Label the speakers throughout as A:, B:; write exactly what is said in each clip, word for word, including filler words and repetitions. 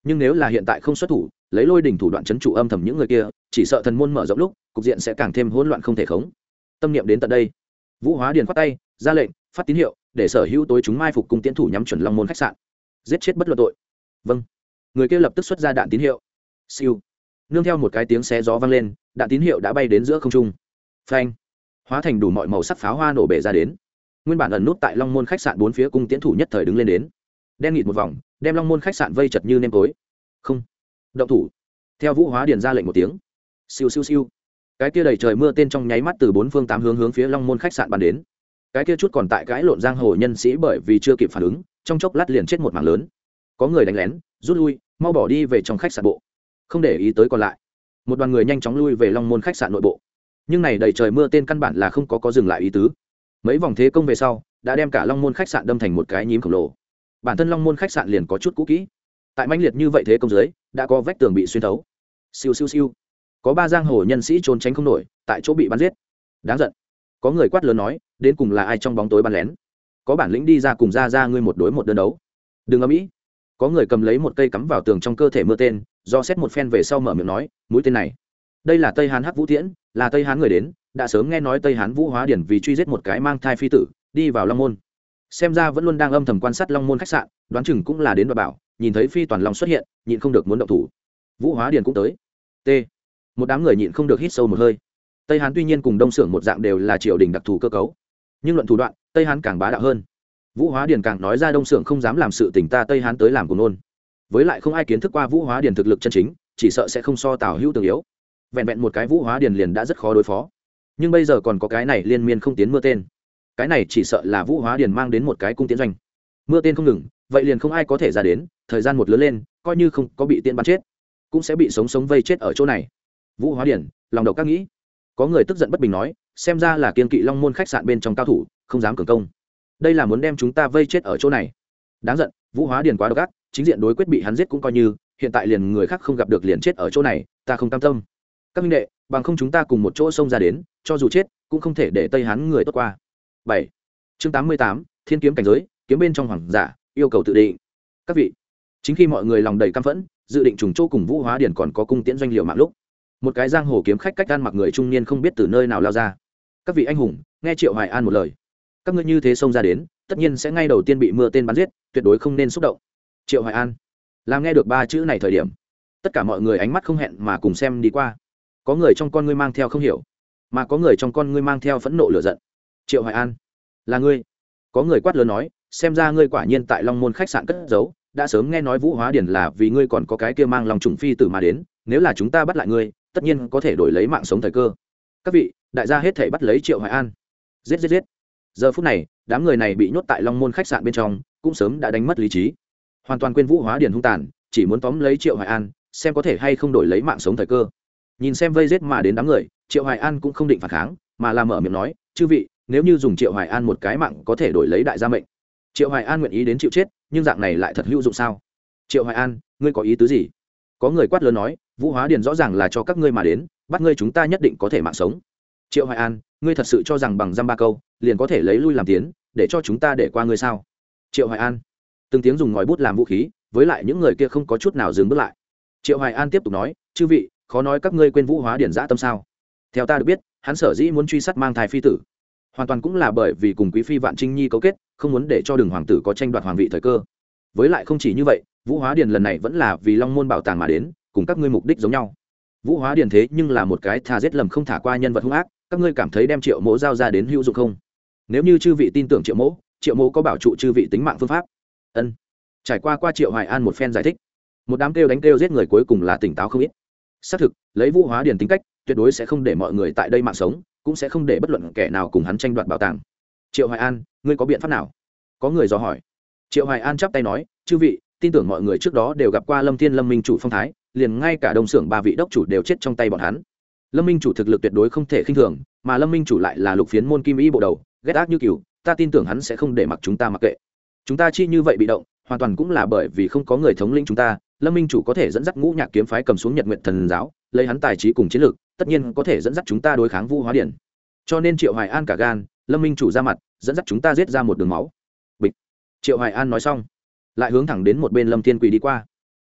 A: nhưng nếu là hiện tại không xuất thủ lấy lôi đỉnh thủ đoạn chấn trụ âm thầm những người kia chỉ sợ thần môn mở rộng lúc cục diện sẽ càng thêm hỗn loạn không thể khống. Tâm niệm đến tận đây, Vũ Hóa Điền khoát tay ra lệnh phát tín hiệu để sở hữu tối chúng mai phục cung tiến thủ nhắm chuẩn long môn khách sạn, giết chết bất luận tội. Vâng. Người kia lập tức xuất ra đạn tín hiệu. Siêu. Nương theo một cái tiếng xé gió vang lên, đạn tín hiệu đã bay đến giữa không trung. Phanh. Hóa thành đủ mọi màu sắc pháo hoa nổ bể ra đến. Nguyên bản ẩn nút tại long môn khách sạn bốn phía cung tiến thủ nhất thời đứng lên đến, đen nghịt một vòng đem long môn khách sạn vây chật như nêm tối. Không. Động thủ. Theo Vũ Hóa Điền ra lệnh một tiếng. Siêu siêu siêu. Cái kia đầy trời mưa tên trong nháy mắt từ bốn phương tám hướng hướng phía long môn khách sạn bắn đến. Cái kia chút còn tại cãi lộn giang hồ nhân sĩ bởi vì chưa kịp phản ứng, trong chốc lát liền chết một mảng lớn. Có người đánh lén, rút lui, mau bỏ đi về trong khách sạn bộ, không để ý tới còn lại. Một đoàn người nhanh chóng lui về long môn khách sạn nội bộ. Nhưng này đầy trời mưa tên căn bản là không có có dừng lại ý tứ. Mấy vòng thế công về sau, đã đem cả long môn khách sạn đâm thành một cái nhím khổng lồ. Bản thân long môn khách sạn liền có chút cũ kỹ, tại mãnh liệt như vậy thế công dưới, đã có vách tường bị xuyên thấu. Siêu siêu siêu. Có ba giang hồ nhân sĩ trốn tránh không nổi, tại chỗ bị bắn giết. Đáng giận. Có người quát lớn nói, đến cùng là ai trong bóng tối bắn lén? Có bản lĩnh đi ra cùng ra ra ngươi một đối một đơn đấu. Đừng ầm ĩ. Có người cầm lấy một cây cắm vào tường trong cơ thể mưa tên, do xét một phen về sau mở miệng nói, mũi tên này, đây là Tây Hán Hắc Vũ Tiễn, là Tây Hán người đến, đã sớm nghe nói Tây Hán Vũ Hóa Điển vì truy giết một cái mang thai phi tử, đi vào Long Môn. Xem ra vẫn luôn đang âm thầm quan sát Long Môn khách sạn, đoán chừng cũng là đến đoạt bảo, nhìn thấy phi toàn long xuất hiện, nhịn không được muốn động thủ. Vũ Hóa Điển cũng tới. T. Một đám người nhịn không được hít sâu một hơi. Tây Hán tuy nhiên cùng Đông Xưởng một dạng đều là triều đình đặc thù cơ cấu, nhưng luận thủ đoạn, Tây Hán càng bá đạo hơn. Vũ Hóa Điển càng nói ra Đông Xưởng không dám làm sự tình ta Tây Hán tới làm cùng nôn. Với lại không ai kiến thức qua Vũ Hóa Điển thực lực chân chính, chỉ sợ sẽ không so Tào Hữu Tường yếu. Vẹn vẹn một cái Vũ Hóa Điển liền đã rất khó đối phó, nhưng bây giờ còn có cái này liên miên không tiến mưa tên, cái này chỉ sợ là Vũ Hóa Điển mang đến một cái cung tiến doanh. Mưa tên không ngừng, vậy liền không ai có thể ra đến, thời gian một lớn lên, coi như không có bị tiên bắn chết, cũng sẽ bị sống sống vây chết ở chỗ này. Vũ Hóa Điển, lòng đầu các nghĩ. Có người tức giận bất bình nói, xem ra là kiên kỵ Long Môn khách sạn bên trong cao thủ, không dám cường công. Đây là muốn đem chúng ta vây chết ở chỗ này. Đáng giận, Vũ Hóa Điển quá độc ác, chính diện đối quyết bị hắn giết cũng coi như, hiện tại liền người khác không gặp được liền chết ở chỗ này, ta không cam tâm. Các minh đệ, bằng không chúng ta cùng một chỗ xông ra đến, cho dù chết, cũng không thể để Tây Hán người tốt qua. bảy. Chương tám mươi tám, Thiên kiếm cảnh giới, kiếm bên trong hoàng giả, yêu cầu tự định. Các vị, chính khi mọi người lòng đầy căm phẫn, dự định trùng chỗ cùng Vũ Hóa Điển còn có cung tiễn doanh liệu mạng lúc, một cái giang hồ kiếm khách cách gan mặc người trung niên không biết từ nơi nào lao ra. Các vị anh hùng, nghe Triệu Hoài An một lời, các ngươi như thế xông ra đến, tất nhiên sẽ ngay đầu tiên bị mưa tên bắn giết, tuyệt đối không nên xúc động. Triệu Hoài An, làm nghe được ba chữ này thời điểm, tất cả mọi người ánh mắt không hẹn mà cùng xem đi qua. Có người trong con ngươi mang theo không hiểu, mà có người trong con ngươi mang theo phẫn nộ lửa giận. Triệu Hoài An, là ngươi? Có người quát lớn nói, xem ra ngươi quả nhiên tại Long Môn khách sạn cất giấu, đã sớm nghe nói Vũ Hóa Điển là vì ngươi còn có cái kia mang lòng trùng phi tử mà đến, nếu là chúng ta bắt lại ngươi, tất nhiên có thể đổi lấy mạng sống thời cơ. Các vị, đại gia hết thảy bắt lấy Triệu Hoài An. Giết giết giết. Giờ phút này, đám người này bị nhốt tại Long Môn khách sạn bên trong, cũng sớm đã đánh mất lý trí, hoàn toàn quên Vũ Hóa Điển hung tàn, chỉ muốn tóm lấy Triệu Hoài An, xem có thể hay không đổi lấy mạng sống thời cơ. Nhìn xem vây giết mà đến đám người, Triệu Hoài An cũng không định phản kháng, mà là mở miệng nói, chư vị, nếu như dùng Triệu Hoài An một cái mạng có thể đổi lấy đại gia mệnh, Triệu Hoài An nguyện ý đến chịu chết, nhưng dạng này lại thật hữu dụng sao? Triệu Hoài An, ngươi có ý tứ gì? Có người quát lớn nói, Vũ Hóa Điển rõ ràng là cho các ngươi mà đến, bắt ngươi chúng ta nhất định có thể mạng sống. Triệu Hoài An, ngươi thật sự cho rằng bằng dăm ba câu liền có thể lấy lui làm tiến, để cho chúng ta để qua ngươi sao? Triệu Hoài An, từng tiếng dùng ngòi bút làm vũ khí, với lại những người kia không có chút nào dừng bước lại. Triệu Hoài An tiếp tục nói, chư vị, khó nói các ngươi quên Vũ Hóa Điển dã tâm sao? Theo ta được biết, hắn sở dĩ muốn truy sát mang thai phi tử, hoàn toàn cũng là bởi vì cùng quý phi Vạn Trinh Nhi cấu kết, không muốn để cho Đường hoàng tử có tranh đoạt hoàng vị thời cơ. Với lại không chỉ như vậy, Vũ Hóa Điển lần này vẫn là vì Long Môn bảo tàng mà đến, cùng các ngươi mục đích giống nhau. Vũ Hóa Điển thế nhưng là một cái thà giết lầm không thả qua nhân vật hung ác, các ngươi cảm thấy đem Triệu Mỗ giao ra đến hữu dụng không? Nếu như chư vị tin tưởng Triệu Mỗ, Triệu Mỗ có bảo trụ chư vị tính mạng phương pháp. Ân. Trải qua qua Triệu Hoài An một phen giải thích, một đám kêu đánh kêu giết người cuối cùng là tỉnh táo không ít. Xác thực, lấy Vũ Hóa Điển tính cách, tuyệt đối sẽ không để mọi người tại đây mạng sống, cũng sẽ không để bất luận kẻ nào cùng hắn tranh đoạt bảo tàng. Triệu Hoài An, ngươi có biện pháp nào? Có người dò hỏi. Triệu Hoài An chắp tay nói, chư vị, tin tưởng mọi người trước đó đều gặp qua Lâm Thiên Lâm Minh chủ phong thái, liền ngay cả Đông Xưởng ba vị đốc chủ đều chết trong tay bọn hắn. Lâm Minh chủ thực lực tuyệt đối không thể khinh thường, mà Lâm Minh chủ lại là lục phiến môn kim ý bộ đầu, ghét ác như cừu, ta tin tưởng hắn sẽ không để mặc chúng ta mặc kệ. Chúng ta chi như vậy bị động, hoàn toàn cũng là bởi vì không có người thống lĩnh chúng ta. Lâm Minh chủ có thể dẫn dắt Ngũ Nhạc kiếm phái cầm xuống Nhật Nguyệt Thần giáo, lấy hắn tài trí cùng chiến lược, tất nhiên có thể dẫn dắt chúng ta đối kháng Vũ Hóa Điển. Cho nên Triệu Hoài An cả gan, Lâm Minh chủ ra mặt, dẫn dắt chúng ta giết ra một đường máu. Bịch. Triệu Hoài An nói xong, lại hướng thẳng đến một bên Lâm Thiên Quỳ đi qua.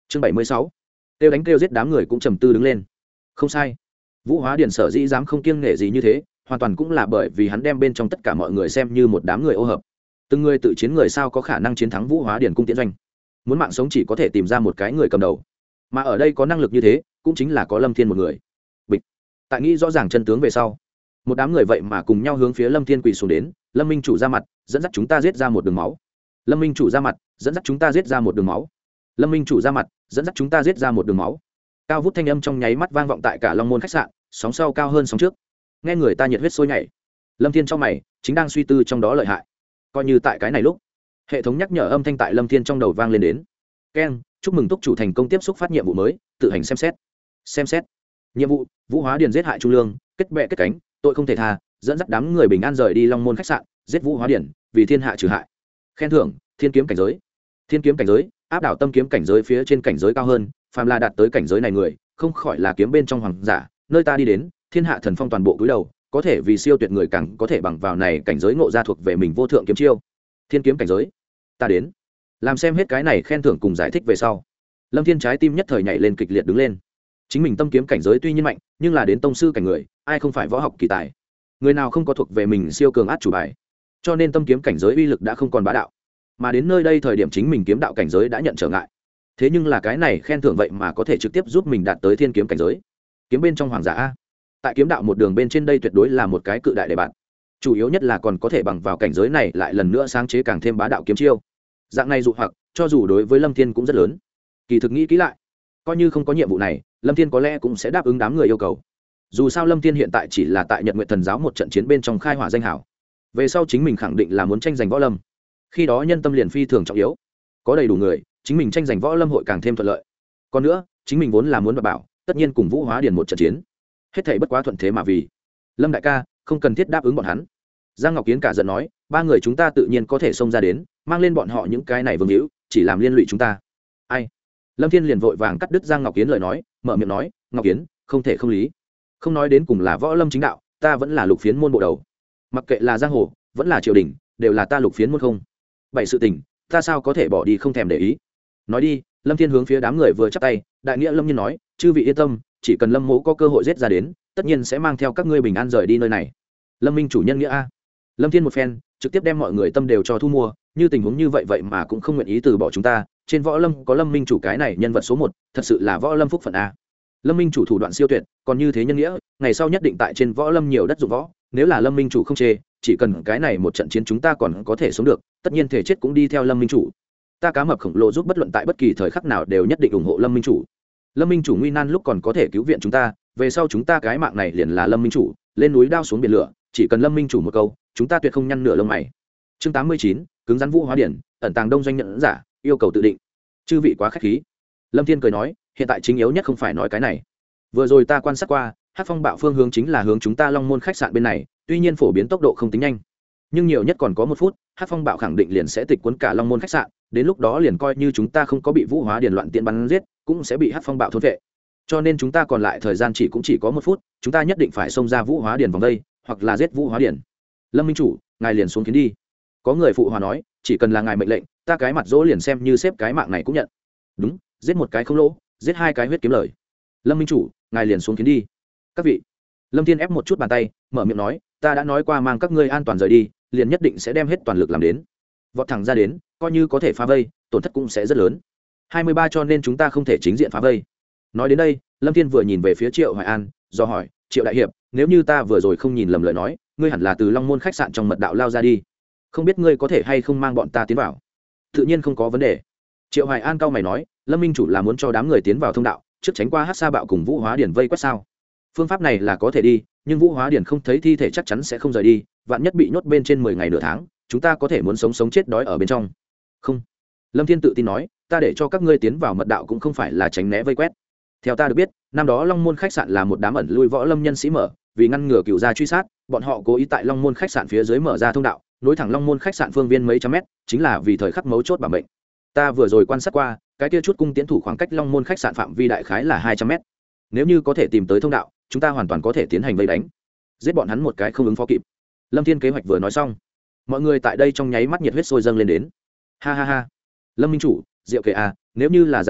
A: chương bảy mươi sáu, kêu đánh kêu giết, đám người cũng trầm tư đứng lên. Không sai, Vũ Hóa Điền sở dĩ dám không kiêng nể gì như thế, hoàn toàn cũng là bởi vì hắn đem bên trong tất cả mọi người xem như một đám người ô hợp. Từng người tự chiến người sao có khả năng chiến thắng Vũ Hóa Điền cung tiễn doanh. Muốn mạng sống chỉ có thể tìm ra một cái người cầm đầu, mà ở đây có năng lực như thế cũng chính là có Lâm Thiên một người. Bịch. Tại nghĩ rõ ràng chân tướng về sau, một đám người vậy mà cùng nhau hướng phía Lâm Thiên quỳ xuống đến. Lâm minh chủ ra mặt, dẫn dắt chúng ta giết ra một đường máu. Lâm minh chủ ra mặt, dẫn dắt chúng ta giết ra một đường máu. Lâm minh chủ ra mặt, dẫn dắt chúng ta giết ra một đường máu. Cao vút thanh âm trong nháy mắt vang vọng tại cả Long Môn khách sạn, sóng sau cao hơn sóng trước, nghe người ta nhiệt huyết sôi nhảy. Lâm Thiên trong mày chính đang suy tư trong đó lợi hại. Coi như tại cái này lúc, hệ thống nhắc nhở âm thanh tại Lâm Thiên trong đầu vang lên đến. Keng, chúc mừng túc chủ thành công tiếp xúc phát nhiệm vụ mới, tự hành xem xét. Xem xét. Nhiệm vụ: Vũ Hóa Điền giết hại Trung Lương, kết bè kết cánh, tội không thể tha, dẫn dắt đám người bình an rời đi Long Môn khách sạn, giết Vũ Hóa Điền, vì thiên hạ trừ hại. Khen thưởng: Thiên kiếm cảnh giới. Thiên kiếm cảnh giới, áp đảo tâm kiếm cảnh giới phía trên cảnh giới cao hơn, phàm là đạt tới cảnh giới này người, không khỏi là kiếm bên trong hoàng giả, nơi ta đi đến, thiên hạ thần phong toàn bộ cúi đầu, có thể vì siêu tuyệt người càng có thể bằng vào này cảnh giới ngộ ra thuộc về mình vô thượng kiếm chiêu. Thiên kiếm cảnh giới, ta đến. Làm xem hết cái này khen thưởng cùng giải thích về sau, Lâm Thiên trái tim nhất thời nhảy lên kịch liệt đứng lên. Chính mình tâm kiếm cảnh giới tuy nhiên mạnh, nhưng là đến tông sư cảnh người, ai không phải võ học kỳ tài. Người nào không có thuộc về mình siêu cường át chủ bài. Cho nên tâm kiếm cảnh giới uy lực đã không còn bá đạo. Mà đến nơi đây thời điểm chính mình kiếm đạo cảnh giới đã nhận trở ngại. Thế nhưng là cái này khen thưởng vậy mà có thể trực tiếp giúp mình đạt tới thiên kiếm cảnh giới. Kiếm bên trong hoàng giả a. Tại kiếm đạo một đường bên trên đây tuyệt đối là một cái cự đại đề bạn. Chủ yếu nhất là còn có thể bằng vào cảnh giới này lại lần nữa sáng chế càng thêm bá đạo kiếm chiêu. Dạng này dụ hoặc, cho dù đối với Lâm Thiên cũng rất lớn. Kỳ thực nghĩ kỹ lại, coi như không có nhiệm vụ này, Lâm Thiên có lẽ cũng sẽ đáp ứng đám người yêu cầu. Dù sao Lâm Thiên hiện tại chỉ là tại Nhật Nguyệt Thần giáo một trận chiến bên trong khai hỏa danh hảo. Về sau chính mình khẳng định là muốn tranh giành võ lâm. Khi đó nhân tâm liền phi thường trọng yếu. Có đầy đủ người, chính mình tranh giành võ lâm hội càng thêm thuận lợi. Còn nữa, chính mình vốn là muốn đảm bảo, tất nhiên cùng Vũ Hóa Điền một trận chiến. Hết thảy bất quá thuận thế mà vì. Lâm đại ca, không cần thiết đáp ứng bọn hắn. Giang Ngọc Kiến cả giận nói, ba người chúng ta tự nhiên có thể xông ra đến, mang lên bọn họ những cái này vương hữu, chỉ làm liên lụy chúng ta. Ai? Lâm Thiên liền vội vàng cắt đứt Giang Ngọc Kiến lời nói, mở miệng nói, Ngọc Kiến, không thể không lý. Không nói đến cùng là võ lâm chính đạo, ta vẫn là lục phiến môn bộ đầu. Mặc kệ là giang hồ, vẫn là triều đình, đều là ta lục phiến môn không. Bảy sự tình, ta sao có thể bỏ đi không thèm để ý. Nói đi, Lâm Thiên hướng phía đám người vừa chắp tay, đại nghĩa Lâm Nhiên nói, chư vị yên tâm, chỉ cần Lâm Mỗ có cơ hội giết ra đến, tất nhiên sẽ mang theo các ngươi bình an rời đi nơi này. Lâm Minh chủ nhân nghĩa a. Lâm Thiên một phen, trực tiếp đem mọi người tâm đều cho thu mua, như tình huống như vậy vậy mà cũng không nguyện ý từ bỏ chúng ta, trên võ lâm có Lâm Minh chủ cái này nhân vật số một, thật sự là võ lâm phúc phận a. Lâm Minh chủ thủ đoạn siêu tuyệt, còn như thế nhân nghĩa, ngày sau nhất định tại trên võ lâm nhiều đất dụng võ, nếu là Lâm Minh chủ không chê, chỉ cần cái này một trận chiến chúng ta còn có thể sống được, tất nhiên thể chết cũng đi theo Lâm Minh chủ. Ta cá mập khổng lồ giúp bất luận tại bất kỳ thời khắc nào đều nhất định ủng hộ Lâm Minh chủ. Lâm Minh chủ nguy nan lúc còn có thể cứu viện chúng ta, về sau chúng ta cái mạng này liền là Lâm Minh chủ, lên núi đao xuống biển lửa, chỉ cần Lâm Minh chủ một câu, chúng ta tuyệt không nhăn nửa lông mày. Chương tám mươi chín, cứng rắn Vũ Hóa Điển, ẩn tàng đông doanh nhận giả, yêu cầu tự định. Chư vị quá khách khí. Lâm Thiên cười nói, hiện tại chính yếu nhất không phải nói cái này. Vừa rồi ta quan sát qua, Hắc Phong Bạo phương hướng chính là hướng chúng ta Long Môn khách sạn bên này, tuy nhiên phổ biến tốc độ không tính nhanh, nhưng nhiều nhất còn có một phút, Hắc Phong Bạo khẳng định liền sẽ tịch cuốn cả Long Môn khách sạn, đến lúc đó liền coi như chúng ta không có bị Vũ Hóa Điển loạn tiện bắn giết, cũng sẽ bị Hắc Phong Bạo thôn phệ. Cho nên chúng ta còn lại thời gian chỉ cũng chỉ có một phút, chúng ta nhất định phải xông ra Vũ Hóa Điển vòng đây, hoặc là giết Vũ Hóa Điển. Lâm Minh chủ, ngài liền xuống kiến đi. Có người phụ hòa nói, chỉ cần là ngài mệnh lệnh, ta cái mặt dỗ liền xem như xếp cái mạng này cũng nhận. Đúng, giết một cái không lỗ, giết hai cái huyết kiếm lời. Lâm Minh chủ, ngài liền xuống kiến đi. Các vị. Lâm Thiên ép một chút bàn tay, mở miệng nói, ta đã nói qua mang các ngươi an toàn rời đi, liền nhất định sẽ đem hết toàn lực làm đến. Vọt thẳng ra đến, coi như có thể phá vây, tổn thất cũng sẽ rất lớn. hai mươi ba cho nên chúng ta không thể chính diện phá vây. Nói đến đây, Lâm Thiên vừa nhìn về phía Triệu Hoài An, do hỏi, Triệu đại hiệp, nếu như ta vừa rồi không nhìn lầm lời nói, ngươi hẳn là từ Long Môn khách sạn trong mật đạo lao ra đi, không biết ngươi có thể hay không mang bọn ta tiến vào? Tự nhiên không có vấn đề. Triệu Hoài An cao mày nói, Lâm Minh chủ là muốn cho đám người tiến vào thông đạo, trước tránh qua Hắc Sa Bạo cùng Vũ Hóa Điển vây quét sao? Phương pháp này là có thể đi, nhưng Vũ Hóa Điển không thấy thi thể chắc chắn sẽ không rời đi, vạn nhất bị nhốt bên trên mười ngày nửa tháng, chúng ta có thể muốn sống sống chết đói ở bên trong. Không. Lâm Thiên tự tin nói, ta để cho các ngươi tiến vào mật đạo cũng không phải là tránh né vây quét. Theo ta được biết, năm đó Long Môn khách sạn là một đám ẩn lui võ lâm nhân sĩ mở, vì ngăn ngừa cửu gia truy sát, bọn họ cố ý tại Long Môn khách sạn phía dưới mở ra thông đạo, nối thẳng Long Môn khách sạn phương viên mấy trăm mét, chính là vì thời khắc mấu chốt bảo mệnh. Ta vừa rồi quan sát qua, cái kia chút cung tiến thủ khoảng cách Long Môn khách sạn phạm vi đại khái là hai trăm mét. Nếu như có thể tìm tới thông đạo, chúng ta hoàn toàn có thể tiến hành vây đánh, giết bọn hắn một cái không ứng phó kịp. Lâm Thiên kế hoạch vừa nói xong, mọi người tại đây trong nháy mắt nhiệt huyết sôi dâng lên đến. Ha ha ha. Lâm Minh chủ, Diệu Kệ à, nếu như là dạng này,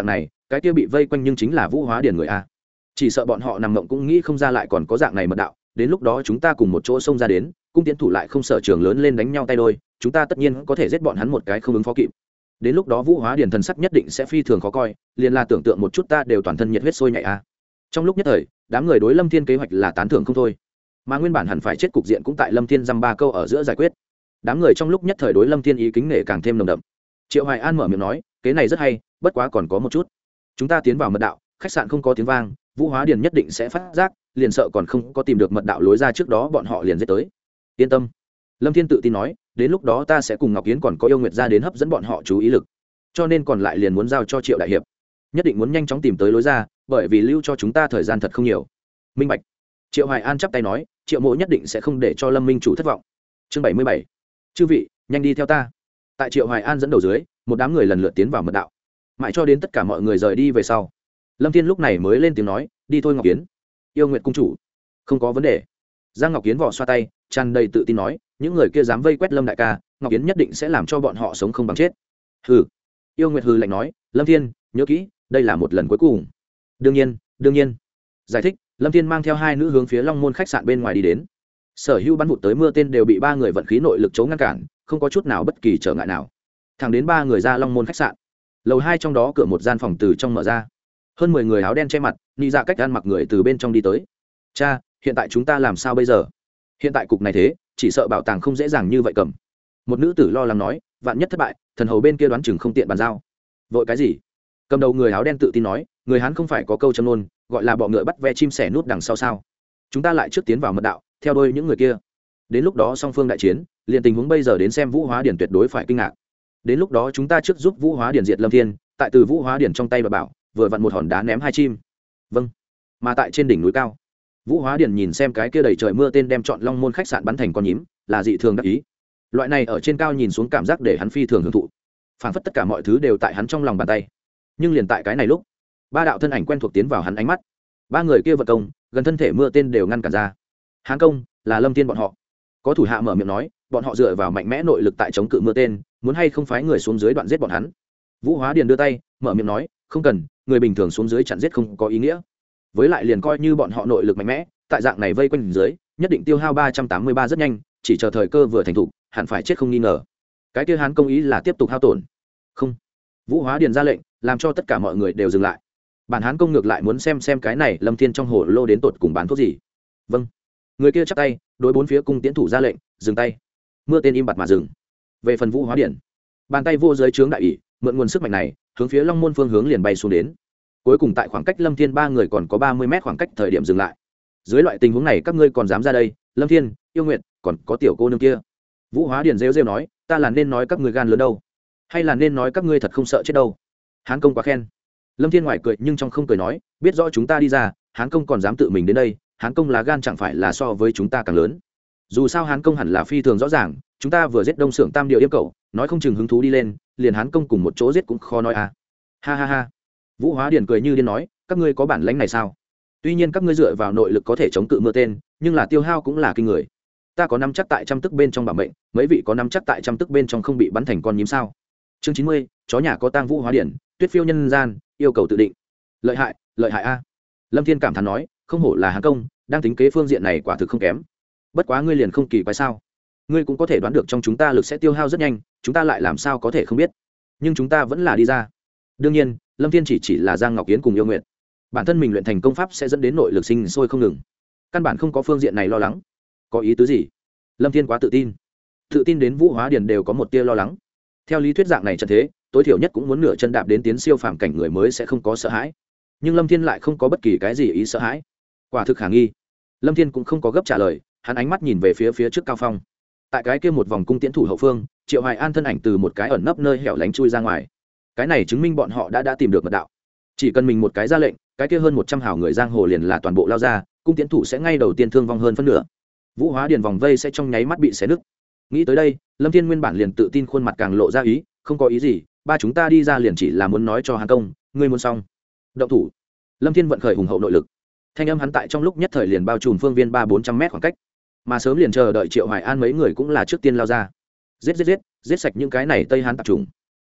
A: cái kia bị vây quanh nhưng chính là Vũ Hóa Điền người a. Chỉ sợ bọn họ nằm mộng cũng nghĩ không ra lại còn có dạng này mật đạo, đến lúc đó chúng ta cùng một chỗ xông ra đến, cung tiến thủ lại không sở trường lớn lên đánh nhau tay đôi, chúng ta tất nhiên có thể giết bọn hắn một cái không ứng phó kịp. Đến lúc đó Vũ Hóa Điền thần sắc nhất định sẽ phi thường khó coi, liền là tưởng tượng một chút ta đều toàn thân nhiệt huyết sôi nhảy a. Trong lúc nhất thời, đám người đối Lâm Thiên kế hoạch là tán thưởng không thôi, mà nguyên bản hẳn phải chết cục diện cũng tại Lâm Thiên dăm ba câu ở giữa giải quyết. Đám người trong lúc nhất thời đối Lâm Thiên ý kính nể càng thêm nồng đậm. Triệu Hoài An mở miệng nói, kế này rất hay, bất quá còn có một chút. Chúng ta tiến vào mật đạo, khách sạn không có tiếng vang, Vũ Hóa Điền nhất định sẽ phát giác, liền sợ còn không có tìm được mật đạo lối ra trước đó bọn họ liền giết tới. Yên tâm, Lâm Thiên tự tin nói, đến lúc đó ta sẽ cùng Ngọc Yến còn có Yêu Nguyệt ra đến hấp dẫn bọn họ chú ý lực, cho nên còn lại liền muốn giao cho Triệu đại hiệp, nhất định muốn nhanh chóng tìm tới lối ra, bởi vì lưu cho chúng ta thời gian thật không nhiều. Minh bạch. Triệu Hoài An chắp tay nói, Triệu Mộ nhất định sẽ không để cho Lâm Minh chủ thất vọng. Chương bảy mươi bảy, chư vị, nhanh đi theo ta. Tại Triệu Hoài An dẫn đầu dưới, một đám người lần lượt tiến vào mật đạo, mãi cho đến tất cả mọi người rời đi về sau, Lâm Thiên lúc này mới lên tiếng nói, đi thôi Ngọc Yến. Yêu Nguyệt cung chủ, không có vấn đề. Giang Ngọc Yến vò xoa tay, tràn đầy tự tin nói, những người kia dám vây quét Lâm đại ca, Ngọc Yến nhất định sẽ làm cho bọn họ sống không bằng chết. Hừ. Yêu Nguyệt hừ lạnh nói, Lâm Thiên, nhớ kỹ, đây là một lần cuối cùng. Đương nhiên, đương nhiên. Giải thích, Lâm Thiên mang theo hai nữ hướng phía Long Môn khách sạn bên ngoài đi đến. Sở hữu bắn vụt tới mưa tên đều bị ba người vận khí nội lực chống ngăn cản, không có chút nào bất kỳ trở ngại nào. Thẳng đến ba người ra Long Môn khách sạn. Lầu hai trong đó cửa một gian phòng từ trong mở ra. Hơn mười người áo đen che mặt, nị dạ cách ăn mặc người từ bên trong đi tới. Cha, hiện tại chúng ta làm sao bây giờ? Hiện tại cục này thế, chỉ sợ bảo tàng không dễ dàng như vậy cầm. Một nữ tử lo lắng nói, vạn nhất thất bại, thần hầu bên kia đoán chừng không tiện bàn giao. Vội cái gì? Cầm đầu người áo đen tự tin nói, người Hán không phải có câu châm ngôn, gọi là bọ ngựa bắt ve chim sẻ nút đằng sau sao? Chúng ta lại trước tiến vào mật đạo, theo đuôi những người kia. Đến lúc đó song phương đại chiến, liền tình huống bây giờ đến xem Vũ Hóa Điển tuyệt đối phải kinh ngạc. Đến lúc đó chúng ta trước giúp Vũ Hóa Điển diệt Lâm Thiên, tại từ Vũ Hóa Điển trong tay bà bảo, vừa vặn một hòn đá ném hai chim. Vâng. Mà tại trên đỉnh núi cao, Vũ Hóa Điển nhìn xem cái kia đầy trời mưa tên đem chọn Long Môn khách sạn bắn thành con nhím, là dị thường đắc ý. Loại này ở trên cao nhìn xuống cảm giác để hắn phi thường hưởng thụ. Phảng phất tất cả mọi thứ đều tại hắn trong lòng bàn tay. Nhưng liền tại cái này lúc, ba đạo thân ảnh quen thuộc tiến vào hắn ánh mắt. Ba người kia vật công, gần thân thể mưa tên đều ngăn cản ra. Hán công, là Lâm Thiên bọn họ. Có thủ hạ mở miệng nói, bọn họ dựa vào mạnh mẽ nội lực tại chống cự mưa tên, muốn hay không phái người xuống dưới đoạn giết bọn hắn. Vũ Hóa Điền đưa tay, mở miệng nói, không cần, người bình thường xuống dưới chặn giết không có ý nghĩa. Với lại liền coi như bọn họ nội lực mạnh mẽ, tại dạng này vây quanh dưới, nhất định tiêu hao ba trăm tám mươi ba rất nhanh, chỉ chờ thời cơ vừa thành thục, hẳn phải chết không nghi ngờ. Cái kia Hán công ý là tiếp tục hao tổn. Không. Vũ Hóa Điền ra lệnh, làm cho tất cả mọi người đều dừng lại. Bản Hán công ngược lại muốn xem xem cái này Lâm Thiên trong hồ lô đến tột cùng bán thuốc gì. Vâng. Người kia chắp tay, đối bốn phía cung tiễn thủ ra lệnh, dừng tay. Mưa tên im bặt mà dừng. Về phần Vũ Hóa Điển, bàn tay vô giới chướng đại ỷ, mượn nguồn sức mạnh này, hướng phía Long Môn phương hướng liền bay xuống đến. Cuối cùng tại khoảng cách Lâm Thiên ba người còn có ba mươi mét khoảng cách thời điểm dừng lại. Dưới loại tình huống này các ngươi còn dám ra đây? Lâm Thiên, Yêu Nguyệt, còn có tiểu cô nương kia. Vũ Hóa Điển rêu rêu nói, ta là nên nói các ngươi gan lớn đâu, hay là nên nói các ngươi thật không sợ chết đâu? Hán công quá khen. Lâm Thiên ngoài cười nhưng trong không cười nói, biết rõ chúng ta đi ra, Hán công còn dám tự mình đến đây, Hán công lá gan chẳng phải là so với chúng ta càng lớn. Dù sao Hán công hẳn là phi thường rõ ràng, chúng ta vừa giết Đông Xưởng Tam Điệu Yêm Cẩu, nói không chừng hứng thú đi lên, liền Hán công cùng một chỗ giết cũng khó nói à. Ha ha ha. Vũ Hóa Điển cười như điên nói, các ngươi có bản lãnh này sao? Tuy nhiên các ngươi dựa vào nội lực có thể chống cự mưa tên, nhưng là tiêu hao cũng là kinh người. Ta có nắm chắc tại trăm tức bên trong bảo mệnh, mấy vị có nắm chắc tại trăm tức bên trong không bị bắn thành con nhím sao? Chương chín mươi, chó nhà có tang. Vũ Hóa Điển, tuyết phiêu nhân gian, yêu cầu tự định. Lợi hại, lợi hại a. Lâm Thiên cảm thán nói, không hổ là Hán công, đang tính kế phương diện này quả thực không kém. Bất quá ngươi liền không kỳ quái sao? Ngươi cũng có thể đoán được trong chúng ta lực sẽ tiêu hao rất nhanh, chúng ta lại làm sao có thể không biết? Nhưng chúng ta vẫn là đi ra. Đương nhiên, Lâm Thiên chỉ chỉ là Giang Ngọc Yến cùng Yêu Nguyệt. Bản thân mình luyện thành công pháp sẽ dẫn đến nội lực sinh sôi không ngừng. Căn bản không có phương diện này lo lắng. Có ý tứ gì? Lâm Thiên quá tự tin. Tự tin đến Vũ Hóa Điển đều có một tia lo lắng. Theo lý thuyết dạng này trận thế, tối thiểu nhất cũng muốn nửa chân đạp đến tiến siêu phàm cảnh người mới sẽ không có sợ hãi. Nhưng Lâm Thiên lại không có bất kỳ cái gì ý sợ hãi. Quả thực khả nghi. Lâm Thiên cũng không có gấp trả lời, hắn ánh mắt nhìn về phía phía trước cao phong. Tại cái kia một vòng cung tiễn thủ hậu phương, Triệu Hoài An thân ảnh từ một cái ẩn nấp nơi hẻo lánh chui ra ngoài. Cái này chứng minh bọn họ đã đã tìm được mật đạo. Chỉ cần mình một cái ra lệnh, cái kia hơn một trăm hào người giang hồ liền là toàn bộ lao ra, cung tiễn thủ sẽ ngay đầu tiên thương vong hơn phân nửa. Vũ Hóa Điền vòng vây sẽ trong nháy mắt bị xé nứt. Nghĩ tới đây, Lâm Thiên nguyên bản liền tự tin khuôn mặt càng lộ ra ý, không có ý gì, ba chúng ta đi ra liền chỉ là muốn nói cho Hán công, ngươi muốn xong. Động thủ. Lâm Thiên vận khởi hùng hậu nội lực. Thanh âm hắn tại trong lúc nhất thời liền bao trùm phương viên ba bốn trăm mét khoảng cách. Mà sớm liền chờ đợi Triệu Hoài An mấy người cũng là trước tiên lao ra. Giết giết giết, giết sạch những cái này Tây Hán tạp chủng.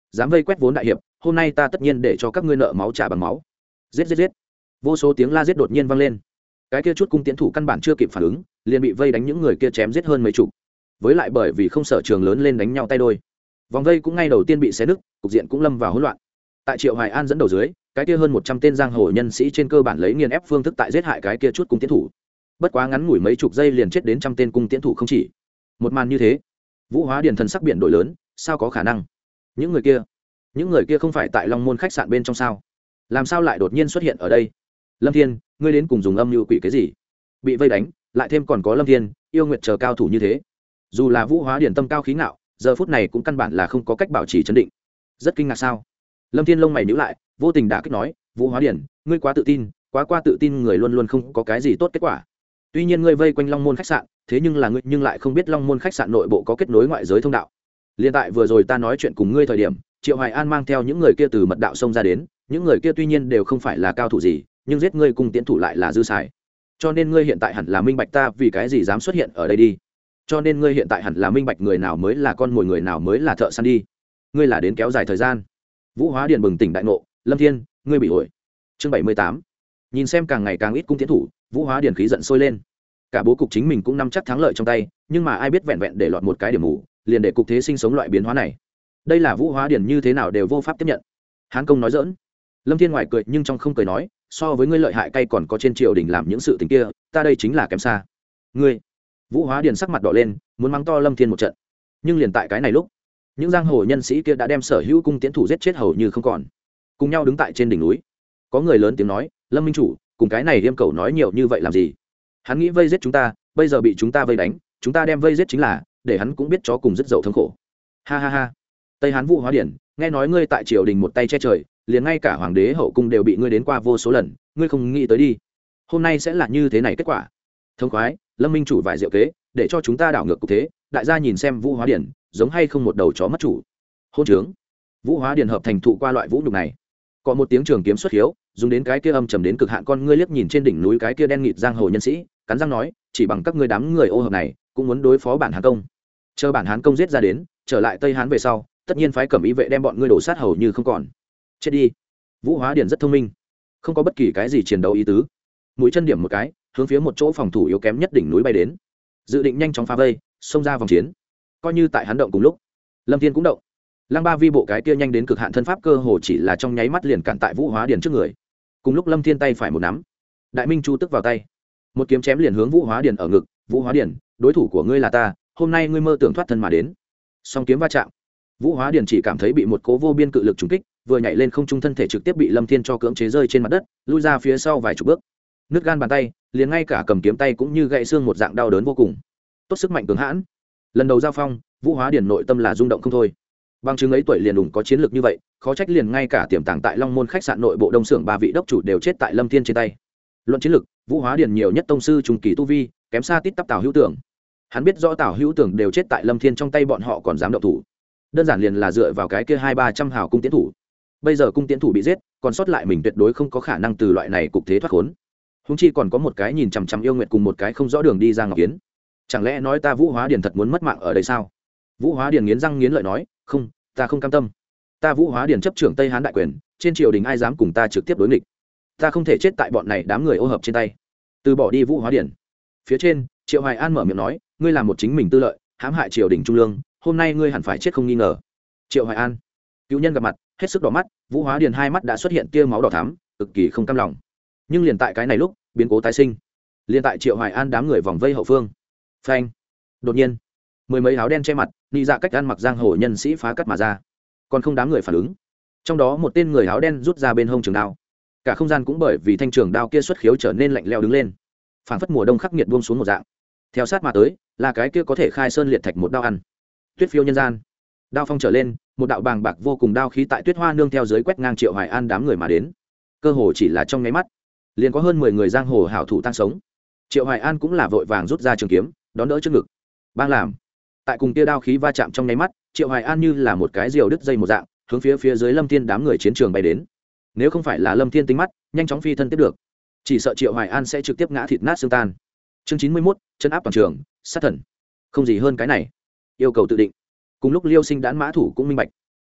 A: dám vây quét vốn đại hiệp, hôm nay ta tất nhiên để cho các ngươi nợ máu trả bằng máu. Giết giết giết. Vô số tiếng la giết đột nhiên vang lên. Cái kia chút cung tiến thủ căn bản chưa kịp phản ứng, liền bị vây đánh những người kia chém giết hơn mấy chục. Với lại bởi vì không sở trường lớn lên đánh nhau tay đôi, vòng vây cũng ngay đầu tiên bị xé nứt, cục diện cũng lâm vào hỗn loạn. Tại Triệu Hoài An dẫn đầu dưới, cái kia hơn một trăm tên giang hồ nhân sĩ trên cơ bản lấy nghiền ép phương thức tại giết hại cái kia chút cung tiến thủ. Bất quá ngắn ngủi mấy chục giây liền chết đến trăm tên cung tiến thủ không chỉ. Một màn như thế, Vũ Hóa Điền thần sắc biển đổi lớn, sao có khả năng? Những người kia, những người kia không phải tại Long Môn khách sạn bên trong sao? Làm sao lại đột nhiên xuất hiện ở đây? Lâm Thiên, ngươi đến cùng dùng âm mưu quỷ cái gì? Bị vây đánh, lại thêm còn có Lâm Thiên, Yêu Nguyệt chờ cao thủ như thế. Dù là Vũ Hóa Điền tâm cao khí ngạo, giờ phút này cũng căn bản là không có cách bảo trì trấn định. Rất kinh ngạc sao? Lâm Thiên lông mày nhíu lại, vô tình đả kích nói, Vũ Hóa Điền, ngươi quá tự tin, quá qua tự tin người luôn luôn không có cái gì tốt kết quả. Tuy nhiên ngươi vây quanh Long Môn khách sạn, thế nhưng là ngươi nhưng lại không biết Long Môn khách sạn nội bộ có kết nối ngoại giới thông đạo. Liên tại vừa rồi ta nói chuyện cùng ngươi thời điểm, Triệu Hoài An mang theo những người kia từ mật đạo xông ra đến, những người kia tuy nhiên đều không phải là cao thủ gì, nhưng giết ngươi cùng tiến thủ lại là dư xài. Cho nên ngươi hiện tại hẳn là minh bạch ta vì cái gì dám xuất hiện ở đây đi. Cho nên ngươi hiện tại hẳn là minh bạch người nào mới là con mồi, người nào mới là thợ săn đi. Ngươi là đến kéo dài thời gian. Vũ Hóa Điền bừng tỉnh đại ngộ, Lâm Thiên, ngươi bị ổi. Chương bảy mươi tám. Nhìn xem càng ngày càng ít cung tiến thủ, Vũ Hóa Điền khí giận sôi lên. Cả bố cục chính mình cũng nắm chắc thắng lợi trong tay, nhưng mà ai biết vẹn vẹn để lọt một cái điểm mù, liền để cục thế sinh sống loại biến hóa này. Đây là Vũ Hóa Điền như thế nào đều vô pháp tiếp nhận. Hán công nói giỡn. Lâm Thiên ngoài cười nhưng trong không cười nói, so với ngươi lợi hại cay còn có trên triều đình làm những sự tình kia, ta đây chính là kém xa. Ngươi. Vũ Hóa Điền sắc mặt đỏ lên, muốn mắng to Lâm Thiên một trận. Nhưng liền tại cái này lúc, những giang hồ nhân sĩ kia đã đem sở hữu cung tiến thủ giết chết hầu như không còn, cùng nhau đứng tại trên đỉnh núi. Có người lớn tiếng nói, Lâm minh chủ, cùng cái này Yêm Cầu nói nhiều như vậy làm gì? Hắn nghĩ vây giết chúng ta, bây giờ bị chúng ta vây đánh, chúng ta đem vây giết chính là để hắn cũng biết chó cùng rất dậu thống khổ. Ha ha ha. Tây Hán Vũ Hóa Điển, nghe nói ngươi tại triều đình một tay che trời, liền ngay cả hoàng đế hậu cung đều bị ngươi đến qua vô số lần, ngươi không nghĩ tới đi, hôm nay sẽ là như thế này kết quả. Thông khoái, Lâm minh chủ vài diệu kế, để cho chúng ta đảo ngược cục thế, đại gia nhìn xem Vũ Hóa Điển giống hay không một đầu chó mất chủ. Hôn trướng. Vũ Hóa Điển hợp thành thụ qua loại vũ nhục này. Có một tiếng trường kiếm xuất hiếu, dùng đến cái kia âm trầm đến cực hạn con ngươi liếc nhìn trên đỉnh núi cái kia đen nghịt giang hồ nhân sĩ, cắn răng nói, chỉ bằng các ngươi đám người ô hợp này, cũng muốn đối phó bản Hán công. Chờ bản Hán công giết ra đến, trở lại Tây Hán về sau, tất nhiên phái cẩm ý vệ đem bọn ngươi đổ sát hầu như không còn. Chết đi. Vũ Hóa Điển rất thông minh, không có bất kỳ cái gì chiến đấu ý tứ, mũi chân điểm một cái, hướng phía một chỗ phòng thủ yếu kém nhất đỉnh núi bay đến, dự định nhanh chóng phá vây, xông ra vòng chiến. Coi như tại hắn động cùng lúc, Lâm Thiên cũng động. Lăng Ba Vi bộ cái kia nhanh đến cực hạn thân pháp cơ hồ chỉ là trong nháy mắt liền cản tại Vũ Hóa Điển trước người. Cùng lúc Lâm Thiên tay phải một nắm, Đại Minh Chu tức vào tay, một kiếm chém liền hướng Vũ Hóa Điển ở ngực. Vũ Hóa Điển, đối thủ của ngươi là ta, hôm nay ngươi mơ tưởng thoát thân mà đến. Song kiếm va chạm, Vũ Hóa Điển chỉ cảm thấy bị một cố vô biên cự lực trúng kích, vừa nhảy lên không trung thân thể trực tiếp bị Lâm Thiên cho cưỡng chế rơi trên mặt đất, lui ra phía sau vài chục bước. Nứt gan bàn tay, liền ngay cả cầm kiếm tay cũng như gãy xương một dạng đau đớn vô cùng. Tốt sức mạnh cường hãn. Lần đầu giao phong, Vũ Hóa Điển nội tâm là rung động không thôi. Bằng chứng ấy tuổi liền đủng có chiến lược như vậy, khó trách liền ngay cả tiềm tàng tại Long Môn khách sạn nội bộ đông xưởng ba vị đốc chủ đều chết tại Lâm Thiên trên tay. Luận chiến lược, Vũ Hóa Điển nhiều nhất tông sư trung kỳ tu vi, kém xa tít tắp Tào Hữu Tưởng. Hắn biết rõ Tào Hữu Tưởng đều chết tại Lâm Thiên trong tay, bọn họ còn dám động thủ. Đơn giản liền là dựa vào cái kia hai ba trăm hào cung tiến thủ. Bây giờ cung tiến thủ bị giết, còn sót lại mình tuyệt đối không có khả năng từ loại này cục thế thoát khốn. Huống chi còn có một cái nhìn chằm chằm Yêu Nguyệt cùng một cái không rõ đường đi ra Ngọc Kiến. Chẳng lẽ nói ta Vũ Hóa Điển thật muốn mất mạng ở đây sao? Vũ Hóa Điển nghiến răng nghiến lợi nói, không, ta không cam tâm. Ta Vũ Hóa Điển chấp trưởng Tây Hán đại quyền, trên triều đình ai dám cùng ta trực tiếp đối nghịch? Ta không thể chết tại bọn này đám người ô hợp trên tay. Từ bỏ đi Vũ Hóa Điển. Phía trên, Triệu Hoài An mở miệng nói, ngươi làm một chính mình tư lợi, hãm hại triều đình trung lương, hôm nay ngươi hẳn phải chết không nghi ngờ. Triệu Hoài An, cựu nhân gặp mặt, hết sức đỏ mắt. Vũ Hóa Điển hai mắt đã xuất hiện tia máu đỏ thắm, cực kỳ không cam lòng. Nhưng liền tại cái này lúc, biến cố tái sinh. Liền tại Triệu Hoài An đám người vòng vây hậu phương. Phanh. Đột nhiên, mười mấy áo đen che mặt, đi dạ cách ăn mặc giang hồ nhân sĩ phá cắt mà ra. Còn không đám người phản ứng. Trong đó một tên người áo đen rút ra bên hông trường đao. Cả không gian cũng bởi vì thanh trường đao kia xuất khiếu trở nên lạnh lẽo đứng lên. Phảng phất mùa đông khắc nghiệt buông xuống một dạng. Theo sát mà tới, là cái kia có thể khai sơn liệt thạch một đao ăn. Tuyết phiêu nhân gian. Đao phong trở lên, một đạo bàng bạc vô cùng đao khí tại Tuyết Hoa nương theo dưới quét ngang Triệu Hoài An đám người mà đến. Cơ hồ chỉ là trong nháy mắt, liền có hơn mười người giang hồ hảo thủ tăng sống. Triệu Hoài An cũng là vội vàng rút ra trường kiếm, đón đỡ trước ngực. Bang làm. Tại cùng kia đao khí va chạm trong nháy mắt, Triệu Hoài An như là một cái diều đứt dây một dạng, hướng phía phía dưới Lâm Thiên đám người chiến trường bay đến. Nếu không phải là Lâm Thiên tính mắt, nhanh chóng phi thân tiếp được, chỉ sợ Triệu Hoài An sẽ trực tiếp ngã thịt nát xương tan. Chương chín mươi mốt, chân áp toàn trường, sát thần. Không gì hơn cái này. Yêu cầu tự định. Cùng lúc Liêu Sinh đán mã thủ cũng minh bạch.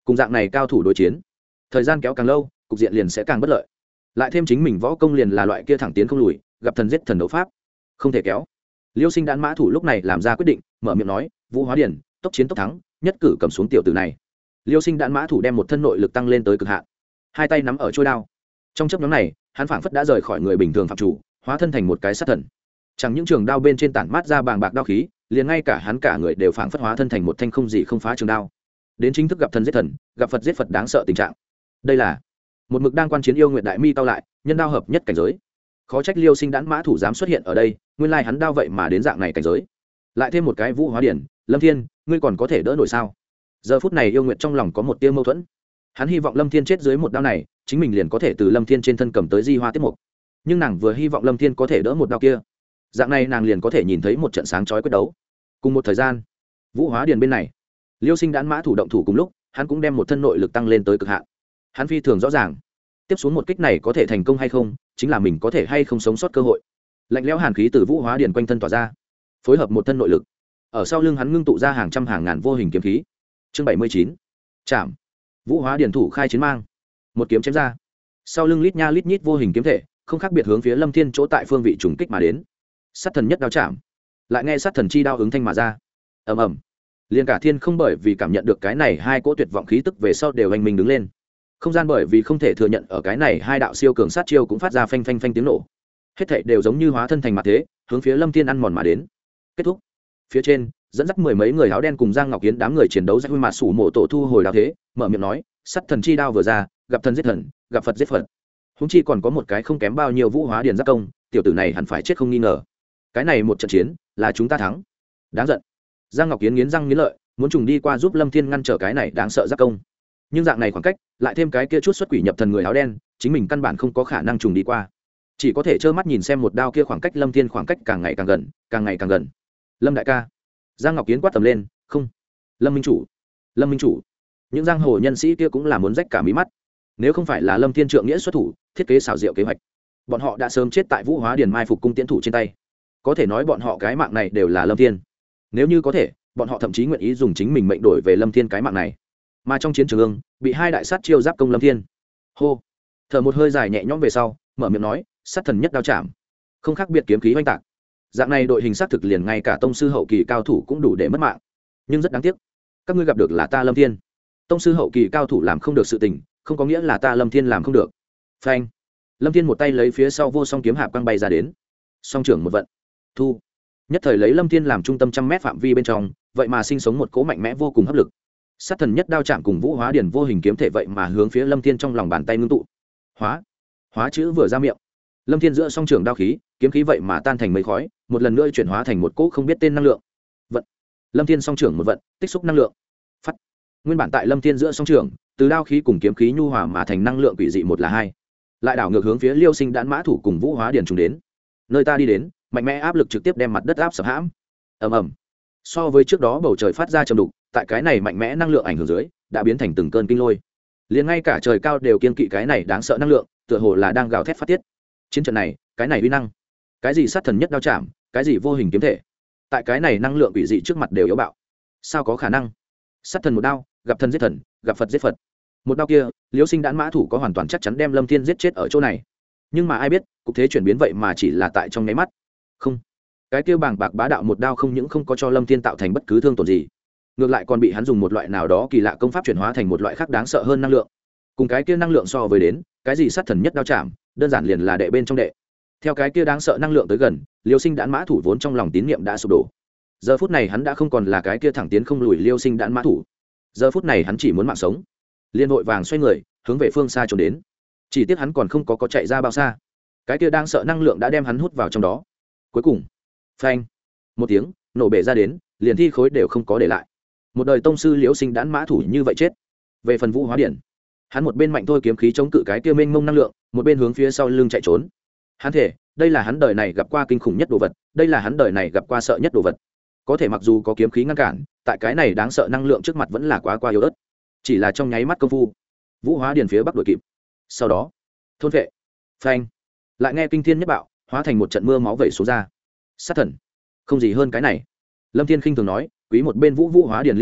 A: cùng dạng này cao thủ đối chiến, thời gian kéo càng lâu cục diện liền sẽ càng bất lợi, lại thêm chính mình võ công liền là loại kia thẳng tiến không lùi, gặp thần giết thần đấu pháp, không thể kéo. Liêu Sinh Đãn mã thủ lúc này làm ra quyết định, mở miệng nói: Vũ Hóa Điển, tốc chiến tốc thắng, nhất cử cầm xuống tiểu tử này. Liêu Sinh Đãn mã thủ đem một thân nội lực tăng lên tới cực hạn, hai tay nắm ở chuôi đao. Trong chớp nhoáng này, hắn phảng phất đã rời khỏi người bình thường phạm chủ, hóa thân thành một cái sát thần. Chẳng những trường đao bên trên tản mát ra bàng bạc đao khí, liền ngay cả hắn cả người đều phảng phất hóa thân thành một thanh không gì không phá trường đao. Đến chính thức gặp thần giết thần, gặp Phật giết Phật đáng sợ tình trạng. Đây là một mực đang quan chiến yêu nguyện đại mi cao lại, nhân đao hợp nhất cảnh giới. Khó trách Liêu Sinh Đãn mã thủ dám xuất hiện ở đây, nguyên lai hắn đao vậy mà đến dạng này cảnh giới. Lại thêm một cái Vũ Hóa Điển, Lâm Thiên, ngươi còn có thể đỡ nổi sao? Giờ phút này yêu nguyện trong lòng có một tia mâu thuẫn. Hắn hy vọng Lâm Thiên chết dưới một đao này, chính mình liền có thể từ Lâm Thiên trên thân cầm tới di hoa tiếp mục. Nhưng nàng vừa hy vọng Lâm Thiên có thể đỡ một đao kia, dạng này nàng liền có thể nhìn thấy một trận sáng chói quyết đấu. Cùng một thời gian, Vũ Hóa Điển bên này, Liêu Sinh Đãn mã thủ động thủ cùng lúc, hắn cũng đem một thân nội lực tăng lên tới cực hạn. Hắn phi thường rõ ràng, tiếp xuống một kích này có thể thành công hay không, chính là mình có thể hay không sống sót cơ hội. Lạnh lẽo hàn khí từ Vũ Hóa Điển quanh thân tỏa ra, phối hợp một thân nội lực, ở sau lưng hắn ngưng tụ ra hàng trăm hàng ngàn vô hình kiếm khí. Chương bảy mươi chín, chạm. Vũ Hóa Điển thủ khai chiến mang, một kiếm chém ra, sau lưng lít nha lít nhít vô hình kiếm thể, không khác biệt hướng phía Lâm Thiên chỗ tại phương vị trùng kích mà đến. Sát thần nhất đao chạm, lại nghe sát thần chi đao ứng thanh mà ra. Ầm ầm, liền cả thiên không bởi vì cảm nhận được cái này hai cỗ tuyệt vọng khí tức về sau đều hành mình đứng lên. Không gian bởi vì không thể thừa nhận ở cái này hai đạo siêu cường sát chiêu cũng phát ra phanh phanh phanh tiếng nổ. Hết thảy đều giống như hóa thân thành mặt thế, hướng phía Lâm Thiên ăn mòn mà đến. Kết thúc. Phía trên, dẫn dắt mười mấy người áo đen cùng Giang Ngọc Yến đám người chiến đấu rách huy mặt sủ mổ tổ thu hồi đao thế, mở miệng nói: "Sắt thần chi đao vừa ra, gặp thần giết thần, gặp Phật giết Phật." Huống chi còn có một cái không kém bao nhiêu Vũ Hóa Điển giáp công, tiểu tử này hẳn phải chết không nghi ngờ. Cái này một trận chiến, là chúng ta thắng. Đáng giận. Giang Ngọc Yến nghiến răng nghiến lợi, muốn trùng đi qua giúp Lâm Thiên ngăn trở cái này đáng sợ giáp công. Nhưng dạng này khoảng cách, lại thêm cái kia chút xuất quỷ nhập thần người áo đen, chính mình căn bản không có khả năng trùng đi qua, chỉ có thể trơ mắt nhìn xem một đao kia khoảng cách Lâm Thiên khoảng cách càng ngày càng gần, càng ngày càng gần. Lâm đại ca, Giang Ngọc Yến quát tầm lên: "Không, Lâm minh chủ, Lâm minh chủ!" Những giang hồ nhân sĩ kia cũng là muốn rách cả mí mắt. Nếu không phải là Lâm Thiên trượng nghĩa xuất thủ, thiết kế xảo diệu kế hoạch, bọn họ đã sớm chết tại Vũ Hóa Điển mai phục cung tiễn thủ trên tay. Có thể nói bọn họ cái mạng này đều là Lâm Thiên. Nếu như có thể, bọn họ thậm chí nguyện ý dùng chính mình mệnh đổi về Lâm Thiên cái mạng này. Mà trong chiến trường, bị hai đại sát chiêu giáp công Lâm Thiên. Hô, thở một hơi dài nhẹ nhõm về sau, mở miệng nói: "Sát thần nhất đao chạm." Không khác biệt kiếm khí oanh tạc. Dạng này đội hình sát thực liền ngay cả tông sư hậu kỳ cao thủ cũng đủ để mất mạng. Nhưng rất đáng tiếc, các ngươi gặp được là ta Lâm Thiên. Tông sư hậu kỳ cao thủ làm không được sự tình, không có nghĩa là ta Lâm Thiên làm không được. Phanh. Lâm Thiên một tay lấy phía sau vô song kiếm hạp quăng bay ra đến. Song trưởng một vận, thu. Nhất thời lấy Lâm Thiên làm trung tâm trăm mét phạm vi bên trong, vậy mà sinh sống một cỗ mạnh mẽ vô cùng hấp lực. Sát thần nhất đao chạm cùng Vũ Hóa Điển vô hình kiếm thể vậy mà hướng phía Lâm Thiên trong lòng bàn tay ngưng tụ. Hóa. Hóa chữ vừa ra miệng, Lâm Thiên giữa song trưởng đao khí, kiếm khí vậy mà tan thành mây khói, một lần nữa chuyển hóa thành một cỗ không biết tên năng lượng. Vận. Lâm Thiên song trưởng một vận, tích xúc năng lượng. Phát. Nguyên bản tại Lâm Thiên giữa song trưởng, từ đao khí cùng kiếm khí nhu hòa mà thành năng lượng quỷ dị một là hai. Lại đảo ngược hướng phía Liêu Sinh Đãn mã thủ cùng Vũ Hóa Điển trùng đến. Nơi ta đi đến, mạnh mẽ áp lực trực tiếp đem mặt đất áp sập hãm. Ầm ầm. So với trước đó bầu trời phát ra trầm đục, tại cái này mạnh mẽ năng lượng ảnh hưởng dưới, đã biến thành từng cơn kinh lôi. Liền ngay cả trời cao đều kiên kỵ cái này đáng sợ năng lượng, tựa hồ là đang gào thét phát tiết. Chiến trận này, cái này uy năng, cái gì sát thần nhất đao chạm, cái gì vô hình kiếm thể, tại cái này năng lượng quỷ dị trước mặt đều yếu bạo. Sao có khả năng? Sát thần một đao, gặp thần giết thần, gặp Phật giết Phật. Một đao kia, Liêu Sinh Đãn mã thủ có hoàn toàn chắc chắn đem Lâm Thiên giết chết ở chỗ này. Nhưng mà ai biết, cục thế chuyển biến vậy mà chỉ là tại trong nháy mắt. Không, cái kia bàng bạc bá đạo một đao không những không có cho Lâm Thiên tạo thành bất cứ thương tổn gì, ngược lại còn bị hắn dùng một loại nào đó kỳ lạ công pháp chuyển hóa thành một loại khác đáng sợ hơn năng lượng. Cùng cái kia năng lượng so với đến, cái gì sát thần nhất đao chạm, đơn giản liền là đệ bên trong đệ. Theo cái kia đáng sợ năng lượng tới gần, Liêu Sinh Đãn mã thủ vốn trong lòng tín niệm đã sụp đổ. Giờ phút này hắn đã không còn là cái kia thẳng tiến không lùi Liêu Sinh Đãn mã thủ. Giờ phút này hắn chỉ muốn mạng sống. Liên vội vàng xoay người, hướng về phương xa trốn đến. Chỉ tiếc hắn còn không có có chạy ra bao xa. Cái kia đang sợ năng lượng đã đem hắn hút vào trong đó. Cuối cùng, phanh, một tiếng, nổ bể ra đến, liền thi khối đều không có để lại. Một đời tông sư Liêu Sinh Đãn mã thủ như vậy chết. Về phần Vũ Hóa Điển, hắn một bên mạnh thôi kiếm khí chống cự cái kia mênh mông năng lượng, một bên hướng phía sau lưng chạy trốn. Hắn thể, đây là hắn đời này gặp qua kinh khủng nhất đồ vật, đây là hắn đời này gặp qua sợ nhất đồ vật. Có thể mặc dù có kiếm khí ngăn cản, tại cái này đáng sợ năng lượng trước mặt vẫn là quá qua yếu ớt. Chỉ là trong nháy mắt công phu, Vũ Hóa Điển phía bắc đuổi kịp. Sau đó, thôn vệ, phanh, lại nghe kinh thiên nhất bạo, hóa thành một trận mưa máu vẩy xuống ra. Sát thần, không gì hơn cái này. Lâm Thiên khinh thường nói, quý một bên Vũ Vũ Hóa Điển liên hợp,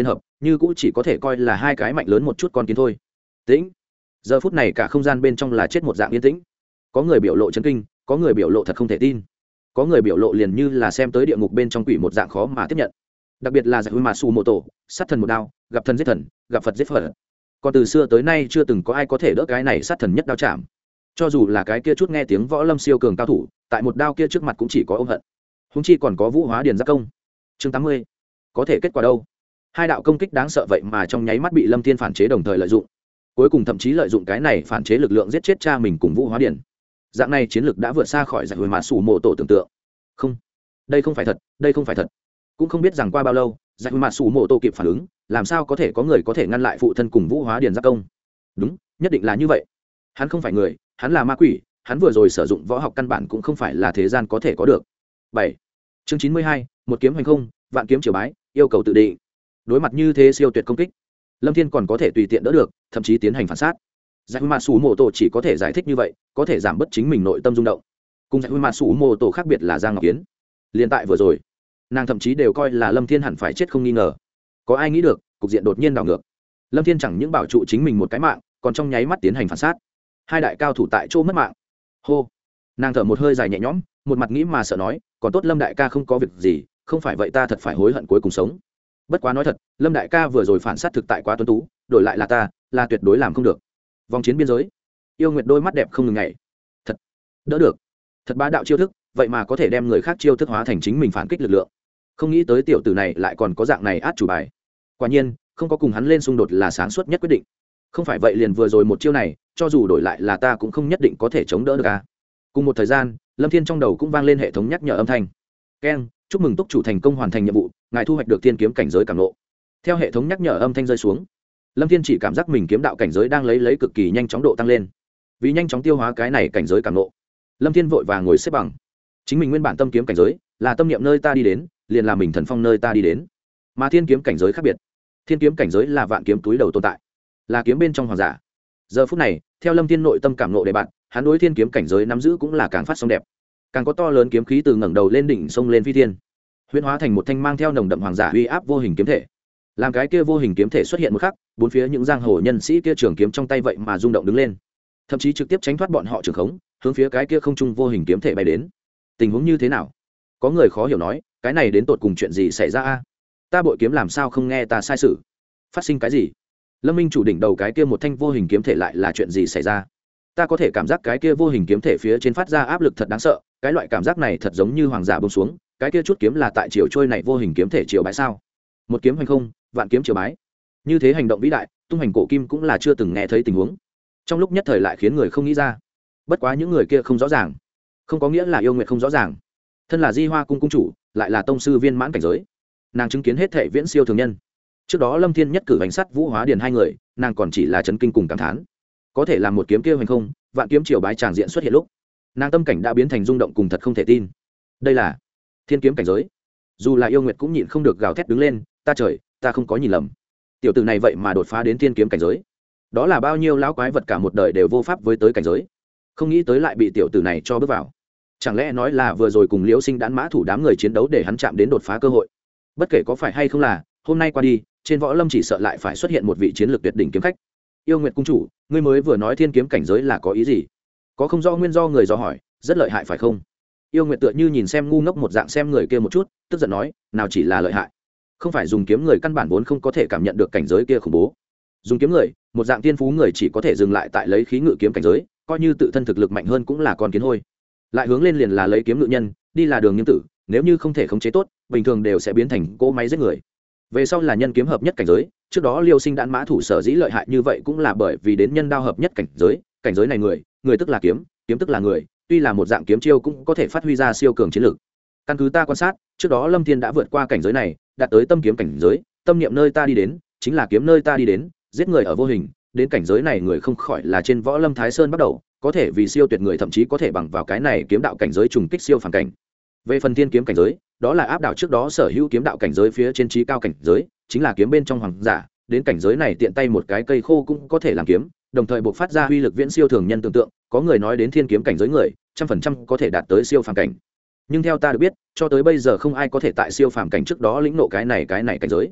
A: như cũ chỉ có thể coi là hai cái mạnh lớn một chút con kiến thôi. Tĩnh. Giờ phút này cả không gian bên trong là chết một dạng yên tĩnh. Có người biểu lộ chấn kinh, có người biểu lộ thật không thể tin, có người biểu lộ liền như là xem tới địa ngục bên trong quỷ một dạng khó mà tiếp nhận. Đặc biệt là giải huy mà su mô tổ, sát thần một đao, gặp thần giết thần, gặp Phật giết Phật. Còn từ xưa tới nay chưa từng có ai có thể đỡ cái này sát thần nhất đao chạm. Cho dù là cái kia chút nghe tiếng võ lâm siêu cường cao thủ, tại một đao kia trước mặt cũng chỉ có ôm hận. Huống chi còn có Vũ Hóa Điền giáp công. Chương tám mươi. Có thể kết quả đâu? Hai đạo công kích đáng sợ vậy mà trong nháy mắt bị Lâm Thiên phản chế đồng thời lợi dụng. Cuối cùng thậm chí lợi dụng cái này phản chế lực lượng giết chết cha mình cùng Vũ Hóa Điền. Dạng này chiến lược đã vượt xa khỏi giải hồi mà sủ mộ tổ tưởng tượng. Không, đây không phải thật, đây không phải thật. Cũng không biết rằng qua bao lâu, giải hồi mà sủ mộ tổ kịp phản ứng, làm sao có thể có người có thể ngăn lại phụ thân cùng Vũ Hóa Điền giáp công? Đúng, nhất định là như vậy. Hắn không phải người, hắn là ma quỷ, hắn vừa rồi sử dụng võ học căn bản cũng không phải là thế gian có thể có được. Bảy. Chương chín mươi hai, một kiếm hành không, vạn kiếm triều bái, yêu cầu tự định. Đối mặt như thế siêu tuyệt công kích, Lâm Thiên còn có thể tùy tiện đỡ được, thậm chí tiến hành phản sát. Giải Huy Mạt Sủ Mộ Tổ chỉ có thể giải thích như vậy, có thể giảm bớt chính mình nội tâm rung động. Cùng Giải Huy Mạt Sủ Mộ Tổ khác biệt là Giang Ngọc Kiến. Liên tại vừa rồi, nàng thậm chí đều coi là Lâm Thiên hẳn phải chết không nghi ngờ. Có ai nghĩ được, cục diện đột nhiên đảo ngược. Lâm Thiên chẳng những bảo trụ chính mình một cái mạng, còn trong nháy mắt tiến hành phản sát. Hai đại cao thủ tại chỗ mất mạng. Hô. Nàng thở một hơi dài nhẹ nhõm, một mặt nghĩ mà sợ nói, còn tốt Lâm đại ca không có việc gì, không phải vậy ta thật phải hối hận cuối cùng sống. Bất quá nói thật, Lâm đại ca vừa rồi phản sát thực tại quá tuấn tú, đổi lại là ta, là tuyệt đối làm không được. Vòng chiến biên giới, Yêu Nguyệt đôi mắt đẹp không ngừng nhảy. Thật, đỡ được. Thật bá đạo chiêu thức, vậy mà có thể đem người khác chiêu thức hóa thành chính mình phản kích lực lượng. Không nghĩ tới tiểu tử này lại còn có dạng này át chủ bài. Quả nhiên, không có cùng hắn lên xung đột là sáng suốt nhất quyết định. Không phải vậy liền vừa rồi một chiêu này, cho dù đổi lại là ta cũng không nhất định có thể chống đỡ được a. Cùng một thời gian, Lâm Thiên trong đầu cũng vang lên hệ thống nhắc nhở âm thanh. Keng, chúc mừng túc chủ thành công hoàn thành nhiệm vụ, ngài thu hoạch được thiên kiếm cảnh giới cảm ngộ. Theo hệ thống nhắc nhở âm thanh rơi xuống, Lâm Thiên chỉ cảm giác mình kiếm đạo cảnh giới đang lấy lấy cực kỳ nhanh chóng độ tăng lên. Vì nhanh chóng tiêu hóa cái này cảnh giới cảm ngộ, Lâm Thiên vội vàng ngồi xếp bằng. Chính mình nguyên bản tâm kiếm cảnh giới là tâm niệm nơi ta đi đến, liền là mình thần phong nơi ta đi đến. Mà thiên kiếm cảnh giới khác biệt. Thiên kiếm cảnh giới là vạn kiếm túi đầu tồn tại, là kiếm bên trong hoàng giả. Giờ phút này, theo Lâm Thiên nội tâm cảm ngộ để bạn, hắn đối thiên kiếm cảnh giới nắm giữ cũng là càng phát song đẹp, càng có to lớn kiếm khí từ ngẩng đầu lên đỉnh sông lên phi thiên, huyễn hóa thành một thanh mang theo nồng đậm hoàng giả uy áp vô hình kiếm thể. Làm cái kia vô hình kiếm thể xuất hiện một khắc, bốn phía những giang hồ nhân sĩ kia trường kiếm trong tay vậy mà rung động đứng lên, thậm chí trực tiếp tránh thoát bọn họ trường khống, hướng phía cái kia không trung vô hình kiếm thể bay đến. Tình huống như thế nào? Có người khó hiểu nói, cái này đến tột cùng chuyện gì xảy ra a? Ta bội kiếm làm sao không nghe ta sai sử? Phát sinh cái gì? Lâm Minh chủ đỉnh đầu cái kia một thanh vô hình kiếm thể lại là chuyện gì xảy ra? Ta có thể cảm giác cái kia vô hình kiếm thể phía trên phát ra áp lực thật đáng sợ, cái loại cảm giác này thật giống như hoàng giả buông xuống, cái kia chút kiếm là tại chiều trôi này vô hình kiếm thể chiều bái sao? Một kiếm hành không, vạn kiếm chiều bái. Như thế hành động vĩ đại, tung hành cổ kim cũng là chưa từng nghe thấy tình huống. Trong lúc nhất thời lại khiến người không nghĩ ra. Bất quá những người kia không rõ ràng, không có nghĩa là Yêu Nguyệt không rõ ràng. Thân là Di Hoa cung cung chủ, lại là tông sư viên mãn cảnh giới, nàng chứng kiến hết thảy viễn siêu thường nhân. Trước đó Lâm Thiên nhất cử hành sát Vũ Hóa Điền hai người, nàng còn chỉ là chấn kinh cùng cảm thán. Có thể làm một kiếm kia hành không, vạn kiếm triều bái tràng diện xuất hiện lúc, nàng tâm cảnh đã biến thành rung động cùng thật không thể tin. Đây là thiên kiếm cảnh giới. Dù là Yêu Nguyệt cũng nhịn không được gào thét đứng lên, ta trời, ta không có nhìn lầm. Tiểu tử này vậy mà đột phá đến thiên kiếm cảnh giới. Đó là bao nhiêu lão quái vật cả một đời đều vô pháp với tới cảnh giới. Không nghĩ tới lại bị tiểu tử này cho bước vào. Chẳng lẽ nói là vừa rồi cùng Liễu Sinh đán mã thủ đám người chiến đấu để hắn chạm đến đột phá cơ hội. Bất kể có phải hay không là, hôm nay qua đi, trên võ lâm chỉ sợ lại phải xuất hiện một vị chiến lược tuyệt đỉnh kiếm khách. Yêu Nguyệt cung chủ, ngươi mới vừa nói thiên kiếm cảnh giới là có ý gì? Có không do nguyên do người do hỏi, rất lợi hại phải không? Yêu Nguyệt tựa như nhìn xem ngu ngốc một dạng xem người kia một chút, tức giận nói, nào chỉ là lợi hại, không phải dùng kiếm người căn bản vốn không có thể cảm nhận được cảnh giới kia khủng bố. Dùng kiếm người, một dạng tiên phú người chỉ có thể dừng lại tại lấy khí ngự kiếm cảnh giới, coi như tự thân thực lực mạnh hơn cũng là con kiến hôi. Lại hướng lên liền là lấy kiếm ngự nhân, đi là đường nghiêm tử, nếu như không thể khống chế tốt, bình thường đều sẽ biến thành cỗ máy giết người. Về sau là nhân kiếm hợp nhất cảnh giới, trước đó Liêu Sinh đạn mã thủ sở dĩ lợi hại như vậy cũng là bởi vì đến nhân đao hợp nhất cảnh giới, cảnh giới này người, người tức là kiếm, kiếm tức là người, tuy là một dạng kiếm chiêu cũng có thể phát huy ra siêu cường chiến lược. Căn cứ ta quan sát, trước đó Lâm Thiên đã vượt qua cảnh giới này, đạt tới tâm kiếm cảnh giới, tâm niệm nơi ta đi đến, chính là kiếm nơi ta đi đến, giết người ở vô hình, đến cảnh giới này người không khỏi là trên võ lâm Thái Sơn bắt đầu, có thể vì siêu tuyệt người thậm chí có thể bằng vào cái này kiếm đạo cảnh giới trùng kích siêu phàm cảnh. Về phần thiên kiếm cảnh giới, đó là áp đảo trước đó sở hữu kiếm đạo cảnh giới phía trên trí cao cảnh giới, chính là kiếm bên trong hoàng giả, đến cảnh giới này tiện tay một cái cây khô cũng có thể làm kiếm, đồng thời buộc phát ra uy lực viễn siêu thường nhân tưởng tượng, có người nói đến thiên kiếm cảnh giới người, trăm phần trăm có thể đạt tới siêu phàm cảnh. Nhưng theo ta được biết, cho tới bây giờ không ai có thể tại siêu phàm cảnh trước đó lĩnh ngộ cái này cái này cảnh giới.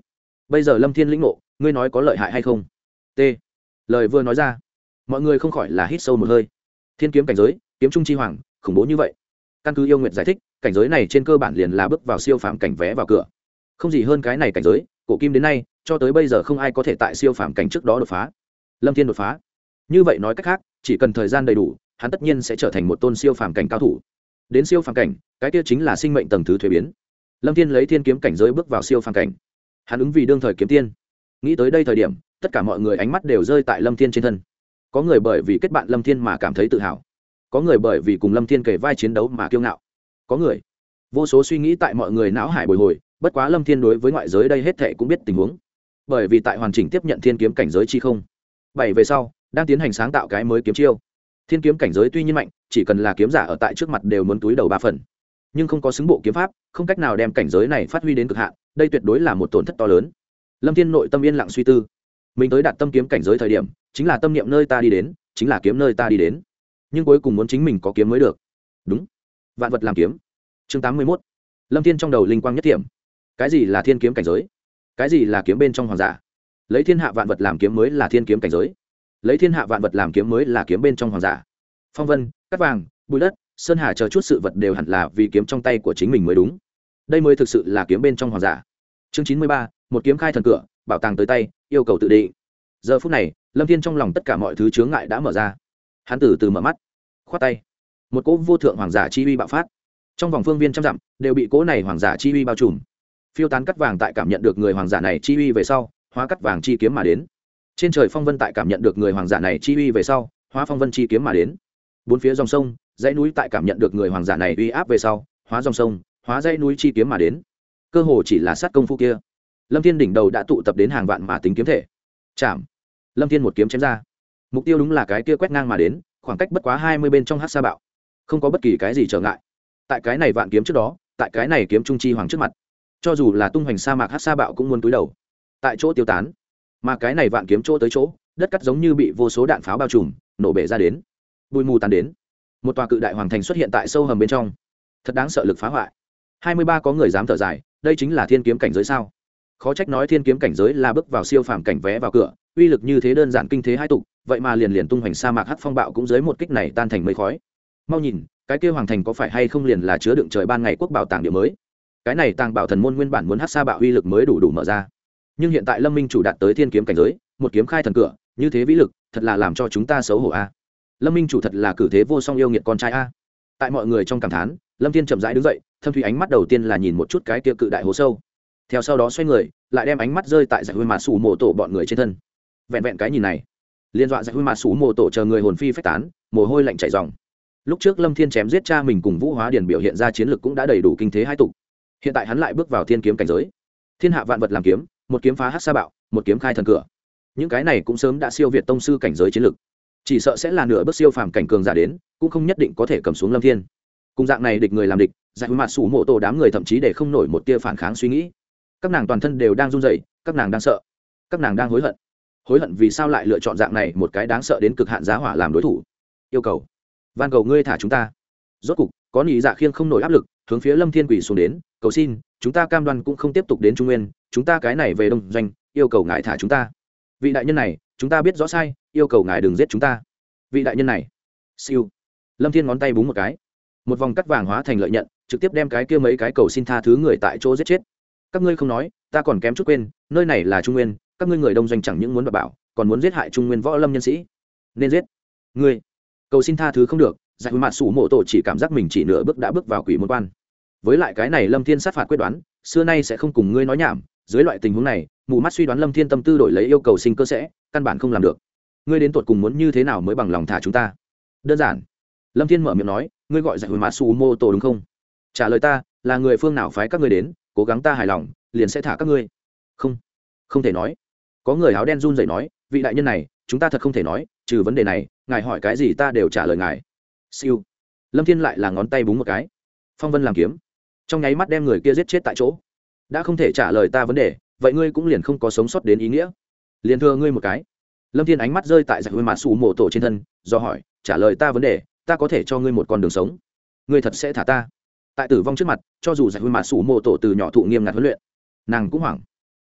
A: bây giờ lâm thiên lĩnh ngộ, ngươi nói có lợi hại hay không? T. Lời vừa nói ra, mọi người không khỏi là hít sâu một hơi. Thiên kiếm cảnh giới, kiếm trung chi hoàng, khủng bố như vậy. Căn cứ Yêu Nguyệt giải thích, cảnh giới này trên cơ bản liền là bước vào siêu phàm cảnh vé vào cửa. Không gì hơn cái này cảnh giới, cổ kim đến nay, cho tới bây giờ không ai có thể tại siêu phàm cảnh trước đó đột phá. Lâm Thiên đột phá. Như vậy nói cách khác, chỉ cần thời gian đầy đủ, hắn tất nhiên sẽ trở thành một tôn siêu phàm cảnh cao thủ. Đến siêu phàm cảnh, cái kia chính là sinh mệnh tầng thứ thuế biến. Lâm Thiên lấy thiên kiếm cảnh giới bước vào siêu phàm cảnh. Hắn ứng vì đương thời kiếm tiên. Nghĩ tới đây thời điểm, tất cả mọi người ánh mắt đều rơi tại Lâm Thiên trên thân. Có người bởi vì kết bạn Lâm Thiên mà cảm thấy tự hào, có người bởi vì cùng Lâm Thiên kể vai chiến đấu mà kiêu ngạo, có người vô số suy nghĩ tại mọi người não hải bồi hồi. Bất quá Lâm Thiên đối với ngoại giới đây hết thảy cũng biết tình huống, bởi vì tại hoàn chỉnh tiếp nhận thiên kiếm cảnh giới chi không bảy về sau, đang tiến hành sáng tạo cái mới kiếm chiêu. Thiên kiếm cảnh giới tuy nhiên mạnh, chỉ cần là kiếm giả ở tại trước mặt đều muốn túi đầu ba phần, nhưng không có xứng bộ kiếm pháp, không cách nào đem cảnh giới này phát huy đến cực hạn, đây tuyệt đối là một tổn thất to lớn. Lâm Thiên nội tâm yên lặng suy tư, mình tới đạt tâm kiếm cảnh giới thời điểm, chính là tâm niệm nơi ta đi đến, chính là kiếm nơi ta đi đến, nhưng cuối cùng muốn chính mình có kiếm mới được. Đúng, vạn vật làm kiếm. Chương tám mươi mốt. Lâm Thiên trong đầu linh quang nhất thiểm. Cái gì là thiên kiếm cảnh giới? Cái gì là kiếm bên trong hoàng giả? Lấy thiên hạ vạn vật làm kiếm mới là thiên kiếm cảnh giới. Lấy thiên hạ vạn vật làm kiếm mới là kiếm bên trong hoàng giả. Phong vân, cát vàng, bụi đất, sơn hà chờ chút sự vật đều hẳn là vì kiếm trong tay của chính mình mới đúng. Đây mới thực sự là kiếm bên trong hoàng giả. Chương chín mươi ba. Một kiếm khai thần cửa, bảo tàng tới tay, yêu cầu tự định. Giờ phút này, Lâm Thiên trong lòng tất cả mọi thứ chướng ngại đã mở ra. Hắn từ từ mở mắt, khoát tay, một cỗ vô thượng hoàng giả chi uy bạo phát. Trong vòng phương viên trăm dặm đều bị cỗ này hoàng giả chi uy bao trùm. Phiêu tán cắt vàng tại cảm nhận được người hoàng giả này chi uy về sau, hóa cắt vàng chi kiếm mà đến. Trên trời phong vân tại cảm nhận được người hoàng giả này chi uy về sau, hóa phong vân chi kiếm mà đến. Bốn phía dòng sông, dãy núi tại cảm nhận được người hoàng giả này uy áp về sau, hóa dòng sông, hóa dãy núi chi kiếm mà đến. Cơ hồ chỉ là sát công phu kia. Lâm Thiên đỉnh đầu đã tụ tập đến hàng vạn mà tính kiếm thể. Chạm. Lâm Thiên một kiếm chém ra. Mục tiêu đúng là cái kia quét ngang mà đến, khoảng cách bất quá hai mươi bên trong hắc sa bạo. Không có bất kỳ cái gì trở ngại. Tại cái này vạn kiếm trước đó, tại cái này kiếm trung chi hoàng trước mặt, cho dù là tung hoành sa mạc hắc sa bạo cũng muốn túi đầu. Tại chỗ tiêu tán. Mà cái này vạn kiếm chỗ tới chỗ, đất cắt giống như bị vô số đạn pháo bao trùm, nổ bể ra đến. Bụi mù tàn đến. Một tòa cự đại hoàng thành xuất hiện tại sâu hầm bên trong. Thật đáng sợ lực phá hoại. hai mươi ba có người dám thở dài, đây chính là thiên kiếm cảnh giới sao? Khó trách nói thiên kiếm cảnh giới là bước vào siêu phàm cảnh vé vào cửa, uy lực như thế đơn giản kinh thế hai tục, vậy mà liền liền tung hoành sa mạc hắc phong bạo cũng dưới một kích này tan thành mây khói. Mau nhìn, cái kia hoàng thành có phải hay không liền là chứa đựng trời ban ngày quốc bảo tàng địa mới? Cái này tàng bảo thần môn nguyên bản muốn hắc sa bạo uy lực mới đủ đủ mở ra, nhưng hiện tại Lâm Minh chủ đạt tới thiên kiếm cảnh giới, một kiếm khai thần cửa, như thế vĩ lực, thật là làm cho chúng ta xấu hổ a. Lâm Minh chủ thật là cử thế vô song yêu nghiệt con trai a. Tại mọi người trong cảm thán, Lâm Thiên chậm rãi đứng dậy, thâm thủy ánh mắt đầu tiên là nhìn một chút cái kia cự đại hố sâu, theo sau đó xoay người, lại đem ánh mắt rơi tại giải huy mạt sủ mộ tổ bọn người trên thân. Vẹn vẹn cái nhìn này, liên dọa giải huy mạt sủ mộ tổ chờ người hồn phi phách tán, mồ hôi lạnh chảy ròng. Lúc trước Lâm Thiên chém giết cha mình cùng Vũ Hóa Điền biểu hiện ra chiến lực cũng đã đầy đủ kinh thế hai tục, hiện tại hắn lại bước vào thiên kiếm cảnh giới, thiên hạ vạn vật làm kiếm, một kiếm phá hắc sa bạo, một kiếm khai thần cửa. Những cái này cũng sớm đã siêu việt tông sư cảnh giới chiến lực, chỉ sợ sẽ là nửa bước siêu phàm cảnh cường giả đến, cũng không nhất định có thể cầm xuống Lâm Thiên. Cùng dạng này địch người làm địch, giải huy mạt sủ mộ tổ đám người thậm chí để không nổi một tia phản kháng suy nghĩ. Các nàng toàn thân đều đang run rẩy, các nàng đang sợ, các nàng đang hối hận. Hối hận vì sao lại lựa chọn dạng này một cái đáng sợ đến cực hạn giá hỏa làm đối thủ. Yêu cầu, van cầu ngươi thả chúng ta. Rốt cục, có nhị dạ khiêng không nổi áp lực, hướng phía Lâm Thiên quỳ xuống đến, cầu xin, chúng ta cam đoan cũng không tiếp tục đến Trung Nguyên, chúng ta cái này về đông doanh, yêu cầu ngài thả chúng ta. Vị đại nhân này, chúng ta biết rõ sai, yêu cầu ngài đừng giết chúng ta. Vị đại nhân này. Siêu. Lâm Thiên ngón tay búng một cái, một vòng cắt vàng hóa thành lợi nhận, trực tiếp đem cái kia mấy cái cầu xin tha thứ người tại chỗ giết chết. Các ngươi không nói, ta còn kém chút quên, nơi này là Trung Nguyên, các ngươi người đông doanh chẳng những muốn bảo bảo, còn muốn giết hại Trung Nguyên võ lâm nhân sĩ, nên giết. Ngươi cầu xin tha thứ không được, giải huy mạt sủ mộ tổ chỉ cảm giác mình chỉ nửa bước đã bước vào quỷ môn quan. Với lại cái này Lâm Thiên sát phạt quyết đoán, xưa nay sẽ không cùng ngươi nói nhảm, dưới loại tình huống này, mù mắt suy đoán Lâm Thiên tâm tư đổi lấy yêu cầu sinh cơ sẽ, căn bản không làm được. Ngươi đến tuột cùng muốn như thế nào mới bằng lòng thả chúng ta? Đơn giản. Lâm Thiên mở miệng nói, ngươi gọi giải huy mạt sủ mộ tổ đúng không? Trả lời ta, là người phương nào phái các ngươi đến, cố gắng ta hài lòng, liền sẽ thả các ngươi. Không, không thể nói. Có người áo đen run rẩy nói, vị đại nhân này, chúng ta thật không thể nói, trừ vấn đề này, ngài hỏi cái gì ta đều trả lời ngài. Siêu. Lâm Thiên lại là ngón tay búng một cái, phong vân làm kiếm, trong nháy mắt đem người kia giết chết tại chỗ. Đã không thể trả lời ta vấn đề, vậy ngươi cũng liền không có sống sót đến ý nghĩa, liền thưa ngươi một cái. Lâm Thiên ánh mắt rơi tại giải huy mạt sủ mộ tổ trên thân, do hỏi, trả lời ta vấn đề, ta có thể cho ngươi một con đường sống, ngươi thật sẽ thả ta? Tại tử vong trước mặt, cho dù giải huy mạt sủ mộ tổ từ nhỏ thụ nghiêm ngặt huấn luyện, nàng cũng hoảng.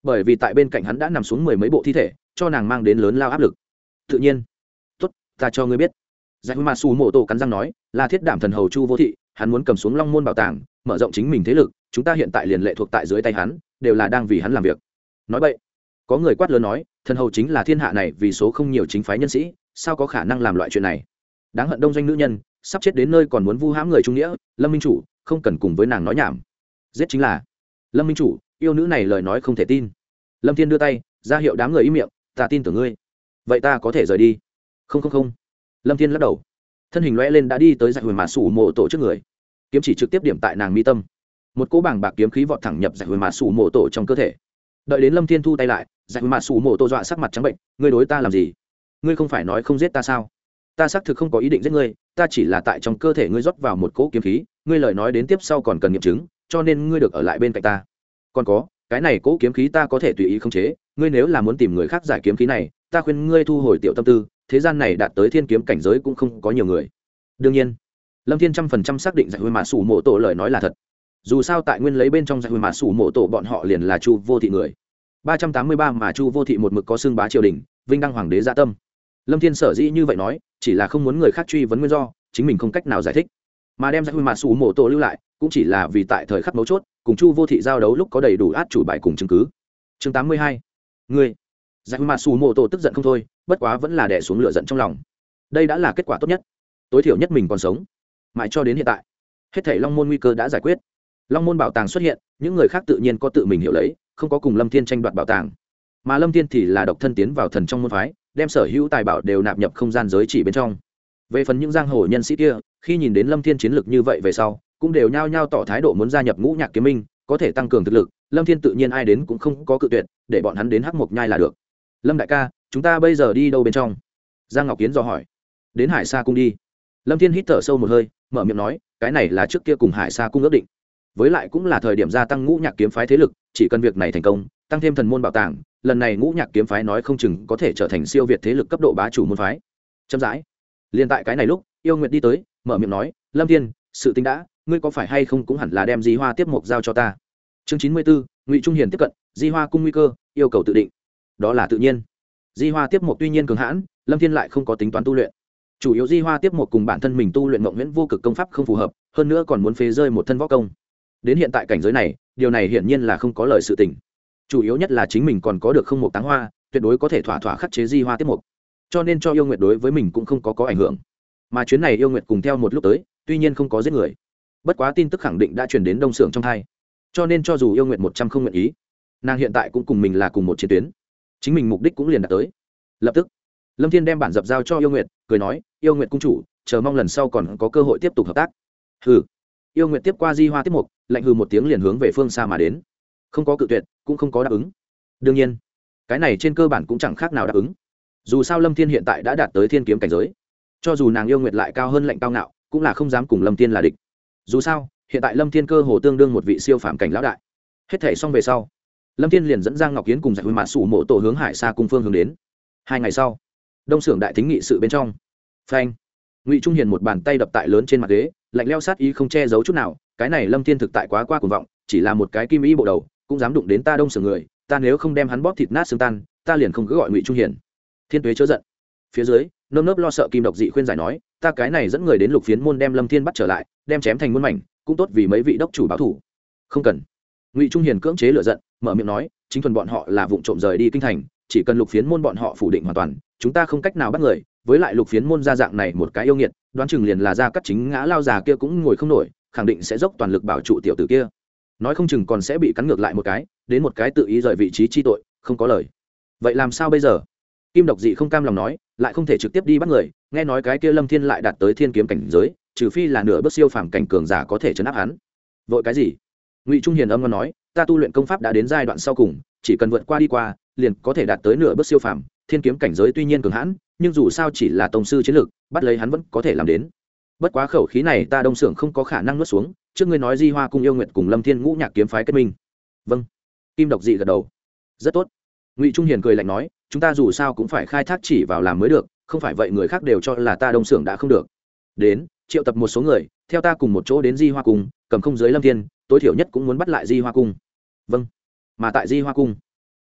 A: bởi vì tại bên cạnh hắn đã nằm xuống mười mấy bộ thi thể cho nàng mang đến lớn lao áp lực. Tự nhiên, tốt, ta cho ngươi biết. Giải Hữu Mạ Sủ Mộ Tổ cắn răng nói, là thiết đảm thần hầu Chu Vô Thị, hắn muốn cầm xuống Long Môn bảo tàng, mở rộng chính mình thế lực, chúng ta hiện tại liền lệ thuộc tại dưới tay hắn, đều là đang vì hắn làm việc. Nói vậy, có người quát lớn nói, thần hầu chính là thiên hạ này vì số không nhiều chính phái nhân sĩ, sao có khả năng làm loại chuyện này? Đáng hận đông doanh nữ nhân, sắp chết đến nơi còn muốn vu hãm người trung nghĩa, Lâm minh chủ, không cần cùng với nàng nói nhảm. Giết chính là. Lâm minh chủ, yêu nữ này lời nói không thể tin. Lâm Thiên đưa tay ra hiệu đám người im miệng, ta tin tưởng ngươi. Vậy ta có thể rời đi? Không không không. Lâm Thiên lắc đầu, thân hình lóe lên đã đi tới Giải Huyền Mã Sủ Mộ Tổ trước người, kiếm chỉ trực tiếp điểm tại nàng mi tâm. Một cỗ bảng bạc kiếm khí vọt thẳng nhập Giải Huyền Mã Sủ Mộ Tổ trong cơ thể. Đợi đến Lâm Thiên thu tay lại, Giải Huyền Mã Sủ Mộ Tổ dọa sắc mặt trắng bệnh, ngươi đối ta làm gì? Ngươi không phải nói không giết ta sao? Ta xác thực không có ý định giết ngươi, ta chỉ là tại trong cơ thể ngươi rót vào một cỗ kiếm khí, ngươi lời nói đến tiếp sau còn cần nghiệm chứng, cho nên ngươi được ở lại bên cạnh ta. Còn có, cái này cỗ kiếm khí ta có thể tùy ý khống chế, ngươi nếu là muốn tìm người khác giải kiếm khí này, ta khuyên ngươi thu hồi tiểu tâm tư, thế gian này đạt tới thiên kiếm cảnh giới cũng không có nhiều người. Đương nhiên, Lâm Thiên trăm phần trăm xác định Giải Huyền Mã Sủ Mộ Tổ lời nói là thật. Dù sao tại nguyên lấy bên trong Giải Huyền Mã Sủ Mộ Tổ bọn họ liền là Chu Vô Thị người. ba trăm tám mươi ba mà Chu Vô Thị một mực có xưng bá triều đình, vinh đăng hoàng đế dạ tâm. Lâm Thiên sở dĩ như vậy nói, chỉ là không muốn người khác truy vấn nguyên do, chính mình không cách nào giải thích. Mà đem Giải Huyền Mã Sủ Mộ Tổ lưu lại, cũng chỉ là vì tại thời khắc mấu chốt, cùng Chu Vô Thị giao đấu lúc có đầy đủ át chủ bài cùng chứng cứ. Chương tám mươi hai. Ngươi. Giải Huyền Mã Sủ Mộ Tổ tức giận không thôi, bất quá vẫn là đè xuống lửa giận trong lòng. Đây đã là kết quả tốt nhất, tối thiểu nhất mình còn sống. Mãi cho đến hiện tại, hết thảy Long môn nguy cơ đã giải quyết. Long môn bảo tàng xuất hiện, những người khác tự nhiên có tự mình hiểu lấy, không có cùng Lâm Thiên tranh đoạt bảo tàng. Mà Lâm Thiên thì là độc thân tiến vào thần trong môn phái, đem sở hữu tài bảo đều nạp nhập không gian giới chỉ bên trong. Về phần những giang hồ nhân sĩ kia, khi nhìn đến Lâm Thiên chiến lực như vậy về sau, cũng đều nhao nhao tỏ thái độ muốn gia nhập Ngũ Nhạc Kiếm Minh, có thể tăng cường thực lực, Lâm Thiên tự nhiên ai đến cũng không có cự tuyệt, để bọn hắn đến Hắc Mộc Nhai là được. Lâm đại ca, chúng ta bây giờ đi đâu bên trong? Giang Ngọc Kiến dò hỏi. Đến Hải Sa cung đi. Lâm Thiên hít thở sâu một hơi, mở miệng nói, cái này là trước kia cùng Hải Sa cung ước định, với lại cũng là thời điểm gia tăng Ngũ Nhạc kiếm phái thế lực, chỉ cần việc này thành công, tăng thêm thần môn bảo tàng, lần này Ngũ Nhạc kiếm phái nói không chừng có thể trở thành siêu việt thế lực cấp độ bá chủ môn phái. Chậm rãi, liền tại cái này lúc, Yêu Nguyệt đi tới, mở miệng nói, Lâm Thiên, sự tình đã, ngươi có phải hay không cũng hẳn là đem Di Hoa tiếp mục giao cho ta. Chương chín mươi 94, Ngụy Trung Hiền tiếp cận, Di Hoa cung nguy cơ, yêu cầu tự định. Đó là tự nhiên. Di Hoa tiếp mục tuy nhiên cường hãn, Lâm Thiên lại không có tính toán tu luyện. Chủ yếu Di Hoa tiếp mục cùng bản thân mình tu luyện Mộng Viễn vô cực công pháp không phù hợp, hơn nữa còn muốn phế rơi một thân võ công. Đến hiện tại cảnh giới này, điều này hiển nhiên là không có lời sự tình. Chủ yếu nhất là chính mình còn có được không một táng hoa, tuyệt đối có thể thỏa thỏa khắc chế Di Hoa tiếp mục. Cho nên cho Yêu Nguyệt đối với mình cũng không có có ảnh hưởng. Mà chuyến này Yêu Nguyệt cùng theo một lúc tới, tuy nhiên không có giết người, bất quá tin tức khẳng định đã truyền đến Đông Sưởng trong hai. Cho nên cho dù Yêu Nguyệt một trăm không nguyện ý, nàng hiện tại cũng cùng mình là cùng một chiến tuyến, chính mình mục đích cũng liền đạt tới. Lập tức, Lâm Thiên đem bản dập giao cho Yêu Nguyệt, cười nói, Yêu Nguyệt cung chủ, chờ mong lần sau còn có cơ hội tiếp tục hợp tác. Hừ. Yêu Nguyệt tiếp qua Di Hoa tiếp mục, lạnh hừ một tiếng liền hướng về phương xa mà đến, không có cự tuyệt, cũng không có đáp ứng. Đương nhiên, cái này trên cơ bản cũng chẳng khác nào đáp ứng. Dù sao Lâm Thiên hiện tại đã đạt tới thiên kiếm cảnh giới, cho dù nàng Yêu Nguyệt lại cao hơn lạnh cao ngạo, cũng là không dám cùng Lâm Thiên là địch. Dù sao, hiện tại Lâm Thiên cơ hồ tương đương một vị siêu phàm cảnh lão đại. Hết thảy xong về sau, Lâm Thiên liền dẫn Giang Ngọc Kiến cùng Giải Huyền Mã Sủ Mộ Tổ hướng Hải Sa cung phương hướng đến. Hai ngày sau, Đông Sưởng đại thính nghị sự bên trong, phanh, Ngụy Trung Hiền một bàn tay đập tại lớn trên mặt ghế, lạnh lẽo sát ý không che giấu chút nào. Cái này Lâm Thiên thực tại quá qua cuồng vọng, chỉ là một cái kim y bộ đầu, cũng dám đụng đến ta Đông Sưởng người, ta nếu không đem hắn bóp thịt nát xương tan, ta liền không cứ gọi Ngụy Trung Hiền. Thiên Tuế chớ giận. Phía dưới, nơm nớp lo sợ Kim Độc Dị khuyên giải nói, ta cái này dẫn người đến Lục Phiến môn đem Lâm Thiên bắt trở lại, đem chém thành muôn mảnh, cũng tốt vì mấy vị đốc chủ báo thủ. Không cần. Ngụy Trung Hiền cưỡng chế lửa giận, mở miệng nói, chính thuần bọn họ là vụng trộm rời đi kinh thành, chỉ cần Lục Phiến môn bọn họ phủ định hoàn toàn, chúng ta không cách nào bắt người, với lại Lục Phiến môn ra dạng này một cái yêu nghiệt, đoán chừng liền là ra cắt chính ngã lao già kia cũng ngồi không nổi, khẳng định sẽ dốc toàn lực bảo trụ tiểu tử kia, nói không chừng còn sẽ bị cắn ngược lại một cái, đến một cái tự ý rời vị trí chi tội, không có lời. Vậy làm sao bây giờ? Kim Độc Dị không cam lòng nói, lại không thể trực tiếp đi bắt người, nghe nói cái kia Lâm Thiên lại đạt tới thiên kiếm cảnh giới, trừ phi là nửa bước siêu phàm cảnh cường giả có thể chấn áp hắn. Vội cái gì? Ngụy Trung Hiền âm ngon nói, ta tu luyện công pháp đã đến giai đoạn sau cùng, chỉ cần vượt qua đi qua, liền có thể đạt tới nửa bước siêu phàm, thiên kiếm cảnh giới tuy nhiên cường hãn, nhưng dù sao chỉ là tông sư chiến lực, bắt lấy hắn vẫn có thể làm đến. Bất quá khẩu khí này ta Đông Sưởng không có khả năng nuốt xuống, trước ngươi nói Di Hoa cung yêu nguyệt cùng Lâm Thiên Ngũ Nhạc kiếm phái kết minh. Vâng. Kim Độc Dị gật đầu. Rất tốt. Ngụy Trung Hiền cười lạnh nói, chúng ta dù sao cũng phải khai thác chỉ vào làm mới được, không phải vậy người khác đều cho là ta Đông Sưởng đã không được. Đến, triệu tập một số người, theo ta cùng một chỗ đến Di Hoa cung, cầm không giới Lâm Thiên, tối thiểu nhất cũng muốn bắt lại Di Hoa cung. Vâng. Mà tại Di Hoa cung,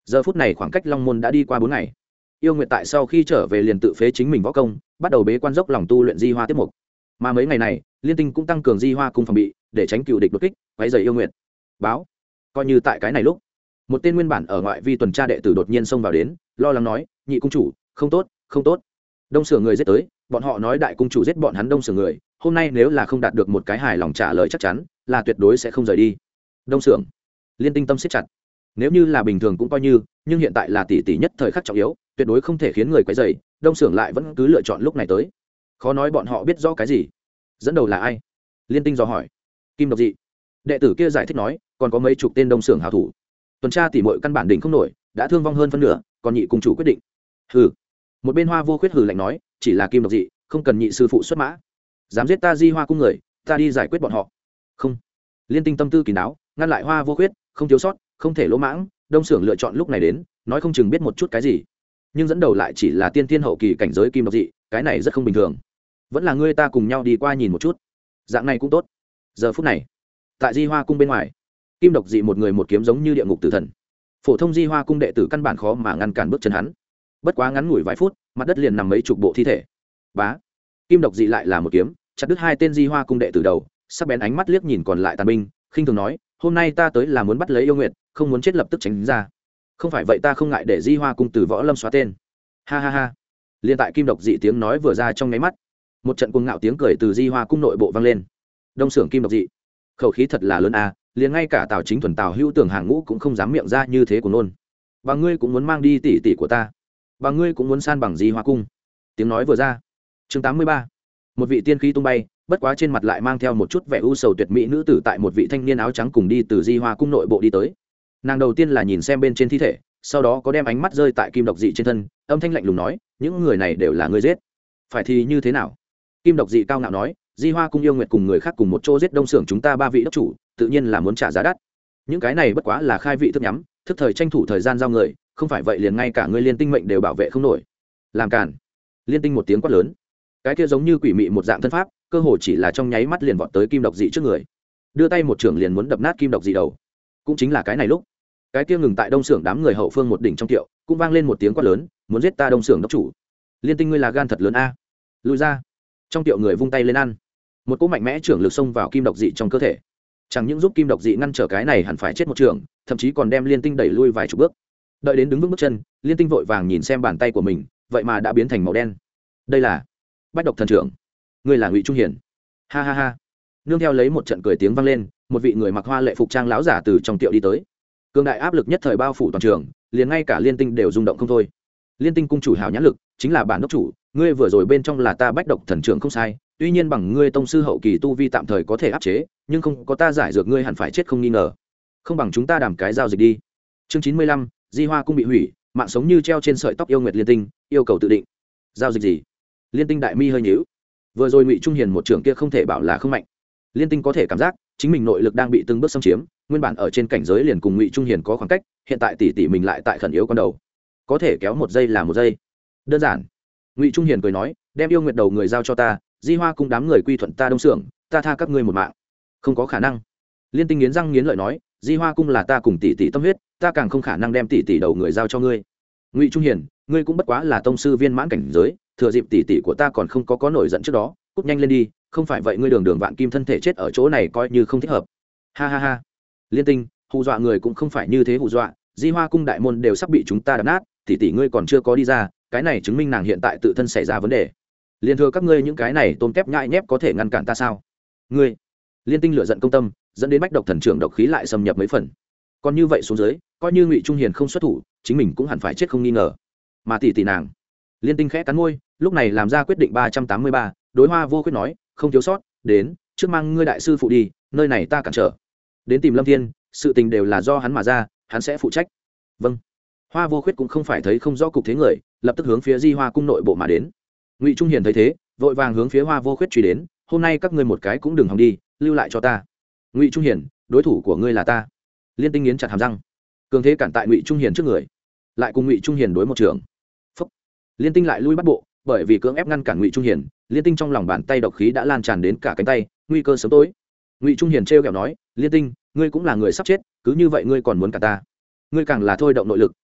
A: giờ phút này khoảng cách long môn đã đi qua bốn ngày. Yêu Nguyệt tại sau khi trở về liền tự phế chính mình võ công, bắt đầu bế quan dốc lòng tu luyện di hoa tiếp mục. Mà mấy ngày này Liên Tinh cũng tăng cường di hoa cung phòng bị để tránh cựu địch đột kích quấy rầy Yêu Nguyệt. Báo, coi như tại cái này lúc, một tên nguyên bản ở ngoại vi tuần tra đệ tử đột nhiên xông vào đến, lo lắng nói: nhị cung chủ, không tốt không tốt, đông sưởng người giết tới, bọn họ nói đại cung chủ giết bọn hắn đông sưởng người, hôm nay nếu là không đạt được một cái hài lòng trả lời chắc chắn là tuyệt đối sẽ không rời đi. Đông sưởng. Liên Tinh tâm siết chặt, nếu như là bình thường cũng coi như, nhưng hiện tại là tỷ tỷ nhất thời khắc trọng yếu, tuyệt đối không thể khiến người quấy rầy. Đông sưởng lại vẫn cứ lựa chọn lúc này tới, khó nói bọn họ biết rõ cái gì. Dẫn đầu là ai? Liên Tinh dò hỏi. Kim Độc Dị. Đệ tử kia giải thích nói, còn có mấy chục tên đông sưởng hảo thủ, tuần tra tỉ muội căn bản đỉnh không nổi, đã thương vong hơn phân nửa, còn nhị cung chủ quyết định. Hừ. Một bên Hoa Vô Khuyết hừ lạnh nói, chỉ là Kim Độc Dị, không cần nhị sư phụ xuất mã, dám giết ta Di Hoa cung người, ta đi giải quyết bọn họ. Không. Liên Tinh tâm tư kín đáo, ngăn lại Hoa Vô Khuyết, không thiếu sót, không thể lỗ mãng. Đông sưởng lựa chọn lúc này đến, nói không chừng biết một chút cái gì, nhưng dẫn đầu lại chỉ là tiên tiên hậu kỳ cảnh giới Kim Độc Dị, cái này rất không bình thường. Vẫn là ngươi ta cùng nhau đi qua nhìn một chút, dạng này cũng tốt. Giờ phút này tại Di Hoa cung bên ngoài, Kim Độc Dị một người một kiếm giống như địa ngục tử thần, phổ thông Di Hoa cung đệ tử căn bản khó mà ngăn cản bước chân hắn. Bất quá ngắn ngủi vài phút, mặt đất liền nằm mấy chục bộ thi thể. Bá, Kim Độc Dị lại là một kiếm chặt đứt hai tên Di Hoa cung đệ tử đầu, sắc bén ánh mắt liếc nhìn còn lại tàn binh, khinh thường nói: hôm nay ta tới là muốn bắt lấy Yêu Nguyệt, không muốn chết lập tức tránh ra, không phải vậy ta không ngại để Di Hoa cung từ võ lâm xóa tên. Ha ha ha. Liên tại Kim Độc Dị tiếng nói vừa ra trong nháy mắt, một trận cuồng ngạo tiếng cười từ Di Hoa cung nội bộ vang lên. Đông sưởng Kim Độc Dị, khẩu khí thật là lớn a, liền ngay cả Tào Chính thuần Tào Hữu Tường hàng ngũ cũng không dám miệng ra như thế của nôn. Và ngươi cũng muốn mang đi tỷ tỷ của ta, và ngươi cũng muốn san bằng Di Hoa cung. Tiếng nói vừa ra, chương tám mươi ba, một vị tiên khí tung bay, bất quá trên mặt lại mang theo một chút vẻ u sầu tuyệt mỹ nữ tử tại một vị thanh niên áo trắng cùng đi từ Di Hoa cung nội bộ đi tới. Nàng đầu tiên là nhìn xem bên trên thi thể, sau đó có đem ánh mắt rơi tại Kim Độc Dị trên thân, âm thanh lạnh lùng nói: những người này đều là ngươi giết, phải thì như thế nào? Kim Độc Dị cao ngạo nói: Di Hoa cung Yêu Nguyệt cùng người khác cùng một chỗ giết đông sưởng chúng ta ba vị đốc chủ, tự nhiên là muốn trả giá đắt. Những cái này bất quá là khai vị thức nhắm, thức thời tranh thủ thời gian giao người, không phải vậy liền ngay cả ngươi Liên Tinh mệnh đều bảo vệ không nổi. Làm cản. Liên Tinh một tiếng quát lớn, cái kia giống như quỷ mị một dạng thân pháp, cơ hồ chỉ là trong nháy mắt liền vọt tới Kim Độc Dị trước người, đưa tay một chưởng liền muốn đập nát Kim Độc Dị đầu. Cũng chính là cái này lúc, cái kia ngừng tại đông sưởng đám người hậu phương một đỉnh trong tiệu cũng vang lên một tiếng quát lớn: muốn giết ta đông sưởng đốc chủ, Liên Tinh ngươi là gan thật lớn a, lùi ra. Trong tiệu người vung tay lên ăn, một cỗ mạnh mẽ trưởng lực xông vào Kim Độc Dị trong cơ thể, chẳng những giúp Kim Độc Dị ngăn trở cái này hẳn phải chết một trường, thậm chí còn đem Liên Tinh đẩy lui vài chục bước. Đợi đến đứng vững bước chân, Liên Tinh vội vàng nhìn xem bàn tay của mình, vậy mà đã biến thành màu đen. Đây là Bách Độc thần trưởng, ngươi là Ngụy Trung Hiền. Ha ha ha. Nương theo lấy một trận cười tiếng vang lên, một vị người mặc hoa lệ phục trang lão giả từ trong tiệu đi tới. Cường đại áp lực nhất thời bao phủ toàn trường, liền ngay cả Liên Tinh đều rung động không thôi. Liên Tinh cung chủ hào nhãn lực, chính là bản đốc chủ, ngươi vừa rồi bên trong là ta Bách Độc thần trưởng không sai, tuy nhiên bằng ngươi tông sư hậu kỳ tu vi tạm thời có thể áp chế, nhưng không có ta giải dược ngươi hẳn phải chết không nghi ngờ. Không bằng chúng ta đàm cái giao dịch đi. Chương chín mươi lăm, Di Hoa cung bị hủy, mạng sống như treo trên sợi tóc yêu Nguyệt Liên Tinh, yêu cầu tự định. Giao dịch gì? Liên Tinh đại mi hơi nhíu. Vừa rồi Ngụy Trung Hiền một trưởng kia không thể bảo là không mạnh. Liên Tinh có thể cảm giác chính mình nội lực đang bị từng bước xâm chiếm, nguyên bản ở trên cảnh giới liền cùng Ngụy Trung Hiền có khoảng cách, hiện tại tỷ tỷ mình lại tại khẩn yếu con đầu, có thể kéo một giây là một giây. Đơn giản. Ngụy Trung Hiền cười nói: đem yêu Nguyệt đầu người giao cho ta, Di Hoa cung đám người quy thuận ta đông sưởng, ta tha các ngươi một mạng. Không có khả năng. Liên Tinh nghiến răng nghiến lợi nói: Di Hoa cung là ta cùng tỷ tỷ tâm huyết, ta càng không khả năng đem tỷ tỷ đầu người giao cho ngươi. Ngụy Trung Hiền, ngươi cũng bất quá là tông sư viên mãn cảnh giới, thừa dịp tỷ tỷ của ta còn không có có nổi giận trước đó, cút nhanh lên đi, không phải vậy ngươi đường đường vạn kim thân thể chết ở chỗ này coi như không thích hợp. Ha ha ha. Liên Tinh, hù dọa người cũng không phải như thế hù dọa, Di Hoa cung đại môn đều sắp bị chúng ta đập nát, tỷ tỷ ngươi còn chưa có đi ra, cái này chứng minh nàng hiện tại tự thân xảy ra vấn đề. Liên thừa các ngươi những cái này tôm tép nhại nhép có thể ngăn cản ta sao? Ngươi. Liên Tinh lửa giận công tâm, dẫn đến Bách Độc thần trưởng độc khí lại xâm nhập mấy phần. Còn như vậy xuống dưới, coi như Ngụy Trung Hiền không xuất thủ, chính mình cũng hẳn phải chết không nghi ngờ. Mà tỷ tỷ nàng. Liên Tinh khẽ cắn môi, lúc này làm ra quyết định ba trăm tám mươi ba, đối Hoa Vô Khuyết nói: không thiếu sót, đến, trước mang ngươi đại sư phụ đi, nơi này ta cản trở. Đến tìm Lâm Thiên, sự tình đều là do hắn mà ra, hắn sẽ phụ trách. Vâng. Hoa Vô Khuyết cũng không phải thấy không rõ cục thế người, lập tức hướng phía Di Hoa cung nội bộ mà đến. Ngụy Trung Hiền thấy thế, vội vàng hướng phía Hoa Vô Khuyết truy đến: hôm nay các ngươi một cái cũng đừng hòng đi, lưu lại cho ta. Ngụy Trung Hiền, đối thủ của ngươi là ta. Liên Tinh nghiến chặt hàm răng, cường thế cản tại Ngụy Trung Hiền trước người, lại cùng Ngụy Trung Hiền đối một trường. Phúc. Liên Tinh lại lui bắt bộ, bởi vì cưỡng ép ngăn cản Ngụy Trung Hiền, Liên Tinh trong lòng bàn tay độc khí đã lan tràn đến cả cánh tay, nguy cơ sớm tối. Ngụy Trung Hiền trêu ghẹo nói: Liên Tinh, ngươi cũng là người sắp chết, cứ như vậy ngươi còn muốn cả ta? Ngươi càng là thôi động nội lực,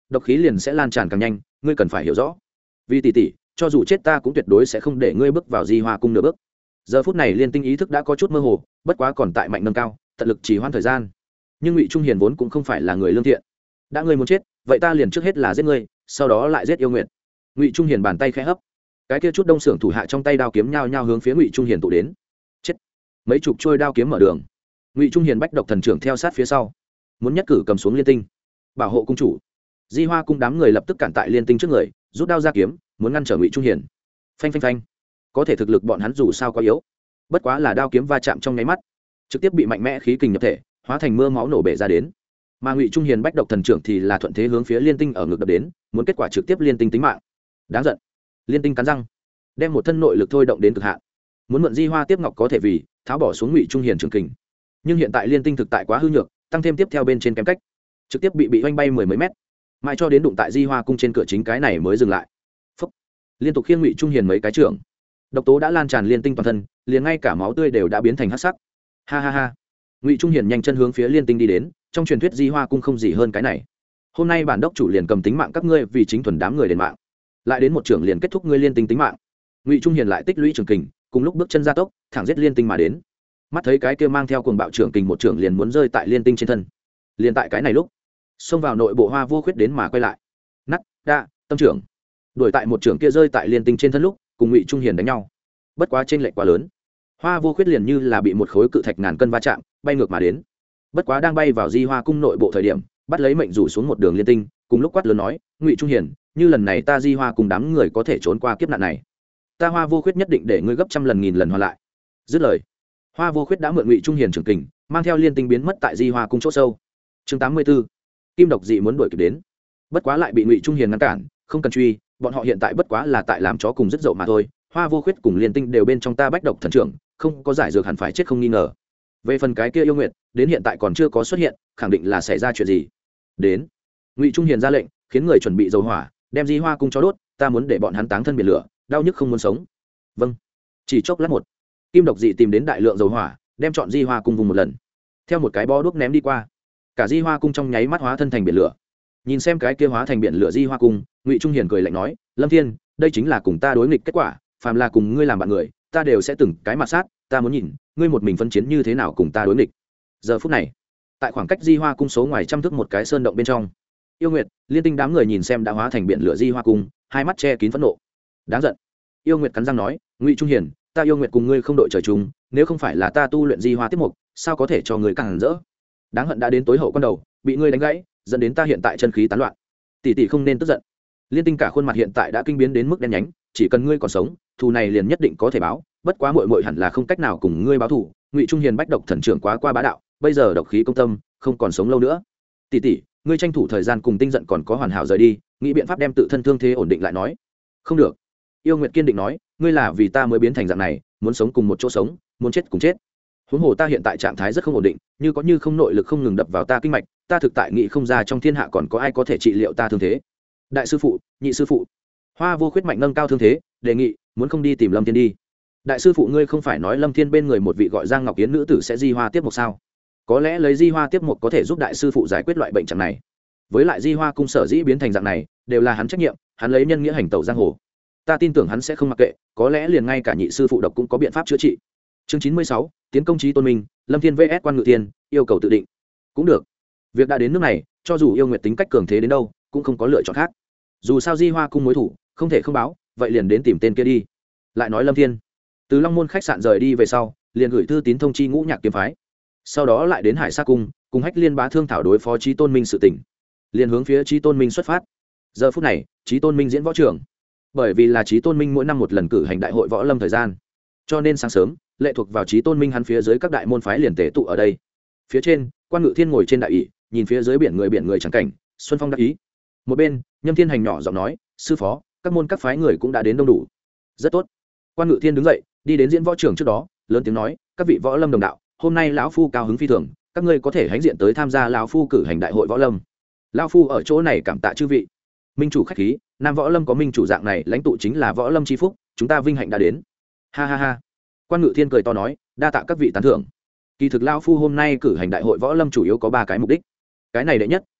A: độc khí liền sẽ lan tràn càng nhanh, ngươi cần phải hiểu rõ. Vì tỷ tỷ, cho dù chết ta cũng tuyệt đối sẽ không để ngươi bước vào Di Hoa cung nửa bước. Giờ phút này Liên Tinh ý thức đã có chút mơ hồ, bất quá còn tại mạnh nâng cao, tận lực trì hoãn thời gian. Nhưng Ngụy Trung Hiền vốn cũng không phải là người lương thiện, đã ngươi muốn chết, vậy ta liền trước hết là giết ngươi, sau đó lại giết Yêu Nguyệt. Ngụy Trung Hiền bàn tay khẽ hấp, cái kia chút đông xưởng thủ hạ trong tay đao kiếm nhao nhao hướng phía Ngụy Trung Hiền tụ đến. Chết! Mấy chục trôi đao kiếm mở đường. Ngụy Trung Hiền bách độc thần trưởng theo sát phía sau, muốn nhất cử cầm xuống Liên Tinh, bảo hộ cung chủ. Di Hoa cung đám người lập tức cản tại Liên Tinh trước người, rút đao ra kiếm, muốn ngăn trở Ngụy Trung Hiền. Phanh phanh phanh. Có thể thực lực bọn hắn dù sao quá yếu, bất quá là đao kiếm va chạm trong nháy mắt, trực tiếp bị mạnh mẽ khí kình nhập thể, hóa thành mưa máu nổ bể ra đến. Mà Ngụy Trung Hiền bách độc thần trưởng thì là thuận thế hướng phía Liên Tinh ở ngực đập đến, muốn kết quả trực tiếp Liên Tinh tính mạng. Đáng giận. Liên Tinh cắn răng, đem một thân nội lực thôi động đến cực hạn, muốn mượn Di Hoa tiếp ngọc có thể vì tháo bỏ xuống Ngụy Trung Hiền trường kình. Nhưng hiện tại Liên Tinh thực tại quá hư nhược, tăng thêm tiếp theo bên trên kém cách, trực tiếp bị bị oanh bay mười mấy mét, mãi cho đến đụng tại Di Hoa cung trên cửa chính cái này mới dừng lại. Phúc. Liên tục khiêng Ngụy Trung Hiền mấy cái trưởng, độc tố đã lan tràn Liên Tinh toàn thân, liền ngay cả máu tươi đều đã biến thành hắc sắc. Ha ha ha. Ngụy Trung Hiền nhanh chân hướng phía Liên Tinh đi đến, trong truyền thuyết Di Hoa cung không gì hơn cái này. Hôm nay bản đốc chủ liền cầm tính mạng các ngươi vì chính thuần đám người đền mạng, lại đến một trưởng liền kết thúc ngươi Liên Tinh tính mạng. Ngụy Trung Hiền lại tích lũy trường kình, cùng lúc bước chân gia tốc, thẳng giết Liên Tinh mà đến. Mắt thấy cái kia mang theo cuồng bạo trưởng kình một trưởng liền muốn rơi tại Liên Tinh trên thân, liền tại cái này lúc, xông vào nội bộ Hoa Vô Khuyết đến mà quay lại. Nắc, đa, tâm trưởng. Đuổi tại một trưởng kia rơi tại Liên Tinh trên thân lúc, cùng Ngụy Trung Hiền đánh nhau. Bất quá chênh lệch quá lớn, Hoa Vô Khuyết liền như là bị một khối cự thạch ngàn cân va chạm, bay ngược mà đến. Bất quá đang bay vào Di Hoa cung nội bộ thời điểm, bắt lấy mệnh rủ xuống một đường Liên Tinh, cùng lúc quát lớn nói, Ngụy Trung Hiền, như lần này ta Di Hoa cùng đám người có thể trốn qua kiếp nạn này, ta Hoa Vô Khuyết nhất định để ngươi gấp trăm lần nghìn lần hoàn lại. Dứt lời, Hoa Vô Khuyết đã mượn Ngụy Trung Hiền trường kình, mang theo Liên Tinh biến mất tại Di Hoa cung chỗ sâu. Chương tám mươi 84. Kim độc dị muốn đuổi kịp đến, bất quá lại bị Ngụy Trung Hiền ngăn cản, không cần truy, bọn họ hiện tại bất quá là tại làm chó cùng rất dậu mà thôi. Hoa Vô Khuyết cùng Liên Tinh đều bên trong ta bách độc thần trưởng, không có giải dược hẳn phải chết không nghi ngờ. Về phần cái kia Yêu Nguyệt, đến hiện tại còn chưa có xuất hiện, khẳng định là xảy ra chuyện gì. Đến. Ngụy Trung Hiền ra lệnh, khiến người chuẩn bị dầu hỏa, đem Di Hoa cung cho đốt, ta muốn để bọn hắn táng thân biển lửa, đau nhức không muốn sống. Vâng. Chỉ chốc lát một, kim độc dị tìm đến đại lượng dầu hỏa, đem chọn Di Hoa cung vùng một lần, theo một cái bó đuốc ném đi qua, cả Di Hoa cung trong nháy mắt hóa thân thành biển lửa. Nhìn xem cái kia hóa thành biển lửa Di Hoa cung, Ngụy Trung Hiền cười lạnh nói, Lâm Thiên, đây chính là cùng ta đối nghịch kết quả, phàm là cùng ngươi làm bạn người, ta đều sẽ từng cái mặt sát, ta muốn nhìn ngươi một mình phân chiến như thế nào cùng ta đối nghịch. Giờ phút này, tại khoảng cách Di Hoa cung số ngoài trăm thước một cái sơn động bên trong, Yêu Nguyệt, Liên Tinh đám người nhìn xem đã hóa thành biển lửa Di Hoa cung, hai mắt che kín phẫn nộ. Đáng giận. Yêu Nguyệt cắn răng nói, Ngụy Trung Hiền, ta Yêu Nguyệt cùng ngươi không đội trời chung, nếu không phải là ta tu luyện Di Hoa tiếp mục, sao có thể cho ngươi càng rỡ. Đáng hận đã đến tối hậu quan đầu, bị ngươi đánh gãy, dẫn đến ta hiện tại chân khí tán loạn. Tỷ tỷ không nên tức giận. Liên Tinh cả khuôn mặt hiện tại đã kinh biến đến mức đen nhánh, chỉ cần ngươi còn sống, thù này liền nhất định có thể báo, bất quá muội muội hẳn là không cách nào cùng ngươi báo thù. Ngụy Trung Hiền bách độc thần trưởng quá qua bá đạo, bây giờ độc khí công tâm, không còn sống lâu nữa. Tỷ tỷ, ngươi tranh thủ thời gian cùng Tinh giận còn có hoàn hảo rời đi, nghĩ biện pháp đem tự thân thương thế ổn định lại nói. Không được. Yêu Nguyệt kiên định nói, ngươi là vì ta mới biến thành dạng này, muốn sống cùng một chỗ sống, muốn chết cùng chết. Huống hồ ta hiện tại trạng thái rất không ổn định, như có như không nội lực không ngừng đập vào ta kinh mạch, ta thực tại nghĩ không ra trong thiên hạ còn có ai có thể trị liệu ta thương thế. Đại sư phụ, nhị sư phụ. Hoa Vô Khuyết mạnh nâng cao thương thế, đề nghị, muốn không đi tìm Lâm Thiên đi. Đại sư phụ ngươi không phải nói Lâm Thiên bên người một vị gọi Giang Ngọc Yến nữ tử sẽ Di Hoa tiếp một sao? Có lẽ lấy Di Hoa tiếp một có thể giúp đại sư phụ giải quyết loại bệnh trạng này. Với lại Di Hoa cung sở dĩ biến thành dạng này, đều là hắn trách nhiệm, hắn lấy nhân nghĩa hành tẩu giang hồ. Ta tin tưởng hắn sẽ không mặc kệ, có lẽ liền ngay cả nhị sư phụ độc cũng có biện pháp chữa trị. Chương chín mươi sáu, tiến công chí tôn minh, Lâm Thiên vs Quan Ngự Thiên, yêu cầu tự định. Cũng được. Việc đã đến nước này, cho dù Yêu Nguyệt tính cách cường thế đến đâu, cũng không có lựa chọn khác. Dù sao Di Hoa cung mối thủ, không thể không báo, vậy liền đến tìm tên kia đi. Lại nói Lâm Thiên, từ Long Môn khách sạn rời đi về sau, liền gửi thư tín thông chi Ngũ Nhạc kiếm phái. Sau đó lại đến Hải Sa cung, cùng Hách Liên bá thương thảo đối phó Chí Tôn Minh sự tình. Liền hướng phía Chí Tôn Minh xuất phát. Giờ phút này, Chí Tôn Minh diễn võ trưởng. Bởi vì là Chí Tôn Minh mỗi năm một lần cử hành đại hội võ lâm thời gian, cho nên sáng sớm, lệ thuộc vào Chí Tôn Minh hắn phía dưới các đại môn phái liền tề tụ ở đây. Phía trên, Quan Ngự Thiên ngồi trên đại ỷ, nhìn phía dưới biển người biển người chẳng cảnh, xuân phong đắc ý. Một bên, Nhâm Thiên Hành nhỏ giọng nói, sư phó, các môn các phái người cũng đã đến đông đủ. Rất tốt. Quan Ngự Thiên đứng dậy, đi đến diễn võ trưởng trước đó, lớn tiếng nói, các vị võ lâm đồng đạo, hôm nay lão phu cao hứng phi thường, các ngươi có thể hãnh diện tới tham gia lão phu cử hành đại hội võ lâm. Lão phu ở chỗ này cảm tạ chư vị. Minh chủ khách khí, nam võ lâm có minh chủ dạng này, lãnh tụ chính là võ lâm chi phúc, chúng ta vinh hạnh đã đến. Ha ha ha. Quan Ngự Thiên cười to nói, đa tạ các vị tán thưởng. Kỳ thực lão phu hôm nay cử hành đại hội võ lâm chủ yếu có ba cái mục đích. Cái này đệ nhất,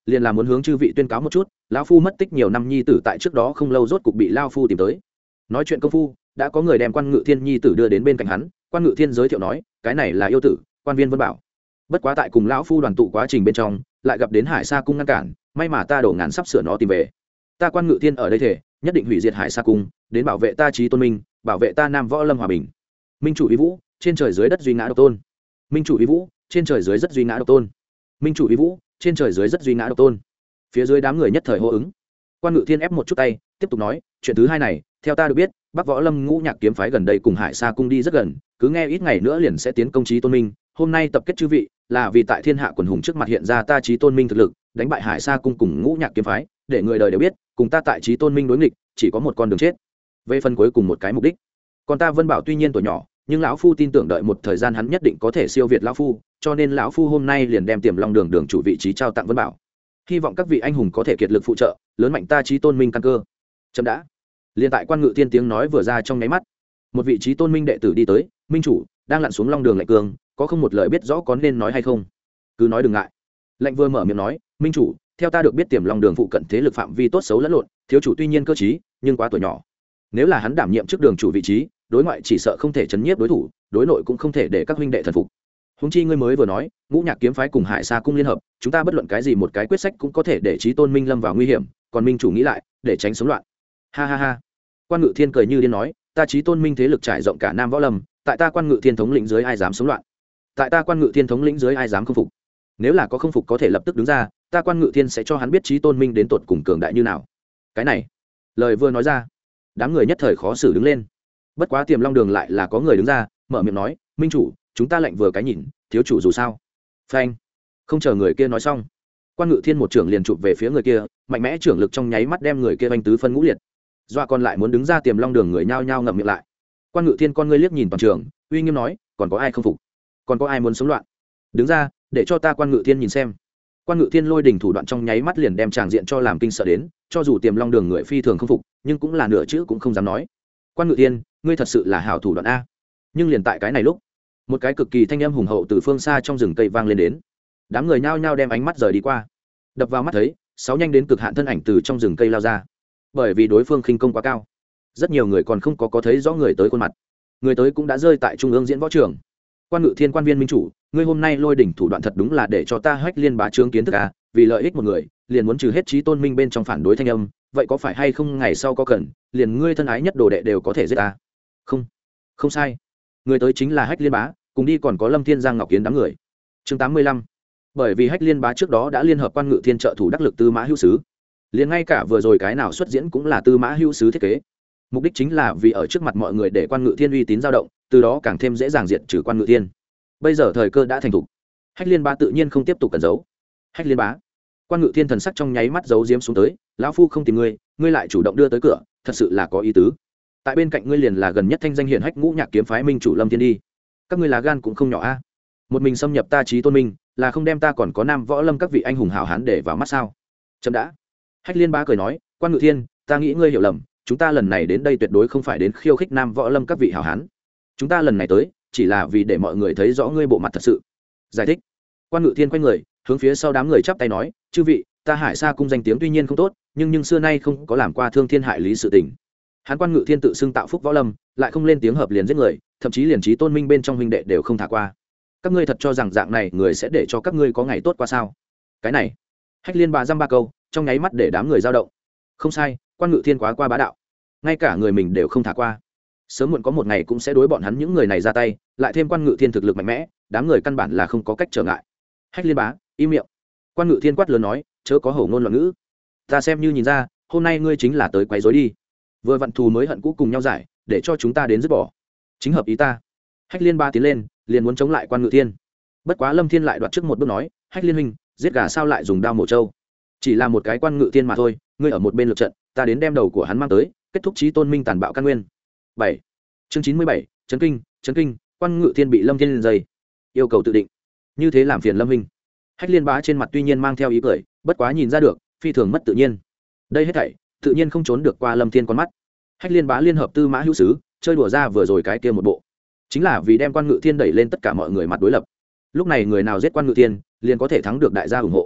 A: liền là muốn hướng chư vị tuyên cáo một chút, lão phu mất tích nhiều năm nhi tử tại trước đó không lâu rốt cục bị lao phu tìm tới. Nói chuyện công phu, đã có người đem Quan Ngự Thiên nhi tử đưa đến bên cạnh hắn. Quan Ngự Thiên giới thiệu nói, cái này là yêu tử, Quan Viên Vân Bảo. Bất quá tại cùng lão phu đoàn tụ quá trình bên trong, lại gặp đến Hải Sa cung ngăn cản, may mà ta đổ ngàn sắp sửa nó tìm về. Ta Quan Ngự Thiên ở đây thể, nhất định hủy diệt Hải Sa cung, đến bảo vệ ta chí tôn minh, bảo vệ ta Nam Võ Lâm hòa bình. Minh chủ uy vũ, trên trời dưới đất duy ngã độc tôn. Minh chủ uy vũ, trên trời dưới rất duy ngã độc tôn. Minh chủ uy vũ, trên trời dưới rất duy ngã độc tôn. Phía dưới đám người nhất thời hô ứng. Quan Ngự Thiên ép một chút tay, tiếp tục nói, chuyện thứ hai này, theo ta được biết, Bắc Võ Lâm Ngũ Nhạc kiếm phái gần đây cùng Hải Sa cung đi rất gần, cứ nghe ít ngày nữa liền sẽ tiến công chí tôn minh. Hôm nay tập kết chư vị, là vì tại thiên hạ quần hùng trước mặt hiện ra ta chí tôn minh thực lực, đánh bại Hải Sa cung cùng Ngũ Nhạc kiếm phái, để người đời đều biết, cùng ta tại chí tôn minh đối nghịch, chỉ có một con đường chết. Về phần cuối cùng một cái mục đích, còn ta Vân Bảo tuy nhiên tuổi nhỏ, nhưng lão phu tin tưởng đợi một thời gian hắn nhất định có thể siêu việt lão phu, cho nên lão phu hôm nay liền đem Tiềm Long đường đường chủ vị trí trao tặng Vân Bảo. Hy vọng các vị anh hùng có thể kiệt lực phụ trợ, lớn mạnh ta chí tôn minh căn cơ. Chấm đã. Liên tại Quan Ngự Thiên tiếng nói vừa ra trong nháy mắt, một vị chí tôn minh đệ tử đi tới, minh chủ đang lặn xuống long đường lạnh cương, có không một lời biết rõ có nên nói hay không? Cứ nói đừng ngại. Lạnh vừa mở miệng nói, minh chủ, theo ta được biết Tiềm Long đường phụ cận thế lực phạm vi tốt xấu lẫn lộn, thiếu chủ tuy nhiên cơ trí, nhưng quá tuổi nhỏ. Nếu là hắn đảm nhiệm trước đường chủ vị trí, đối ngoại chỉ sợ không thể chấn nhiếp đối thủ, đối nội cũng không thể để các huynh đệ thần phục. Huống chi ngươi mới vừa nói, Ngũ Nhạc kiếm phái cùng Hải Sa cung liên hợp, chúng ta bất luận cái gì một cái quyết sách cũng có thể để chí tôn minh lâm vào nguy hiểm, còn minh chủ nghĩ lại, để tránh sống loạn. Ha ha ha. Quan Ngự Thiên cười như điên nói, ta chí tôn minh thế lực trải rộng cả Nam Võ Lâm, tại ta Quan Ngự Thiên thống lĩnh dưới ai dám sống loạn? Tại ta Quan Ngự Thiên thống lĩnh dưới ai dám không phục? Nếu là có không phục có thể lập tức đứng ra, ta Quan Ngự Thiên sẽ cho hắn biết chí tôn minh đến tột cùng cường đại như nào. Cái này, lời vừa nói ra, đám người nhất thời khó xử đứng lên. Bất quá Tiềm Long đường lại là có người đứng ra, mở miệng nói, minh chủ, chúng ta lệnh vừa cái nhìn, thiếu chủ dù sao. Phanh. Không chờ người kia nói xong, Quan Ngự Thiên một trưởng liền chụp về phía người kia, mạnh mẽ trưởng lực trong nháy mắt đem người kia vanh tứ phân ngũ liệt. Dọa còn lại muốn đứng ra Tiềm Long đường người nhao nhao ngậm miệng lại. Quan Ngự Thiên con ngươi liếc nhìn toàn trường, uy nghiêm nói, còn có ai không phục? Còn có ai muốn sống loạn? Đứng ra, để cho ta Quan Ngự Thiên nhìn xem. Quan Ngự Thiên lôi đỉnh thủ đoạn trong nháy mắt liền đem tràng diện cho làm kinh sợ đến, cho dù Tiềm Long đường người phi thường không phục, nhưng cũng là nửa chữ cũng không dám nói. Quan Ngự Thiên, ngươi thật sự là hảo thủ đoạn a. Nhưng liền tại cái này lúc, một cái cực kỳ thanh âm hùng hậu từ phương xa trong rừng cây vang lên đến. Đám người nhao nhao đem ánh mắt rời đi qua, đập vào mắt thấy sáu nhanh đến cực hạn thân ảnh từ trong rừng cây lao ra. Bởi vì đối phương khinh công quá cao, rất nhiều người còn không có có thấy rõ người tới khuôn mặt. Người tới cũng đã rơi tại trung ương diễn võ trường. Quan Ngự Thiên quan viên minh chủ, ngươi hôm nay lôi đỉnh thủ đoạn thật đúng là để cho ta Hách Liên bá trướng kiến thức a, vì lợi ích một người, liền muốn trừ hết chí tôn minh bên trong phản đối thanh âm, vậy có phải hay không ngày sau có cần, liền ngươi thân ái nhất đồ đệ đều có thể giết ta? Không, không sai. Người tới chính là Hách Liên bá, cùng đi còn có Lâm Thiên Giang Ngọc Kiến đám người. Chương tám mươi lăm. Bởi vì Hách Liên bá trước đó đã liên hợp Quan Ngự Thiên trợ thủ đắc lực Tư Mã Hữu Sứ, liền ngay cả vừa rồi cái nào xuất diễn cũng là Tư Mã Hữu Sứ thiết kế. Mục đích chính là vì ở trước mặt mọi người để Quan Ngự Thiên uy tín dao động, từ đó càng thêm dễ dàng diệt trừ Quan Ngự Thiên. Bây giờ thời cơ đã thành thục, Hách Liên bá tự nhiên không tiếp tục cẩn giấu. Hách Liên bá, Quan Ngự Thiên thần sắc trong nháy mắt giấu giếm xuống tới, lão phu không tìm ngươi, ngươi lại chủ động đưa tới cửa, thật sự là có ý tứ. Tại bên cạnh ngươi liền là gần nhất thanh danh hiển hách Ngũ Nhạc kiếm phái minh chủ Lâm Thiên đi. Các ngươi là gan cũng không nhỏ a. Một mình xâm nhập ta chí tôn minh, là không đem ta còn có Nam Võ Lâm các vị anh hùng hảo hán để vào mắt sao? Chấm đã. Hách Liên bá cười nói, Quan Ngự Thiên, ta nghĩ ngươi hiểu lầm, chúng ta lần này đến đây tuyệt đối không phải đến khiêu khích Nam Võ Lâm các vị hảo hán. Chúng ta lần này tới, chỉ là vì để mọi người thấy rõ ngươi bộ mặt thật sự. Giải thích. Quan Ngự Thiên quay người, hướng phía sau đám người chắp tay nói, chư vị, ta Hải Sa cung danh tiếng tuy nhiên không tốt, nhưng nhưng xưa nay không có làm qua thương thiên hại lý sự tình. Hắn Quan Ngự Thiên tự xưng tạo phúc võ lâm, lại không lên tiếng hợp liền giết người, thậm chí liền chí tôn minh bên trong huynh đệ đều không thả qua. Các ngươi thật cho rằng dạng này người sẽ để cho các ngươi có ngày tốt qua sao? Cái này, Hách Liên bà dăm ba câu, trong nháy mắt để đám người dao động. Không sai, Quan Ngự Thiên quá qua bá đạo, ngay cả người mình đều không thả qua. Sớm muộn có một ngày cũng sẽ đối bọn hắn những người này ra tay, lại thêm Quan Ngự Thiên thực lực mạnh mẽ, đám người căn bản là không có cách trở ngại. Hách Liên bá, im miệng. Quan Ngự Thiên quát lớn nói, chớ có hổ ngôn loạn ngữ. Ta xem như nhìn ra, hôm nay ngươi chính là tới quấy rối đi. Vừa vặn thù mới hận cũ cùng nhau giải, để cho chúng ta đến dứt bỏ. Chính hợp ý ta. Hách Liên ba tiến lên, liền muốn chống lại Quan Ngự Thiên. Bất quá Lâm Thiên lại đoạt trước một bước nói, Hách Liên huynh, giết gà sao lại dùng đao mổ trâu? Chỉ là một cái Quan Ngự Thiên mà thôi, ngươi ở một bên lực trận, ta đến đem đầu của hắn mang tới, kết thúc chí tôn minh tàn bạo căn nguyên. Bảy. Chương chín mươi bảy, chấn kinh, chấn kinh, Quan Ngự Thiên bị Lâm Thiên lên dây, yêu cầu tự định. Như thế làm phiền Lâm huynh. Hách Liên bá trên mặt tuy nhiên mang theo ý cười, bất quá nhìn ra được, phi thường mất tự nhiên. Đây hết thảy, tự nhiên không trốn được qua Lâm Thiên con mắt. Hách Liên bá liên hợp Tư Mã Hữu Sứ, chơi đùa ra vừa rồi cái kia một bộ, chính là vì đem Quan Ngự Thiên đẩy lên tất cả mọi người mặt đối lập. Lúc này người nào giết Quan Ngự Thiên, liền có thể thắng được đại gia ủng hộ.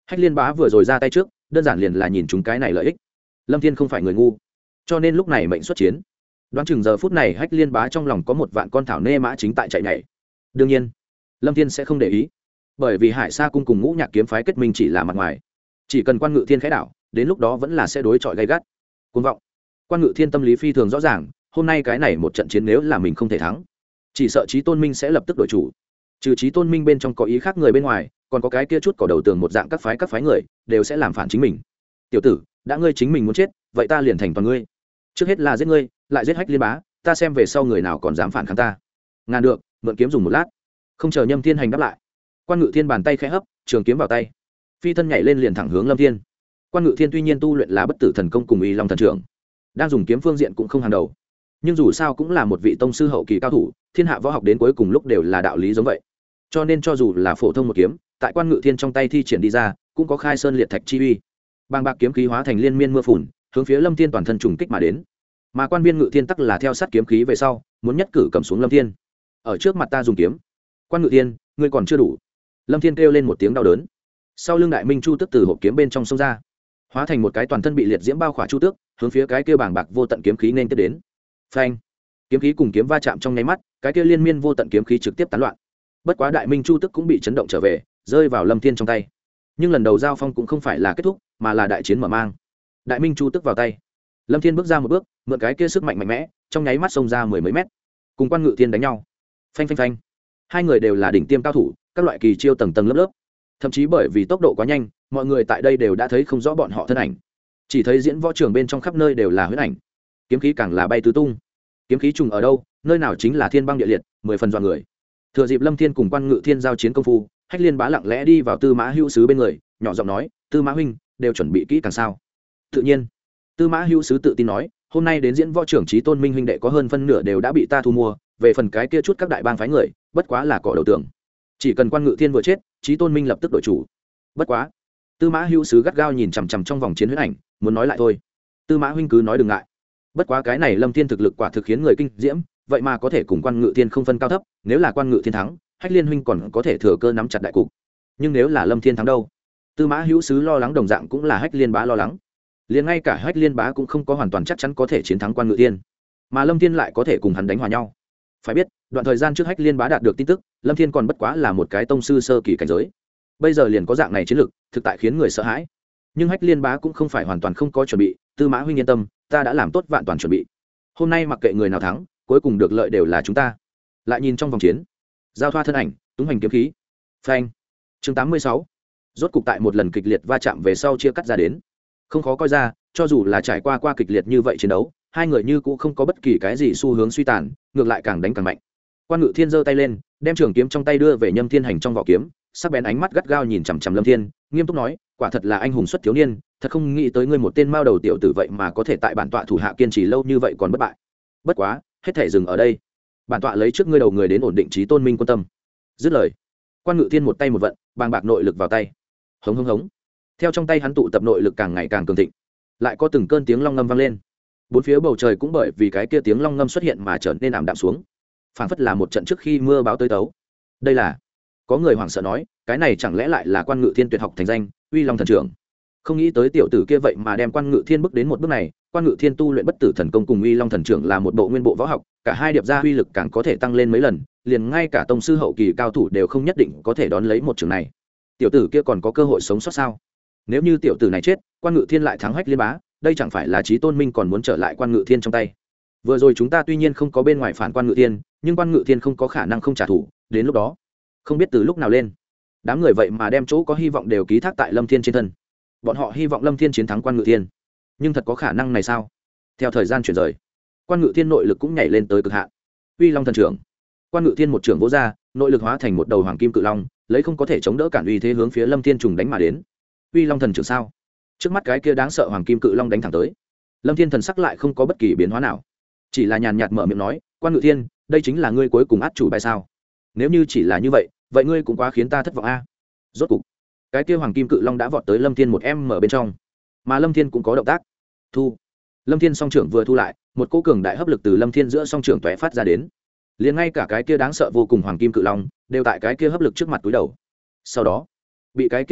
A: Hách Liên Bá vừa rồi ra tay trước đơn giản liền là nhìn chúng cái này lợi ích. Lâm Thiên không phải người ngu, cho nên lúc này mệnh xuất chiến. Đoán chừng giờ phút này Hách Liên Bá trong lòng có một vạn con thảo nê mã chính tại chạy nhảy. Đương nhiên Lâm Thiên sẽ không để ý, bởi vì Hải Sa cung cùng Ngũ Nhạc kiếm phái kết minh chỉ là mặt ngoài, chỉ cần Quan Ngự Thiên khẽ đảo, đến lúc đó vẫn là sẽ đối chọi gay gắt. Cuồng vọng. Quan Ngự Thiên tâm lý phi thường rõ ràng, hôm nay cái này một trận chiến nếu là mình không thể thắng, chỉ sợ Chí Tôn Minh sẽ lập tức đổi chủ. Trừ Chí Tôn Minh bên trong có ý khác người bên ngoài, còn có cái kia chút cỏ đầu tường một dạng các phái các phái người đều sẽ làm phản chính mình. Tiểu tử, đã ngươi chính mình muốn chết, vậy ta liền thành toàn ngươi. Trước hết là giết ngươi, lại giết Hách Liên Bá, ta xem về sau người nào còn dám phản kháng ta. Ngàn được, mượn kiếm dùng một lát. Không chờ Nhâm Thiên Hành đáp lại, Quan Ngự Thiên bàn tay khẽ hấp, trường kiếm vào tay, phi thân nhảy lên liền thẳng hướng Lâm Thiên. Quan Ngự Thiên tuy nhiên tu luyện là bất tử thần công cùng Uy Long thần trưởng, đang dùng kiếm phương diện cũng không hàng đầu, nhưng dù sao cũng là một vị tông sư hậu kỳ cao thủ, thiên hạ võ học đến cuối cùng lúc đều là đạo lý giống vậy, cho nên cho dù là phổ thông một kiếm, tại Quan Ngự Thiên trong tay thi triển đi ra, cũng có khai sơn liệt thạch chi uy. Bàng bạc kiếm khí hóa thành liên miên mưa phùn, hướng phía Lâm Thiên toàn thân trùng kích mà đến. Mà Quan Viên Ngự Thiên tắc là theo sát kiếm khí về sau, muốn nhất cử cầm xuống Lâm Thiên. Ở trước mặt ta dùng kiếm. Quan Ngự Thiên, ngươi còn chưa đủ. Lâm Thiên kêu lên một tiếng đau đớn. Sau lưng Đại Minh Chu Tước từ hộp kiếm bên trong xông ra, hóa thành một cái toàn thân bị liệt diễm bao khỏa chu tước, hướng phía cái kia bàng bạc vô tận kiếm khí nên tiếp đến. Phanh! Kiếm khí cùng kiếm va chạm trong nháy mắt, cái kia liên miên vô tận kiếm khí trực tiếp tán loạn. Bất quá Đại Minh Chu Tước cũng bị chấn động trở về, rơi vào Lâm Thiên trong tay. Nhưng lần đầu giao phong cũng không phải là kết thúc, mà là đại chiến mở mang. Đại Minh Chu Tước vào tay, Lâm Thiên bước ra một bước, mượn cái kia sức mạnh mạnh mẽ, trong nháy mắt xông ra mười mấy mét, cùng Quan Ngự Thiên đánh nhau. Phanh phanh phanh! Hai người đều là đỉnh tiêm cao thủ, các loại kỳ chiêu tầng tầng lớp lớp, thậm chí bởi vì tốc độ quá nhanh, mọi người tại đây đều đã thấy không rõ bọn họ thân ảnh, chỉ thấy diễn võ trường bên trong khắp nơi đều là huyết ảnh, kiếm khí càng là bay tứ tung. Kiếm khí trùng ở đâu, nơi nào chính là thiên băng địa liệt, mười phần dọa người. Thừa dịp Lâm Thiên cùng Quan Ngự Thiên giao chiến công phu, Hách Liên Bá lặng lẽ đi vào Tư Mã Hữu Sứ bên người, nhỏ giọng nói: "Tư Mã huynh, đều chuẩn bị kỹ càng sao?" Tự nhiên. Tư Mã Hữu Sứ tự tin nói: "Hôm nay đến diễn võ trưởng Chí Tôn Minh huynh đệ có hơn phân nửa đều đã bị ta thu mua, về phần cái kia chút các đại bang phái người, bất quá là cỏ đầu tường. Chỉ cần Quan Ngự Thiên vừa chết, Chí Tôn Minh lập tức đổi chủ." Bất quá, Tư Mã Hữu Sứ gắt gao nhìn chằm chằm trong vòng chiến huyết ảnh, muốn nói lại thôi. Tư Mã huynh cứ nói đừng ngại. Bất quá cái này Lâm Thiên thực lực quả thực khiến người kinh diễm, vậy mà có thể cùng Quan Ngự Thiên không phân cao thấp, nếu là Quan Ngự Thiên thắng, Hách Liên huynh còn có thể thừa cơ nắm chặt đại cục. Nhưng nếu là Lâm Thiên thắng đâu? Tư Mã Hữu Sứ lo lắng đồng dạng cũng là Hách Liên Bá lo lắng. Liền ngay cả Hách Liên Bá cũng không có hoàn toàn chắc chắn có thể chiến thắng Quan Ngự Thiên, mà Lâm Thiên lại có thể cùng hắn đánh hòa nhau. Phải biết, đoạn thời gian trước Hách Liên Bá đạt được tin tức, Lâm Thiên còn bất quá là một cái tông sư sơ kỳ cảnh giới. Bây giờ liền có dạng này chiến lực, thực tại khiến người sợ hãi. Nhưng Hách Liên Bá cũng không phải hoàn toàn không có chuẩn bị, Tư Mã huynh yên tâm, ta đã làm tốt vạn toàn chuẩn bị. Hôm nay mặc kệ người nào thắng, cuối cùng được lợi đều là chúng ta. Lại nhìn trong vòng chiến, giao thoa thân ảnh, tung hành kiếm khí. Phanh. Chương tám mươi sáu. Rốt cục tại một lần kịch liệt va chạm về sau chia cắt ra đến. Không khó coi ra, cho dù là trải qua qua kịch liệt như vậy chiến đấu, hai người như cũng không có bất kỳ cái gì xu hướng suy tàn, ngược lại càng đánh càng mạnh. Quan Ngự Thiên giơ tay lên, đem trường kiếm trong tay đưa về Nhâm Thiên Hành trong vỏ kiếm, sắc bén ánh mắt gắt gao nhìn chằm chằm Lâm Thiên, nghiêm túc nói: "Quả thật là anh hùng xuất thiếu niên, thật không nghĩ tới ngươi một tên mao đầu tiểu tử vậy mà có thể tại bản tọa thủ hạ kiên trì lâu như vậy còn bất bại. Bất quá, hết thể dừng ở đây. Bản tọa lấy trước ngươi đầu người đến ổn định Chí Tôn Minh quân tâm." Dứt lời, Quan Ngự Thiên một tay một vận, bàng bạc nội lực vào tay. Hống hống hống. Theo trong tay hắn tụ tập nội lực càng ngày càng cường thịnh, lại có từng cơn tiếng long ngâm vang lên. Bốn phía bầu trời cũng bởi vì cái kia tiếng long ngâm xuất hiện mà trở nên ảm đạm xuống, phảng phất là một trận trước khi mưa báo tới tấu. Đây là, có người hoảng sợ nói, cái này chẳng lẽ lại là Quan Ngự Thiên tuyệt học thành danh, Uy Long thần trưởng? Không nghĩ tới tiểu tử kia vậy mà đem Quan Ngự Thiên bước đến một bước này. Quan Ngự Thiên tu luyện bất tử thần công cùng Uy Long thần trưởng là một bộ nguyên bộ võ học, cả hai điệp ra uy lực càng có thể tăng lên mấy lần, liền ngay cả tông sư hậu kỳ cao thủ đều không nhất định có thể đón lấy một trường này. Tiểu tử kia còn có cơ hội sống sót sao? Nếu như tiểu tử này chết, Quan Ngự Thiên lại thắng Hách Liên Bá, đây chẳng phải là Chí Tôn Minh còn muốn trở lại Quan Ngự Thiên trong tay? Vừa rồi chúng ta tuy nhiên không có bên ngoài phản Quan Ngự Thiên, nhưng Quan Ngự Thiên không có khả năng không trả thù, đến lúc đó, không biết từ lúc nào lên, đám người vậy mà đem chỗ có hy vọng đều ký thác tại Lâm Thiên trên thân. Bọn họ hy vọng Lâm Thiên chiến thắng Quan Ngự Thiên, nhưng thật có khả năng này sao? Theo thời gian chuyển rời, Quan Ngự Thiên nội lực cũng nhảy lên tới cực hạn. Uy Long thần trưởng, Quan Ngự Thiên một trưởng vỗ ra, nội lực hóa thành một đầu hoàng kim cự long, lấy không có thể chống đỡ cản uy thế hướng phía Lâm Thiên trùng đánh mà đến. Uy Long thần trưởng sao? Trước mắt cái kia đáng sợ hoàng kim cự long đánh thẳng tới. Lâm Thiên thần sắc lại không có bất kỳ biến hóa nào, chỉ là nhàn nhạt mở miệng nói: "Quan Ngự Thiên, đây chính là ngươi cuối cùng át chủ bài sao? Nếu như chỉ là như vậy, vậy ngươi cũng quá khiến ta thất vọng a." Rốt cục, cái kia hoàng kim cự long đã vọt tới Lâm Thiên một em ở bên trong, mà Lâm Thiên cũng có động tác. Thu. Lâm Thiên song trưởng vừa thu lại, một cỗ cường đại hấp lực từ Lâm Thiên giữa song trưởng tóe phát ra đến. Liền ngay cả cái kia đáng sợ vô cùng hoàng kim cự long, đều tại cái kia hấp lực trước mặt túi đầu. Sau đó, bị cái kia hấp lực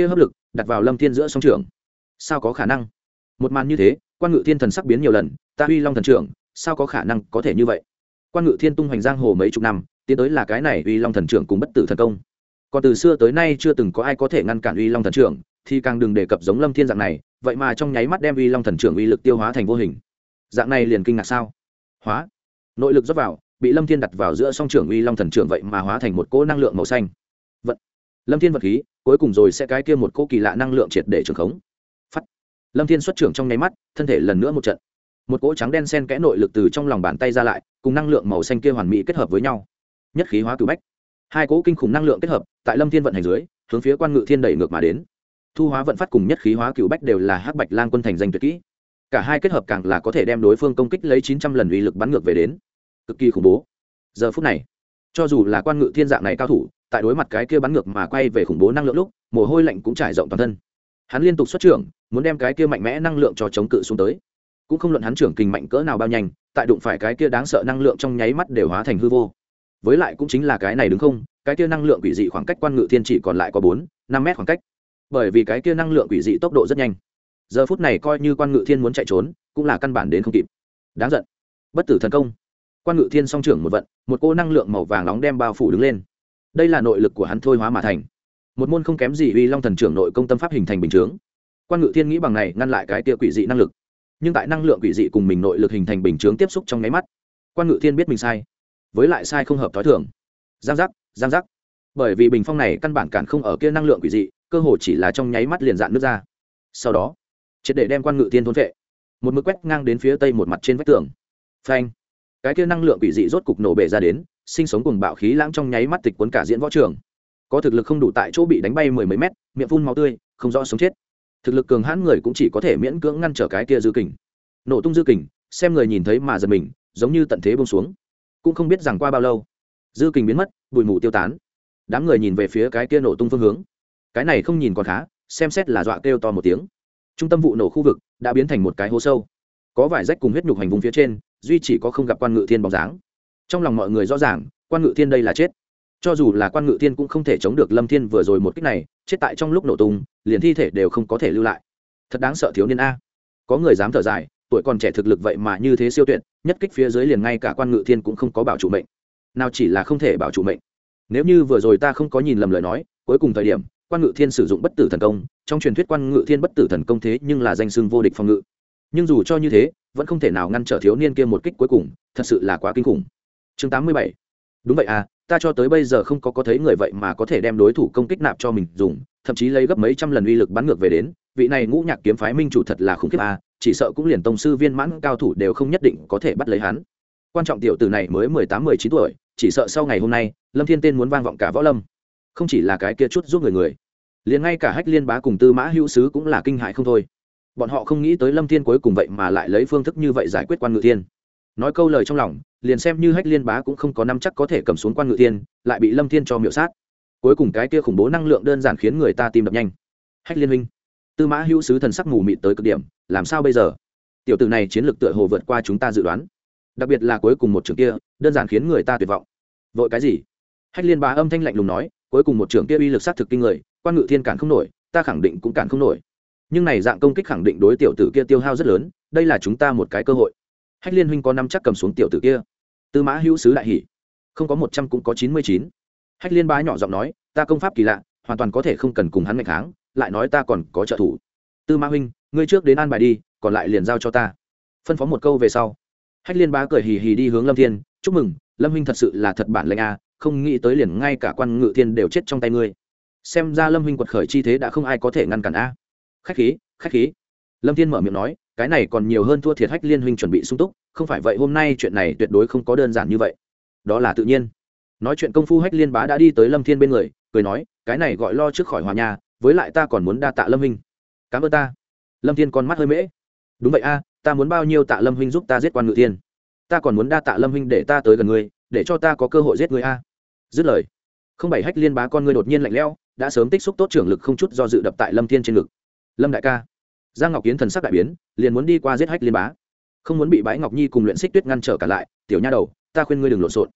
A: đặt vào lâm thiên giữa song trường. Sao có khả năng? Một màn như thế, Quan Ngự Thiên thần sắc biến nhiều lần, ta Uy Long thần trưởng, sao có khả năng có thể như vậy? Quan Ngự Thiên tung hoành giang hồ mấy chục năm, tiến tới là cái này Uy Long thần trưởng cùng bất tử thần công. Còn từ xưa tới nay chưa từng có ai có thể ngăn cản Uy Long thần trưởng, thì càng đừng đề cập giống Lâm Thiên dạng này, vậy mà trong nháy mắt đem Uy Long thần trưởng uy lực tiêu hóa thành vô hình. Dạng này liền kinh ngạc sao? Hóa. Nội lực rót vào, bị Lâm Thiên đặt vào giữa song trưởng Uy Long thần trưởng vậy mà hóa thành một cỗ năng lượng màu xanh. Vận. Lâm Thiên vật khí, cuối cùng rồi sẽ cái kia một cỗ kỳ lạ năng lượng triệt để trường khống. Phát. Lâm Thiên xuất trưởng trong nháy mắt, thân thể lần nữa một trận. Một cỗ trắng đen xen kẽ nội lực từ trong lòng bàn tay ra lại, cùng năng lượng màu xanh kia hoàn mỹ kết hợp với nhau. Nhất khí hóa cửu bách. Hai cỗ kinh khủng năng lượng kết hợp, tại Lâm Thiên vận hành dưới, hướng phía Quan Ngự Thiên đẩy ngược mà đến. Thu hóa vận phát cùng nhất khí hóa cửu bách đều là Hắc Bạch Lang quân thành danh tuyệt kỹ. Cả hai kết hợp càng là có thể đem đối phương công kích lấy chín trăm lần uy lực bắn ngược về đến, cực kỳ khủng bố. Giờ phút này, cho dù là Quan Ngự Thiên dạng này cao thủ, tại đối mặt cái kia bắn ngược mà quay về khủng bố năng lượng lúc, mồ hôi lạnh cũng trải rộng toàn thân. Hắn liên tục xuất trưởng, muốn đem cái kia mạnh mẽ năng lượng cho chống cự xuống tới. Cũng không luận hắn trưởng kình mạnh cỡ nào bao nhanh, tại đụng phải cái kia đáng sợ năng lượng trong nháy mắt đều hóa thành hư vô. Với lại cũng chính là cái này đúng không? Cái kia năng lượng quỷ dị khoảng cách Quan Ngự Thiên chỉ còn lại có bốn, năm mét khoảng cách. Bởi vì cái kia năng lượng quỷ dị tốc độ rất nhanh. Giờ phút này coi như Quan Ngự Thiên muốn chạy trốn, cũng là căn bản đến không kịp. Đáng giận. Bất tử thần công. Quan Ngự Thiên song trưởng một vận, một cô năng lượng màu vàng nóng đem bao phủ đứng lên. Đây là nội lực của hắn thôi hóa mà thành. Một môn không kém gì Uy Long thần trưởng nội công tâm pháp hình thành bình chướng. Quan Ngự Thiên nghĩ bằng này ngăn lại cái kia quỷ dị năng lực. Nhưng tại năng lượng quỷ dị cùng mình nội lực hình thành bình chướng tiếp xúc trong nháy mắt, Quan Ngự Thiên biết mình sai. Với lại sai không hợp thói thường. Giang giác, giang giác. Bởi vì bình phong này căn bản cản không ở kia năng lượng quỷ dị, cơ hồ chỉ là trong nháy mắt liền dạn nước ra. Sau đó, triệt để đem Quan Ngự Thiên thôn phệ. Một mực quét ngang đến phía tây một mặt trên vách tường. Phanh. Cái kia năng lượng quỷ dị rốt cục nổ bể ra đến, sinh sống cùng bạo khí lãng trong nháy mắt tịch cuốn cả diễn võ trường. Có thực lực không đủ tại chỗ bị đánh bay mười mấy mét, miệng phun máu tươi, không rõ sống chết. Thực lực cường hãn người cũng chỉ có thể miễn cưỡng ngăn trở cái kia dư kình. Nổ tung dư kình, xem người nhìn thấy mà giật mình, giống như tận thế buông xuống. Cũng không biết rằng qua bao lâu, dư kình biến mất, bụi mù tiêu tán. Đám người nhìn về phía cái kia nổ tung phương hướng. Cái này không nhìn còn khá, xem xét là dọa kêu to một tiếng. Trung tâm vụ nổ khu vực đã biến thành một cái hố sâu, có vải rách cùng huyết nhục hành vùng phía trên, duy chỉ có không gặp Quan Ngự Thiên bóng dáng. Trong lòng mọi người rõ ràng, Quan Ngự Thiên đây là chết. Cho dù là Quan Ngự Thiên cũng không thể chống được Lâm Thiên vừa rồi một kích này, chết tại trong lúc nổ tung, liền thi thể đều không có thể lưu lại. Thật đáng sợ thiếu niên a. Có người dám thở dài, tuổi còn trẻ thực lực vậy mà như thế siêu tuyệt, nhất kích phía dưới liền ngay cả Quan Ngự Thiên cũng không có bảo trụ mệnh. Nào chỉ là không thể bảo trụ mệnh. Nếu như vừa rồi ta không có nhìn lầm lời nói, cuối cùng thời điểm, Quan Ngự Thiên sử dụng bất tử thần công, trong truyền thuyết Quan Ngự Thiên bất tử thần công thế nhưng là danh xưng vô địch phòng ngự. Nhưng dù cho như thế, vẫn không thể nào ngăn trở thiếu niên kia một kích cuối cùng, thật sự là quá kinh khủng. Chương tám mươi bảy. Đúng vậy à, ta cho tới bây giờ không có có thấy người vậy mà có thể đem đối thủ công kích nạp cho mình dùng, thậm chí lấy gấp mấy trăm lần uy lực bắn ngược về đến, vị này Ngũ Nhạc kiếm phái minh chủ thật là khủng khiếp à, chỉ sợ cũng liền tông sư viên mãn cao thủ đều không nhất định có thể bắt lấy hắn. Quan trọng tiểu tử này mới mười tám mười chín tuổi, chỉ sợ sau ngày hôm nay, Lâm Thiên tên muốn vang vọng cả võ lâm. Không chỉ là cái kia chút giúp người người, liền ngay cả Hách Liên Bá cùng Tư Mã Hữu Sứ cũng là kinh hãi không thôi. Bọn họ không nghĩ tới Lâm Thiên cuối cùng vậy mà lại lấy phương thức như vậy giải quyết Quan Ngự Thiên. Nói câu lời trong lòng, liền xem như Hách Liên Bá cũng không có nắm chắc có thể cầm xuống Quan Ngự Thiên, lại bị Lâm Thiên cho miểu sát. Cuối cùng cái kia khủng bố năng lượng đơn giản khiến người ta tim đập nhanh. Hách Liên huynh, Tư Mã Hữu Sứ thần sắc mù mịt tới cực điểm, làm sao bây giờ? Tiểu tử này chiến lược tựa hồ vượt qua chúng ta dự đoán, đặc biệt là cuối cùng một trường kia, đơn giản khiến người ta tuyệt vọng. Vội cái gì? Hách Liên Bá âm thanh lạnh lùng nói, cuối cùng một trường kia uy lực sát thực kinh người, Quan Ngự Thiên cản không nổi, ta khẳng định cũng cản không nổi. Nhưng này dạng công kích khẳng định đối tiểu tử kia tiêu hao rất lớn, đây là chúng ta một cái cơ hội. Hách Liên huynh có năm chắc cầm xuống tiểu tử kia. Tư Mã Hữu Sứ đại hỉ, không có một trăm cũng có chín mươi chín. Hách Liên Bá nhỏ giọng nói, ta công pháp kỳ lạ, hoàn toàn có thể không cần cùng hắn nghịch kháng, lại nói ta còn có trợ thủ. Tư Mã huynh, ngươi trước đến an bài đi, còn lại liền giao cho ta. Phân phó một câu về sau, Hách Liên Bá cười hì hì đi hướng Lâm Thiên, chúc mừng, Lâm huynh thật sự là thật bản lĩnh a, không nghĩ tới liền ngay cả Quan Ngự Thiên đều chết trong tay ngươi. Xem ra Lâm huynh quật khởi chi thế đã không ai có thể ngăn cản a. Khách khí, khách khí. Lâm Thiên mở miệng nói, cái này còn nhiều hơn thua thiệt Hách Liên huynh chuẩn bị sung túc, không phải vậy hôm nay chuyện này tuyệt đối không có đơn giản như vậy. Đó là tự nhiên. Nói chuyện công phu Hách Liên Bá đã đi tới Lâm Thiên bên người, cười nói, cái này gọi lo trước khỏi hòa nhà, với lại ta còn muốn đa tạ Lâm huynh. Cảm ơn ta. Lâm Thiên con mắt hơi mễ. Đúng vậy a, ta muốn bao nhiêu tạ Lâm huynh giúp ta giết Quan Ngự Thiên. Ta còn muốn đa tạ Lâm huynh để ta tới gần ngươi, để cho ta có cơ hội giết ngươi a. Dứt lời, không bảy Hách Liên Bá con ngươi đột nhiên lạnh lẽo, đã sớm tích xúc tốt trưởng lực không chút do dự đập tại Lâm Thiên trên ngực. Lâm đại ca. Giang Ngọc Kiến thần sắc đại biến, liền muốn đi qua giết Hách Liên Bá, không muốn bị Bãi Ngọc Nhi cùng Luyện Xích Tuyết ngăn trở cả lại. Tiểu nha đầu, ta khuyên ngươi đừng lộn xộn.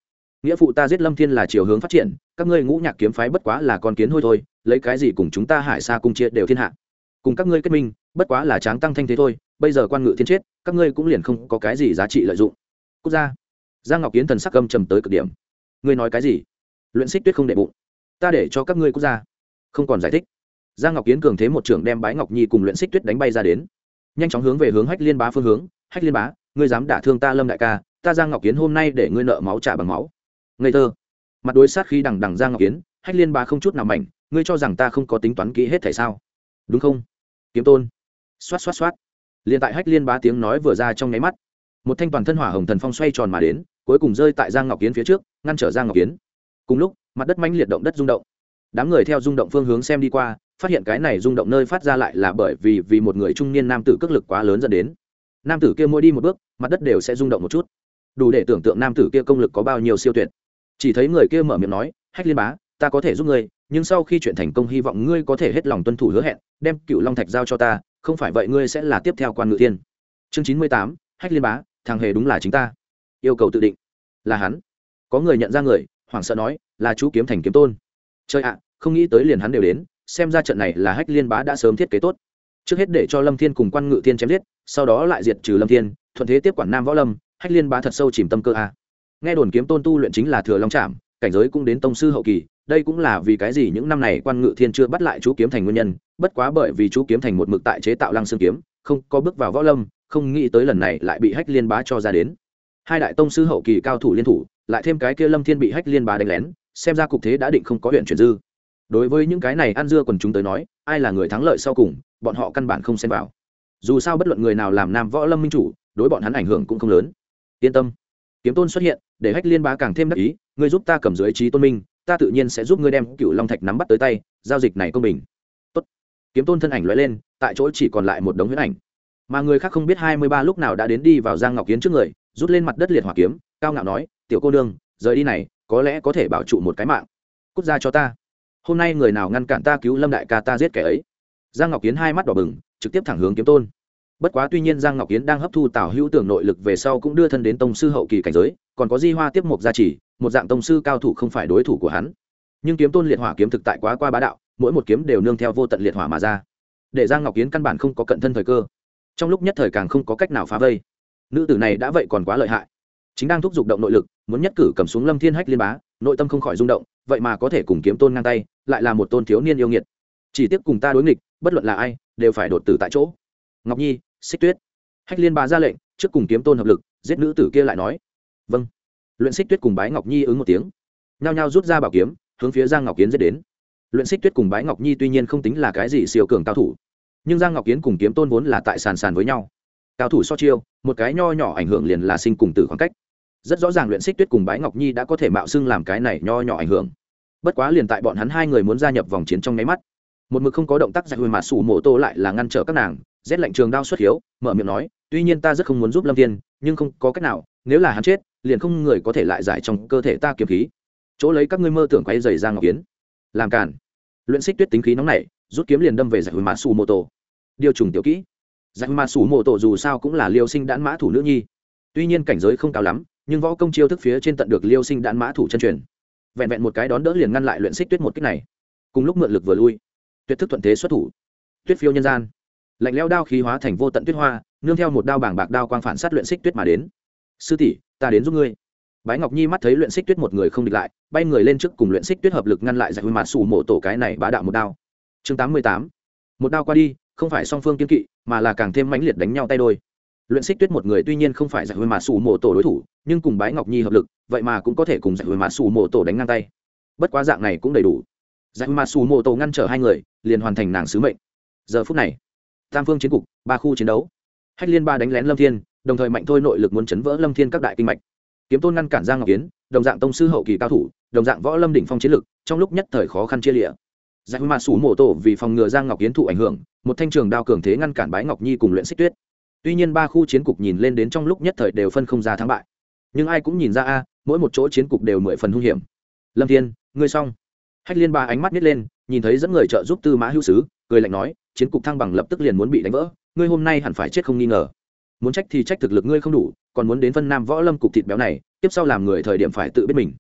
A: nghĩa phụ ta giết lâm thiên là chiều hướng phát triển, các ngươi ngũ nhạc kiếm phái bất quá là con kiến hôi thôi, lấy cái gì cùng chúng ta Hải Sa cung chia đều thiên hạ. Cùng các ngươi kết minh bất quá là tráng tăng thanh thế thôi, bây giờ quan ngự thiên chết, các ngươi cũng liền không có cái gì giá trị lợi dụng. Quốc gia. Giang Ngọc Kiến thần sắc âm trầm tới cực điểm. Ngươi nói cái gì? Luyện Xích Tuyết không để bụng, ta để cho các ngươi quốc gia. Không còn giải thích. Giang Ngọc Kiến cường thế một trưởng đem Bái Ngọc Nhi cùng Luyện Xích Tuyết đánh bay ra đến, nhanh chóng hướng về hướng Hách Liên Bá phương hướng. Hách Liên Bá, ngươi dám đả thương ta Lâm đại ca, ta Giang Ngọc Kiến hôm nay để ngươi nợ máu trả bằng máu. Ngây thơ. Mặt đối sát khí đằng đằng Giang Ngọc Kiến, Hách Liên Bá không chút nào mảnh, ngươi cho rằng ta không có tính toán kỹ hết thảy sao? Đúng không? Kiếm Tôn. Xoát xoát xoát. Liên tại Hách Liên Bá tiếng nói vừa ra trong nháy mắt, một thanh toàn thân hỏa hồng thần phong xoay tròn mà đến, cuối cùng rơi tại Giang Ngọc Kiến phía trước, ngăn trở Giang Ngọc Kiến. Cùng lúc, mặt đất mãnh liệt động đất rung động. Đám người theo rung động phương hướng xem đi qua, phát hiện cái này rung động nơi phát ra lại là bởi vì vì một người trung niên nam tử cước lực quá lớn dẫn đến. Nam tử kia mỗi đi một bước, mặt đất đều sẽ rung động một chút. Đủ để tưởng tượng nam tử kia công lực có bao nhiêu siêu tuyệt. Chỉ thấy người kia mở miệng nói, Hách Liên Bá, ta có thể giúp ngươi, nhưng sau khi chuyện thành công hy vọng ngươi có thể hết lòng tuân thủ hứa hẹn, đem Cựu Long Thạch giao cho ta, không phải vậy ngươi sẽ là tiếp theo quan ngự thiên. Chương chín mươi tám, Hách Liên Bá, thằng hề đúng là chính ta. Yêu cầu tự định. Là hắn. Có người nhận ra người, hoảng sợ nói, là chú Kiếm Thành kiếm tôn. Chơi ạ, không nghĩ tới liền hắn đều đến, xem ra trận này là Hách Liên Bá đã sớm thiết kế tốt. Trước hết để cho Lâm Thiên cùng quan ngự thiên chém giết, sau đó lại diệt trừ Lâm Thiên, thuận thế tiếp quản Nam Võ Lâm. Hách Liên Bá thật sâu chìm tâm cơ a. Nghe đồn kiếm tôn tu luyện chính là Thừa Long Trảm, cảnh giới cũng đến tông sư hậu kỳ, đây cũng là vì cái gì những năm này quan ngự thiên chưa bắt lại chú Kiếm Thành nguyên nhân, bất quá bởi vì chú Kiếm Thành một mực tại chế tạo Lăng Xương kiếm, không có bước vào Võ Lâm, không nghĩ tới lần này lại bị Hách Liên Bá cho ra đến. Hai đại tông sư hậu kỳ cao thủ liên thủ, lại thêm cái kia Lâm Thiên bị Hách Liên Bá đánh lén, xem ra cục thế đã định không có huyện chuyển dư. Đối với những cái này ăn dưa quần chúng tới nói, ai là người thắng lợi sau cùng, bọn họ căn bản không xen vào. Dù sao bất luận người nào làm Nam Võ Lâm minh chủ, đối bọn hắn ảnh hưởng cũng không lớn. Yên tâm. Kiếm tôn xuất hiện, để Hách Liên Bá càng thêm đắc ý, ngươi giúp ta cầm dưới trí tôn minh, ta tự nhiên sẽ giúp ngươi đem Cựu Long Thạch nắm bắt tới tay, giao dịch này công bình. Tốt. Kiếm tôn thân ảnh lóe lên, tại chỗ chỉ còn lại một đống huyết ảnh. Mà người khác không biết hai mươi ba lúc nào đã đến đi vào Giang Ngọc Kiến trước người, rút lên mặt đất liệt hỏa kiếm, cao ngạo nói, tiểu cô nương, rời đi này, có lẽ có thể bảo trụ một cái mạng. Cút ra cho ta. Hôm nay người nào ngăn cản ta cứu Lâm đại ca ta giết kẻ ấy. Giang Ngọc Kiến hai mắt đỏ bừng, trực tiếp thẳng hướng kiếm tôn. Bất quá tuy nhiên Giang Ngọc Kiến đang hấp thu Tào Hữu Tưởng nội lực về sau cũng đưa thân đến tông sư hậu kỳ cảnh giới, còn có Di Hoa tiếp một gia trì, một dạng tông sư cao thủ không phải đối thủ của hắn. Nhưng kiếm tôn liệt hỏa kiếm thực tại quá qua bá đạo, mỗi một kiếm đều nương theo vô tận liệt hỏa mà ra, để Giang Ngọc Kiến căn bản không có cận thân thời cơ, trong lúc nhất thời càng không có cách nào phá vây. Nữ tử này đã vậy còn quá lợi hại, chính đang thúc giục động nội lực, muốn nhất cử cầm xuống Lâm Thiên Hách Liên Bá, nội tâm không khỏi rung động, vậy mà có thể cùng kiếm tôn ngang tay, lại là một tôn thiếu niên yêu nghiệt. Chỉ tiếc cùng ta đối nghịch, bất luận là ai, đều phải đột tử tại chỗ. Ngọc Nhi, Xích Tuyết. Hách Liên Bá ra lệnh, trước cùng kiếm tôn hợp lực, giết nữ tử kia lại nói. Vâng. Luyện Xích Tuyết cùng Bái Ngọc Nhi ứng một tiếng, nhao nhao rút ra bảo kiếm, hướng phía Giang Ngọc Kiến giết đến. Luyện Xích Tuyết cùng Bái Ngọc Nhi tuy nhiên không tính là cái gì siêu cường cao thủ, nhưng Giang Ngọc Kiến cùng kiếm tôn vốn là tại sàn sàn với nhau. Cao thủ so chiêu, một cái nho nhỏ ảnh hưởng liền là sinh cùng tử khoảng cách. Rất rõ ràng Luyện Xích Tuyết cùng Bái Ngọc Nhi đã có thể mạo xưng làm cái này nho nhỏ ảnh hưởng. Bất quá liền tại bọn hắn hai người muốn gia nhập vòng chiến trong nháy mắt, một mực không có động tác giặc hồi mà sủ mổ tô lại là ngăn trở các nàng, rét lạnh trường đao xuất hiếu, mở miệng nói, tuy nhiên ta rất không muốn giúp Lâm Thiên, nhưng không có cách nào, nếu là hắn chết, liền không người có thể lại giải trong cơ thể ta kiếm khí. Chỗ lấy các ngươi mơ tưởng quấy rầy Giang Ngọc Kiến, làm cản. Luyện Xích Tuyết tính khí nóng nảy, rút kiếm liền đâm về giặc hồi mà sủ mổ tô. Điều trùng tiểu kỹ. Giặc hồi mà sủ mổ tô dù sao cũng là Liêu Sinh đãn mã thủ nữ nhi, tuy nhiên cảnh giới không cao lắm, nhưng võ công chiêu thức phía trên tận được Liêu Sinh đãn mã thủ chân truyền. Vẹn vẹn một cái đón đỡ liền ngăn lại Luyện Xích Tuyết một kích này. Cùng lúc mượn lực vừa lui, tuyệt thức thuận thế xuất thủ, tuyết phiêu nhân gian, lạnh lẽo đao khí hóa thành vô tận tuyết hoa, nương theo một đao bảng bạc đao quang phản sát Luyện Xích Tuyết mà đến. Sư tỷ, ta đến giúp ngươi. Bái Ngọc Nhi mắt thấy Luyện Xích Tuyết một người không địch lại, bay người lên trước cùng Luyện Xích Tuyết hợp lực ngăn lại giặc huy mặt sủ mổ tổ cái này bá đạo một đao. Chương tám mươi tám. Một đao qua đi, không phải song phương kiên kỵ, mà là càng thêm mãnh liệt đánh nhau tay đôi. Luyện Xích Tuyết một người tuy nhiên không phải giặc huy mặt sủ mổ tổ đối thủ, nhưng cùng Bái Ngọc Nhi hợp lực, vậy mà cũng có thể cùng giặc huy mặt sủ mổ tổ đánh ngang tay. Bất quá dạng này cũng đầy đủ. Giặc huy mặt sủ mổ tổ ngăn trở hai người, liền hoàn thành nàng sứ mệnh. Giờ phút này, tam phương chiến cục, ba khu chiến đấu. Hách Liên Ba đánh lén Lâm Thiên, đồng thời mạnh thôi nội lực muốn chấn vỡ Lâm Thiên các đại kinh mạch. Kiếm tôn ngăn cản Giang Ngọc Kiến, đồng dạng tông sư hậu kỳ cao thủ, đồng dạng võ lâm đỉnh phong chiến lực, trong lúc nhất thời khó khăn chia lịa. Giặc huy mặt sủ mổ tổ vì phòng ngừa Giang Ngọc Kiến thụ ảnh hưởng, một thanh trường đao cường thế ngăn cản Bái Ngọc Nhi cùng Luyện Xích Tuyết. Tuy nhiên ba khu chiến cục nhìn lên đến trong lúc nhất thời đều phân không ra thắng bại, nhưng ai cũng nhìn ra a, mỗi một chỗ chiến cục đều mười phần hung hiểm. Lâm Thiên, ngươi xong. Hách Liên Ba ánh mắt nhếch lên, nhìn thấy dẫn người trợ giúp Tư Mã Hữu Sứ, cười lạnh nói, chiến cục thăng bằng lập tức liền muốn bị đánh vỡ, ngươi hôm nay hẳn phải chết không nghi ngờ. Muốn trách thì trách thực lực ngươi không đủ, còn muốn đến phân Nam Võ Lâm cục thịt béo này, tiếp sau làm người thời điểm phải tự biết mình.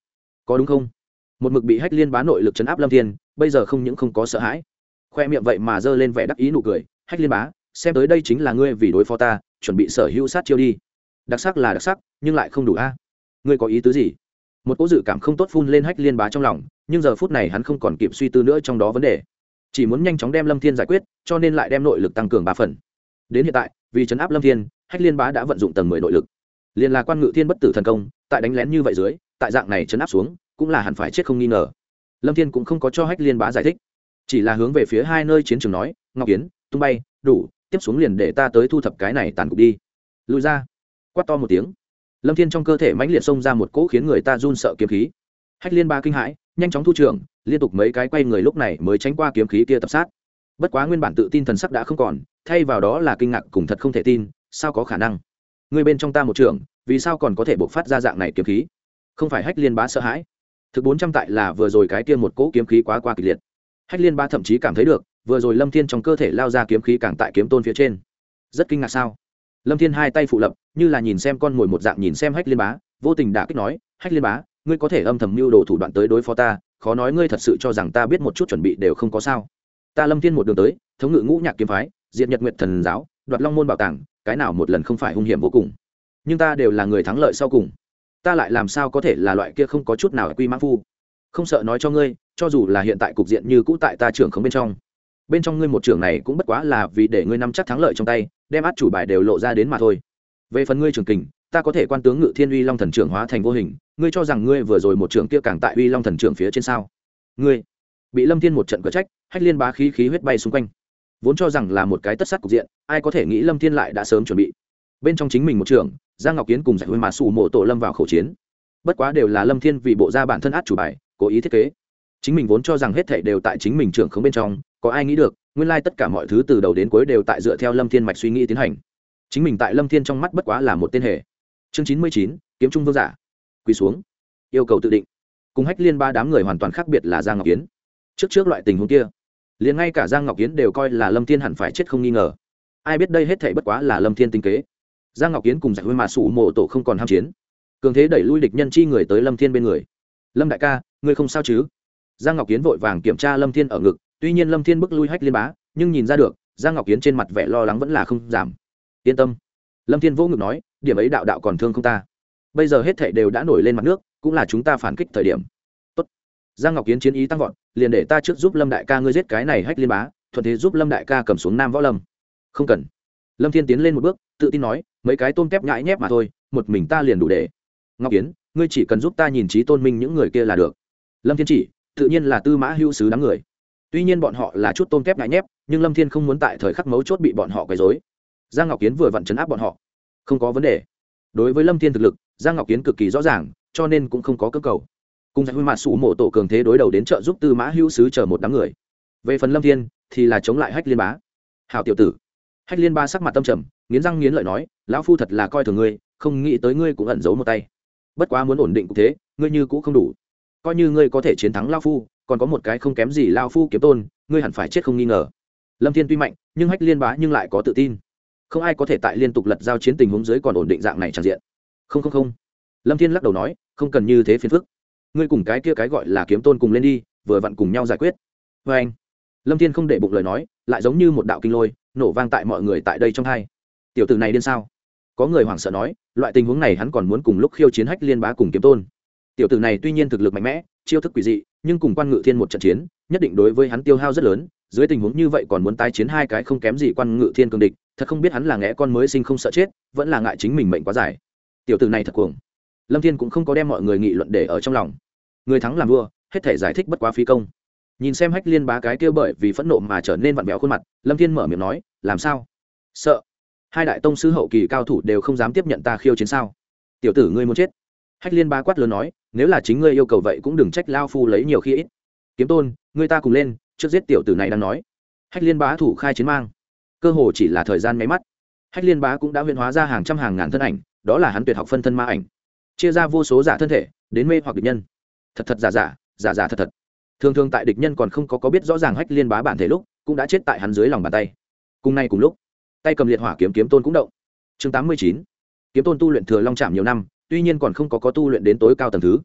A: có đúng không? Một mực bị hách liên bá nội lực chấn áp lâm thiên bây giờ không những không có sợ hãi, khoe miệng vậy mà giơ lên vẻ đắc ý nụ cười. Hách liên bá, xem tới đây chính là ngươi vì đối phó ta chuẩn bị sở hữu sát chiêu đi. Đặc sắc là đặc sắc nhưng lại không đủ a. Ngươi có ý tứ gì? Một cỗ dự cảm không tốt phun lên hách liên bá trong lòng, nhưng giờ phút này hắn không còn kịp suy tư nữa trong đó vấn đề, chỉ muốn nhanh chóng đem lâm thiên giải quyết, cho nên lại đem nội lực tăng cường ba phần. Đến hiện tại, vì chấn áp lâm thiên, hách liên bá đã vận dụng tầng mười nội lực, liền là quan ngự thiên bất tử thần công, tại đánh lén như vậy dưới, tại dạng này chấn áp xuống cũng là hẳn phải chết không nghi ngờ. Lâm thiên cũng không có cho hách liên bá giải thích, chỉ là hướng về phía hai nơi chiến trường nói, ngọc kiến tung bay đủ, tiếp xuống liền để ta tới thu thập cái này tàn cục đi. Lùi ra. Quát to một tiếng, lâm thiên trong cơ thể mãnh liệt xông ra một cỗ khiến người ta run sợ kiếm khí. Hách liên bá kinh hãi, nhanh chóng thu trường, liên tục mấy cái quay người lúc này mới tránh qua kiếm khí kia tập sát. Bất quá nguyên bản tự tin thần sắc đã không còn, thay vào đó là kinh ngạc cùng thật không thể tin. Sao có khả năng? Người bên trong ta một trường, vì sao còn có thể bộc phát ra dạng này kiếm khí? Không phải hách liên bá sợ hãi, thực bốn trăm tại là vừa rồi cái kia một cỗ kiếm khí quá qua kịch liệt. Hách liên bá thậm chí cảm thấy được vừa rồi lâm thiên trong cơ thể lao ra kiếm khí càng tại kiếm tôn phía trên. Rất kinh ngạc sao? Lâm thiên hai tay phụ lập, như là nhìn xem con mồi một dạng nhìn xem hách liên bá, vô tình đả kích nói, hách liên bá, ngươi có thể âm thầm mưu đồ thủ đoạn tới đối phó ta, khó nói ngươi thật sự cho rằng ta biết một chút chuẩn bị đều không có sao? Ta lâm thiên một đường tới, thống ngự ngũ nhạc kiếm phái, diệt nhật nguyệt thần giáo, đoạt long môn bảo tàng, cái nào một lần không phải hung hiểm vô cùng? Nhưng ta đều là người thắng lợi sau cùng, ta lại làm sao có thể là loại kia không có chút nào quy mãn phu? Không sợ nói cho ngươi, cho dù là hiện tại cục diện như cũ tại ta trưởng không bên trong, bên trong ngươi một trưởng này cũng bất quá là vì để ngươi nắm chắc thắng lợi trong tay, đem át chủ bài đều lộ ra đến mà thôi. Về phần ngươi trưởng kình, ta có thể quan tướng ngự thiên uy long thần trưởng hóa thành vô hình, ngươi cho rằng ngươi vừa rồi một trưởng kia càng tại uy long thần trưởng phía trên sao? Ngươi bị lâm thiên một trận cở trách, hách liên bá khí khí huyết bay xung quanh, vốn cho rằng là một cái tất sát cục diện, ai có thể nghĩ lâm thiên lại đã sớm chuẩn bị. Bên trong chính mình một trưởng, giang ngọc kiến cùng giải huy mà sủ mộ tổ lâm vào khẩu chiến, bất quá đều là lâm thiên vì bộ ra bản thân át chủ bài cố ý thiết kế. Chính mình vốn cho rằng hết thảy đều tại chính mình trưởng không bên trong, có ai nghĩ được nguyên lai tất cả mọi thứ từ đầu đến cuối đều tại dựa theo lâm thiên mạch suy nghĩ tiến hành. Chính mình tại lâm thiên trong mắt bất quá là một tên hề. Chương chín mươi chín, kiếm trung vương giả. Quỳ xuống, yêu cầu tự định. Cùng hách liên ba đám người hoàn toàn khác biệt là giang ngọc kiến. Trước trước loại tình huống kia, liền ngay cả giang ngọc kiến đều coi là lâm thiên hẳn phải chết không nghi ngờ. Ai biết đây hết thảy bất quá là lâm thiên tính kế. Giang ngọc kiến cùng giải huy mà sủ mộ tổ không còn ham chiến, cường thế đẩy lui địch nhân chi người tới lâm thiên bên người. Lâm đại ca, ngươi không sao chứ? Giang ngọc kiến vội vàng kiểm tra lâm thiên ở ngực, tuy nhiên lâm thiên bức lui hách liên bá, nhưng nhìn ra được giang ngọc kiến trên mặt vẻ lo lắng vẫn là không giảm. Yên tâm, lâm thiên vỗ ngực nói, điểm ấy đạo đạo còn thương không ta, bây giờ hết thảy đều đã nổi lên mặt nước, cũng là chúng ta phản kích thời điểm. Tốt. Giang ngọc kiến chiến ý tăng vọt, liền để ta trước giúp lâm đại ca ngươi giết cái này hách liên bá, thuận thế giúp lâm đại ca cầm xuống nam võ lâm. Không cần. Lâm thiên tiến lên một bước, tự tin nói, mấy cái tôm kép nhãi nhép mà thôi, một mình ta liền đủ để. Ngọc kiến, ngươi chỉ cần giúp ta nhìn trí tôn minh những người kia là được. Lâm thiên chỉ tự nhiên là tư mã hữu sứ đám người, tuy nhiên bọn họ là chút tôm kép nhãi nhép, nhưng lâm thiên không muốn tại thời khắc mấu chốt bị bọn họ quấy rối. Giang ngọc kiến vừa vặn chấn áp bọn họ, không có vấn đề. Đối với lâm thiên thực lực, Giang ngọc kiến cực kỳ rõ ràng, cho nên cũng không có cơ cầu. Cùng giải huy mặt sủ mộ tổ cường thế đối đầu đến trợ giúp tư mã hữu sứ chờ một đám người. Về phần lâm thiên thì là chống lại hách liên bá. Hảo tiểu tử. Hách liên bá sắc mặt tâm trầm, nghiến răng nghiến lợi nói, lão phu thật là coi thường ngươi, không nghĩ tới ngươi cũng ẩn giấu một tay. Bất quá muốn ổn định cục thế, ngươi như cũng không đủ. Coi như ngươi có thể chiến thắng lão phu, còn có một cái không kém gì lão phu kiếm tôn, ngươi hẳn phải chết không nghi ngờ. Lâm thiên tuy mạnh, nhưng hách liên bá nhưng lại có tự tin, không ai có thể tại liên tục lật giao chiến tình huống dưới còn ổn định dạng này tràn diện. Không không không. Lâm thiên lắc đầu nói, không cần như thế phiền phức, ngươi cùng cái kia cái gọi là kiếm tôn cùng lên đi, vừa vặn cùng nhau giải quyết. Với anh, Lâm thiên không để bụng lời nói, lại giống như một đạo kinh lôi nổ vang tại mọi người tại đây trong hai. Tiểu tử này điên sao? Có người hoảng sợ nói, loại tình huống này hắn còn muốn cùng lúc khiêu chiến hách liên bá cùng kiếm tôn. Tiểu tử này tuy nhiên thực lực mạnh mẽ, chiêu thức quỷ dị, nhưng cùng quan ngự thiên một trận chiến, nhất định đối với hắn tiêu hao rất lớn, dưới tình huống như vậy còn muốn tái chiến hai cái không kém gì quan ngự thiên cường địch, thật không biết hắn là ngẽ con mới sinh không sợ chết, vẫn là ngại chính mình mệnh quá dài. Tiểu tử này thật cuồng. Lâm thiên cũng không có đem mọi người nghị luận để ở trong lòng, người thắng làm vua, hết thể giải thích bất quá phí công. Nhìn xem hách liên bá cái kia bởi vì phẫn nộ mà trở nên vặn vẹo khuôn mặt, Lâm thiên mở miệng nói, làm sao? Sợ? Hai đại tông sư hậu kỳ cao thủ đều không dám tiếp nhận ta khiêu chiến sao? Tiểu tử ngươi muốn chết? Hách liên bá quát lớn nói, nếu là chính ngươi yêu cầu vậy cũng đừng trách lao phu lấy nhiều khi ít. Kiếm tôn, ngươi ta cùng lên, trước giết tiểu tử này đang nói. Hách liên bá thủ khai chiến mang, cơ hồ chỉ là thời gian nháy mắt, hách liên bá cũng đã huyễn hóa ra hàng trăm hàng ngàn thân ảnh, đó là hắn tuyệt học phân thân ma ảnh, chia ra vô số giả thân thể đến mê hoặc địch nhân. Thật thật giả giả, giả giả thật thật. Thường thường tại địch nhân còn không có có biết rõ ràng hách liên bá bản thể lúc, cũng đã chết tại hắn dưới lòng bàn tay. Cùng nay cùng lúc, tay cầm liệt hỏa kiếm kiếm tôn cũng động. Chương tám mươi chín. Kiếm tôn tu luyện thừa long chạm nhiều năm, tuy nhiên còn không có có tu luyện đến tối cao tầng thứ,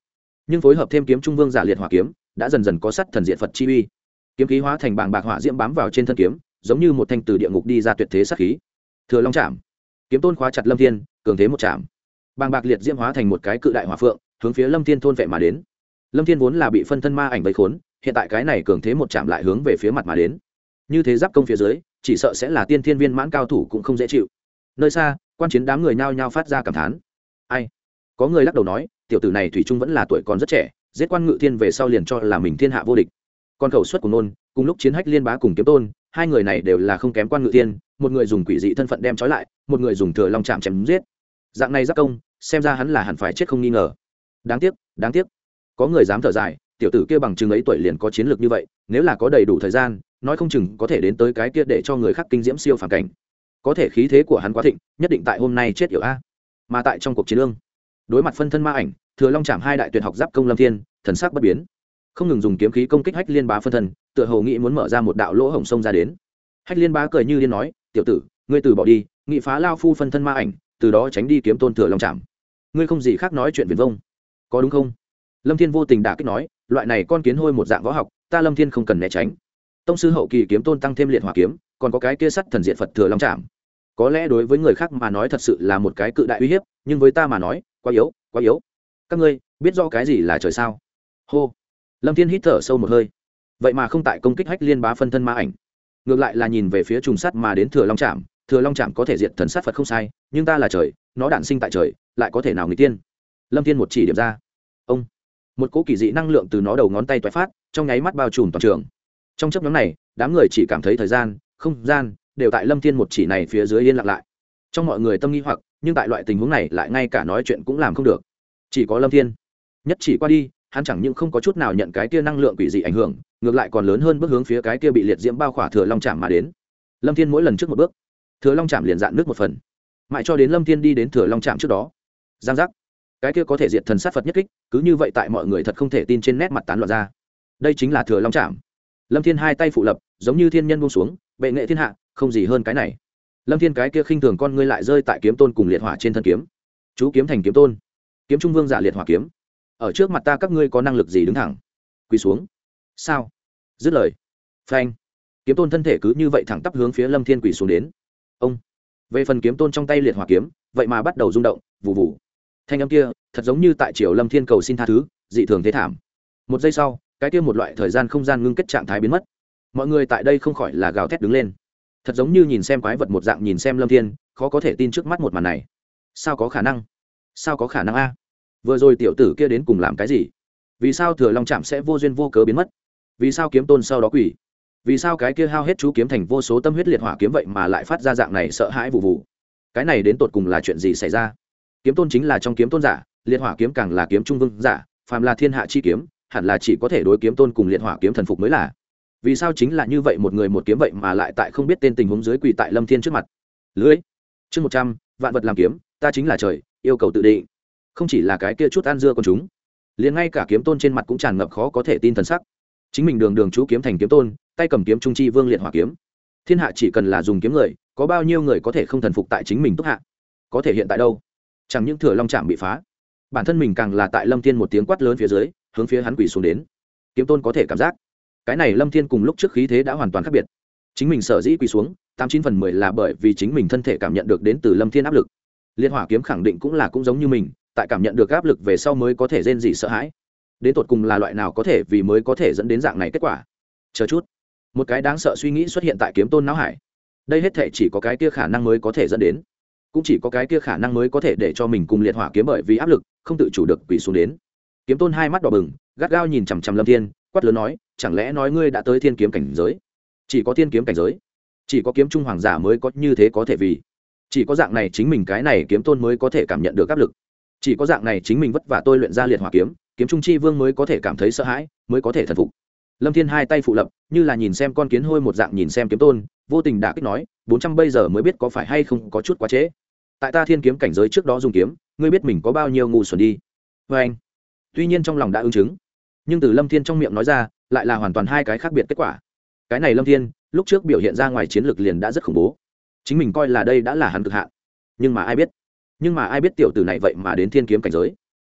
A: nhưng phối hợp thêm kiếm trung vương giả liệt hỏa kiếm đã dần dần có sắt thần diện phật chi uy. Kiếm khí hóa thành bàng bạc hỏa diễm bám vào trên thân kiếm, giống như một thanh từ địa ngục đi ra tuyệt thế sát khí. Thừa long chạm, kiếm tôn khóa chặt lâm thiên, cường thế một chạm, bàng bạc liệt diễm hóa thành một cái cự đại hỏa phượng, hướng phía lâm thiên thôn vệ mà đến. Lâm thiên vốn là bị phân thân ma ảnh vây khốn, hiện tại cái này cường thế một chạm lại hướng về phía mặt mà đến. Như thế giáp công phía dưới, chỉ sợ sẽ là tiên thiên viên mãn cao thủ cũng không dễ chịu. Nơi xa, quan chiến đám người nhao nhao phát ra cảm thán. Ai? Có người lắc đầu nói, tiểu tử này thủy chung vẫn là tuổi còn rất trẻ, giết quan ngự thiên về sau liền cho là mình thiên hạ vô địch. Còn khẩu suất của nôn, cùng lúc chiến hách liên bá cùng kiếm tôn, hai người này đều là không kém quan ngự thiên, một người dùng quỷ dị thân phận đem trói lại, một người dùng thừa long chạm chém giết. Dạng này giáp công, xem ra hắn là hẳn phải chết không nghi ngờ. Đáng tiếc, đáng tiếc. Có người dám thở dài, tiểu tử kia bằng chừng ấy tuổi liền có chiến lược như vậy, nếu là có đầy đủ thời gian, nói không chừng có thể đến tới cái kia để cho người khác kinh diễm siêu phàm cảnh. Có thể khí thế của hắn quá thịnh, nhất định tại hôm nay chết yểu a. Mà tại trong cuộc chiến lương, đối mặt phân thân ma ảnh, thừa long chạm hai đại tuyệt học giáp công lâm thiên, thần sắc bất biến, không ngừng dùng kiếm khí công kích hách liên bá phân thân, tựa hồ nghĩ muốn mở ra một đạo lỗ hổng sông ra đến. Hách liên bá cười như điên nói, tiểu tử, ngươi từ bỏ đi, nghị phá lao phu phân thân ma ảnh, từ đó tránh đi kiếm tôn thừa long chạm. Ngươi không gì khác nói chuyện viển vông, có đúng không? Lâm thiên vô tình đả kích nói, loại này con kiến hôi một dạng võ học, ta lâm thiên không cần né tránh. Tông sư hậu kỳ kiếm tôn tăng thêm liệt hỏa kiếm, còn có cái kia sắt thần diện phật thừa long chạm, có lẽ đối với người khác mà nói thật sự là một cái cự đại uy hiếp, nhưng với ta mà nói, quá yếu, quá yếu. Các ngươi biết do cái gì là trời sao? Hô. Lâm thiên hít thở sâu một hơi, vậy mà không tại công kích hách liên bá phân thân ma ảnh, ngược lại là nhìn về phía trùng sắt mà đến thừa long chạm. Thừa long chạm có thể diệt thần sát phật không sai, nhưng ta là trời, nó đản sinh tại trời, lại có thể nào người tiên? Lâm thiên một chỉ điểm ra, ông, một cỗ kỳ dị năng lượng từ nó đầu ngón tay toái phát, trong nháy mắt bao trùm toàn trường. Trong chớp nhoáng này, đám người chỉ cảm thấy thời gian, không gian đều tại lâm thiên một chỉ này phía dưới yên lặng lại. Trong mọi người tâm nghi hoặc, nhưng tại loại tình huống này lại ngay cả nói chuyện cũng làm không được. Chỉ có lâm thiên nhất chỉ qua đi, hắn chẳng những không có chút nào nhận cái kia năng lượng quỷ dị ảnh hưởng, ngược lại còn lớn hơn bước hướng phía cái kia bị liệt diễm bao khỏa thừa long chạm mà đến. Lâm thiên mỗi lần trước một bước, thừa long chạm liền dạn nước một phần, mãi cho đến lâm thiên đi đến thừa long chạm trước đó, giang giác, cái kia có thể diệt thần sát phật nhất kích, cứ như vậy tại mọi người thật không thể tin trên nét mặt tán loạn ra. Đây chính là thừa long chạm. Lâm thiên hai tay phụ lập, giống như thiên nhân buông xuống, bệ nghệ thiên hạ, không gì hơn cái này. Lâm thiên cái kia khinh thường con ngươi lại rơi tại kiếm tôn cùng liệt hỏa trên thân kiếm. Chú kiếm thành kiếm tôn, kiếm trung vương giả liệt hỏa kiếm, ở trước mặt ta các ngươi có năng lực gì đứng thẳng? Quỳ xuống. Sao? Dứt lời, phanh, kiếm tôn thân thể cứ như vậy thẳng tắp hướng phía lâm thiên quỳ xuống đến. Ông, về phần kiếm tôn trong tay liệt hỏa kiếm, vậy mà bắt đầu rung động, vụ vụ. Thanh âm kia thật giống như tại triều lâm thiên cầu xin tha thứ, dị thường thế thảm. Một giây sau, cái kia một loại thời gian không gian ngưng kết trạng thái biến mất. Mọi người tại đây không khỏi là gào thét đứng lên, thật giống như nhìn xem quái vật một dạng nhìn xem lâm thiên, khó có thể tin trước mắt một màn này. Sao có khả năng? Sao có khả năng a? Vừa rồi tiểu tử kia đến cùng làm cái gì? Vì sao thừa long chạm sẽ vô duyên vô cớ biến mất? Vì sao kiếm tôn sau đó quỷ? Vì sao cái kia hao hết chú kiếm thành vô số tâm huyết liệt hỏa kiếm vậy mà lại phát ra dạng này sợ hãi vụ vụ? Cái này đến tột cùng là chuyện gì xảy ra? Kiếm tôn chính là trong kiếm tôn giả, liệt hỏa kiếm càng là kiếm trung vương giả, phàm là thiên hạ chi kiếm, hẳn là chỉ có thể đối kiếm tôn cùng liệt hỏa kiếm thần phục mới là. Vì sao chính là như vậy một người một kiếm vậy mà lại tại không biết tên tình huống dưới quỳ tại lâm thiên trước mặt? Lưới chương một trăm, vạn vật làm kiếm, ta chính là trời, yêu cầu tự định. Không chỉ là cái kia chút ăn dưa con chúng, liền ngay cả kiếm tôn trên mặt cũng tràn ngập khó có thể tin thần sắc. Chính mình đường đường chú kiếm thành kiếm tôn, tay cầm kiếm trung chi vương liệt hỏa kiếm, thiên hạ chỉ cần là dùng kiếm người, có bao nhiêu người có thể không thần phục tại chính mình túc hạ? Có thể hiện tại đâu? Chẳng những thừa long trạm bị phá, bản thân mình càng là tại lâm thiên một tiếng quát lớn phía dưới, hướng phía hắn quỳ xuống đến. Kiếm tôn có thể cảm giác, cái này lâm thiên cùng lúc trước khí thế đã hoàn toàn khác biệt. Chính mình sở dĩ quỳ xuống, tám chín phần mười là bởi vì chính mình thân thể cảm nhận được đến từ lâm thiên áp lực. Liệt hỏa kiếm khẳng định cũng là cũng giống như mình, tại cảm nhận được áp lực về sau mới có thể rên rỉ sợ hãi. Đến tột cùng là loại nào có thể vì mới có thể dẫn đến dạng này kết quả? Chờ chút, một cái đáng sợ suy nghĩ xuất hiện tại kiếm tôn não hải. Đây hết thể chỉ có cái kia khả năng mới có thể dẫn đến, cũng chỉ có cái kia khả năng mới có thể để cho mình cùng liệt hỏa kiếm bởi vì áp lực không tự chủ được quỳ xuống đến. Kiếm tôn hai mắt đỏ bừng, gắt gao nhìn chằm chằm lâm thiên, quát lớn nói, chẳng lẽ nói ngươi đã tới thiên kiếm cảnh giới? Chỉ có thiên kiếm cảnh giới, chỉ có kiếm trung hoàng giả mới có như thế có thể, vì chỉ có dạng này chính mình cái này kiếm tôn mới có thể cảm nhận được áp lực, chỉ có dạng này chính mình vất vả tôi luyện ra liệt hỏa kiếm, kiếm trung chi vương mới có thể cảm thấy sợ hãi, mới có thể thần phục. Lâm thiên hai tay phụ lập, như là nhìn xem con kiến hôi một dạng nhìn xem kiếm tôn, vô tình đả kích nói, bốn trăm bây giờ mới biết có phải hay không có chút quá trễ. Tại ta thiên kiếm cảnh giới trước đó dùng kiếm, ngươi biết mình có bao nhiêu ngu xuẩn đi. Vê anh. Tuy nhiên trong lòng đã ứng chứng, nhưng từ lâm thiên trong miệng nói ra lại là hoàn toàn hai cái khác biệt kết quả. Cái này lâm thiên lúc trước biểu hiện ra ngoài chiến lược liền đã rất khủng bố, chính mình coi là đây đã là hắn cực hạn, nhưng mà ai biết nhưng mà ai biết tiểu tử này vậy mà đến thiên kiếm cảnh giới.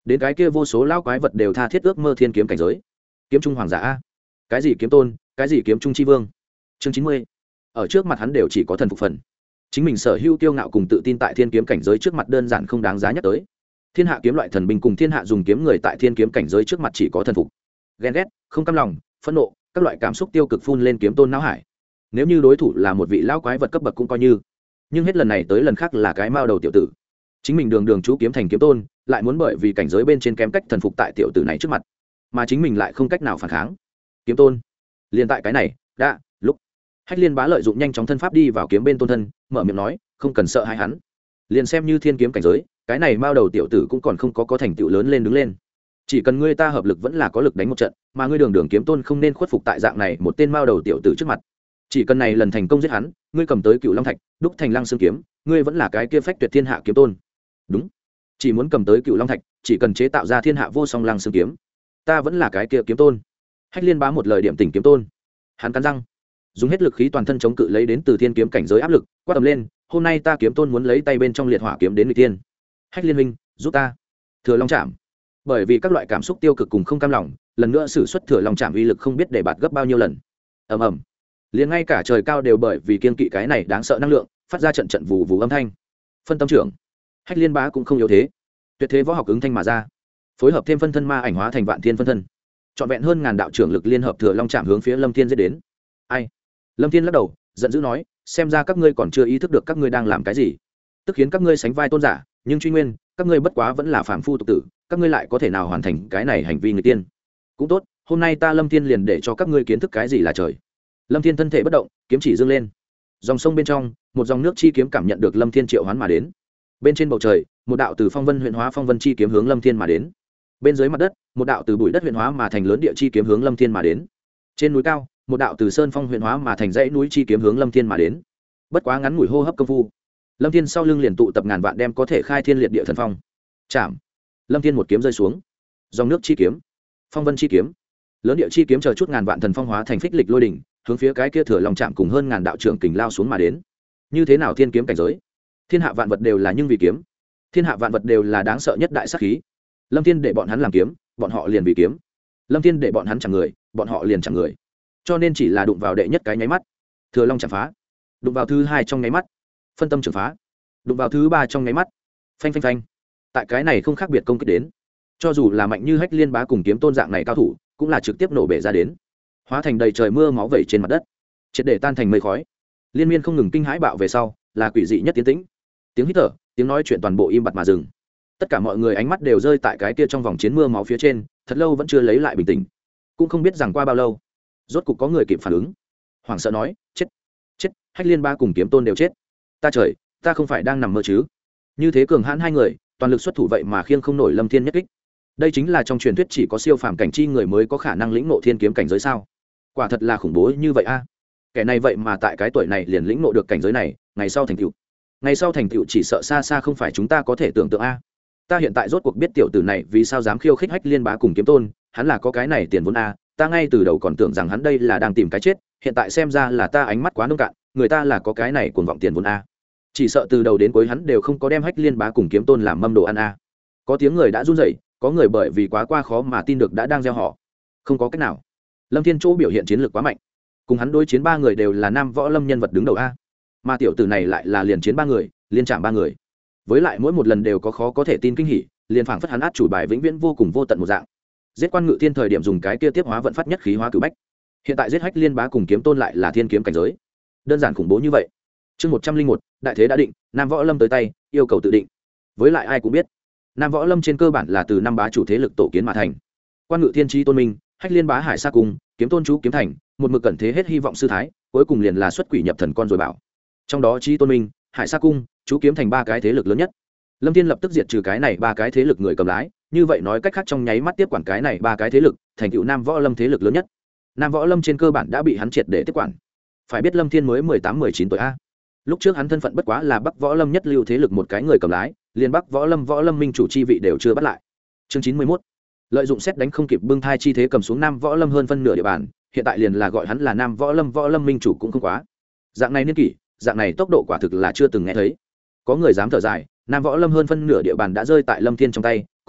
A: đến cái kia vô số lao quái vật đều tha thiết ước mơ thiên kiếm cảnh giới. Kiếm trung hoàng giả a, cái gì kiếm tôn, cái gì kiếm trung chi vương. Chương chín mươi. Ở trước mặt hắn đều chỉ có thần phục phần. Chính mình sở hữu kiêu ngạo cùng tự tin tại thiên kiếm cảnh giới trước mặt đơn giản không đáng giá nhắc tới. Thiên hạ kiếm loại thần binh cùng thiên hạ dùng kiếm người tại thiên kiếm cảnh giới trước mặt chỉ có thần phục, ghen ghét, không cam lòng, phẫn nộ, các loại cảm xúc tiêu cực phun lên kiếm tôn não hải. Nếu như đối thủ là một vị lão quái vật cấp bậc cũng coi như, nhưng hết lần này tới lần khác là cái mao đầu tiểu tử. Chính mình đường đường chú kiếm thành kiếm tôn, lại muốn bởi vì cảnh giới bên trên kém cách thần phục tại tiểu tử này trước mặt, mà chính mình lại không cách nào phản kháng. Kiếm tôn, liền tại cái này, đã, lúc Hách Liên Bá lợi dụng nhanh chóng thân pháp đi vào kiếm bên tôn thân, mở miệng nói, không cần sợ hãi hắn. Liền xem như thiên kiếm cảnh giới, cái này mao đầu tiểu tử cũng còn không có có thành tựu lớn lên đứng lên. Chỉ cần ngươi ta hợp lực vẫn là có lực đánh một trận, mà ngươi đường đường kiếm tôn không nên khuất phục tại dạng này một tên mao đầu tiểu tử trước mặt. Chỉ cần này lần thành công giết hắn, ngươi cầm tới Cựu Long Thạch, đúc thành Lăng Xương kiếm, ngươi vẫn là cái kia phách tuyệt thiên hạ kiếm tôn. Đúng, chỉ muốn cầm tới Cựu Long Thạch, chỉ cần chế tạo ra thiên hạ vô song Lăng Xương kiếm, ta vẫn là cái kia kiếm tôn. Hách Liên Bá một lời điểm tỉnh kiếm tôn. Hắn cắn răng, dùng hết lực khí toàn thân chống cự lấy đến từ thiên kiếm cảnh giới áp lực, quát tầm lên, hôm nay ta kiếm tôn muốn lấy tay bên trong liệt hỏa kiếm đến người tiên. Hách Liên huynh, giúp ta. Thừa Long Trảm. Bởi vì các loại cảm xúc tiêu cực cùng không cam lòng, lần nữa sử xuất Thừa Long Trảm uy lực không biết để bạt gấp bao nhiêu lần. Ầm ầm. Liền ngay cả trời cao đều bởi vì kiên kỵ cái này đáng sợ năng lượng, phát ra trận trận vù vù âm thanh. Phân tâm trưởng. Hách Liên Bá cũng không yếu thế. Tuyệt thế võ học ứng thanh mà ra, phối hợp thêm phân thân ma ảnh hóa thành vạn thiên phân thân, trọn vẹn hơn ngàn đạo trưởng lực liên hợp Thừa Long Trảm hướng phía Lâm Thiên giết đến. Ai? Lâm Thiên lắc đầu, giận dữ nói, xem ra các ngươi còn chưa ý thức được các ngươi đang làm cái gì, tức khiến các ngươi sánh vai tôn giả, nhưng truy nguyên, các ngươi bất quá vẫn là phàm phu tục tử, các ngươi lại có thể nào hoàn thành cái này hành vi người tiên? Cũng tốt, hôm nay ta Lâm Thiên liền để cho các ngươi kiến thức cái gì là trời. Lâm Thiên thân thể bất động, kiếm chỉ dương lên. Dòng sông bên trong, một dòng nước chi kiếm cảm nhận được Lâm Thiên triệu hoán mà đến. Bên trên bầu trời, một đạo từ phong vân huyện hóa phong vân chi kiếm hướng Lâm Thiên mà đến. Bên dưới mặt đất, một đạo từ bụi đất huyện hóa mà thành lớn địa chi kiếm hướng Lâm Thiên mà đến. Trên núi cao, một đạo từ sơn phong huyện hóa mà thành dãy núi chi kiếm hướng Lâm Thiên mà đến. Bất quá ngắn ngủi hô hấp công phu, Lâm Thiên sau lưng liền tụ tập ngàn vạn đem có thể khai thiên liệt địa thần phong. Chạm. Lâm Thiên một kiếm rơi xuống. Dòng nước chi kiếm, phong vân chi kiếm, lớn địa chi kiếm chờ chút ngàn vạn thần phong hóa thành phích lịch lôi đỉnh, hướng phía cái kia Thừa Long Trạm cùng hơn ngàn đạo trưởng kình lao xuống mà đến. Như thế nào thiên kiếm cảnh giới? Thiên hạ vạn vật đều là nhưng vì kiếm. Thiên hạ vạn vật đều là đáng sợ nhất đại sát khí. Lâm Thiên để bọn hắn làm kiếm, bọn họ liền vì kiếm. Lâm Thiên để bọn hắn chẳng người, bọn họ liền chẳng người. Cho nên chỉ là đụng vào đệ nhất cái nháy mắt, Thừa Long chạm phá. Đụng vào thứ hai trong nháy mắt, phân tâm trưởng phá. Đụng vào thứ ba trong nháy mắt, phanh phanh phanh. Tại cái này không khác biệt công kích đến, cho dù là mạnh như Hách Liên Bá cùng kiếm tôn dạng này cao thủ, cũng là trực tiếp nổ bể ra đến, hóa thành đầy trời mưa máu vẩy trên mặt đất, triệt để tan thành mây khói. Liên miên không ngừng kinh hãi bạo về sau, là quỷ dị nhất tiến tĩnh. Tiếng hít thở, tiếng nói chuyện toàn bộ im bặt mà dừng. Tất cả mọi người ánh mắt đều rơi tại cái kia trong vòng chiến mưa máu phía trên, thật lâu vẫn chưa lấy lại bình tĩnh. Cũng không biết rằng qua bao lâu, rốt cục có người kịp phản ứng, hoảng sợ nói, chết, chết, Hách Liên Bá cùng kiếm tôn đều chết. Ta trời, ta không phải đang nằm mơ chứ? Như thế cường hãn hai người, toàn lực xuất thủ vậy mà khiêng không nổi Lâm Thiên nhất kích. Đây chính là trong truyền thuyết chỉ có siêu phàm cảnh chi người mới có khả năng lĩnh ngộ thiên kiếm cảnh giới sao? Quả thật là khủng bố như vậy a. Kẻ này vậy mà tại cái tuổi này liền lĩnh ngộ được cảnh giới này, ngày sau thành tựu, ngày sau thành tựu chỉ sợ xa xa không phải chúng ta có thể tưởng tượng a. Ta hiện tại rốt cuộc biết tiểu tử này vì sao dám khiêu khích Hách Liên Bá cùng kiếm tôn, hắn là có cái này tiền vốn a. Ta ngay từ đầu còn tưởng rằng hắn đây là đang tìm cái chết, hiện tại xem ra là ta ánh mắt quá nông cạn, người ta là có cái này cuồng vọng tiền vốn a. Chỉ sợ từ đầu đến cuối hắn đều không có đem Hách Liên Bá cùng kiếm tôn làm mâm đồ ăn a. Có tiếng người đã run rẩy, có người bởi vì quá qua khó mà tin được đã đang gieo họ. Không có cách nào, Lâm Thiên Chỗ biểu hiện chiến lược quá mạnh, cùng hắn đối chiến ba người đều là nam võ lâm nhân vật đứng đầu a, mà tiểu tử này lại là liền chiến ba người, liên chạm ba người, với lại mỗi một lần đều có khó có thể tin kinh hỉ, liền phảng phất hắn át chủ bài vĩnh viễn vô cùng vô tận một dạng. Giết Quan Ngự Thiên thời điểm dùng cái kia tiếp hóa vận phát nhất khí hóa cử bách, hiện tại giết Hách Liên Bá cùng kiếm tôn lại là thiên kiếm cảnh giới, đơn giản khủng bố như vậy. Chương một trăm linh một, đại thế đã định, nam võ lâm tới tay, yêu cầu tự định. Với lại ai cũng biết, nam võ lâm trên cơ bản là từ năm bá chủ thế lực tổ kiến mà thành. Quan Ngự Thiên chi tôn minh, Hách Liên Bá hải sa cung, kiếm tôn chú kiếm thành, một mực cẩn thế hết hy vọng sư thái, cuối cùng liền là xuất quỷ nhập thần con rồi bảo. Trong đó chi tôn minh, hải sa cung, chú kiếm thành ba cái thế lực lớn nhất. Lâm Thiên lập tức diệt trừ cái này ba cái thế lực người cầm lái, như vậy nói cách khác trong nháy mắt tiếp quản cái này ba cái thế lực, thành tựu nam võ lâm thế lực lớn nhất. Nam võ lâm trên cơ bản đã bị hắn triệt để tiếp quản. Phải biết Lâm Thiên mới mười tám mười chín tuổi a. Lúc trước hắn thân phận bất quá là Bắc võ lâm nhất lưu thế lực một cái người cầm lái, liền Bắc võ lâm võ lâm minh chủ chi vị đều chưa bắt lại. Chương chín mươi mốt, lợi dụng xét đánh không kịp bưng thai chi thế cầm xuống nam võ lâm hơn phân nửa địa bàn, hiện tại liền là gọi hắn là nam võ lâm võ lâm minh chủ cũng không quá. Dạng này niên kỷ, dạng này tốc độ quả thực là chưa từng nghe thấy. Có người dám thở dài, nam võ lâm hơn phân nửa địa bàn đã rơi tại Lâm Thiên trong tay,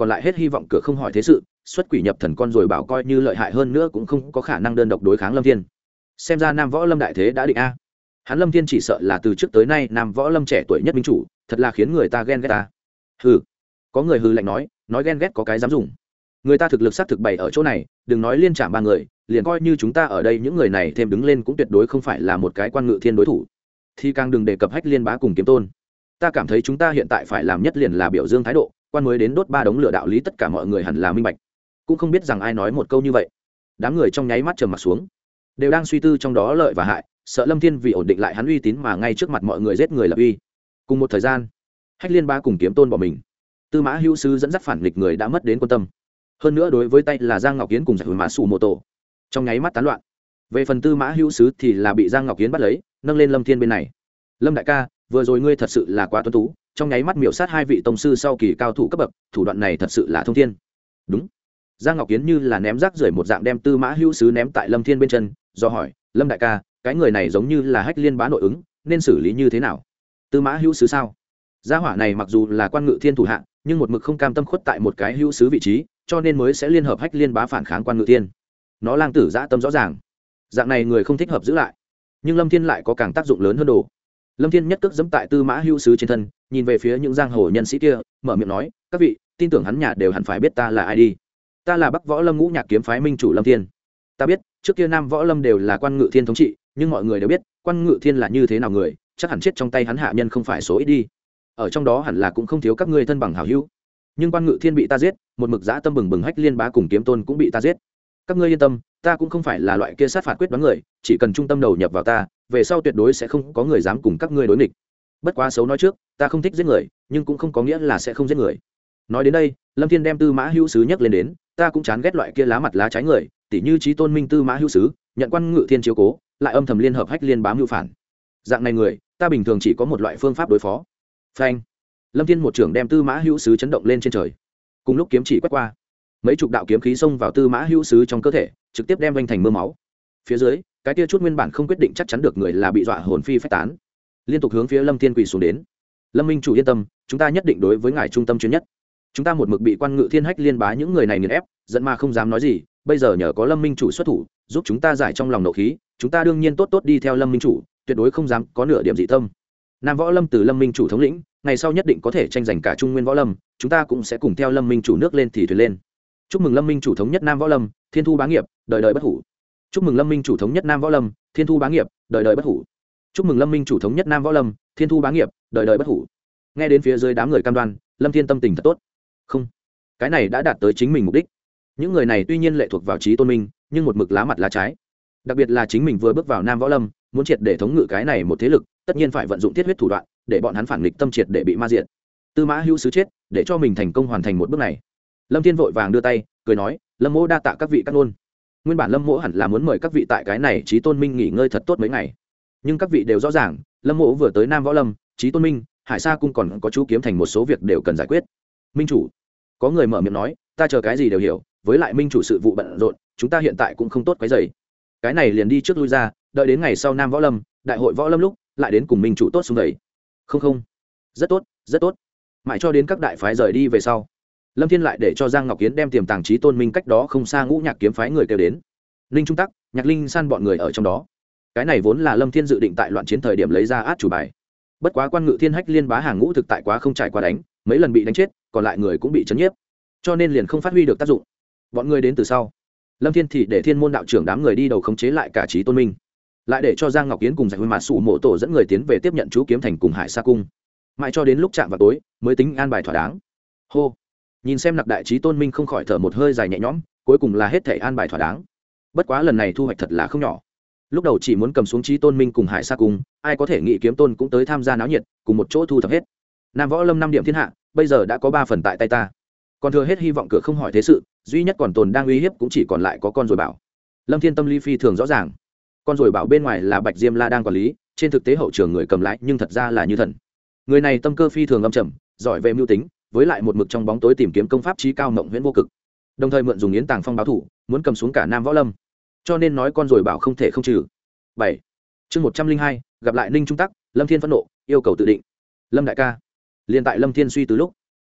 A: còn lại hết hy vọng cửa không hỏi thế sự, xuất quỷ nhập thần con rồi bảo coi như lợi hại hơn nữa cũng không có khả năng đơn độc đối kháng Lâm Thiên. Xem ra Nam Võ Lâm đại thế đã định a. Hắn Lâm Thiên chỉ sợ là từ trước tới nay Nam Võ Lâm trẻ tuổi nhất minh chủ, thật là khiến người ta ghen ghét ta. Hừ. Có người hừ lạnh nói, nói ghen ghét có cái dám dùng. Người ta thực lực sát thực bày ở chỗ này, đừng nói liên trảm ba người, liền coi như chúng ta ở đây những người này thêm đứng lên cũng tuyệt đối không phải là một cái Quan Ngự Thiên đối thủ. Thì càng đừng đề cập Hách Liên Bá cùng Kiếm Tôn. Ta cảm thấy chúng ta hiện tại phải làm nhất liền là biểu dương thái độ, quan mới đến đốt ba đống lửa đạo lý tất cả mọi người hẳn là minh bạch. Cũng không biết rằng ai nói một câu như vậy. Đám người trong nháy mắt trầm mặt xuống, đều đang suy tư trong đó lợi và hại, sợ Lâm Thiên vì ổn định lại hắn uy tín mà ngay trước mặt mọi người giết người lập uy. Cùng một thời gian, Hách Liên Bá cùng Kiếm Tôn bỏ mình. Tư Mã Hữu Sứ dẫn dắt phản nghịch người đã mất đến quân tâm. Hơn nữa đối với tay là Giang Ngọc Kiến cùng Giải Huyền Mã Sủ Mộ Tổ, trong nháy mắt tán loạn. Về phần Tư Mã Hữu Sứ thì là bị Giang Ngọc Kiến bắt lấy, nâng lên Lâm Thiên bên này. Lâm đại ca, vừa rồi ngươi thật sự là quá tuấn tú, trong nháy mắt miểu sát hai vị tông sư sau kỳ cao thủ cấp bậc, thủ đoạn này thật sự là thông thiên. Đúng. Giang Ngọc Kiến như là ném rác rưởi một dạng đem Tư Mã Hữu Sứ ném tại Lâm Thiên bên chân, do hỏi, Lâm đại ca, cái người này giống như là Hách Liên Bá nội ứng, nên xử lý như thế nào? Tư Mã Hữu Sứ sao? Gia hỏa này mặc dù là Quan Ngự Thiên thủ hạ, nhưng một mực không cam tâm khuất tại một cái hữu sứ vị trí, cho nên mới sẽ liên hợp Hách Liên Bá phản kháng Quan Ngự Thiên. Nó lang tử dã tâm rõ ràng, dạng này người không thích hợp giữ lại. Nhưng Lâm Thiên lại có càng tác dụng lớn hơn đồ. Lâm Thiên nhất cước giẫm tại Tư Mã Hữu Sứ trên thân, nhìn về phía những giang hồ nhân sĩ kia, mở miệng nói, các vị, tin tưởng hắn nhà đều hẳn phải biết ta là ai đi. Ta là Bắc Võ Lâm Ngũ Nhạc kiếm phái minh chủ Lâm Thiên. Ta biết, trước kia Nam Võ Lâm đều là Quan Ngự Thiên thống trị, nhưng mọi người đều biết, Quan Ngự Thiên là như thế nào người, chắc hẳn chết trong tay hắn hạ nhân không phải số ít đi. Ở trong đó hẳn là cũng không thiếu các ngươi thân bằng hảo hữu. Nhưng Quan Ngự Thiên bị ta giết, một mực dã tâm bừng bừng Hách Liên Bá cùng Kiếm Tôn cũng bị ta giết. Các ngươi yên tâm, ta cũng không phải là loại kia sát phạt quyết đoán người, chỉ cần trung tâm đầu nhập vào ta, về sau tuyệt đối sẽ không có người dám cùng các ngươi đối nghịch. Bất quá xấu nói trước, ta không thích giết người, nhưng cũng không có nghĩa là sẽ không giết người. Nói đến đây, Lâm Thiên đem Tư Mã Hữu Sứ nhắc lên đến, ta cũng chán ghét loại kia lá mặt lá trái người, tỉ như Chí Tôn Minh Tư Mã Hữu Sứ, nhận Quan Ngự Thiên chiếu cố, lại âm thầm liên hợp Hách Liên Bá mưu phản. Dạng này người, ta bình thường chỉ có một loại phương pháp đối phó. Phanh. Lâm Thiên một trưởng đem Tư Mã Hữu Sứ chấn động lên trên trời. Cùng lúc kiếm chỉ quét qua, mấy chục đạo kiếm khí xông vào Tư Mã Hữu Sứ trong cơ thể, trực tiếp đem vành thành mưa máu. Phía dưới, cái kia chút nguyên bản không quyết định chắc chắn được người là bị dọa hồn phi phách tán, liên tục hướng phía Lâm Thiên quỳ xuống đến. Lâm minh chủ yên tâm, chúng ta nhất định đối với ngài trung tâm chuyên nhất. Chúng ta một mực bị Quan Ngự Thiên Hách Liên Bá những người này nghiền ép, giận mà không dám nói gì, bây giờ nhờ có Lâm minh chủ xuất thủ, giúp chúng ta giải trong lòng nộ khí, chúng ta đương nhiên tốt tốt đi theo Lâm minh chủ, tuyệt đối không dám có nửa điểm dị tâm. Nam Võ Lâm từ Lâm minh chủ thống lĩnh, ngày sau nhất định có thể tranh giành cả Trung Nguyên Võ Lâm, chúng ta cũng sẽ cùng theo Lâm minh chủ nước lên thì thuyền lên. Chúc mừng Lâm minh chủ thống nhất Nam Võ Lâm, thiên thu bá nghiệp, đời đời bất hủ. Chúc mừng Lâm minh chủ thống nhất Nam Võ Lâm, thiên thu bá nghiệp, đời đời bất hủ. Chúc mừng Lâm minh chủ thống nhất Nam Võ Lâm, thiên thu bá nghiệp, đời đời bất hủ. Nghe đến phía dưới đám người cam đoan, Lâm Thiên tâm tình thật tốt. Không, cái này đã đạt tới chính mình mục đích. Những người này tuy nhiên lệ thuộc vào Chí Tôn Minh, nhưng một mực lá mặt lá trái. Đặc biệt là chính mình vừa bước vào Nam Võ Lâm, muốn triệt để thống ngự cái này một thế lực, tất nhiên phải vận dụng thiết huyết thủ đoạn, để bọn hắn phản nghịch tâm triệt để bị ma diệt. Tư Mã Hữu Sứ chết, để cho mình thành công hoàn thành một bước này. Lâm Thiên vội vàng đưa tay, cười nói, Lâm Mỗ đa tạ các vị các ngôn. Nguyên bản Lâm Mỗ hẳn là muốn mời các vị tại cái này Chí Tôn Minh nghỉ ngơi thật tốt mấy ngày, nhưng các vị đều rõ ràng, Lâm Mỗ vừa tới Nam Võ Lâm, Chí Tôn Minh, Hải Sa cung còn có chú kiếm thành một số việc đều cần giải quyết. Minh chủ, có người mở miệng nói, ta chờ cái gì đều hiểu, với lại minh chủ sự vụ bận rộn, chúng ta hiện tại cũng không tốt quấy rầy. Cái này liền đi trước lui ra, đợi đến ngày sau Nam Võ Lâm, đại hội Võ Lâm lúc, lại đến cùng minh chủ tốt xung đẩy. Không không, rất tốt, rất tốt. Mãi cho đến các đại phái rời đi về sau, Lâm Thiên lại để cho Giang Ngọc Kiến đem tiềm tàng Chí Tôn Minh cách đó không xa Ngũ Nhạc kiếm phái người kêu đến. Linh Trung Tắc, Nhạc Linh San bọn người ở trong đó. Cái này vốn là Lâm Thiên dự định tại loạn chiến thời điểm lấy ra át chủ bài. Bất quá Quan Ngự Thiên Hách Liên Bá hàng ngũ thực tại quá không trải qua đánh, mấy lần bị đánh chết, còn lại người cũng bị chấn nhiếp, cho nên liền không phát huy được tác dụng. Bọn người đến từ sau, Lâm Thiên thì để Thiên môn đạo trưởng đám người đi đầu khống chế lại cả Chí Tôn Minh, lại để cho Giang Ngọc Kiến cùng Giải Huyền Mã Sủ Mộ Tổ dẫn người tiến về tiếp nhận chú kiếm thành cùng Hải Sa cung. Mãi cho đến lúc chạm vào tối mới tính an bài thỏa đáng. Hô, nhìn xem Nặc Đại Chí Tôn Minh không khỏi thở một hơi dài nhẹ nhõm, cuối cùng là hết thể an bài thỏa đáng. Bất quá lần này thu hoạch thật là không nhỏ. Lúc đầu chỉ muốn cầm xuống Chí Tôn Minh cùng Hải Sa cung, ai có thể nghĩ Kiếm Tôn cũng tới tham gia náo nhiệt, cùng một chỗ thu thập hết. Nam Võ Lâm năm điểm thiên hạ, bây giờ đã có ba phần tại tay ta, còn thừa hết hy vọng cửa không hỏi thế sự, duy nhất còn tồn đang uy hiếp cũng chỉ còn lại có con rồi bảo. Lâm Thiên tâm lý phi thường rõ ràng, con rồi bảo bên ngoài là Bạch Diêm La đang quản lý, trên thực tế hậu trường người cầm lái nhưng thật ra là Như Thần. Người này tâm cơ phi thường âm trầm, giỏi về mưu tính, với lại một mực trong bóng tối tìm kiếm công pháp trí cao mộng huyễn vô cực, đồng thời mượn dùng yến tàng phong báo thủ, muốn cầm xuống cả Nam Võ Lâm, cho nên nói con rồi bảo không thể không trừ. Bảy chương một trăm linh hai gặp lại Ninh Trung Tắc. Lâm Thiên phẫn nộ, yêu cầu tự định. Lâm đại ca, liền tại Lâm Thiên suy từ lúc,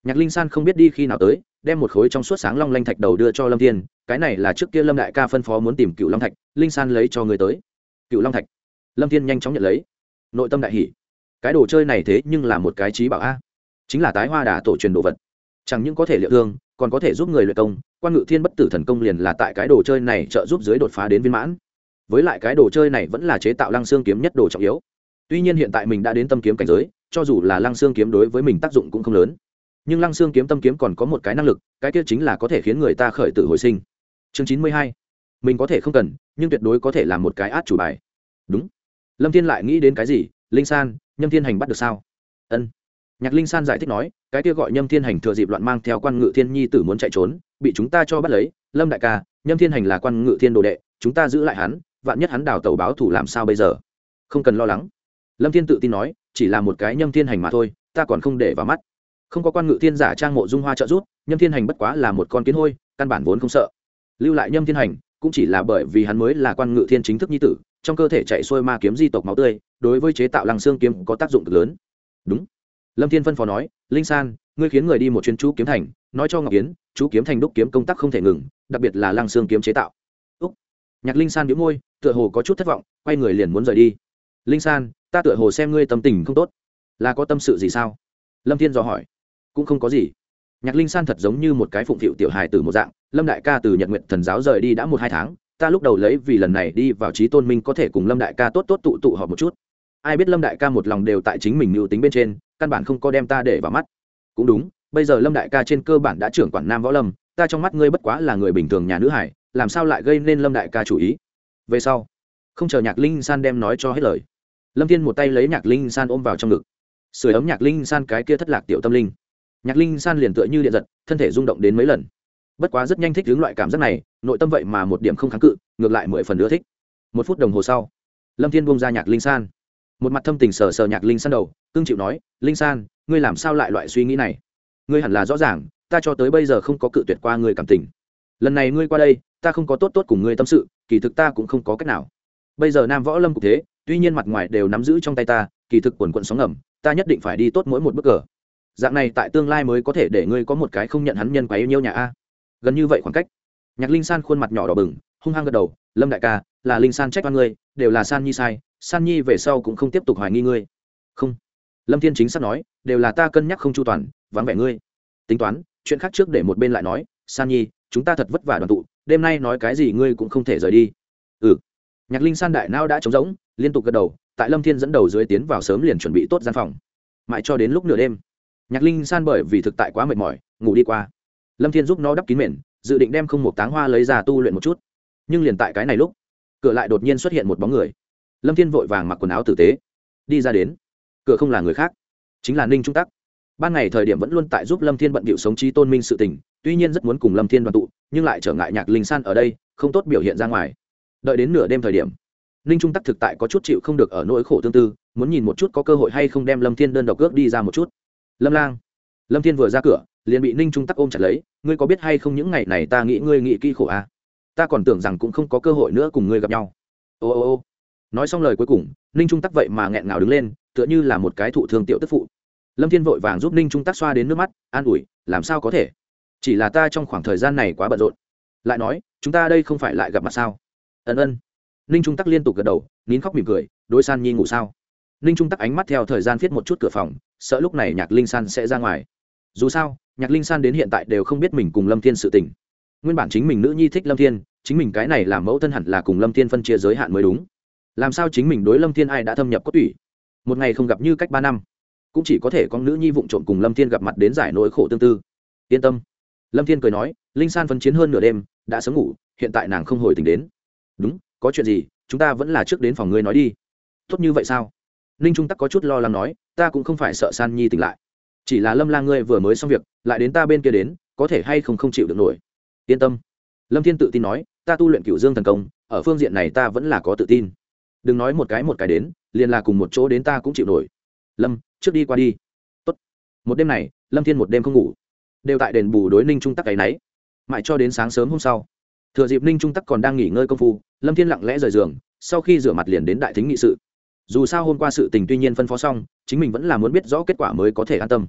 A: Nhạc Linh San không biết đi khi nào tới, đem một khối trong suốt sáng long lanh thạch đầu đưa cho Lâm Thiên, cái này là trước kia Lâm đại ca phân phó muốn tìm Cựu Long thạch, Linh San lấy cho người tới. Cựu Long thạch. Lâm Thiên nhanh chóng nhận lấy, nội tâm đại hỉ. Cái đồ chơi này thế nhưng là một cái trí bảo a, chính là tái hoa đà tổ truyền đồ vật, chẳng những có thể liệu thương, còn có thể giúp người luyện công. Quan Ngự Thiên bất tử thần công liền là tại cái đồ chơi này trợ giúp dưới đột phá đến viên mãn. Với lại cái đồ chơi này vẫn là chế tạo Lăng Xương kiếm nhất đồ trọng yếu. Tuy nhiên hiện tại mình đã đến tâm kiếm cảnh giới, cho dù là Lăng Xương kiếm đối với mình tác dụng cũng không lớn, nhưng Lăng Xương kiếm tâm kiếm còn có một cái năng lực, cái kia chính là có thể khiến người ta khởi tử hồi sinh. Chương chín mươi hai, mình có thể không cần, nhưng tuyệt đối có thể làm một cái át chủ bài. Đúng. Lâm Thiên lại nghĩ đến cái gì? Linh San, Nhâm Thiên Hành bắt được sao? Ân. Nhạc Linh San giải thích nói, cái kia gọi Nhâm Thiên Hành thừa dịp loạn mang theo Quan Ngự Thiên nhi tử muốn chạy trốn, bị chúng ta cho bắt lấy. Lâm đại ca, Nhâm Thiên Hành là Quan Ngự Thiên đồ đệ, chúng ta giữ lại hắn, vạn nhất hắn đào tẩu báo thủ làm sao bây giờ? Không cần lo lắng. Lâm Thiên tự tin nói, chỉ là một cái Nhâm Thiên Hành mà thôi, ta còn không để vào mắt. Không có Quan Ngự Thiên giả trang Mộ Dung Hoa trợ giúp, Nhâm Thiên Hành bất quá là một con kiến hôi, căn bản vốn không sợ. Lưu lại Nhâm Thiên Hành cũng chỉ là bởi vì hắn mới là Quan Ngự Thiên chính thức nhi tử, trong cơ thể chạy xuôi ma kiếm di tộc máu tươi, đối với chế tạo Lăng Xương kiếm có tác dụng cực lớn. Đúng. Lâm Thiên phân phó nói, Linh San, ngươi khiến người đi một chuyến chú kiếm thành, nói cho Ngọc Yến, chú kiếm thành đúc kiếm công tác không thể ngừng, đặc biệt là Lăng Xương kiếm chế tạo. Úc. Nhạc Linh San nhíu môi, tựa hồ có chút thất vọng, quay người liền muốn rời đi. Linh San, ta tựa hồ xem ngươi tâm tình không tốt, là có tâm sự gì sao? Lâm Thiên dò hỏi. Cũng không có gì. Nhạc Linh San thật giống như một cái phụng phịu tiểu hài tử một dạng. Lâm đại ca từ Nhật Nguyệt Thần giáo rời đi đã một hai tháng, ta lúc đầu lấy vì lần này đi vào Chí Tôn Minh có thể cùng Lâm đại ca tốt tốt tụ tụ họp một chút. Ai biết Lâm đại ca một lòng đều tại chính mình mưu tính bên trên, căn bản không có đem ta để vào mắt. Cũng đúng, bây giờ Lâm đại ca trên cơ bản đã trưởng quản Nam Võ Lâm, ta trong mắt ngươi bất quá là người bình thường nhà nữ hải, làm sao lại gây nên Lâm đại ca chủ ý? Về sau, không chờ Nhạc Linh San đem nói cho hết lời, Lâm Thiên một tay lấy Nhạc Linh San ôm vào trong ngực, sưởi ấm Nhạc Linh San cái kia thất lạc tiểu tâm linh. Nhạc Linh San liền tựa như điện giật, thân thể rung động đến mấy lần. Bất quá rất nhanh thích hướng loại cảm giác này, nội tâm vậy mà một điểm không kháng cự, ngược lại mười phần ưa thích. Một phút đồng hồ sau, Lâm Thiên buông ra Nhạc Linh San, một mặt thâm tình sờ sờ Nhạc Linh San đầu, cương chịu nói, Linh San, ngươi làm sao lại loại suy nghĩ này? Ngươi hẳn là rõ ràng, ta cho tới bây giờ không có cự tuyệt qua ngươi cảm tình. Lần này ngươi qua đây, ta không có tốt tốt cùng ngươi tâm sự, kỳ thực ta cũng không có cách nào. Bây giờ Nam Võ Lâm cục thế, tuy nhiên mặt ngoài đều nắm giữ trong tay ta, kỳ thực quần quần sóng ngầm, ta nhất định phải đi tốt mỗi một bước cờ. Dạng này tại tương lai mới có thể để ngươi có một cái không nhận hắn nhân quá yêu nhiêu nhà a. Gần như vậy khoảng cách. Nhạc Linh San khuôn mặt nhỏ đỏ bừng, hung hăng gật đầu, Lâm đại ca, là Linh San trách oan ngươi, đều là San Nhi sai, San Nhi về sau cũng không tiếp tục hoài nghi ngươi. Không. Lâm Thiên chính xác nói, đều là ta cân nhắc không chu toàn, vắng vẻ ngươi. Tính toán, chuyện khác trước để một bên lại nói, San Nhi, chúng ta thật vất vả đoàn tụ, đêm nay nói cái gì ngươi cũng không thể rời đi. Ừ. Nhạc Linh San đại não đã trống rỗng, liên tục gật đầu, tại Lâm Thiên dẫn đầu dưới tiến vào sớm liền chuẩn bị tốt gian phòng. Mãi cho đến lúc nửa đêm, Nhạc Linh San bởi vì thực tại quá mệt mỏi, ngủ đi qua. Lâm Thiên giúp nó đắp kín mền, dự định đem không một táng hoa lấy ra tu luyện một chút. Nhưng liền tại cái này lúc, cửa lại đột nhiên xuất hiện một bóng người. Lâm Thiên vội vàng mặc quần áo tử tế, đi ra đến. Cửa không là người khác, chính là Ninh Trung Tắc. Ban ngày thời điểm vẫn luôn tại giúp Lâm Thiên bận bịu sống Chí Tôn Minh sự tình, tuy nhiên rất muốn cùng Lâm Thiên đoàn tụ, nhưng lại trở ngại Nhạc Linh San ở đây, không tốt biểu hiện ra ngoài. Đợi đến nửa đêm thời điểm, Ninh Trung Tắc thực tại có chút chịu không được ở nỗi khổ tương tư, muốn nhìn một chút có cơ hội hay không đem Lâm Thiên đơn độc cước đi ra một chút. Lâm Lang. Lâm Thiên vừa ra cửa, liền bị Ninh Trung Tắc ôm chặt lấy, ngươi có biết hay không những ngày này ta nghĩ ngươi nghĩ kỹ khổ à? Ta còn tưởng rằng cũng không có cơ hội nữa cùng ngươi gặp nhau. Ô ô ô. Nói xong lời cuối cùng, Ninh Trung Tắc vậy mà nghẹn ngào đứng lên, tựa như là một cái thụ thương tiểu tức phụ. Lâm Thiên vội vàng giúp Ninh Trung Tắc xoa đến nước mắt, an ủi, làm sao có thể? Chỉ là ta trong khoảng thời gian này quá bận rộn. Lại nói, chúng ta đây không phải lại gặp mặt sao? Ân ân. Ninh Trung Tắc liên tục gật đầu, nín khóc mỉm cười, đối San Nhi ngủ sao? Ninh Trung Tắc ánh mắt theo thời gian viết một chút cửa phòng, sợ lúc này Nhạc Linh San sẽ ra ngoài. Dù sao, Nhạc Linh San đến hiện tại đều không biết mình cùng Lâm Thiên sự tình. Nguyên bản chính mình nữ nhi thích Lâm Thiên, chính mình cái này làm mẫu thân hẳn là cùng Lâm Thiên phân chia giới hạn mới đúng. Làm sao chính mình đối Lâm Thiên ai đã thâm nhập cốt tủy, một ngày không gặp như cách ba năm, cũng chỉ có thể con nữ nhi vụng trộm cùng Lâm Thiên gặp mặt đến giải nỗi khổ tương tư. Yên tâm, Lâm Thiên cười nói, Linh San phân chiến hơn nửa đêm, đã sớm ngủ, hiện tại nàng không hồi tỉnh đến. Đúng, có chuyện gì, chúng ta vẫn là trước đến phòng ngươi nói đi. Tốt như vậy sao? Ninh Trung Tắc có chút lo lắng nói, ta cũng không phải sợ San Nhi tỉnh lại, chỉ là Lâm Lang ngươi vừa mới xong việc, lại đến ta bên kia đến, có thể hay không không chịu được nổi. Yên tâm. Lâm Thiên tự tin nói, ta tu luyện Cửu Dương thần công, ở phương diện này ta vẫn là có tự tin. Đừng nói một cái một cái đến, liền là cùng một chỗ đến ta cũng chịu nổi. Lâm, trước đi qua đi. Tốt. Một đêm này, Lâm Thiên một đêm không ngủ, đều tại đền bù đối Ninh Trung Tắc cái nấy. Mãi cho đến sáng sớm hôm sau, thừa dịp Ninh Trung Tắc còn đang nghỉ ngơi công phu, Lâm Thiên lặng lẽ rời giường, sau khi rửa mặt liền đến đại thính nghị sự. Dù sao hôm qua sự tình tuy nhiên phân phó xong, chính mình vẫn là muốn biết rõ kết quả mới có thể an tâm.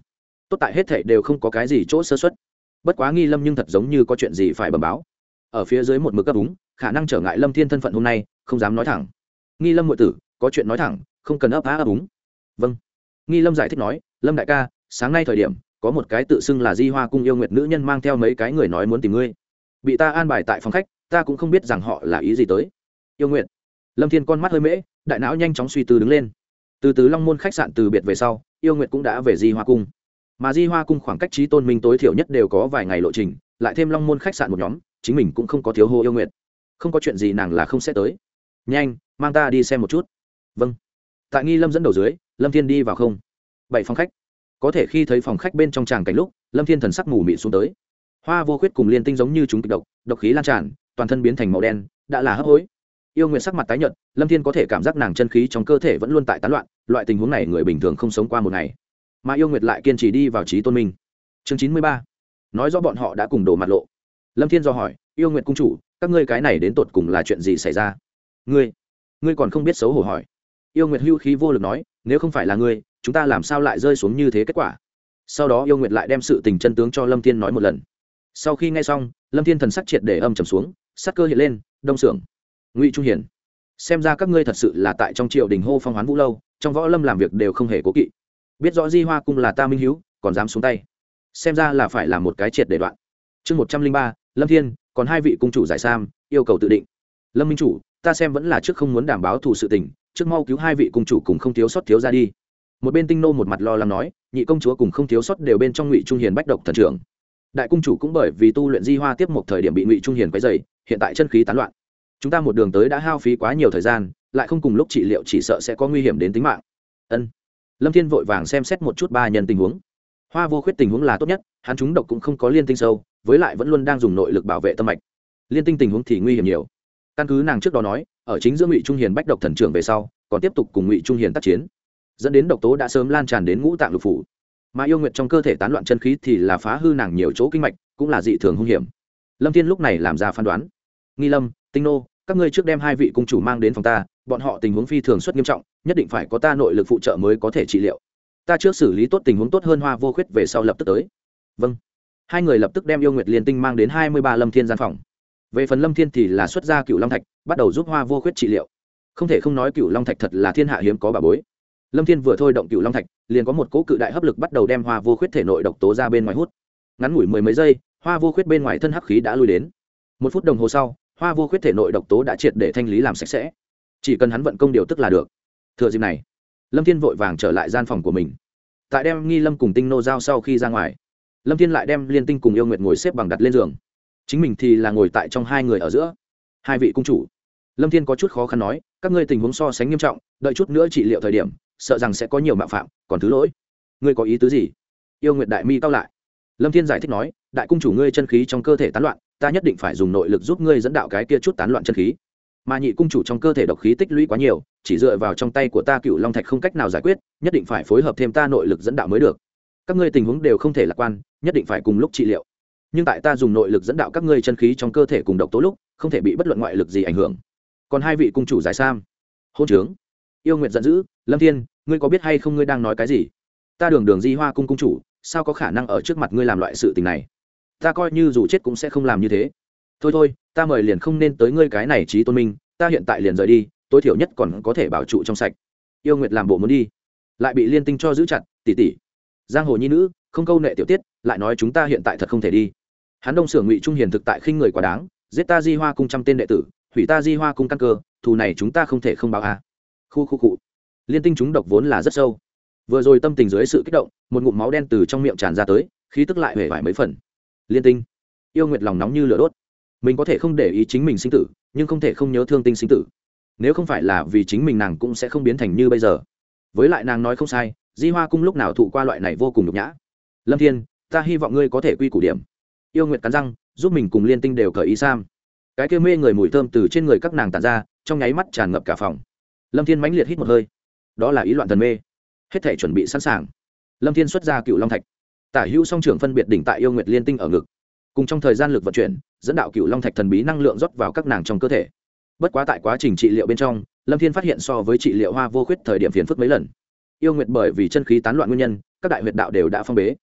A: tốt tại hết thảy đều không có cái gì chỗ sơ xuất. Bất quá Nghi Lâm nhưng thật giống như có chuyện gì phải bẩm báo. Ở phía dưới một mực cấp úng, khả năng trở ngại Lâm Thiên thân phận hôm nay, không dám nói thẳng. Nghi Lâm muội tử, có chuyện nói thẳng, không cần ấp á ấp úng. Vâng. Nghi Lâm giải thích nói, Lâm đại ca, sáng nay thời điểm, có một cái tự xưng là Di Hoa cung yêu nguyệt nữ nhân mang theo mấy cái người nói muốn tìm ngươi. Bị ta an bài tại phòng khách, ta cũng không biết rằng họ là ý gì tới. Yêu nguyệt. Lâm Thiên con mắt hơi mễ, đại não nhanh chóng suy tư đứng lên. Từ từ Long Môn khách sạn từ biệt về sau, yêu nguyệt cũng đã về Di Hoa cung. Mà Di Hoa cung khoảng cách Chí Tôn Minh tối thiểu nhất đều có vài ngày lộ trình, lại thêm Long Môn khách sạn một nhóm, chính mình cũng không có thiếu hô yêu nguyệt. Không có chuyện gì nàng là không sẽ tới. Nhanh, mang ta đi xem một chút. Vâng. Tại Nghi Lâm dẫn đầu dưới, Lâm Thiên đi vào không bảy phòng khách. Có thể khi thấy phòng khách bên trong tràng cảnh lúc, Lâm Thiên thần sắc mù mịt xuống tới. Hoa Vô Khuyết cùng Liên Tinh giống như chúng kịch độc, độc khí lan tràn, toàn thân biến thành màu đen, đã là hấp hối. Yêu nguyệt sắc mặt tái nhợt, Lâm Thiên có thể cảm giác nàng chân khí trong cơ thể vẫn luôn tại tán loạn, loại tình huống này người bình thường không sống qua một ngày. Mà yêu nguyệt lại kiên trì đi vào Chí Tôn Minh. Chương chín mươi ba. Nói rõ bọn họ đã cùng đổ mặt lộ. Lâm Thiên do hỏi, yêu nguyệt cung chủ, các ngươi cái này đến tột cùng là chuyện gì xảy ra? Ngươi, ngươi còn không biết xấu hổ hỏi. Yêu nguyệt hưu khí vô lực nói, nếu không phải là ngươi, chúng ta làm sao lại rơi xuống như thế kết quả? Sau đó yêu nguyệt lại đem sự tình chân tướng cho Lâm Thiên nói một lần. Sau khi nghe xong, Lâm Thiên thần sắc triệt để âm trầm xuống, sắc cơ hiện lên, đông sưởng. Ngụy Trung Hiền, xem ra các ngươi thật sự là tại trong triều đình hô phong hoán vũ lâu, trong võ lâm làm việc đều không hề cố kỵ. Biết rõ Di Hoa cung là ta minh hiếu, còn dám xuống tay, xem ra là phải làm một cái triệt để đoạn. Chương một trăm linh ba, Lâm Thiên, còn hai vị cung chủ giải sam, yêu cầu tự định. Lâm minh chủ, ta xem vẫn là trước không muốn đảm báo thù sự tình, trước mau cứu hai vị cung chủ cùng không thiếu sót thiếu ra đi. Một bên Tinh nô một mặt lo lắng nói, nhị công chúa cùng không thiếu sót đều bên trong Ngụy Trung Hiền bách độc thần trưởng. Đại cung chủ cũng bởi vì tu luyện Di Hoa tiếp một thời điểm bị Ngụy Trung Hiền quấy rầy, hiện tại chân khí tán loạn. Chúng ta một đường tới đã hao phí quá nhiều thời gian, lại không cùng lúc trị liệu chỉ sợ sẽ có nguy hiểm đến tính mạng. Ân. Lâm Thiên vội vàng xem xét một chút ba nhân tình huống. Hoa Vô Khuyết tình huống là tốt nhất, hắn chúng độc cũng không có liên tinh sâu, với lại vẫn luôn đang dùng nội lực bảo vệ tâm mạch. Liên tinh tình huống thì nguy hiểm nhiều. Căn cứ nàng trước đó nói, ở chính giữa Ngụy Trung Hiền bách độc thần trưởng về sau, còn tiếp tục cùng Ngụy Trung Hiền tác chiến, dẫn đến độc tố đã sớm lan tràn đến ngũ tạng lục phủ. Mà yêu nguyệt trong cơ thể tán loạn chân khí thì là phá hư nàng nhiều chỗ kinh mạch, cũng là dị thường hung hiểm. Lâm Thiên lúc này làm ra phán đoán. Nghi Lâm, Tinh nô, các ngươi trước đem hai vị cung chủ mang đến phòng ta, bọn họ tình huống phi thường xuất nghiêm trọng, nhất định phải có ta nội lực phụ trợ mới có thể trị liệu. Ta trước xử lý tốt tình huống tốt hơn Hoa Vô Khuyết về sau lập tức tới. Vâng. Hai người lập tức đem yêu nguyệt liên tinh mang đến hai mươi ba Lâm Thiên gian phòng. Về phần Lâm Thiên thì là xuất ra Cửu Long Thạch, bắt đầu giúp Hoa Vô Khuyết trị liệu. Không thể không nói Cửu Long Thạch thật là thiên hạ hiếm có bảo bối. Lâm Thiên vừa thôi động Cửu Long Thạch, liền có một cỗ cự đại hấp lực bắt đầu đem Hoa Vô Khuyết thể nội độc tố ra bên ngoài hút. Ngắn ngủi mười mấy giây, Hoa Vô Khuyết bên ngoài thân hắc khí đã lui đến. Một phút đồng hồ sau, Hoa Vô Khuyết thể nội độc tố đã triệt để thanh lý làm sạch sẽ. Chỉ cần hắn vận công điều tức là được. Thừa dịp này, Lâm Thiên vội vàng trở lại gian phòng của mình. Tại đem Nghi Lâm cùng Tinh nô giao sau khi ra ngoài, Lâm Thiên lại đem Liên Tinh cùng Yêu Nguyệt ngồi xếp bằng đặt lên giường. Chính mình thì là ngồi tại trong hai người ở giữa. Hai vị cung chủ, Lâm Thiên có chút khó khăn nói, các ngươi tình huống so sánh nghiêm trọng, đợi chút nữa trị liệu thời điểm, sợ rằng sẽ có nhiều mạo phạm, còn thứ lỗi. Ngươi có ý tứ gì? Yêu Nguyệt đại mi cau lại. Lâm Thiên giải thích nói, đại cung chủ ngươi chân khí trong cơ thể tán loạn, ta nhất định phải dùng nội lực giúp ngươi dẫn đạo cái kia chút tán loạn chân khí. Mà nhị cung chủ trong cơ thể độc khí tích lũy quá nhiều, chỉ dựa vào trong tay của ta Cửu Long Thạch không cách nào giải quyết, nhất định phải phối hợp thêm ta nội lực dẫn đạo mới được. Các ngươi tình huống đều không thể lạc quan, nhất định phải cùng lúc trị liệu. Nhưng tại ta dùng nội lực dẫn đạo các ngươi chân khí trong cơ thể cùng độc tố lúc, không thể bị bất luận ngoại lực gì ảnh hưởng. Còn hai vị cung chủ giải sam, hôn trướng. Yêu Nguyệt giận dữ, Lâm Thiên, ngươi có biết hay không ngươi đang nói cái gì? Ta Đường Đường Di Hoa cung cung chủ, sao có khả năng ở trước mặt ngươi làm loại sự tình này? Ta coi như dù chết cũng sẽ không làm như thế. Thôi thôi, ta mời liền không nên tới ngươi cái này Chí Tôn Minh, ta hiện tại liền rời đi, tối thiểu nhất còn có thể bảo trụ trong sạch. Yêu Nguyệt làm bộ muốn đi, lại bị Liên Tinh cho giữ chặt, tỷ tỷ. Giang hồ nhi nữ, không câu nệ tiểu tiết, lại nói chúng ta hiện tại thật không thể đi. Hắn Đông Sưởng Ngụy Trung Hiền thực tại khinh người quá đáng, giết ta Di Hoa cung trăm tên đệ tử, hủy ta Di Hoa cung căn cơ, thù này chúng ta không thể không báo a. À. Khu khu cụ. Liên Tinh chúng độc vốn là rất sâu, vừa rồi tâm tình dưới sự kích động, một ngụm máu đen từ trong miệng tràn ra tới, khí tức lại hể vải mấy phần. Liên Tinh, Yêu Nguyệt lòng nóng như lửa đốt. Mình có thể không để ý chính mình sinh tử, nhưng không thể không nhớ thương Tinh sinh tử. Nếu không phải là vì chính mình, nàng cũng sẽ không biến thành như bây giờ. Với lại nàng nói không sai, Di Hoa cung lúc nào thụ qua loại này vô cùng nhục nhã. Lâm Thiên, ta hy vọng ngươi có thể quy củ điểm. Yêu Nguyệt cắn răng, giúp mình cùng Liên Tinh đều cởi y sam. Cái kia mê người mùi thơm từ trên người các nàng tản ra, trong nháy mắt tràn ngập cả phòng. Lâm Thiên mãnh liệt hít một hơi, đó là ý loạn thần mê. Hết thể chuẩn bị sẵn sàng. Lâm Thiên xuất ra Cửu Long Thạch, tả hữu song trưởng phân biệt đỉnh tại Yêu Nguyệt Liên Tinh ở ngực, cùng trong thời gian lực vận chuyển, dẫn đạo Cửu Long Thạch thần bí năng lượng rót vào các nàng trong cơ thể. Bất quá tại quá trình trị liệu bên trong, Lâm Thiên phát hiện so với trị liệu Hoa Vô Khuyết thời điểm phiền phức mấy lần. Yêu Nguyệt bởi vì chân khí tán loạn nguyên nhân, các đại huyệt đạo đều đã phong bế.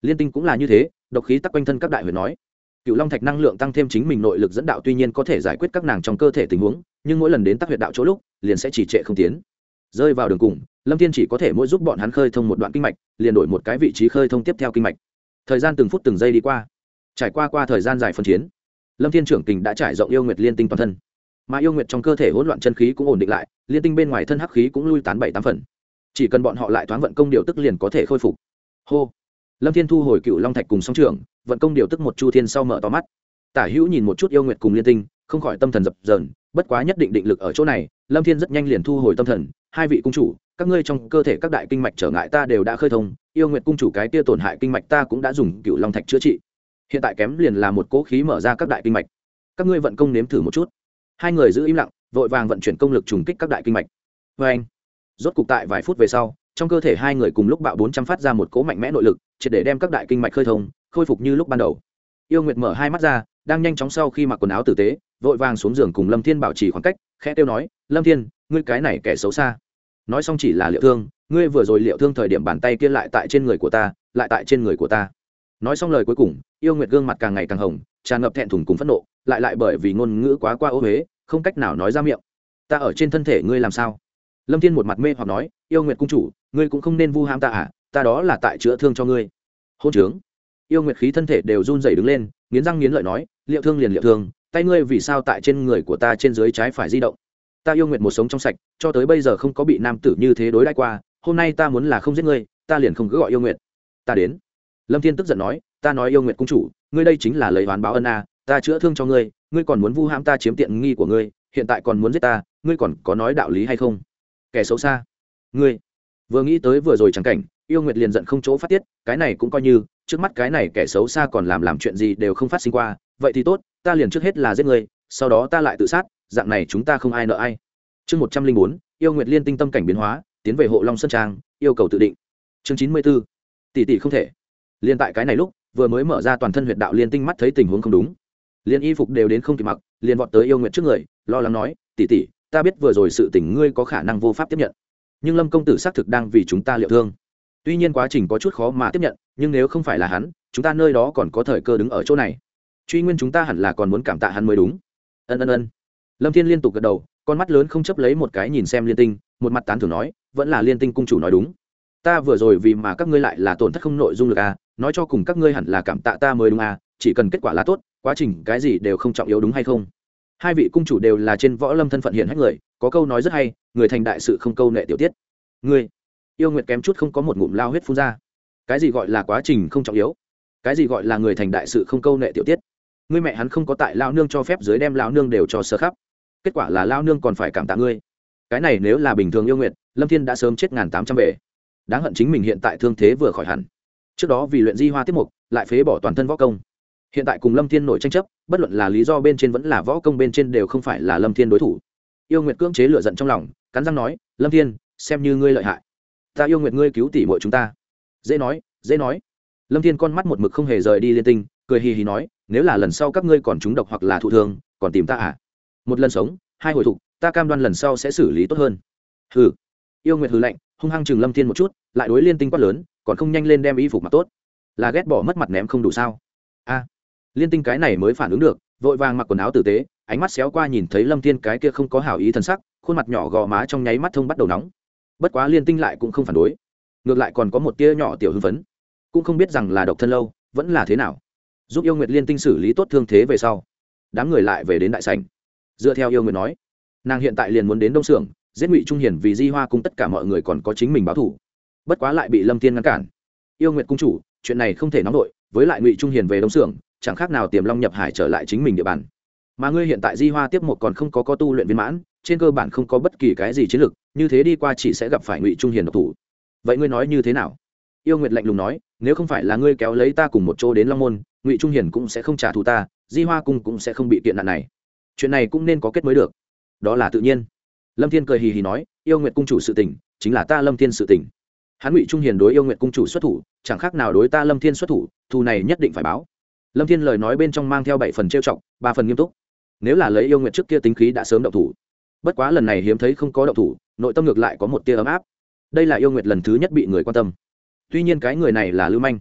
A: Liên Tinh cũng là như thế, độc khí tắc quanh thân các đại huyền nói. Cựu Long Thạch năng lượng tăng thêm chính mình nội lực dẫn đạo tuy nhiên có thể giải quyết các nàng trong cơ thể tình huống, nhưng mỗi lần đến tắc huyệt đạo chỗ lúc, liền sẽ chỉ trệ không tiến. Rơi vào đường cùng, Lâm Thiên chỉ có thể mỗi giúp bọn hắn khơi thông một đoạn kinh mạch, liền đổi một cái vị trí khơi thông tiếp theo kinh mạch. Thời gian từng phút từng giây đi qua, trải qua qua thời gian dài phân chiến, Lâm Thiên trưởng kình đã trải rộng yêu nguyệt liên tinh toàn thân, mà yêu nguyệt trong cơ thể hỗn loạn chân khí cũng ổn định lại, liên tinh bên ngoài thân hắc khí cũng lui tán bảy tám phần. Chỉ cần bọn họ lại thoáng vận công điều tức liền có thể khôi phục. Hô. Lâm Thiên thu hồi Cựu Long Thạch cùng song trưởng, vận công điều tức một chu thiên sau mở to mắt. Tả Hữu nhìn một chút yêu nguyệt cùng liên tinh, không khỏi tâm thần dập dờn, bất quá nhất định định lực ở chỗ này, Lâm Thiên rất nhanh liền thu hồi tâm thần. Hai vị cung chủ, các ngươi trong cơ thể các đại kinh mạch trở ngại ta đều đã khơi thông, yêu nguyệt cung chủ cái kia tổn hại kinh mạch ta cũng đã dùng Cựu Long Thạch chữa trị. Hiện tại kém liền là một cỗ khí mở ra các đại kinh mạch. Các ngươi vận công nếm thử một chút. Hai người giữ im lặng, vội vàng vận chuyển công lực trùng kích các đại kinh mạch. Và anh, rốt cục tại vài phút về sau, trong cơ thể hai người cùng lúc bạo bốn trăm phát ra một cỗ mạnh mẽ nội lực, triệt để đem các đại kinh mạch khơi thông, khôi phục như lúc ban đầu. Yêu Nguyệt mở hai mắt ra, đang nhanh chóng sau khi mặc quần áo tử tế, vội vàng xuống giường cùng Lâm Thiên bảo trì khoảng cách, khẽ kêu nói: "Lâm Thiên, ngươi cái này kẻ xấu xa." Nói xong chỉ là liệu thương, ngươi vừa rồi liệu thương thời điểm bàn tay kia lại tại trên người của ta, lại tại trên người của ta. Nói xong lời cuối cùng, Yêu Nguyệt gương mặt càng ngày càng hồng, tràn ngập thẹn thùng cùng phẫn nộ, lại lại bởi vì ngôn ngữ quá qua ô uế, không cách nào nói ra miệng. "Ta ở trên thân thể ngươi làm sao?" Lâm Thiên một mặt mê hoặc nói: "Yêu Nguyệt cung chủ, ngươi cũng không nên vu hãm ta à, ta đó là tại chữa thương cho ngươi." Hôn trướng. Yêu Nguyệt khí thân thể đều run rẩy đứng lên, nghiến răng nghiến lợi nói: "Liệu thương liền liệu thương, tay ngươi vì sao tại trên người của ta trên dưới trái phải di động? Ta Yêu Nguyệt một sống trong sạch, cho tới bây giờ không có bị nam tử như thế đối đãi qua, hôm nay ta muốn là không giết ngươi, ta liền không cứ gọi Yêu Nguyệt. Ta đến." Lâm Thiên tức giận nói: "Ta nói Yêu Nguyệt cung chủ, ngươi đây chính là lấy oán báo ân a, ta chữa thương cho ngươi, ngươi còn muốn vu hãm ta chiếm tiện nghi của ngươi, hiện tại còn muốn giết ta, ngươi còn có nói đạo lý hay không? Kẻ xấu xa." Ngươi vừa nghĩ tới vừa rồi chẳng cảnh, Yêu Nguyệt liền giận không chỗ phát tiết, cái này cũng coi như trước mắt cái này kẻ xấu xa còn làm làm chuyện gì đều không phát sinh qua, vậy thì tốt, ta liền trước hết là giết ngươi, sau đó ta lại tự sát, dạng này chúng ta không ai nợ ai. Chương một trăm linh bốn, Yêu Nguyệt liên tinh tâm cảnh biến hóa, tiến về Hộ Long Sơn Trang, yêu cầu tự định. Chương chín mươi 44. Tỷ tỷ không thể. Liên tại cái này lúc, vừa mới mở ra toàn thân huyệt đạo liên tinh mắt thấy tình huống không đúng, liên y phục đều đến không kịp mặc, liền vọt tới Yêu Nguyệt trước người, lo lắng nói: "Tỷ tỷ, ta biết vừa rồi sự tình ngươi có khả năng vô pháp tiếp nhận, nhưng Lâm công tử xác thực đang vì chúng ta liệu thương. Tuy nhiên quá trình có chút khó mà tiếp nhận, nhưng nếu không phải là hắn, chúng ta nơi đó còn có thời cơ đứng ở chỗ này. Truy nguyên chúng ta hẳn là còn muốn cảm tạ hắn mới đúng." Ân ân ân. Lâm Thiên liên tục gật đầu, con mắt lớn không chấp lấy một cái nhìn xem Liên Tinh, một mặt tán thưởng nói: "Vẫn là Liên Tinh cung chủ nói đúng. Ta vừa rồi vì mà các ngươi lại là tổn thất không nội dung lực à, nói cho cùng các ngươi hẳn là cảm tạ ta mới đúng à, chỉ cần kết quả là tốt, quá trình cái gì đều không trọng yếu đúng hay không?" Hai vị cung chủ đều là trên võ lâm thân phận hiển hách người, có câu nói rất hay, người thành đại sự không câu nệ tiểu tiết. Ngươi, Yêu Nguyệt kém chút không có một ngụm lao huyết phun ra. Cái gì gọi là quá trình không trọng yếu? Cái gì gọi là người thành đại sự không câu nệ tiểu tiết? Ngươi mẹ hắn không có tại lao nương cho phép dưới đem lao nương đều cho sơ khắp. Kết quả là lao nương còn phải cảm tạ ngươi. Cái này nếu là bình thường Yêu Nguyệt, Lâm Thiên đã sớm chết ngàn tám trăm bể. Đáng hận chính mình hiện tại thương thế vừa khỏi hẳn. Trước đó vì luyện di hoa tiếp mục, lại phế bỏ toàn thân võ công. Hiện tại cùng Lâm Thiên nổi tranh chấp, bất luận là lý do bên trên vẫn là võ công bên trên đều không phải là Lâm Thiên đối thủ. Yêu Nguyệt cưỡng chế lửa giận trong lòng, cắn răng nói: "Lâm Thiên, xem như ngươi lợi hại. Ta Yêu Nguyệt ngươi cứu tỷ muội chúng ta." Dễ nói, dễ nói. Lâm Thiên con mắt một mực không hề rời đi Liên Tinh, cười hì hì nói: "Nếu là lần sau các ngươi còn trúng độc hoặc là thụ thương, còn tìm ta à? Một lần sống, hai hồi thục, ta cam đoan lần sau sẽ xử lý tốt hơn." Hừ. Yêu Nguyệt hừ lạnh, hung hăng chừng Lâm Thiên một chút, lại đối Liên Tinh quát lớn: "Còn không nhanh lên đem y phục mặc tốt, là ghét bỏ mất mặt ném không đủ sao?" A. Liên Tinh cái này mới phản ứng được, vội vàng mặc quần áo tử tế, ánh mắt xéo qua nhìn thấy Lâm Thiên cái kia không có hảo ý thần sắc, khuôn mặt nhỏ gò má trong nháy mắt thông bắt đầu nóng. Bất quá Liên Tinh lại cũng không phản đối, ngược lại còn có một tia nhỏ tiểu hưng phấn, cũng không biết rằng là độc thân lâu vẫn là thế nào. Giúp Yêu Nguyệt Liên Tinh xử lý tốt thương thế về sau, đám người lại về đến đại sảnh. Dựa theo Yêu Nguyệt nói, nàng hiện tại liền muốn đến Đông Sưởng, giết Ngụy Trung Hiền vì Di Hoa cung tất cả mọi người còn có chính mình báo thù. Bất quá lại bị Lâm Thiên ngăn cản. Yêu Nguyệt cung chủ, chuyện này không thể nóng đội, với lại Ngụy Trung Hiền về Đông Sưởng, chẳng khác nào Tiềm Long nhập hải trở lại chính mình địa bàn. Mà ngươi hiện tại Di Hoa tiếp một còn không có có tu luyện viên mãn, trên cơ bản không có bất kỳ cái gì chiến lực, như thế đi qua chỉ sẽ gặp phải Ngụy Trung Hiền độc thủ. Vậy ngươi nói như thế nào? Yêu Nguyệt lạnh lùng nói: "Nếu không phải là ngươi kéo lấy ta cùng một chỗ đến Long môn, Ngụy Trung Hiền cũng sẽ không trả thù ta, Di Hoa cung cũng sẽ không bị kiện nạn này. Chuyện này cũng nên có kết mới được." Đó là tự nhiên. Lâm Thiên cười hì hì nói: "Yêu Nguyệt cung chủ sự tình, chính là ta Lâm Thiên sự tình. Hắn Ngụy Trung Hiền đối Yêu Nguyệt cung chủ xuất thủ, chẳng khác nào đối ta Lâm Thiên xuất thủ, thù này nhất định phải báo." Lâm Thiên lời nói bên trong mang theo bảy phần trêu chọc, ba phần nghiêm túc. Nếu là lấy Yêu Nguyệt trước kia tính khí đã sớm động thủ, bất quá lần này hiếm thấy không có động thủ, nội tâm ngược lại có một tia ấm áp. Đây là Yêu Nguyệt lần thứ nhất bị người quan tâm. Tuy nhiên cái người này là lưu manh,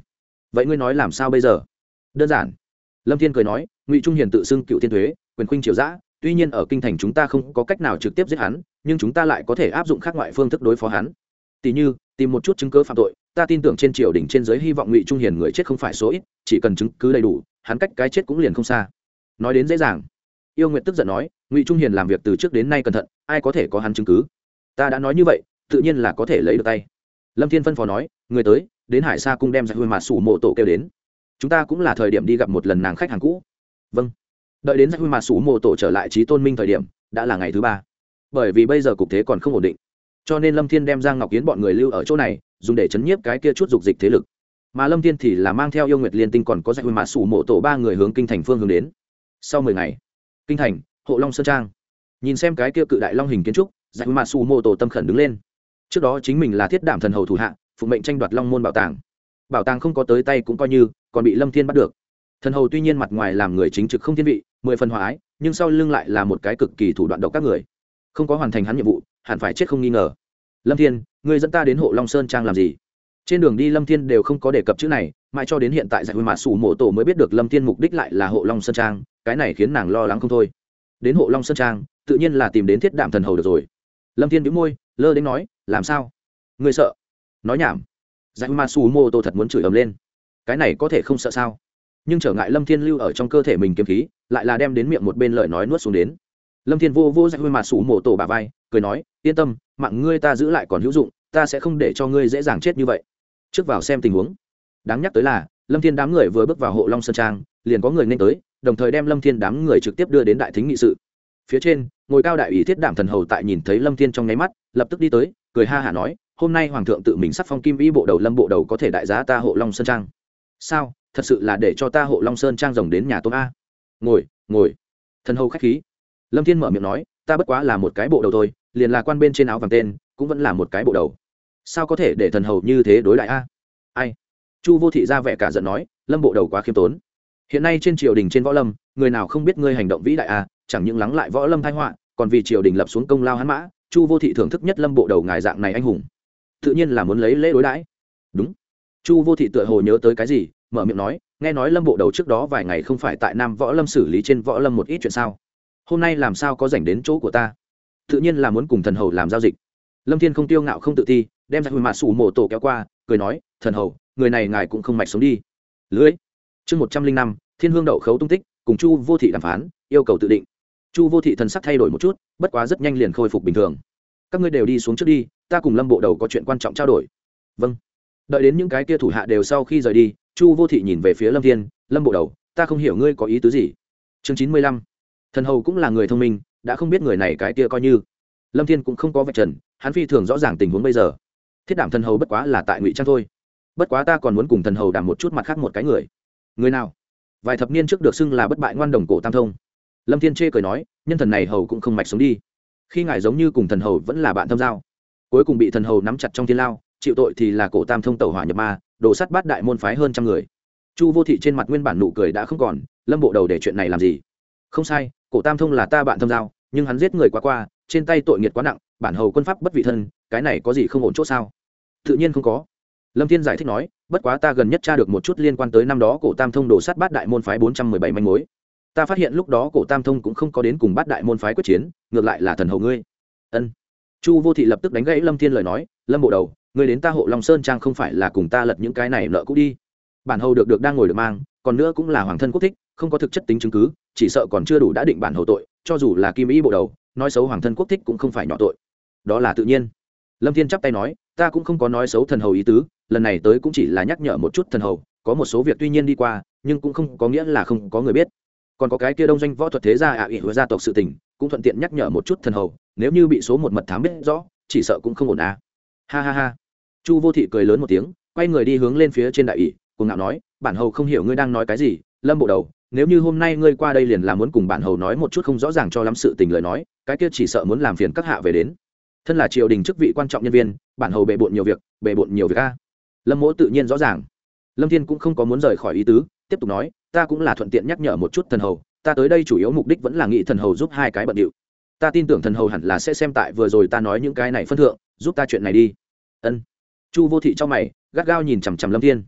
A: vậy ngươi nói làm sao bây giờ? Đơn giản. Lâm Thiên cười nói, Ngụy Trung Hiền tự xưng cựu thiên thuế, quyền khuynh triều dã, tuy nhiên ở kinh thành chúng ta không có cách nào trực tiếp giết hắn, nhưng chúng ta lại có thể áp dụng khác ngoại phương thức đối phó hắn. Tỷ như tìm một chút chứng cứ phạm tội, ta tin tưởng trên triều đình trên dưới hy vọng Ngụy Trung Hiền người chết không phải số ít, chỉ cần chứng cứ đầy đủ, hắn cách cái chết cũng liền không xa. Nói đến dễ dàng. Yêu Nguyệt tức giận nói, Ngụy Trung Hiền làm việc từ trước đến nay cẩn thận, ai có thể có hắn chứng cứ? Ta đã nói như vậy, tự nhiên là có thể lấy được tay. Lâm Thiên phân phó nói, người tới, đến Hải Sa cung đem Giải Huy mà sủ mộ tổ kêu đến. Chúng ta cũng là thời điểm đi gặp một lần nàng khách hàng cũ. Vâng. Đợi đến Giải Huy mà sủ mộ tổ trở lại Chí Tôn Minh thời điểm, đã là ngày thứ ba. Bởi vì bây giờ cục thế còn không ổn định, cho nên Lâm Thiên đem Giang Ngọc Yến bọn người lưu ở chỗ này, dùng để chấn nhiếp cái kia chút dục dịch thế lực. Mà Lâm Thiên thì là mang theo Yêu Nguyệt Liên Tinh còn có Giải Huy mà sủ mộ tổ ba người hướng kinh thành phương hướng đến. Sau mười ngày, kinh thành, Hộ Long Sơn Trang. Nhìn xem cái kia cự đại long hình kiến trúc, Giải Huy mà sủ mộ tổ tâm khẩn đứng lên. Trước đó chính mình là Thiết Đảm thần hầu thủ hạ, phụ mệnh tranh đoạt Long môn bảo tàng. Bảo tàng không có tới tay cũng coi như, còn bị Lâm Thiên bắt được. Thần hầu tuy nhiên mặt ngoài làm người chính trực không thiên vị, mười phần hòa ái, nhưng sau lưng lại là một cái cực kỳ thủ đoạn độc các người. Không có hoàn thành hắn nhiệm vụ, hẳn phải chết không nghi ngờ. Lâm Thiên, ngươi dẫn ta đến Hộ Long Sơn Trang làm gì? Trên đường đi Lâm Thiên đều không có đề cập chữ này, mãi cho đến hiện tại Giải Huy mà sủ mộ tổ mới biết được Lâm Thiên mục đích lại là Hộ Long Sơn Trang, cái này khiến nàng lo lắng không thôi. Đến Hộ Long Sơn Trang, tự nhiên là tìm đến Thiết Đạm thần hầu được rồi. Lâm Thiên bĩu môi, lơ đến nói, làm sao? Ngươi sợ? Nói nhảm. Giải Huy mà sủ mộ tổ thật muốn chửi ầm lên. Cái này có thể không sợ sao? Nhưng trở ngại Lâm Thiên lưu ở trong cơ thể mình kiếm khí, lại là đem đến miệng một bên lời nói nuốt xuống đến. Lâm Thiên vô vô Giải Huy mà sủ mộ tổ bả vai, cười nói, yên tâm, mạng ngươi ta giữ lại còn hữu dụng, ta sẽ không để cho ngươi dễ dàng chết như vậy. Trước vào xem tình huống. Đáng nhắc tới là, Lâm Thiên đám người vừa bước vào Hộ Long Sơn Trang, liền có người nên tới, đồng thời đem Lâm Thiên đám người trực tiếp đưa đến đại thính nghị sự. Phía trên, ngồi cao đại ủy Thiết Đảm thần hầu tại nhìn thấy Lâm Thiên trong nháy mắt, lập tức đi tới, cười ha hả nói, hôm nay hoàng thượng tự mình sắc phong kim y bộ đầu Lâm bộ đầu có thể đại giá ta Hộ Long Sơn Trang. Sao, thật sự là để cho ta Hộ Long Sơn Trang rồng đến nhà tôm a? Ngồi, ngồi. Thần hầu khách khí. Lâm Thiên mở miệng nói, ta bất quá là một cái bộ đầu thôi, liền là quan bên trên áo vàng tên, cũng vẫn là một cái bộ đầu. Sao có thể để thần hầu như thế đối đại a? Ai? Chu Vô Thị ra vẻ cả giận nói, Lâm bộ đầu quá khiêm tốn. Hiện nay trên triều đình trên võ lâm, người nào không biết ngươi hành động vĩ đại a, chẳng những lắng lại võ lâm tai họa, còn vì triều đình lập xuống công lao hắn mã, Chu Vô Thị thưởng thức nhất Lâm bộ đầu ngài dạng này anh hùng. Tự nhiên là muốn lấy lễ đối đãi. Đúng. Chu Vô Thị tựa hồ nhớ tới cái gì, mở miệng nói, nghe nói Lâm bộ đầu trước đó vài ngày không phải tại Nam Võ Lâm xử lý trên võ lâm một ít chuyện sao? Hôm nay làm sao có rảnh đến chỗ của ta? Tự nhiên là muốn cùng thần hầu làm giao dịch. Lâm Thiên không tiêu ngạo không tự ti, đem Giải Huy mà sủ mộ tổ kéo qua, cười nói, thần hầu, người này ngài cũng không mạch sống đi. Lưới. Chương một trăm linh năm, Thiên Hương đậu khấu tung tích, cùng Chu Vô Thị đàm phán, yêu cầu tự định. Chu Vô Thị thần sắc thay đổi một chút, bất quá rất nhanh liền khôi phục bình thường. Các ngươi đều đi xuống trước đi, ta cùng Lâm bộ đầu có chuyện quan trọng trao đổi. Vâng. Đợi đến những cái kia thủ hạ đều sau khi rời đi, Chu Vô Thị nhìn về phía Lâm Thiên, Lâm bộ đầu, ta không hiểu ngươi có ý tứ gì. Chương chín mươi lăm. Thần hầu cũng là người thông minh, đã không biết người này cái kia coi như. Lâm Thiên cũng không có vạch trần, hắn phi thường rõ ràng tình huống bây giờ. Thiết Đảm thần hầu bất quá là tại ngụy trang thôi. Bất quá ta còn muốn cùng thần hầu đàm một chút mặt khác một cái người. Người nào? Vài thập niên trước được xưng là bất bại ngoan đồng cổ Tam Thông. Lâm Thiên chê cười nói, nhân thần này hầu cũng không mạch sống đi. Khi ngài giống như cùng thần hầu vẫn là bạn thâm giao, cuối cùng bị thần hầu nắm chặt trong thiên lao, chịu tội thì là cổ Tam Thông tẩu hỏa nhập ma, đổ sát bát đại môn phái hơn trăm người. Chu Vô Thị trên mặt nguyên bản nụ cười đã không còn, Lâm bộ đầu để chuyện này làm gì? Không sai, cổ Tam Thông là ta bạn thâm giao, nhưng hắn giết người quá qua, trên tay tội nghiệt quá nặng, bản hầu quân pháp bất vị thân, cái này có gì không ổn chỗ sao? Tự nhiên không có. Lâm Thiên giải thích nói, bất quá ta gần nhất tra được một chút liên quan tới năm đó cổ Tam Thông đổ sát bát đại môn phái bốn trăm mười bảy manh mối. Ta phát hiện lúc đó cổ Tam Thông cũng không có đến cùng bát đại môn phái quyết chiến, ngược lại là thần hầu ngươi. Ân. Chu Vô Thị lập tức đánh gãy Lâm Thiên lời nói, Lâm bộ đầu, ngươi đến ta Hộ Long Sơn Trang không phải là cùng ta lật những cái này nợ cũ đi. Bản hầu được được đang ngồi được mang, còn nữa cũng là hoàng thân quốc thích, không có thực chất tính chứng cứ, chỉ sợ còn chưa đủ đã định bản hầu tội, cho dù là kim ý bộ đầu, nói xấu hoàng thân quốc thích cũng không phải nhỏ tội. Đó là tự nhiên. Lâm Thiên chắp tay nói, ta cũng không có nói xấu thần hầu ý tứ, lần này tới cũng chỉ là nhắc nhở một chút thần hầu, có một số việc tuy nhiên đi qua, nhưng cũng không có nghĩa là không có người biết. Còn có cái kia đông doanh võ thuật thế gia ạ ỷ huệ gia tộc sự tình, cũng thuận tiện nhắc nhở một chút thần hầu, nếu như bị số một mật thám biết rõ, chỉ sợ cũng không ổn à. Ha ha ha. Chu Vô Thị cười lớn một tiếng, quay người đi hướng lên phía trên đại ỷ, cùng ngạo nói, bản hầu không hiểu ngươi đang nói cái gì, Lâm bộ đầu, nếu như hôm nay ngươi qua đây liền là muốn cùng bản hầu nói một chút không rõ ràng cho lắm sự tình lời nói, cái kia chỉ sợ muốn làm phiền các hạ về đến. Thân là triều đình chức vị quan trọng nhân viên, bản hầu bệ bội nhiều việc, bệ bội nhiều việc a. Lâm Mỗ tự nhiên rõ ràng. Lâm Thiên cũng không có muốn rời khỏi ý tứ, tiếp tục nói, ta cũng là thuận tiện nhắc nhở một chút thần hầu, ta tới đây chủ yếu mục đích vẫn là nghĩ thần hầu giúp hai cái bận điệu. Ta tin tưởng thần hầu hẳn là sẽ xem tại vừa rồi ta nói những cái này phân thượng, giúp ta chuyện này đi. Ân. Chu Vô Thị trong mày, gắt gao nhìn chằm chằm Lâm Thiên.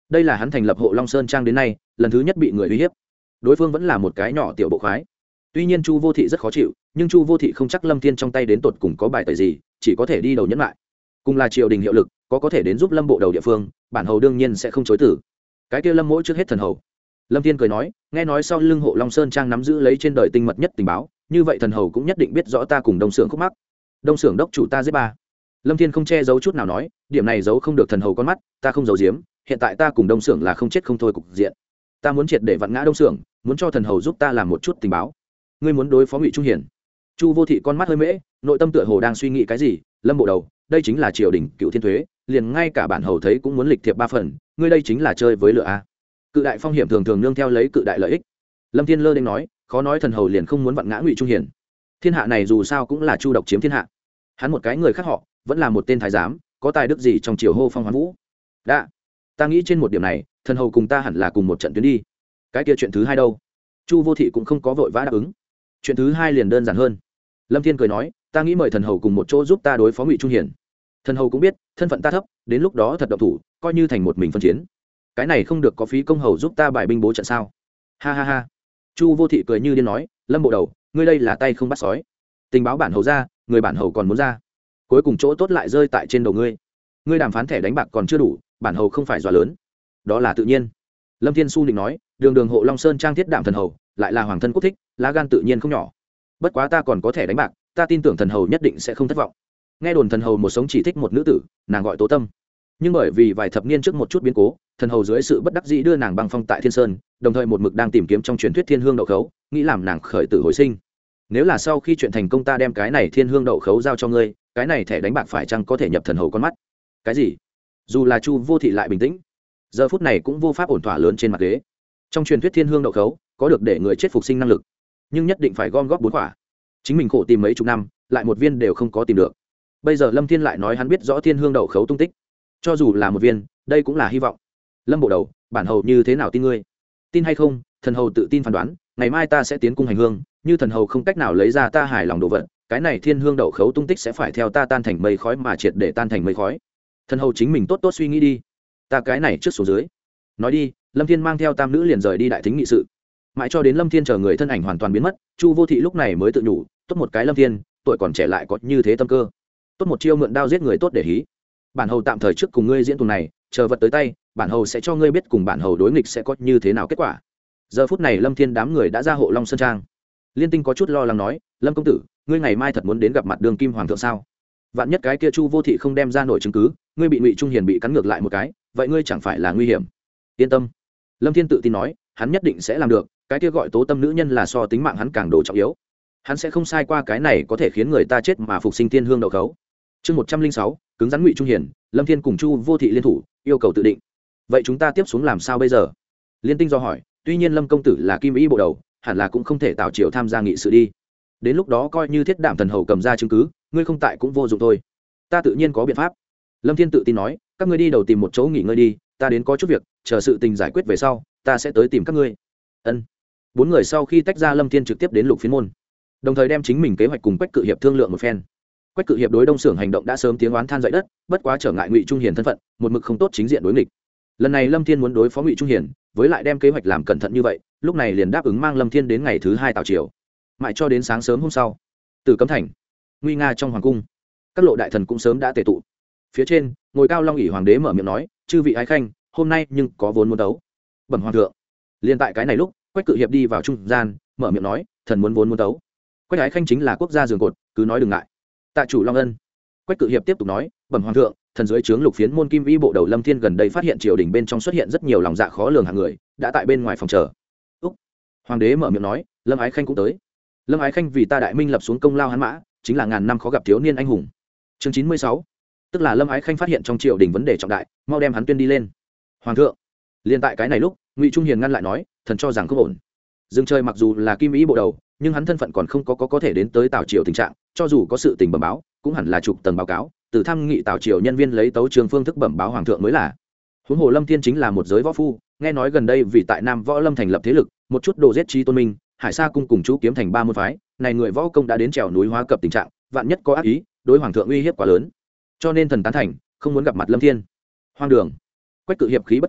A: đây là hắn thành lập hộ Long Sơn Trang đến nay lần thứ nhất bị người uy hiếp. Đối phương vẫn là một cái nhỏ tiểu bộ khoái. Tuy nhiên Chu Vô Thị rất khó chịu, nhưng Chu Vô Thị không chắc Lâm Thiên trong tay đến tột cùng có bài tẩy gì, chỉ có thể đi đầu nhẫn lại. Cùng là triều đình hiệu lực, có có thể đến giúp Lâm bộ đầu địa phương, bản hầu đương nhiên sẽ không chối từ. Cái kia Lâm mỗi trước hết thần hầu. Lâm Thiên cười nói, nghe nói sau lưng hộ Long Sơn Trang nắm giữ lấy trên đời tinh mật nhất tình báo, như vậy thần hầu cũng nhất định biết rõ ta cùng Đông Sưởng khúc mắc. Đông Sưởng đốc chủ ta giết ba. Lâm Thiên không che giấu chút nào nói, điểm này giấu không được thần hầu con mắt, ta không giấu giếm, hiện tại ta cùng Đông Sưởng là không chết không thôi cục diện. Ta muốn triệt để vặn ngã Đông Sưởng, muốn cho thần hầu giúp ta làm một chút tình báo. Ngươi muốn đối phó Ngụy Trung Hiển? Chu Vô Thị con mắt hơi mễ, nội tâm tựa hồ đang suy nghĩ cái gì. Lâm bộ đầu, đây chính là triều đình cựu thiên thuế, liền ngay cả bản hầu thấy cũng muốn lịch thiệp ba phần, ngươi đây chính là chơi với lửa a. Cự đại phong hiểm thường thường nương theo lấy cự đại lợi ích. Lâm Thiên lơ đênh nói, khó nói thần hầu liền không muốn vặn ngã Ngụy Trung Hiển. Thiên hạ này dù sao cũng là Chu độc chiếm thiên hạ, hắn một cái người khác họ vẫn là một tên thái giám, có tài đức gì trong triều hô phong hoán vũ. Đã, ta nghĩ trên một điểm này, thần hầu cùng ta hẳn là cùng một trận tuyến đi. Cái kia chuyện thứ hai đâu? Chu Vô Thị cũng không có vội vã đáp ứng. Chuyện thứ hai liền đơn giản hơn. Lâm Thiên cười nói, ta nghĩ mời thần hầu cùng một chỗ giúp ta đối phó Ngụy Trung Hiển. Thần hầu cũng biết thân phận ta thấp, đến lúc đó thật động thủ, coi như thành một mình phân chiến. Cái này không được có phí công hầu giúp ta bài binh bố trận sao? Ha ha ha. Chu Vô Thị cười như điên nói, Lâm bộ đầu, ngươi đây là tay không bắt sói. Tình báo bản hầu ra, người bản hầu còn muốn ra, cuối cùng chỗ tốt lại rơi tại trên đầu ngươi. Ngươi đàm phán thẻ đánh bạc còn chưa đủ, bản hầu không phải dọa lớn. Đó là tự nhiên. Lâm Thiên Su định nói, đường đường hộ Long Sơn Trang thiết đạm thần hầu, lại là hoàng thân quốc thích, lá gan tự nhiên không nhỏ. Bất quá ta còn có thẻ đánh bạc, ta tin tưởng thần hầu nhất định sẽ không thất vọng. Nghe đồn thần hầu một sống chỉ thích một nữ tử, nàng gọi Tố Tâm, nhưng bởi vì vài thập niên trước một chút biến cố, thần hầu dưới sự bất đắc dĩ đưa nàng băng phong tại Thiên Sơn, đồng thời một mực đang tìm kiếm trong truyền thuyết Thiên Hương đậu khấu, nghĩ làm nàng khởi tử hồi sinh. Nếu là sau khi chuyện thành công ta đem cái này Thiên Hương đậu khấu giao cho ngươi, cái này thẻ đánh bạc phải chăng có thể nhập thần hầu con mắt? Cái gì? Dù là Chu Vô Thị lại bình tĩnh, giờ phút này cũng vô pháp ổn thỏa lớn trên mặt ghế. Trong truyền thuyết Thiên Hương đậu khấu có được để người chết phục sinh năng lực, nhưng nhất định phải gom góp bốn quả. Chính mình khổ tìm mấy chục năm, lại một viên đều không có tìm được. Bây giờ Lâm Thiên lại nói hắn biết rõ Thiên Hương đậu khấu tung tích, cho dù là một viên, đây cũng là hy vọng. Lâm bộ đầu, bản hầu như thế nào tin ngươi? Tin hay không, thần hầu tự tin phán đoán, ngày mai ta sẽ tiến cung hành hương, như thần hầu không cách nào lấy ra ta hài lòng đồ vật, cái này Thiên Hương đậu khấu tung tích sẽ phải theo ta tan thành mây khói mà triệt để tan thành mây khói. Thần hầu chính mình tốt tốt suy nghĩ đi, ta cái này trước xuống dưới. Nói đi, Lâm Thiên mang theo tam nữ liền rời đi đại thính nghị sự. Mãi cho đến Lâm Thiên chờ người thân ảnh hoàn toàn biến mất, Chu Vô Thị lúc này mới tự nhủ, tốt một cái Lâm Thiên, tuổi còn trẻ lại có như thế tâm cơ, tốt một chiêu mượn đao giết người tốt để hí. Bản hầu tạm thời trước cùng ngươi diễn tuồng này, chờ vật tới tay, bản hầu sẽ cho ngươi biết cùng bản hầu đối nghịch sẽ có như thế nào kết quả. Giờ phút này Lâm Thiên đám người đã ra hộ Long Sơn Trang. Liên Tinh có chút lo lắng nói, Lâm công tử, ngươi ngày mai thật muốn đến gặp mặt đường kim hoàng thượng sao? Vạn nhất cái kia Chu Vô Thị không đem ra nổi chứng cứ, ngươi bị Ngụy Trung Hiền bị cắn ngược lại một cái, vậy ngươi chẳng phải là nguy hiểm? Yên tâm, Lâm Thiên tự tin nói, hắn nhất định sẽ làm được. Cái kia gọi Tố Tâm nữ nhân là so tính mạng hắn càng đồ trọng yếu, hắn sẽ không sai qua cái này có thể khiến người ta chết mà phục sinh Thiên Hương đậu khấu. Chương một trăm linh sáu, cứng rắn Ngụy Trung Hiền. Lâm Thiên cùng Chu Vô Thị liên thủ, yêu cầu tự định. Vậy chúng ta tiếp xuống làm sao bây giờ? Liên Tinh do hỏi. Tuy nhiên Lâm công tử là kim y bộ đầu, hẳn là cũng không thể tạo chiều tham gia nghị sự đi. Đến lúc đó coi như thiết đảm thần hầu cầm ra chứng cứ, ngươi không tại cũng vô dụng thôi. Ta tự nhiên có biện pháp. Lâm Thiên tự tin nói, các ngươi đi đầu tìm một chỗ nghỉ ngơi đi, ta đến có chút việc, chờ sự tình giải quyết về sau, ta sẽ tới tìm các ngươi. Ân. Bốn người sau khi tách ra, Lâm Thiên trực tiếp đến Lục Phiến môn, đồng thời đem chính mình kế hoạch cùng Quách Cự Hiệp thương lượng một phen. Quách Cự Hiệp đối Đông Sưởng hành động đã sớm tiếng oán than dậy đất, bất quá trở ngại Ngụy Trung Hiền thân phận, một mực không tốt chính diện đối nghịch. Lần này Lâm Thiên muốn đối phó Ngụy Trung Hiền, với lại đem kế hoạch làm cẩn thận như vậy, lúc này liền đáp ứng mang Lâm Thiên đến ngày thứ hai tào triều. Mãi cho đến sáng sớm hôm sau, Tử Cấm Thành, nguy nga trong hoàng cung, các lộ đại thần cũng sớm đã tề tụ. Phía trên, ngồi cao long ỷ hoàng đế mở miệng nói, chư vị ái khanh, hôm nay nhưng có vốn muốn đấu. Bẩm hoàng thượng. Liên tại cái này lúc, Quách Cự Hiệp đi vào trung gian, mở miệng nói, thần muốn vốn muốn đấu. Quách ái khanh chính là quốc gia giường cột, cứ nói đừng ngại. Tạ chủ Long Ân. Quách Cự Hiệp tiếp tục nói, bẩm hoàng thượng, thần dưới trướng Lục Phiến môn kim y bộ đầu Lâm Thiên gần đây phát hiện triều đình bên trong xuất hiện rất nhiều lòng dạ khó lường hạng người, đã tại bên ngoài phòng chờ. Úc. Hoàng đế mở miệng nói, Lâm ái khanh cũng tới. Lâm ái khanh vì ta đại minh lập xuống công lao hắn mã, chính là ngàn năm khó gặp thiếu niên anh hùng. Chương chín mươi sáu, tức là Lâm ái khanh phát hiện trong triều đình vấn đề trọng đại, mau đem hắn tuyên đi lên. Hoàng thượng. Liên tại cái này lúc, Ngụy Trung Hiền ngăn lại nói, thần cho rằng không ổn. Dương Trời mặc dù là kim ý bộ đầu, nhưng hắn thân phận còn không có, có có thể đến tới Tào triều tình trạng, cho dù có sự tình bẩm báo, cũng hẳn là chụp tầng báo cáo, từ tham nghị Tào triều nhân viên lấy tấu trường phương thức bẩm báo hoàng thượng mới là. Huống hồ Lâm Thiên chính là một giới võ phu, nghe nói gần đây vì tại Nam Võ Lâm thành lập thế lực, một chút đồ giết chi tôn minh, Hải Sa cung cùng chú kiếm thành ba môn phái, này người võ công đã đến trèo núi hóa cập tình trạng, vạn nhất có ác ý, đối hoàng thượng uy hiếp quá lớn. Cho nên thần tán thành, không muốn gặp mặt Lâm Thiên. Hoang đường. Quách Cự Hiệp khí bất quá,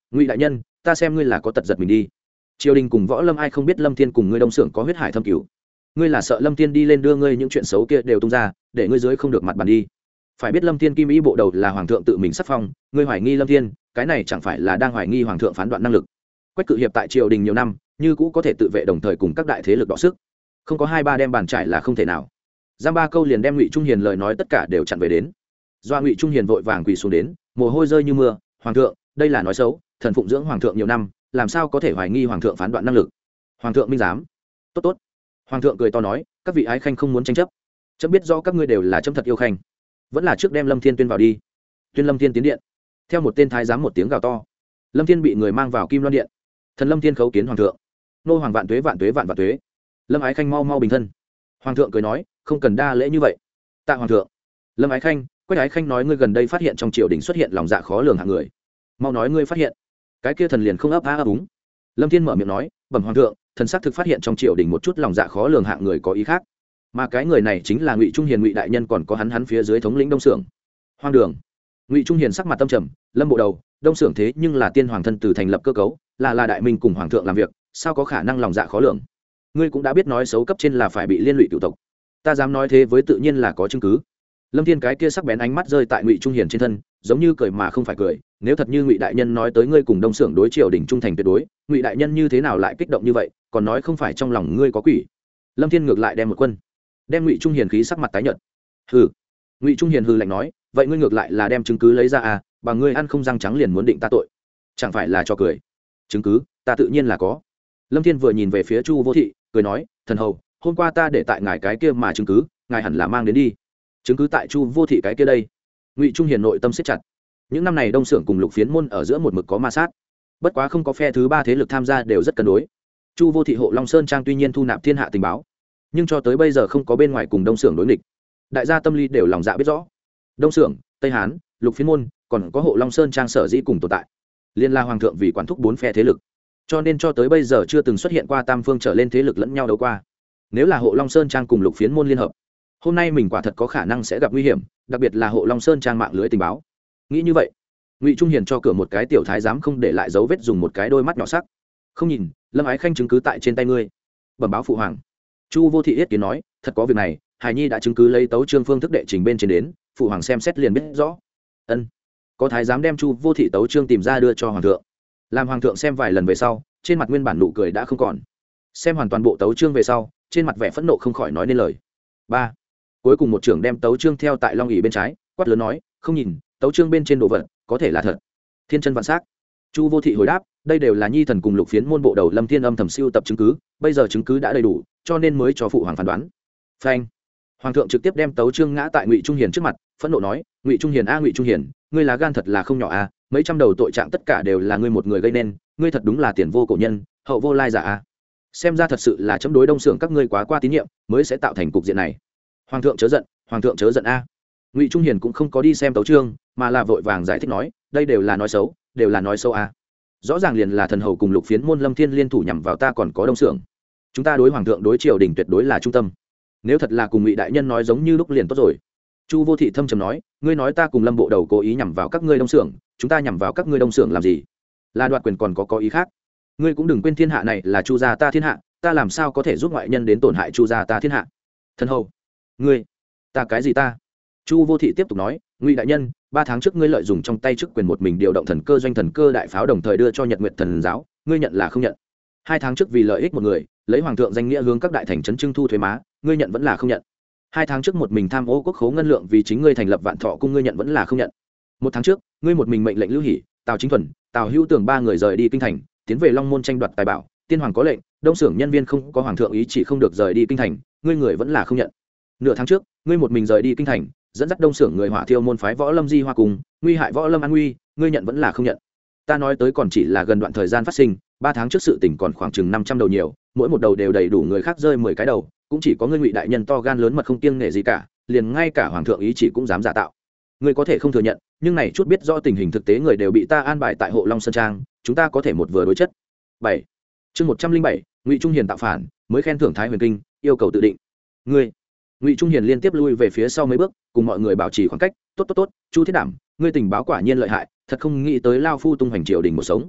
A: Ngụy đại nhân, ta xem ngươi là có tật giật mình đi. Triều đình cùng võ lâm ai không biết Lâm Thiên cùng ngươi Đông Xưởng có huyết hải thâm cửu. Ngươi là sợ Lâm Thiên đi lên đưa ngươi những chuyện xấu kia đều tung ra, để ngươi dưới không được mặt bàn đi. Phải biết Lâm Thiên kim ý bộ đầu là hoàng thượng tự mình sắc phong, ngươi hoài nghi Lâm Thiên, cái này chẳng phải là đang hoài nghi hoàng thượng phán đoạn năng lực. Quách Cự Hiệp tại triều đình nhiều năm, như cũ có thể tự vệ đồng thời cùng các đại thế lực đọ sức, không có hai ba đem bàn trải là không thể nào. Giam ba câu liền đem Ngụy Trung Hiền lời nói tất cả đều chặn về đến. Do Ngụy Trung Hiền vội vàng quỳ xuống đến, mồ hôi rơi như mưa, "Hoàng thượng, đây là nói xấu, thần phụng dưỡng hoàng thượng nhiều năm, làm sao có thể hoài nghi hoàng thượng phán đoạn năng lực?" Hoàng thượng minh giám. "Tốt tốt." Hoàng thượng cười to nói, "Các vị ái khanh không muốn tranh chấp, chấm biết rõ các ngươi đều là chấm thật yêu khanh, vẫn là trước đem Lâm Thiên tuyên vào đi." Tuyên Lâm Thiên tiến điện. Theo một tên thái giám một tiếng gào to, Lâm Thiên bị người mang vào Kim Loan điện. Thần Lâm Thiên khấu kiến hoàng thượng. "Nô hoàng vạn tuế vạn tuế vạn vạn tuế." Lâm ái khanh mau mau bình thân. Hoàng thượng cười nói, "Không cần đa lễ như vậy." "Tạ hoàng thượng." Lâm ái khanh, Quách ái khanh nói ngươi gần đây phát hiện trong triều đình xuất hiện lòng dạ khó lường hạng người, mau nói ngươi phát hiện. Cái kia thần liền không ấp á ấp úng. Lâm Thiên mở miệng nói, "Bẩm hoàng thượng, thần xác thực phát hiện trong triều đình một chút lòng dạ khó lường hạng người có ý khác, mà cái người này chính là Ngụy Trung Hiền Ngụy đại nhân, còn có hắn hắn phía dưới thống lĩnh Đông Xưởng." Hoang đường. Ngụy Trung Hiền sắc mặt tâm trầm, "Lâm bộ đầu, Đông Xưởng thế nhưng là tiên hoàng thân từ thành lập cơ cấu, là là đại minh cùng hoàng thượng làm việc, sao có khả năng lòng dạ khó lường? Ngươi cũng đã biết nói xấu cấp trên là phải bị liên lụy cựu tộc, ta dám nói thế với tự nhiên là có chứng cứ." Lâm Thiên cái kia sắc bén ánh mắt rơi tại Ngụy Trung Hiền trên thân, giống như cười mà không phải cười, "Nếu thật như Ngụy đại nhân nói tới ngươi cùng Đông Xưởng đối triều đình trung thành tuyệt đối, Ngụy đại nhân như thế nào lại kích động như vậy, còn nói không phải trong lòng ngươi có quỷ?" Lâm Thiên ngược lại đem một quân, đem Ngụy Trung Hiền khí sắc mặt tái nhợt. "Hừ." Ngụy Trung Hiền hừ lạnh nói, "Vậy ngươi ngược lại là đem chứng cứ lấy ra à, bằng ngươi ăn không răng trắng liền muốn định ta tội, chẳng phải là cho cười. Chứng cứ, ta tự nhiên là có." Lâm Thiên vừa nhìn về phía Chu Vô Thị, cười nói, "Thần hầu, hôm qua ta để tại ngài cái kia mà chứng cứ, ngài hẳn là mang đến đi." "Chứng cứ tại Chu Vô Thị cái kia đây." Ngụy Trung Hiền nội tâm siết chặt. Những năm này Đông Xưởng cùng Lục Phiến môn ở giữa một mực có ma sát, bất quá không có phe thứ ba thế lực tham gia đều rất cân đối. Chu Vô Thị hộ Long Sơn Trang tuy nhiên thu nạp thiên hạ tình báo, nhưng cho tới bây giờ không có bên ngoài cùng Đông Xưởng đối nghịch. Đại gia tâm lý đều lòng dạ biết rõ, Đông Xưởng, Tây Hán, Lục Phiến môn, còn có hộ Long Sơn Trang sở dĩ cùng tồn tại, liên la hoàng thượng vì quản thúc bốn phe thế lực, cho nên cho tới bây giờ chưa từng xuất hiện qua tam phương trở lên thế lực lẫn nhau đấu qua. Nếu là hộ Long Sơn Trang cùng Lục Phiến môn liên hợp, hôm nay mình quả thật có khả năng sẽ gặp nguy hiểm, đặc biệt là hộ Long Sơn Trang mạng lưới tình báo. Nghĩ như vậy, Ngụy Trung Hiền cho cửa một cái tiểu thái giám không để lại dấu vết, dùng một cái đôi mắt nhỏ sắc, "Không nhìn, Lâm ái khanh chứng cứ tại trên tay ngươi." Bẩm báo phụ hoàng. Chu Vô Thị yết kiến nói, "Thật có việc này, hài nhi đã chứng cứ lấy tấu chương phương thức đệ trình bên trên đến, phụ hoàng xem xét liền biết rõ." Ân. Có thái giám đem Chu Vô Thị tấu chương tìm ra đưa cho hoàng thượng. Làm hoàng thượng xem vài lần về sau, trên mặt nguyên bản nụ cười đã không còn. Xem hoàn toàn bộ tấu chương về sau, trên mặt vẻ phẫn nộ không khỏi nói nên lời. Ba. Cuối cùng một trưởng đem tấu chương theo tại long ỷ bên trái, quát lớn nói, "Không nhìn, tấu chương bên trên đồ vật có thể là thật." Thiên chân vạn sắc. Chu Vô Thị hồi đáp, "Đây đều là nhi thần cùng Lục Phiến môn bộ đầu Lâm Thiên âm thầm siêu tập chứng cứ, bây giờ chứng cứ đã đầy đủ, cho nên mới cho phụ hoàng phán đoán." Phanh. Hoàng thượng trực tiếp đem tấu chương ngã tại Ngụy Trung Hiền trước mặt, phẫn nộ nói, "Ngụy Trung Hiền a Ngụy Trung Hiền, ngươi là gan thật là không nhỏ a, mấy trăm đầu tội trạng tất cả đều là ngươi một người gây nên, ngươi thật đúng là tiền vô cổ nhân, hậu vô lai giả a. Xem ra thật sự là chấm đối Đông Xưởng các ngươi quá qua tín nhiệm, mới sẽ tạo thành cục diện này." Hoàng thượng chớ giận, hoàng thượng chớ giận a. Ngụy Trung Hiền cũng không có đi xem tấu chương, mà là vội vàng giải thích nói, "Đây đều là nói xấu, đều là nói xấu a. Rõ ràng liền là thần hầu cùng Lục Phiến môn Lâm Thiên liên thủ nhằm vào ta, còn có Đông Xưởng. Chúng ta đối hoàng thượng đối triều đình tuyệt đối là trung tâm. Nếu thật là cùng Ngụy đại nhân nói giống như lúc liền tốt rồi." Chu Vô Thị thâm trầm nói, "Ngươi nói ta cùng Lâm bộ đầu cố ý nhằm vào các ngươi Đông Xưởng, chúng ta nhằm vào các ngươi Đông Xưởng làm gì? Là đoạt quyền còn có có ý khác? Ngươi cũng đừng quên thiên hạ này là Chu gia ta thiên hạ, ta làm sao có thể giúp ngoại nhân đến tổn hại Chu gia ta thiên hạ? Thần hầu, ngươi, ta cái gì ta?" Chu Vô Thị tiếp tục nói, "Ngụy đại nhân, ba tháng trước ngươi lợi dụng trong tay chức quyền một mình điều động thần cơ doanh thần cơ đại pháo, đồng thời đưa cho Nhật Nguyệt thần giáo, ngươi nhận là không nhận? Hai tháng trước vì lợi ích một người, lấy hoàng thượng danh nghĩa hướng các đại thành trấn trưng thu thuế má, ngươi nhận vẫn là không nhận? Hai tháng trước một mình tham ô quốc khố ngân lượng vì chính ngươi thành lập Vạn Thọ cung, ngươi nhận vẫn là không nhận? Một tháng trước, ngươi một mình mệnh lệnh Lưu Hỷ, Tào Chính Thuần, Tào Hữu Tường ba người rời đi kinh thành, tiến về Long Môn tranh đoạt tài bảo, tiên hoàng có lệnh, Đông Xưởng nhân viên không có hoàng thượng ý chỉ không được rời đi kinh thành, ngươi người vẫn là không nhận? Nửa tháng trước, ngươi một mình rời đi kinh thành, dẫn dắt Đông Xưởng người Hỏa Thiêu môn phái Võ Lâm Di Hoa cùng, nguy hại Võ Lâm an nguy, ngươi nhận vẫn là không nhận? Ta nói tới còn chỉ là gần đoạn thời gian phát sinh, ba tháng trước sự tình còn khoảng chừng năm trăm đầu nhiều, mỗi một đầu đều đầy đủ người khác rơi mười cái đầu, cũng chỉ có ngươi Ngụy đại nhân to gan lớn mật không kiêng nể gì cả, liền ngay cả hoàng thượng ý chỉ cũng dám giả tạo. Ngươi có thể không thừa nhận, nhưng này chút biết rõ tình hình thực tế người đều bị ta an bài tại hộ Long Sơn Trang, chúng ta có thể một vừa đối chất." Bảy. Chương một trăm linh bảy, Ngụy Trung Hiền tạo phản, mới khen thưởng Thái Huyền Kinh, yêu cầu tự định. Ngươi. Ngụy Trung Hiền liên tiếp lui về phía sau mấy bước, cùng mọi người bảo trì khoảng cách, "Tốt tốt tốt, Chu Thiết Đảm, ngươi tình báo quả nhiên lợi hại, thật không nghĩ tới lao phu tung hoành triều đình một sống,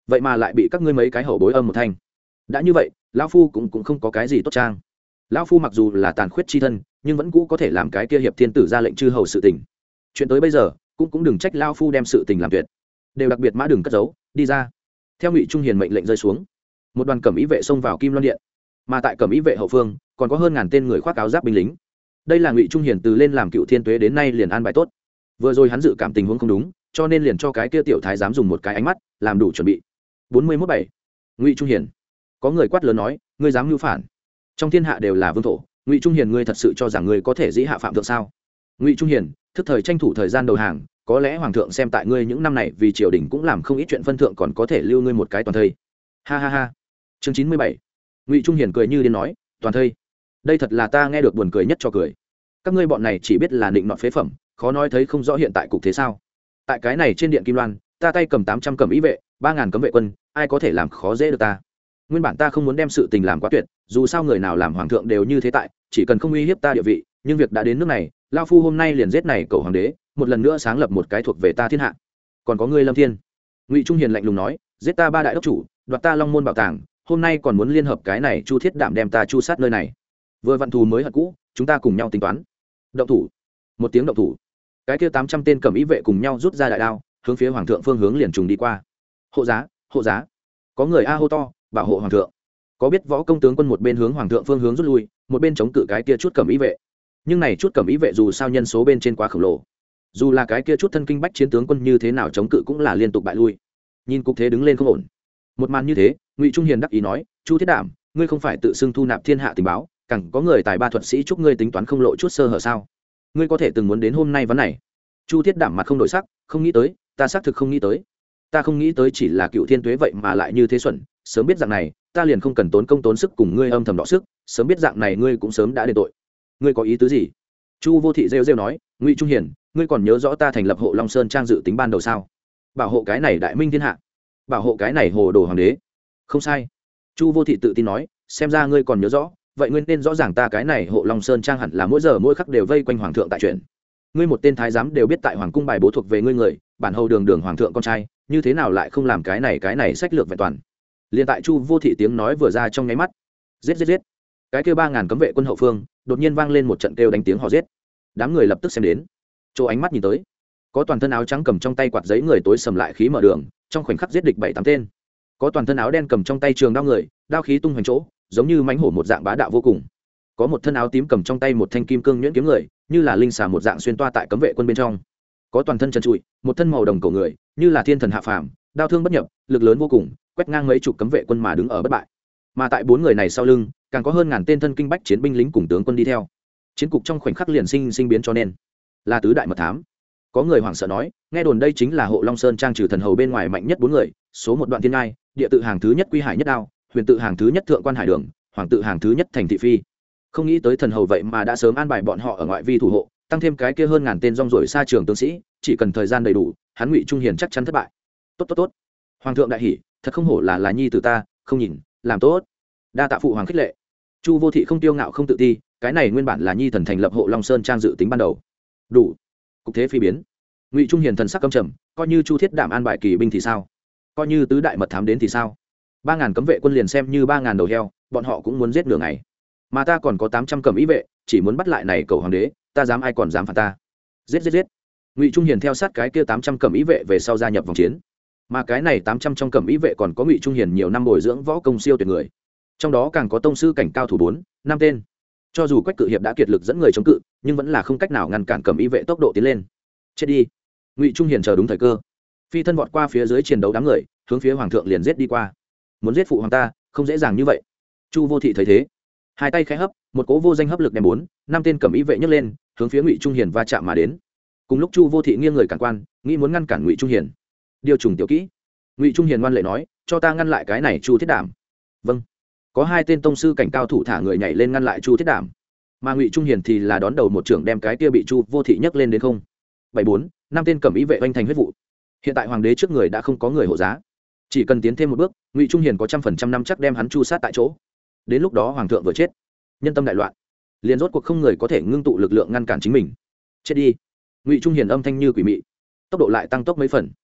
A: vậy mà lại bị các ngươi mấy cái hậu bối âm một thanh. Đã như vậy lão phu cũng cũng không có cái gì tốt trang. Lão phu mặc dù là tàn khuyết chi thân nhưng vẫn cũ có thể làm cái kia hiệp thiên tử ra lệnh chư hầu sự tình. Chuyện tới bây giờ cũng cũng đừng trách lão phu đem sự tình làm tuyệt, đều đặc biệt mã đừng cất giấu, đi ra. Theo Ngụy Trung Hiền mệnh lệnh rơi xuống, một đoàn cẩm ý vệ xông vào Kim Loan điện, mà tại cẩm ý vệ hậu phương còn có hơn ngàn tên người khoác áo giáp binh lính. Đây là Ngụy Trung Hiền từ lên làm cựu thiên tuế đến nay liền an bài tốt. Vừa rồi hắn dự cảm tình huống không đúng, cho nên liền cho cái kia tiểu thái giám dùng một cái ánh mắt làm đủ chuẩn bị. bốn mươi mốt bảy Ngụy Trung Hiền. Có người quát lớn nói, ngươi dám mưu phản? Trong thiên hạ đều là vương thổ, Ngụy Trung Hiền ngươi thật sự cho rằng ngươi có thể dĩ hạ phạm thượng sao? Ngụy Trung Hiền, thức thời tranh thủ thời gian đầu hàng, có lẽ hoàng thượng xem tại ngươi những năm này vì triều đình cũng làm không ít chuyện phân thượng, còn có thể lưu ngươi một cái toàn thây. Ha ha ha. Chương chín mươi bảy Ngụy Trung Hiền cười như điên nói, toàn thây? Đây thật là ta nghe được buồn cười nhất cho cười. Các ngươi bọn này chỉ biết là định nọt phế phẩm, khó nói thấy không rõ hiện tại cục thế sao? Tại cái này trên điện Kim Loan, ta tay cầm tám trăm cẩm ý vệ, ba ngàn cấm vệ quân, ai có thể làm khó dễ được ta? Nguyên bản ta không muốn đem sự tình làm quá tuyệt, dù sao người nào làm hoàng thượng đều như thế tại, chỉ cần không uy hiếp ta địa vị, nhưng việc đã đến nước này, lão phu hôm nay liền giết này cậu hoàng đế, một lần nữa sáng lập một cái thuộc về ta thiên hạ. Còn có ngươi Lâm Thiên. Ngụy Trung Hiền lạnh lùng nói, giết ta ba đại đốc chủ, đoạt ta Long môn bảo tàng, hôm nay còn muốn liên hợp cái này Chu Thiết Đạm đem ta chu sát nơi này. Vừa vặn thù mới hận cũ, chúng ta cùng nhau tính toán. Động thủ. Một tiếng động thủ, cái kia tám trăm tên cẩm ý vệ cùng nhau rút ra đại đao, hướng phía hoàng thượng phương hướng liền trùng đi qua. Hộ giá, hộ giá. Có người a hô to, bảo hộ hoàng thượng. Có biết võ công tướng quân một bên hướng hoàng thượng phương hướng rút lui, một bên chống cự cái kia chút cẩm ý vệ. Nhưng này chút cẩm ý vệ dù sao nhân số bên trên quá khổng lồ, dù là cái kia chút thân kinh bách chiến tướng quân như thế nào chống cự cũng là liên tục bại lui. Nhìn cục thế đứng lên không ổn, một màn như thế, Ngụy Trung Hiền đắc ý nói, Chu Thiết Đạm, ngươi không phải tự xưng thu nạp thiên hạ tình báo, càng có người tài ba thuật sĩ chúc ngươi tính toán không lộ chút sơ hở sao? Ngươi có thể từng muốn đến hôm nay vấn này? Chu Thiết Đạm mặt không đổi sắc, không nghĩ tới, ta xác thực không nghĩ tới. Ta không nghĩ tới chỉ là cựu thiên tuế vậy mà lại như thế xuẩn, sớm biết dạng này, ta liền không cần tốn công tốn sức cùng ngươi âm thầm đọ sức, sớm biết dạng này ngươi cũng sớm đã đền tội. Ngươi có ý tứ gì? Chu Vô Thị rêu rêu nói, Ngụy Trung Hiền, ngươi còn nhớ rõ ta thành lập Hộ Long Sơn trang dự tính ban đầu sao? Bảo hộ cái này đại minh thiên hạ, bảo hộ cái này hồ đồ hoàng đế. Không sai. Chu Vô Thị tự tin nói, xem ra ngươi còn nhớ rõ, vậy ngươi nên rõ ràng ta cái này Hộ Long Sơn trang hẳn là mỗi giờ mỗi khắc đều vây quanh hoàng thượng tại chuyện. Ngươi một tên thái giám đều biết tại hoàng cung bài bố thuộc về ngươi người, bản hầu đường đường hoàng thượng con trai, như thế nào lại không làm cái này cái này sách lược vẹn toàn? Liên tại Chu Vô Thị tiếng nói vừa ra trong nháy mắt, giết giết giết, cái kia ba ngàn cấm vệ quân hậu phương đột nhiên vang lên một trận kêu đánh tiếng hò giết. Đám người lập tức xem đến, chỗ ánh mắt nhìn tới, có toàn thân áo trắng cầm trong tay quạt giấy người tối sầm lại khí mở đường, trong khoảnh khắc giết địch bảy tám tên. Có toàn thân áo đen cầm trong tay trường đao người, đao khí tung hoành chỗ, giống như mãnh hổ một dạng bá đạo vô cùng. Có một thân áo tím cầm trong tay một thanh kim cương nhuyễn kiếm người, như là linh xà một dạng xuyên toa tại cấm vệ quân bên trong. Có toàn thân trần trụi, một thân màu đồng cổ người, như là thiên thần hạ phàm, đao thương bất nhập, lực lớn vô cùng, quét ngang mấy chục cấm vệ quân mà đứng ở bất bại. Mà tại bốn người này sau lưng, càng có hơn ngàn tên thân kinh bách chiến binh lính cùng tướng quân đi theo. Chiến cục trong khoảnh khắc liền sinh sinh biến cho nên là tứ đại mật thám. Có người hoảng sợ nói, nghe đồn đây chính là Hộ Long Sơn trang trừ thần hầu bên ngoài mạnh nhất bốn người, số một Đoạn Thiên Ngai, địa tự hàng thứ nhất Quy Hải nhất đao, huyền tự hàng thứ nhất Thượng Quan Hải Đường, hoàng tự hàng thứ nhất Thành Thị Phi. Không nghĩ tới thần hầu vậy mà đã sớm an bài bọn họ ở ngoại vi thủ hộ, tăng thêm cái kia hơn ngàn tên rong ruổi xa trường tướng sĩ, chỉ cần thời gian đầy đủ, hắn Ngụy Trung Hiền chắc chắn thất bại. Tốt tốt tốt, hoàng thượng đại hỉ, thật không hổ là là nhi tử ta, không nhìn, làm tốt. Đa tạ phụ hoàng khích lệ. Chu Vô Thị không tiêu ngạo không tự ti, cái này nguyên bản là nhi thần thành lập Hộ Long Sơn trang dự tính ban đầu. Đủ. Cục thế phi biến. Ngụy Trung Hiền thần sắc căm trầm, coi như Chu Thiết Đạm an bài kỳ binh thì sao? Coi như tứ đại mật thám đến thì sao? Ba ngàn cấm vệ quân liền xem như ba ngàn đầu heo, bọn họ cũng muốn giết nửa ngày. Mà ta còn có tám trăm cẩm ý vệ, chỉ muốn bắt lại này cầu hoàng đế, ta dám ai còn dám phản ta? Giết giết giết. Ngụy Trung Hiền theo sát cái kia tám trăm cẩm ý vệ về sau gia nhập vòng chiến. Mà cái này tám trăm trong cẩm ý vệ còn có Ngụy Trung Hiền nhiều năm bồi dưỡng võ công siêu tuyệt người. Trong đó càng có tông sư cảnh cao thủ bốn, năm tên. Cho dù Quách Cự Hiệp đã kiệt lực dẫn người chống cự, nhưng vẫn là không cách nào ngăn cản cẩm ý vệ tốc độ tiến lên. Chết đi. Ngụy Trung Hiền chờ đúng thời cơ, phi thân vọt qua phía dưới chiến đấu đám người, hướng phía hoàng thượng liền giết đi qua. Muốn giết phụ hoàng ta, không dễ dàng như vậy. Chu Vô Thị thấy thế, hai tay khẽ hấp, một cỗ vô danh hấp lực đem bốn, năm tên cẩm ý vệ nhấc lên, hướng phía Ngụy Trung Hiền va chạm mà đến. Cùng lúc Chu Vô Thị nghiêng người cản quan, nghĩ muốn ngăn cản Ngụy Trung Hiền. Điều trùng tiểu kỹ. Ngụy Trung Hiền ngoan lệ nói, cho ta ngăn lại cái này Chu Thiết Đạm. Vâng. Có hai tên tông sư cảnh cao thủ thả người nhảy lên ngăn lại Chu Thiết Đạm, mà Ngụy Trung Hiền thì là đón đầu một trưởng đem cái kia bị Chu Vô Thị nhấc lên đến không. Bảy bốn, năm tên cẩm ý vệ oanh thành huyết vụ. Hiện tại hoàng đế trước người đã không có người hộ giá, chỉ cần tiến thêm một bước, Ngụy Trung Hiền có trăm phần trăm năm chắc đem hắn chu sát tại chỗ. Đến lúc đó hoàng thượng vừa chết, nhân tâm đại loạn, liền rốt cuộc không người có thể ngưng tụ lực lượng ngăn cản chính mình. Chết đi. Ngụy Trung Hiền âm thanh như quỷ mị, tốc độ lại tăng tốc mấy phần.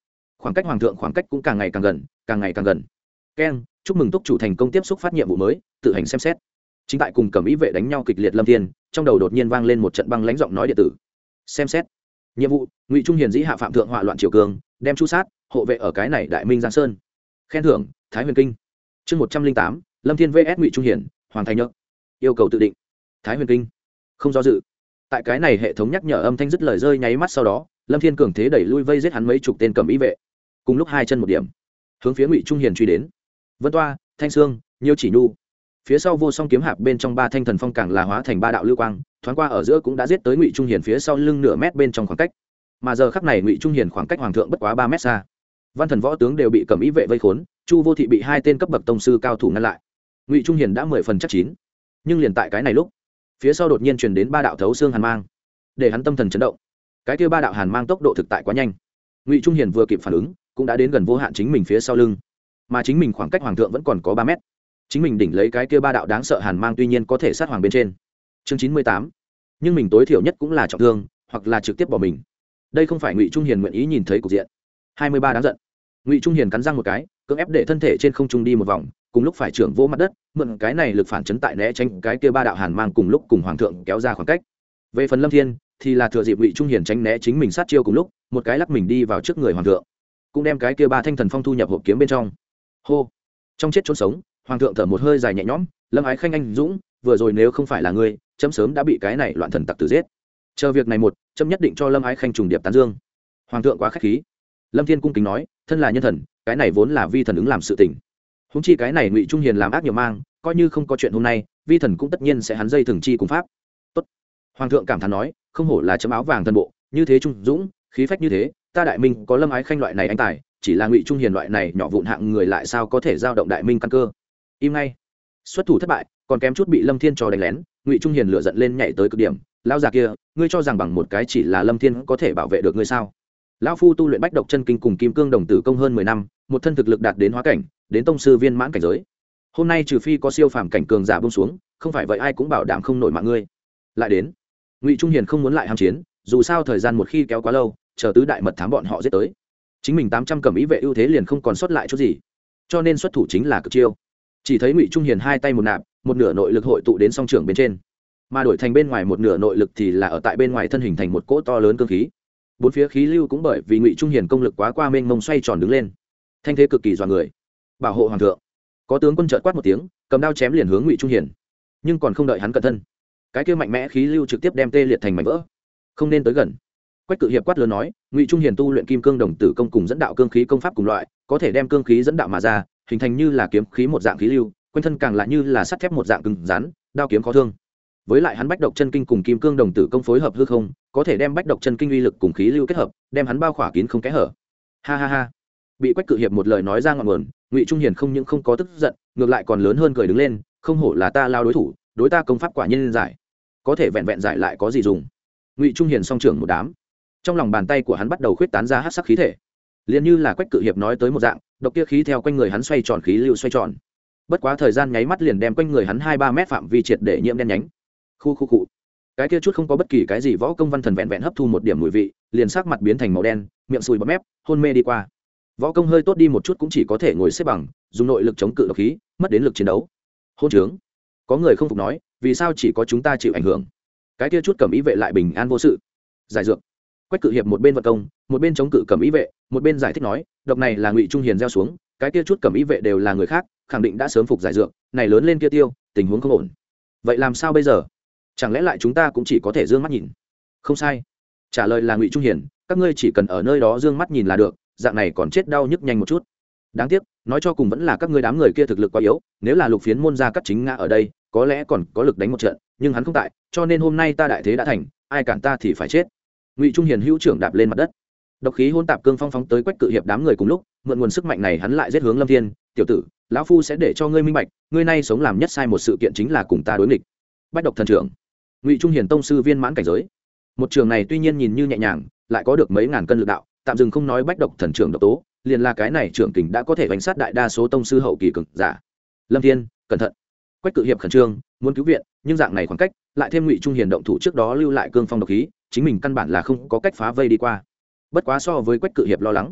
A: khoảng cách hoàng thượng khoảng cách cũng càng ngày càng gần càng ngày càng gần. Keng, chúc mừng túc chủ thành công tiếp xúc phát nhiệm vụ mới, tự hành xem xét. Chính tại cùng cẩm ý vệ đánh nhau kịch liệt Lâm Thiên, trong đầu đột nhiên vang lên một trận băng lãnh giọng nói điện tử. Xem xét. Nhiệm vụ: Ngụy Trung Hiền dĩ hạ phạm thượng họa loạn triều cường, đem chu sát, hộ vệ ở cái này Đại Minh Giang Sơn. Khen thưởng: Thái Huyền Kinh. Chương một trăm linh tám, Lâm Thiên vs Ngụy Trung Hiền, Hoàng Thành Nhợ. Yêu cầu tự định. Thái Huyền Kinh. Không do dự. Tại cái này hệ thống nhắc nhở âm thanh dứt lời rơi nháy mắt sau đó, Lâm Thiên cường thế đẩy lui vây giết hắn mấy chục tên cẩm ý vệ. Cùng lúc hai chân một điểm, hướng phía Ngụy Trung Hiền truy đến. Vân Toa, Thanh Sương, Nhiêu Chỉ Nhu. Phía sau vô song kiếm hạp bên trong ba thanh thần phong càng là hóa thành ba đạo lưu quang, thoáng qua ở giữa cũng đã giết tới Ngụy Trung Hiền phía sau lưng nửa mét bên trong khoảng cách. Mà giờ khắc này Ngụy Trung Hiền khoảng cách hoàng thượng bất quá ba mét xa. Văn thần võ tướng đều bị cẩm ý vệ vây khốn, Chu Vô Thị bị hai tên cấp bậc tông sư cao thủ ngăn lại. Ngụy Trung Hiền đã mười phần chắc chín. Nhưng liền tại cái này lúc, phía sau đột nhiên truyền đến ba đạo thấu xương hàn mang, để hắn tâm thần chấn động. Cái kia ba đạo hàn mang tốc độ thực tại quá nhanh. Ngụy Trung Hiền vừa kịp phản ứng, cũng đã đến gần vô hạn chính mình phía sau lưng, mà chính mình khoảng cách hoàng thượng vẫn còn có ba mét. Chính mình đỉnh lấy cái kia ba đạo đáng sợ hàn mang tuy nhiên có thể sát hoàng bên trên. Chương chín mươi tám. Nhưng mình tối thiểu nhất cũng là trọng thương, hoặc là trực tiếp bỏ mình. Đây không phải Ngụy Trung Hiền nguyện ý nhìn thấy cục diện. hai mươi ba đáng giận. Ngụy Trung Hiền cắn răng một cái, cưỡng ép để thân thể trên không trung đi một vòng, cùng lúc phải trưởng vỗ mặt đất, mượn cái này lực phản chấn tại né tránh cái kia ba đạo hàn mang cùng lúc cùng hoàng thượng kéo ra khoảng cách. Về phần Lâm Thiên thì là thừa dịp Ngụy Trung Hiền tránh né chính mình sát chiêu cùng lúc, một cái lắc mình đi vào trước người hoàng thượng, cũng đem cái kia ba thanh thần phong thu nhập hộp kiếm bên trong. Hô. Trong chết chốn sống, hoàng thượng thở một hơi dài nhẹ nhõm. Lâm Ái Khanh anh dũng, vừa rồi nếu không phải là ngươi, chấm sớm đã bị cái này loạn thần tặc tử giết. Chờ việc này một, chấm nhất định cho Lâm Ái Khanh trùng điệp tán dương. Hoàng thượng quá khách khí. Lâm Thiên cung kính nói, thân là nhân thần, cái này vốn là vi thần ứng làm sự tình. Húng chi cái này Ngụy Trung Hiền làm ác nhiều mang, coi như không có chuyện hôm nay, vi thần cũng tất nhiên sẽ hắn dây thường chi cùng pháp. Tốt. Hoàng thượng cảm thán nói, không hổ là chấm áo vàng thần bộ, như thế trung dũng, khí phách như thế, ta Đại Minh có Lâm Ái Khanh loại này anh tài, chỉ là Ngụy Trung Hiền loại này nhỏ vụn hạng người lại sao có thể giao động Đại Minh căn cơ. Im ngay. Xuất thủ thất bại, còn kém chút bị Lâm Thiên cho đánh lén, Ngụy Trung Hiền lửa giận lên nhảy tới cực điểm. Lão già kia, ngươi cho rằng bằng một cái chỉ là Lâm Thiên có thể bảo vệ được ngươi sao? Lão phu tu luyện Bách Độc Chân Kinh cùng Kim Cương Đồng Tử Công hơn mười năm, một thân thực lực đạt đến hóa cảnh, đến tông sư viên mãn cảnh giới. Hôm nay trừ phi có siêu phàm cảnh cường giả buông xuống, không phải vậy ai cũng bảo đảm không nổi mạng ngươi. Lại đến, Ngụy Trung Hiền không muốn lại ham chiến, dù sao thời gian một khi kéo quá lâu, chờ tứ đại mật thám bọn họ giết tới, chính mình tám trăm cẩm ý vệ ưu thế liền không còn sót lại chút gì, cho nên xuất thủ chính là cực chiêu. Chỉ thấy Ngụy Trung Hiền hai tay một nạp, một nửa nội lực hội tụ đến song trưởng bên trên, mà đổi thành bên ngoài một nửa nội lực thì là ở tại bên ngoài thân hình thành một cỗ to lớn cương khí. Bốn phía khí lưu cũng bởi vì Ngụy Trung Hiền công lực quá qua mênh mông xoay tròn đứng lên, thanh thế cực kỳ dọa người. Bảo hộ hoàng thượng. Có tướng quân chợt quát một tiếng, cầm đao chém liền hướng Ngụy Trung Hiền, nhưng còn không đợi hắn cẩn thân, cái kia mạnh mẽ khí lưu trực tiếp đem tê liệt thành mảnh vỡ. Không nên tới gần. Quách Cự Hiệp quát lớn nói, Ngụy Trung Hiền tu luyện Kim Cương Đồng Tử Công cùng dẫn đạo cương khí công pháp cùng loại, có thể đem cương khí dẫn đạo mà ra, hình thành như là kiếm khí một dạng khí lưu, quanh thân càng là như là sắt thép một dạng cứng rắn, đao kiếm khó thương. Với lại hắn Bách Độc Chân Kinh cùng Kim Cương Đồng Tử Công phối hợp hư không, có thể đem Bách Độc Chân Kinh uy lực cùng khí lưu kết hợp, đem hắn bao khỏa kín không kẽ hở. Ha ha ha. Bị Quách Cự Hiệp một lời nói ra ngọn nguồn, Ngụy Trung Hiền không những không có tức giận, ngược lại còn lớn hơn cười đứng lên, không hổ là ta lao đối thủ, đối ta công pháp quả nhiên giải. Có thể vẹn vẹn giải lại có gì dùng. Ngụy Trung Hiền song trưởng một đám, trong lòng bàn tay của hắn bắt đầu khuyết tán ra hắc sắc khí thể, liền như là Quách Cự Hiệp nói tới một dạng, độc kia khí theo quanh người hắn xoay tròn, khí lưu xoay tròn. Bất quá thời gian nháy mắt liền đem quanh người hắn hai ba mét phạm vi triệt để nhiễm đen nhánh. Khu khu cụ. Cái kia chút không có bất kỳ cái gì võ công văn thần vẹn vẹn hấp thu một điểm mùi vị, liền sắc mặt biến thành màu đen, miệng sùi bọt mép, hôn mê đi qua. Võ công hơi tốt đi một chút cũng chỉ có thể ngồi xếp bằng, dùng nội lực chống cự độc khí, mất đến lực chiến đấu. Hôn trướng. Có người không phục nói, vì sao chỉ có chúng ta chịu ảnh hưởng? Cái kia chút cẩm ý vệ lại bình an vô sự. Giải dược. Quách Cự Hiệp một bên vận công, một bên chống cự cẩm ý vệ, một bên giải thích nói, độc này là Ngụy Trung Hiền gieo xuống, cái kia chút cẩm ý vệ đều là người khác, khẳng định đã sớm phục giải dược, này lớn lên kia tiêu, tình huống không ổn. Vậy làm sao bây giờ? Chẳng lẽ lại chúng ta cũng chỉ có thể dương mắt nhìn? Không sai. Trả lời là Ngụy Trung Hiền, các ngươi chỉ cần ở nơi đó dương mắt nhìn là được, dạng này còn chết đau nhức nhanh một chút. Đáng tiếc, nói cho cùng vẫn là các ngươi đám người kia thực lực quá yếu, nếu là Lục Phiến môn gia cắt chính ngã ở đây, có lẽ còn có lực đánh một trận, nhưng hắn không tại, cho nên hôm nay ta đại thế đã thành, ai cản ta thì phải chết. Ngụy Trung Hiền hữu trưởng đạp lên mặt đất, độc khí hôn tạp cương phong phóng tới Quách Cự Hiệp đám người cùng lúc, mượn nguồn sức mạnh này hắn lại giết hướng Lâm Thiên. Tiểu tử, lão phu sẽ để cho ngươi minh bạch, ngươi nay sống làm nhất sai một sự kiện chính là cùng ta đối nghịch. Bách Độc Thần Trưởng. Ngụy Trung Hiền tông sư viên mãn cảnh giới, một trường này tuy nhiên nhìn như nhẹ nhàng, lại có được mấy ngàn cân lực đạo, tạm dừng không nói Bách Độc Thần Trưởng độc tố, liền là cái này trưởng kình đã có thể đánh sát đại đa số tông sư hậu kỳ cường giả. Lâm Thiên, cẩn thận. Quách Cự Hiệp khẩn trương muốn cứu viện, nhưng dạng này khoảng cách, lại thêm Ngụy Trung Hiền động thủ trước đó lưu lại cương phong độc khí, chính mình căn bản là không có cách phá vây đi qua. Bất quá so với Quách Cự Hiệp lo lắng,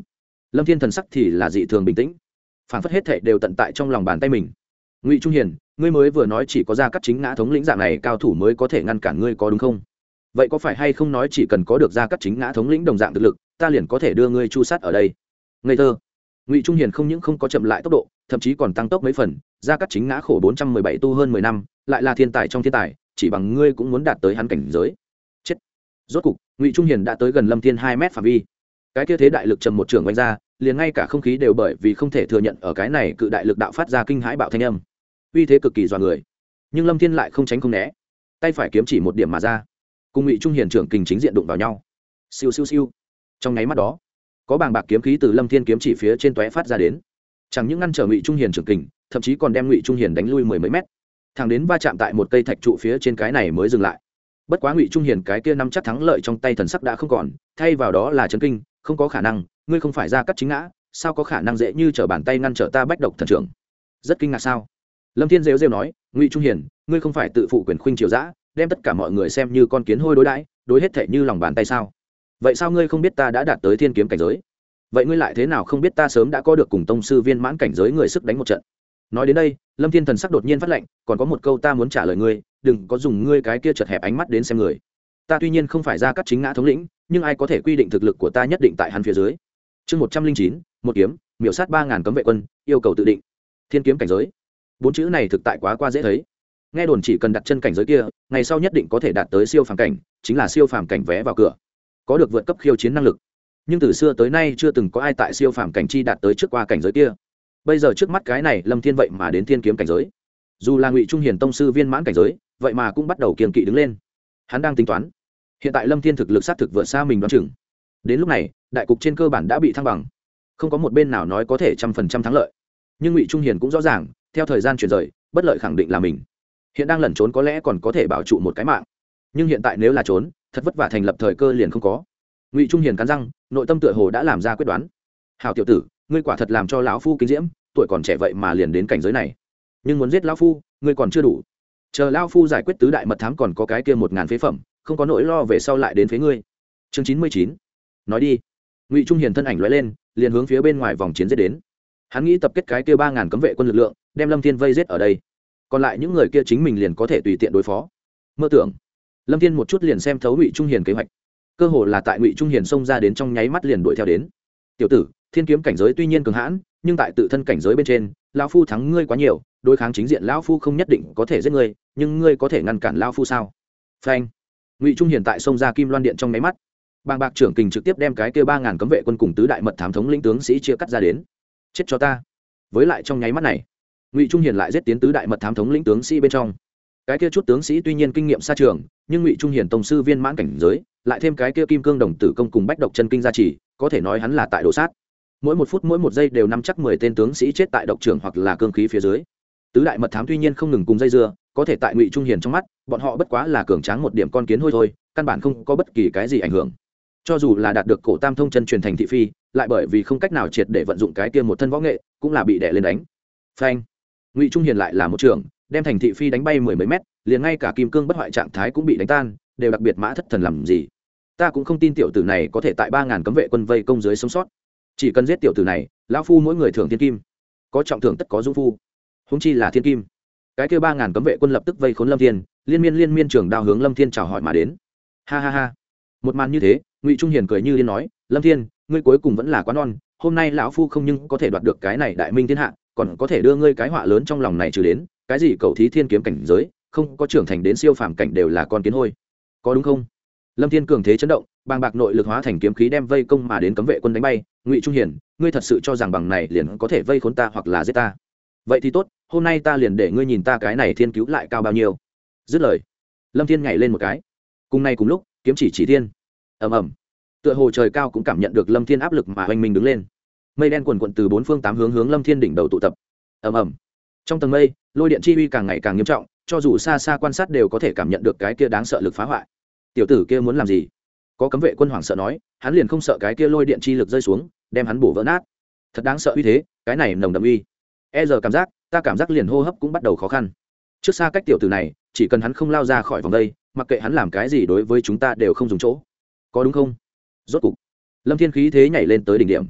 A: Lâm thiên thần sắc thì là dị thường bình tĩnh, phản phất hết thệ đều tận tại trong lòng bàn tay mình. Ngụy Trung Hiền, ngươi mới vừa nói chỉ có Gia Cát Chính Ngã thống lĩnh dạng này cao thủ mới có thể ngăn cản ngươi, có đúng không? Vậy có phải hay không nói chỉ cần có được Gia Cát Chính Ngã thống lĩnh đồng dạng thực lực, ta liền có thể đưa ngươi chu sát ở đây? Ngây thơ. Ngụy Trung Hiền không những không có chậm lại tốc độ, thậm chí còn tăng tốc mấy phần. Gia Cát Chính Ngã khổ bốn trăm mười bảy tu hơn mười năm, lại là thiên tài trong thiên tài, chỉ bằng ngươi cũng muốn đạt tới hắn cảnh giới. Chết. Rốt cục, Ngụy Trung Hiền đã tới gần Lâm Thiên hai mét phạm vi. Cái kia thế đại lực trầm một trường vung ra, liền ngay cả không khí đều bởi vì không thể thừa nhận ở cái này cự đại lực đạo phát ra kinh hãi bạo thanh âm. Uy thế cực kỳ dọa người. Nhưng Lâm Thiên lại không tránh không né, tay phải kiếm chỉ một điểm mà ra, cùng Ngụy Trung Hiền trưởng kình chính diện đụng vào nhau. Siêu siêu siêu. Trong nháy mắt đó, có bàng bạc kiếm khí từ Lâm Thiên kiếm chỉ phía trên tóe phát ra đến, chẳng những ngăn trở Ngụy Trung Hiền trưởng kình, thậm chí còn đem Ngụy Trung Hiền đánh lui mười mấy mét, thẳng đến va chạm tại một cây thạch trụ phía trên, cái này mới dừng lại. Bất quá Ngụy Trung Hiền cái kia nắm chắc thắng lợi trong tay thần sắc đã không còn, thay vào đó là chấn kinh. Không có khả năng, ngươi không phải Gia Cát Chính Ngã, sao có khả năng dễ như trở bàn tay ngăn trở ta Bách Độc Thần Trưởng? Rất kinh ngạc sao? Lâm Thiên rêu rêu nói, Ngụy Trung Hiền, ngươi không phải tự phụ quyền khuynh triều dã, đem tất cả mọi người xem như con kiến hôi đối đãi, đối hết thể như lòng bàn tay sao? Vậy sao ngươi không biết ta đã đạt tới thiên kiếm cảnh giới? Vậy ngươi lại thế nào không biết ta sớm đã có được cùng tông sư viên mãn cảnh giới người sức đánh một trận? Nói đến đây, Lâm Thiên thần sắc đột nhiên phát lạnh, còn có một câu ta muốn trả lời ngươi, đừng có dùng ngươi cái kia chật hẹp ánh mắt đến xem người. Ta tuy nhiên không phải Gia Cát Chính Ngã thống lĩnh, nhưng ai có thể quy định thực lực của ta nhất định tại hắn phía dưới? Chương một trăm linh chín, một kiếm, miểu sát ba ngàn cấm vệ quân, yêu cầu tự định. Thiên kiếm cảnh giới. Bốn chữ này thực tại quá qua dễ thấy. Nghe đồn chỉ cần đặt chân cảnh giới kia, ngày sau nhất định có thể đạt tới siêu phàm cảnh, chính là siêu phàm cảnh vé vào cửa. Có được vượt cấp khiêu chiến năng lực. Nhưng từ xưa tới nay chưa từng có ai tại siêu phàm cảnh chi đạt tới trước qua cảnh giới kia. Bây giờ trước mắt cái này Lâm Thiên vậy mà đến thiên kiếm cảnh giới. Dù là Ngụy Trung Hiền tông sư viên mãn cảnh giới, vậy mà cũng bắt đầu kiêng kỵ đứng lên. Hắn đang tính toán, hiện tại Lâm Thiên thực lực sát thực vượt xa mình đoán chừng. Đến lúc này, đại cục trên cơ bản đã bị thăng bằng, không có một bên nào nói có thể trăm phần trăm thắng lợi. Nhưng Ngụy Trung Hiền cũng rõ ràng, theo thời gian chuyển rời, bất lợi khẳng định là mình. Hiện đang lẩn trốn có lẽ còn có thể bảo trụ một cái mạng, nhưng hiện tại nếu là trốn, thật vất vả thành lập thời cơ liền không có. Ngụy Trung Hiền cắn răng, nội tâm tựa hồ đã làm ra quyết đoán. Hảo tiểu tử, ngươi quả thật làm cho lão phu kinh diễm, tuổi còn trẻ vậy mà liền đến cảnh giới này. Nhưng muốn giết lão phu, ngươi còn chưa đủ. Chờ lão phu giải quyết tứ đại mật thám còn có cái kia một ngàn phế phẩm, không có nỗi lo về sau lại đến phế ngươi. Chương chín mươi chín. Nói đi. Ngụy Trung Hiền thân ảnh lóe lên, liền hướng phía bên ngoài vòng chiến giết đến. Hắn nghĩ tập kết cái kia ba ngàn cấm vệ quân lực lượng, đem Lâm Thiên vây giết ở đây. Còn lại những người kia chính mình liền có thể tùy tiện đối phó. Mơ tưởng. Lâm Thiên một chút liền xem thấu Ngụy Trung Hiền kế hoạch. Cơ hồ là tại Ngụy Trung Hiền xông ra đến trong nháy mắt liền đuổi theo đến. Tiểu tử, thiên kiếm cảnh giới tuy nhiên cường hãn, nhưng tại tự thân cảnh giới bên trên, lão phu thắng ngươi quá nhiều, đối kháng chính diện lão phu không nhất định có thể giết ngươi, nhưng ngươi có thể ngăn cản lão phu sao? Phanh. Ngụy Trung Hiền tại xông ra Kim Loan Điện trong nháy mắt, bàng bạc trưởng kình trực tiếp đem cái kia ba ngàn cấm vệ quân cùng tứ đại mật thám thống lĩnh tướng sĩ chia cắt ra đến. Chết cho ta. Với lại trong nháy mắt này, Ngụy Trung Hiền lại giết tiến tứ đại mật thám thống lĩnh tướng sĩ bên trong. Cái kia chút tướng sĩ tuy nhiên kinh nghiệm xa trường, nhưng Ngụy Trung Hiền tông sư viên mãn cảnh giới, lại thêm cái kia kim cương đồng tử công cùng bách độc chân kinh gia trì, có thể nói hắn là tại đồ sát. Mỗi một phút mỗi một giây đều nắm chắc mười tên tướng sĩ chết tại độc trưởng hoặc là cương khí phía dưới. Tứ đại mật thám tuy nhiên không ngừng cùng dây dưa, có thể tại Ngụy Trung Hiền trong mắt, bọn họ bất quá là cường tráng một điểm con kiến hôi thôi, căn bản không có bất kỳ cái gì ảnh hưởng. Cho dù là đạt được cổ tam thông chân truyền thành thị phi, lại bởi vì không cách nào triệt để vận dụng cái kia một thân võ nghệ, cũng là bị đè lên đánh. Phanh. Ngụy Trung Hiền lại là một trưởng, đem thành thị phi đánh bay mười mấy mét, liền ngay cả kim cương bất hoại trạng thái cũng bị đánh tan, đều đặc biệt mã thất thần làm gì. Ta cũng không tin tiểu tử này có thể tại ba ngàn cấm vệ quân vây công dưới sống sót. Chỉ cần giết tiểu tử này, lão phu mỗi người thưởng thiên kim, có trọng thưởng tất có dũng phu, huống chi là thiên kim. Cái kia ba ngàn cấm vệ quân lập tức vây khốn Lâm Thiên, liên miên liên miên trường đao hướng Lâm Thiên chào hỏi mà đến. Ha ha ha. Một màn như thế, Ngụy Trung Hiền cười như điên nói, Lâm Thiên, ngươi cuối cùng vẫn là quá non, hôm nay lão phu không nhưng có thể đoạt được cái này đại minh thiên hạ, còn có thể đưa ngươi cái họa lớn trong lòng này trừ đến, cái gì cầu thí thiên kiếm cảnh giới, không có trưởng thành đến siêu phàm cảnh đều là con kiến hôi, có đúng không? Lâm Thiên cường thế chấn động, bàng bạc nội lực hóa thành kiếm khí đem vây công mà đến cấm vệ quân đánh bay. Ngụy Trung Hiền, ngươi thật sự cho rằng bằng này liền có thể vây khốn ta hoặc là giết ta? Vậy thì tốt, hôm nay ta liền để ngươi nhìn ta cái này thiên cứu lại cao bao nhiêu. Dứt lời, Lâm Thiên nhảy lên một cái, cùng nay cùng lúc kiếm chỉ chỉ thiên, ầm ầm, tựa hồ trời cao cũng cảm nhận được Lâm Thiên áp lực mà oanh minh đứng lên. Mây đen quần quận từ bốn phương tám hướng hướng Lâm Thiên đỉnh đầu tụ tập. Ầm ầm, trong tầng mây, lôi điện chi uy càng ngày càng nghiêm trọng, cho dù xa xa quan sát đều có thể cảm nhận được cái kia đáng sợ lực phá hoại. Tiểu tử kia muốn làm gì? Có cấm vệ quân hoảng sợ nói, hắn liền không sợ cái kia lôi điện chi lực rơi xuống, đem hắn bổ vỡ nát. Thật đáng sợ uy thế, cái này nồng đậm uy. E giờ cảm giác, ta cảm giác liền hô hấp cũng bắt đầu khó khăn. Trước xa cách tiểu tử này, chỉ cần hắn không lao ra khỏi vòng đây, mặc kệ hắn làm cái gì đối với chúng ta đều không dùng chỗ. Có đúng không? Rốt cục, Lâm Thiên khí thế nhảy lên tới đỉnh điểm.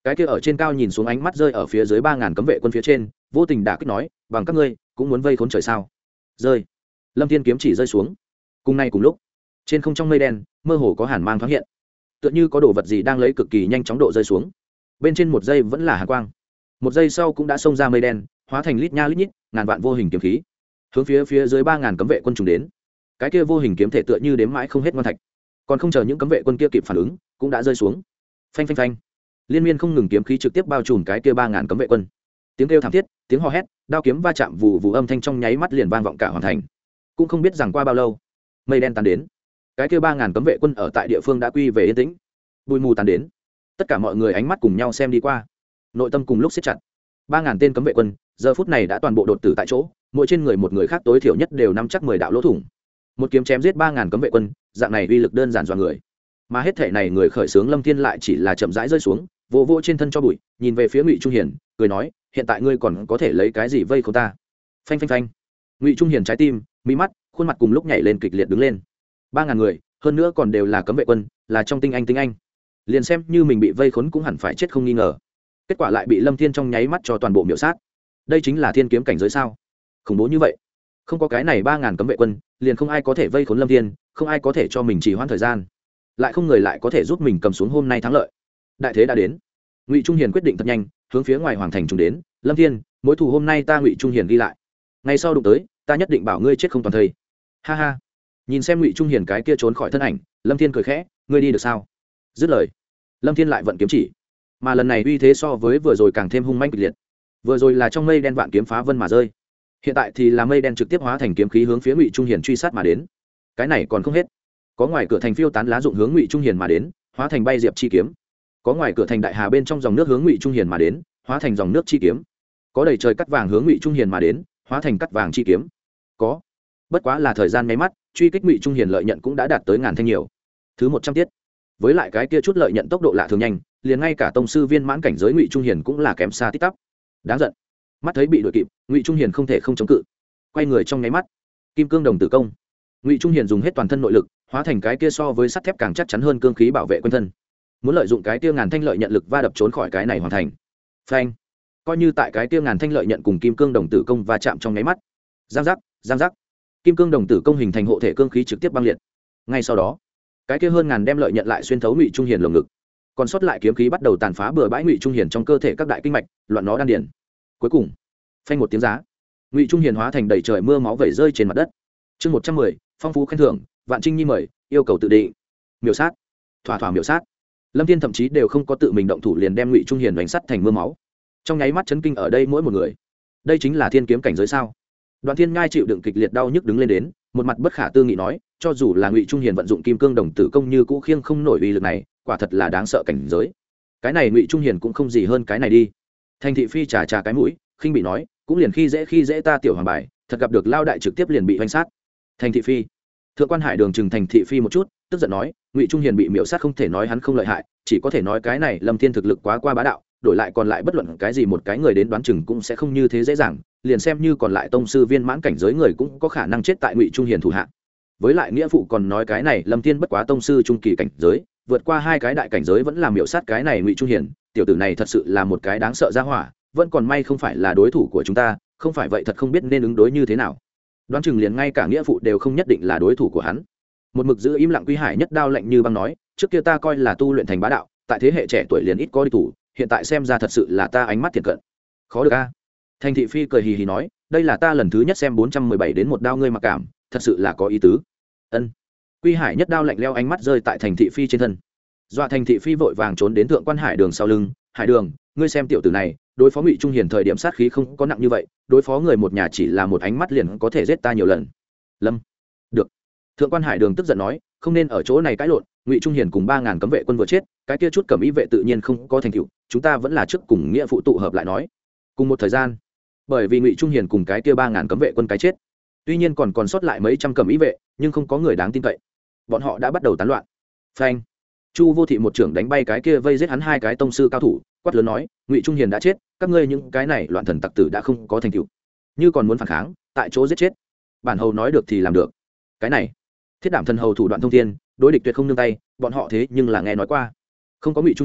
A: cái kia ở trên cao nhìn xuống ánh mắt rơi ở phía dưới ba ngàn cấm vệ quân phía trên, vô tình đả kích nói, bằng các ngươi cũng muốn vây khốn trời sao? Rơi. Lâm Thiên kiếm chỉ rơi xuống. Cùng nay cùng lúc, trên không trong mây đen mơ hồ có hàn mang thoáng hiện, tựa như có đồ vật gì đang lấy cực kỳ nhanh chóng độ rơi xuống. Bên trên một giây vẫn là hàn quang, một giây sau cũng đã xông ra mây đen, hóa thành lít nha lít nhít ngàn vạn vô hình kiếm khí, hướng phía phía dưới ba ngàn cấm vệ quân trùng đến. Cái kia vô hình kiếm thể tựa như đếm mãi không hết ngon thạch, còn không chờ những cấm vệ quân kia kịp phản ứng, cũng đã rơi xuống. Phanh phanh phanh, liên miên không ngừng kiếm khí trực tiếp bao trùm cái kia ba ngàn cấm vệ quân. Tiếng kêu thảm thiết, tiếng hò hét, đao kiếm va chạm vù vù âm thanh trong nháy mắt liền vang vọng cả hoàn thành. Cũng không biết rằng qua bao lâu, mây đen tan đến, cái kia ba ngàn cấm vệ quân ở tại địa phương đã quy về yên tĩnh. Bụi mù tan đến, tất cả mọi người ánh mắt cùng nhau xem đi qua, nội tâm cùng lúc siết chặt. Ba ngàn tên cấm vệ quân giờ phút này đã toàn bộ đột tử tại chỗ, mỗi trên người một người khác tối thiểu nhất đều nắm chắc mười đạo lỗ thủng. Một kiếm chém giết ba ngàn cấm vệ quân, dạng này uy lực đơn giản dọa người. Mà hết thể này người khởi xướng Lâm Thiên lại chỉ là chậm rãi rơi xuống, vỗ vỗ trên thân cho bụi, nhìn về phía Ngụy Trung Hiền, cười nói, hiện tại ngươi còn có thể lấy cái gì vây khốn ta? Phanh phanh phanh. Ngụy Trung Hiền trái tim, mí mắt, khuôn mặt cùng lúc nhảy lên kịch liệt đứng lên. Ba ngàn người, hơn nữa còn đều là cấm vệ quân, là trong tinh anh tinh anh. Liền xem như mình bị vây khốn cũng hẳn phải chết không nghi ngờ. Kết quả lại bị Lâm Thiên trong nháy mắt cho toàn bộ miểu sát. Đây chính là thiên kiếm cảnh giới sao? Khủng bố như vậy. Không có cái này ba ngàn cấm vệ quân, liền không ai có thể vây khốn Lâm Thiên, không ai có thể cho mình trì hoãn thời gian, lại không người lại có thể giúp mình cầm xuống hôm nay thắng lợi. Đại thế đã đến. Ngụy Trung Hiền quyết định thật nhanh, hướng phía ngoài hoàng thành trùng đến. Lâm Thiên, mối thù hôm nay ta Ngụy Trung Hiền ghi lại, ngày sau đụng tới ta nhất định bảo ngươi chết không toàn thây. Ha ha. Nhìn xem Ngụy Trung Hiền cái kia trốn khỏi thân ảnh, Lâm Thiên cười khẽ, ngươi đi được sao? Dứt lời, Lâm Thiên lại vận kiếm chỉ, mà lần này uy thế so với vừa rồi càng thêm hung manh kịch liệt. Vừa rồi là trong mây đen vạn kiếm phá vân mà rơi, hiện tại thì là mây đen trực tiếp hóa thành kiếm khí hướng phía Ngụy Trung Hiền truy sát mà đến. Cái này còn không hết, có ngoài cửa thành phiêu tán lá dụng hướng Ngụy Trung Hiền mà đến, hóa thành bay diệp chi kiếm. Có ngoài cửa thành đại hà bên trong dòng nước hướng Ngụy Trung Hiền mà đến, hóa thành dòng nước chi kiếm. Có đầy trời cắt vàng hướng Ngụy Trung Hiền mà đến, hóa thành cắt vàng chi kiếm. Có, bất quá là thời gian nháy mắt, truy kích Ngụy Trung Hiền lợi nhận cũng đã đạt tới ngàn thanh nhiều. Thứ một trăm tiết. Với lại cái kia chút lợi nhận tốc độ lạ thường nhanh, liền ngay cả tông sư viên mãn cảnh giới Ngụy Trung Hiền cũng là kém xa tít tắp. Đáng giận. Mắt thấy bị đuổi kịp, Ngụy Trung Hiền không thể không chống cự. Quay người trong nháy mắt, kim cương đồng tử công. Ngụy Trung Hiền dùng hết toàn thân nội lực, hóa thành cái kia so với sắt thép càng chắc chắn hơn cương khí bảo vệ quanh thân, muốn lợi dụng cái kia ngàn thanh lợi nhận lực va đập trốn khỏi cái này hoàn thành. Phanh. Coi như tại cái kia ngàn thanh lợi nhận cùng kim cương đồng tử công va chạm trong nháy mắt, giang giác, giang giác, kim cương đồng tử công hình thành hộ thể cương khí trực tiếp băng liệt. Ngay sau đó, cái kia hơn ngàn đem lợi nhận lại xuyên thấu Ngụy Trung Hiền lồng ngực, còn sót lại kiếm khí bắt đầu tàn phá bừa bãi Ngụy Trung Hiền trong cơ thể các đại kinh mạch, loạn nó đan điền. Cuối cùng, phanh một tiếng giá, Ngụy Trung Hiền hóa thành đầy trời mưa máu vẩy rơi trên mặt đất. Chương một trăm mười, phong phú khen thưởng, Vạn Trinh Nhi mời, yêu cầu tự định. Miểu sát, thỏa thỏa miểu sát. Lâm Thiên thậm chí đều không có tự mình động thủ liền đem Ngụy Trung Hiền đánh sắt thành mưa máu. Trong nháy mắt chấn kinh ở đây mỗi một người. Đây chính là thiên kiếm cảnh giới sao? Đoạn Thiên Ngai chịu đựng kịch liệt đau nhức đứng lên đến, một mặt bất khả tư nghị nói, cho dù là Ngụy Trung Hiền vận dụng kim cương đồng tử công như cũ khiêng không nổi uy lực này, quả thật là đáng sợ cảnh giới. Cái này Ngụy Trung Hiền cũng không gì hơn cái này đi. Thành thị phi trà trà cái mũi, khinh bị nói, cũng liền khi dễ khi dễ ta tiểu hoàng bài, thật gặp được lao đại trực tiếp liền bị hoành sát. Thành thị phi. Thượng quan Hải Đường chừng Thành thị phi một chút, tức giận nói, Ngụy Trung Hiền bị miểu sát không thể nói hắn không lợi hại, chỉ có thể nói cái này Lâm Thiên thực lực quá qua bá đạo, đổi lại còn lại bất luận cái gì một cái người đến đoán chừng cũng sẽ không như thế dễ dàng, liền xem như còn lại tông sư viên mãn cảnh giới người cũng có khả năng chết tại Ngụy Trung Hiền thủ hạ. Với lại nghĩa phụ còn nói cái này Lâm Thiên bất quá tông sư trung kỳ cảnh giới, vượt qua hai cái đại cảnh giới vẫn làm miểu sát cái này Ngụy Trung Hiền, tiểu tử này thật sự là một cái đáng sợ ra hỏa, vẫn còn may không phải là đối thủ của chúng ta, không phải vậy thật không biết nên ứng đối như thế nào. Đoán chừng liền ngay cả nghĩa phụ đều không nhất định là đối thủ của hắn. Một mực giữ im lặng Quý Hải Nhất Đao lạnh như băng nói, trước kia ta coi là tu luyện thành bá đạo, tại thế hệ trẻ tuổi liền ít có đi thủ, hiện tại xem ra thật sự là ta ánh mắt thiệt cận. Khó được a. Thành thị phi cười hì hì nói, đây là ta lần thứ nhất xem bốn trăm mười bảy đến một đao ngươi mặc cảm, thật sự là có ý tứ. Ân. Quý Hải Nhất Đao lạnh leo ánh mắt rơi tại Thành thị phi trên thân. Dọa Thành thị phi vội vàng trốn đến Thượng quan Hải Đường sau lưng, Hải Đường, ngươi xem tiểu tử này, đối phó Ngụy Trung Hiền thời điểm sát khí không có nặng như vậy, đối phó người một nhà chỉ là một ánh mắt liền có thể giết ta nhiều lần. Lâm. Được. Thượng quan Hải Đường tức giận nói, không nên ở chỗ này cãi lộn, Ngụy Trung Hiền cùng ba ngàn cấm vệ quân vừa chết, cái kia chút cẩm ý vệ tự nhiên không có thành tựu, chúng ta vẫn là trước cùng nghĩa phụ tụ hợp lại nói. Cùng một thời gian, bởi vì Ngụy Trung Hiền cùng cái kia ba ngàn cấm vệ quân cái chết, tuy nhiên còn còn sót lại mấy trăm cẩm ý vệ, nhưng không có người đáng tin cậy. Bọn họ đã bắt đầu tán loạn. Phanh. Chu Vô Thị một trưởng đánh bay cái kia vây giết hắn hai cái tông sư cao thủ, quát lớn nói, Ngụy Trung Hiền đã chết, các ngươi những cái này loạn thần tặc tử đã không có thành tựu, như còn muốn phản kháng, tại chỗ giết chết. Bản hầu nói được thì làm được. Cái này, Thiết Đảm thần hầu thủ đoạn thông thiên, đối địch tuyệt không nương tay, bọn họ thế nhưng là nghe nói qua. Không có Ngụy Trung Hiền,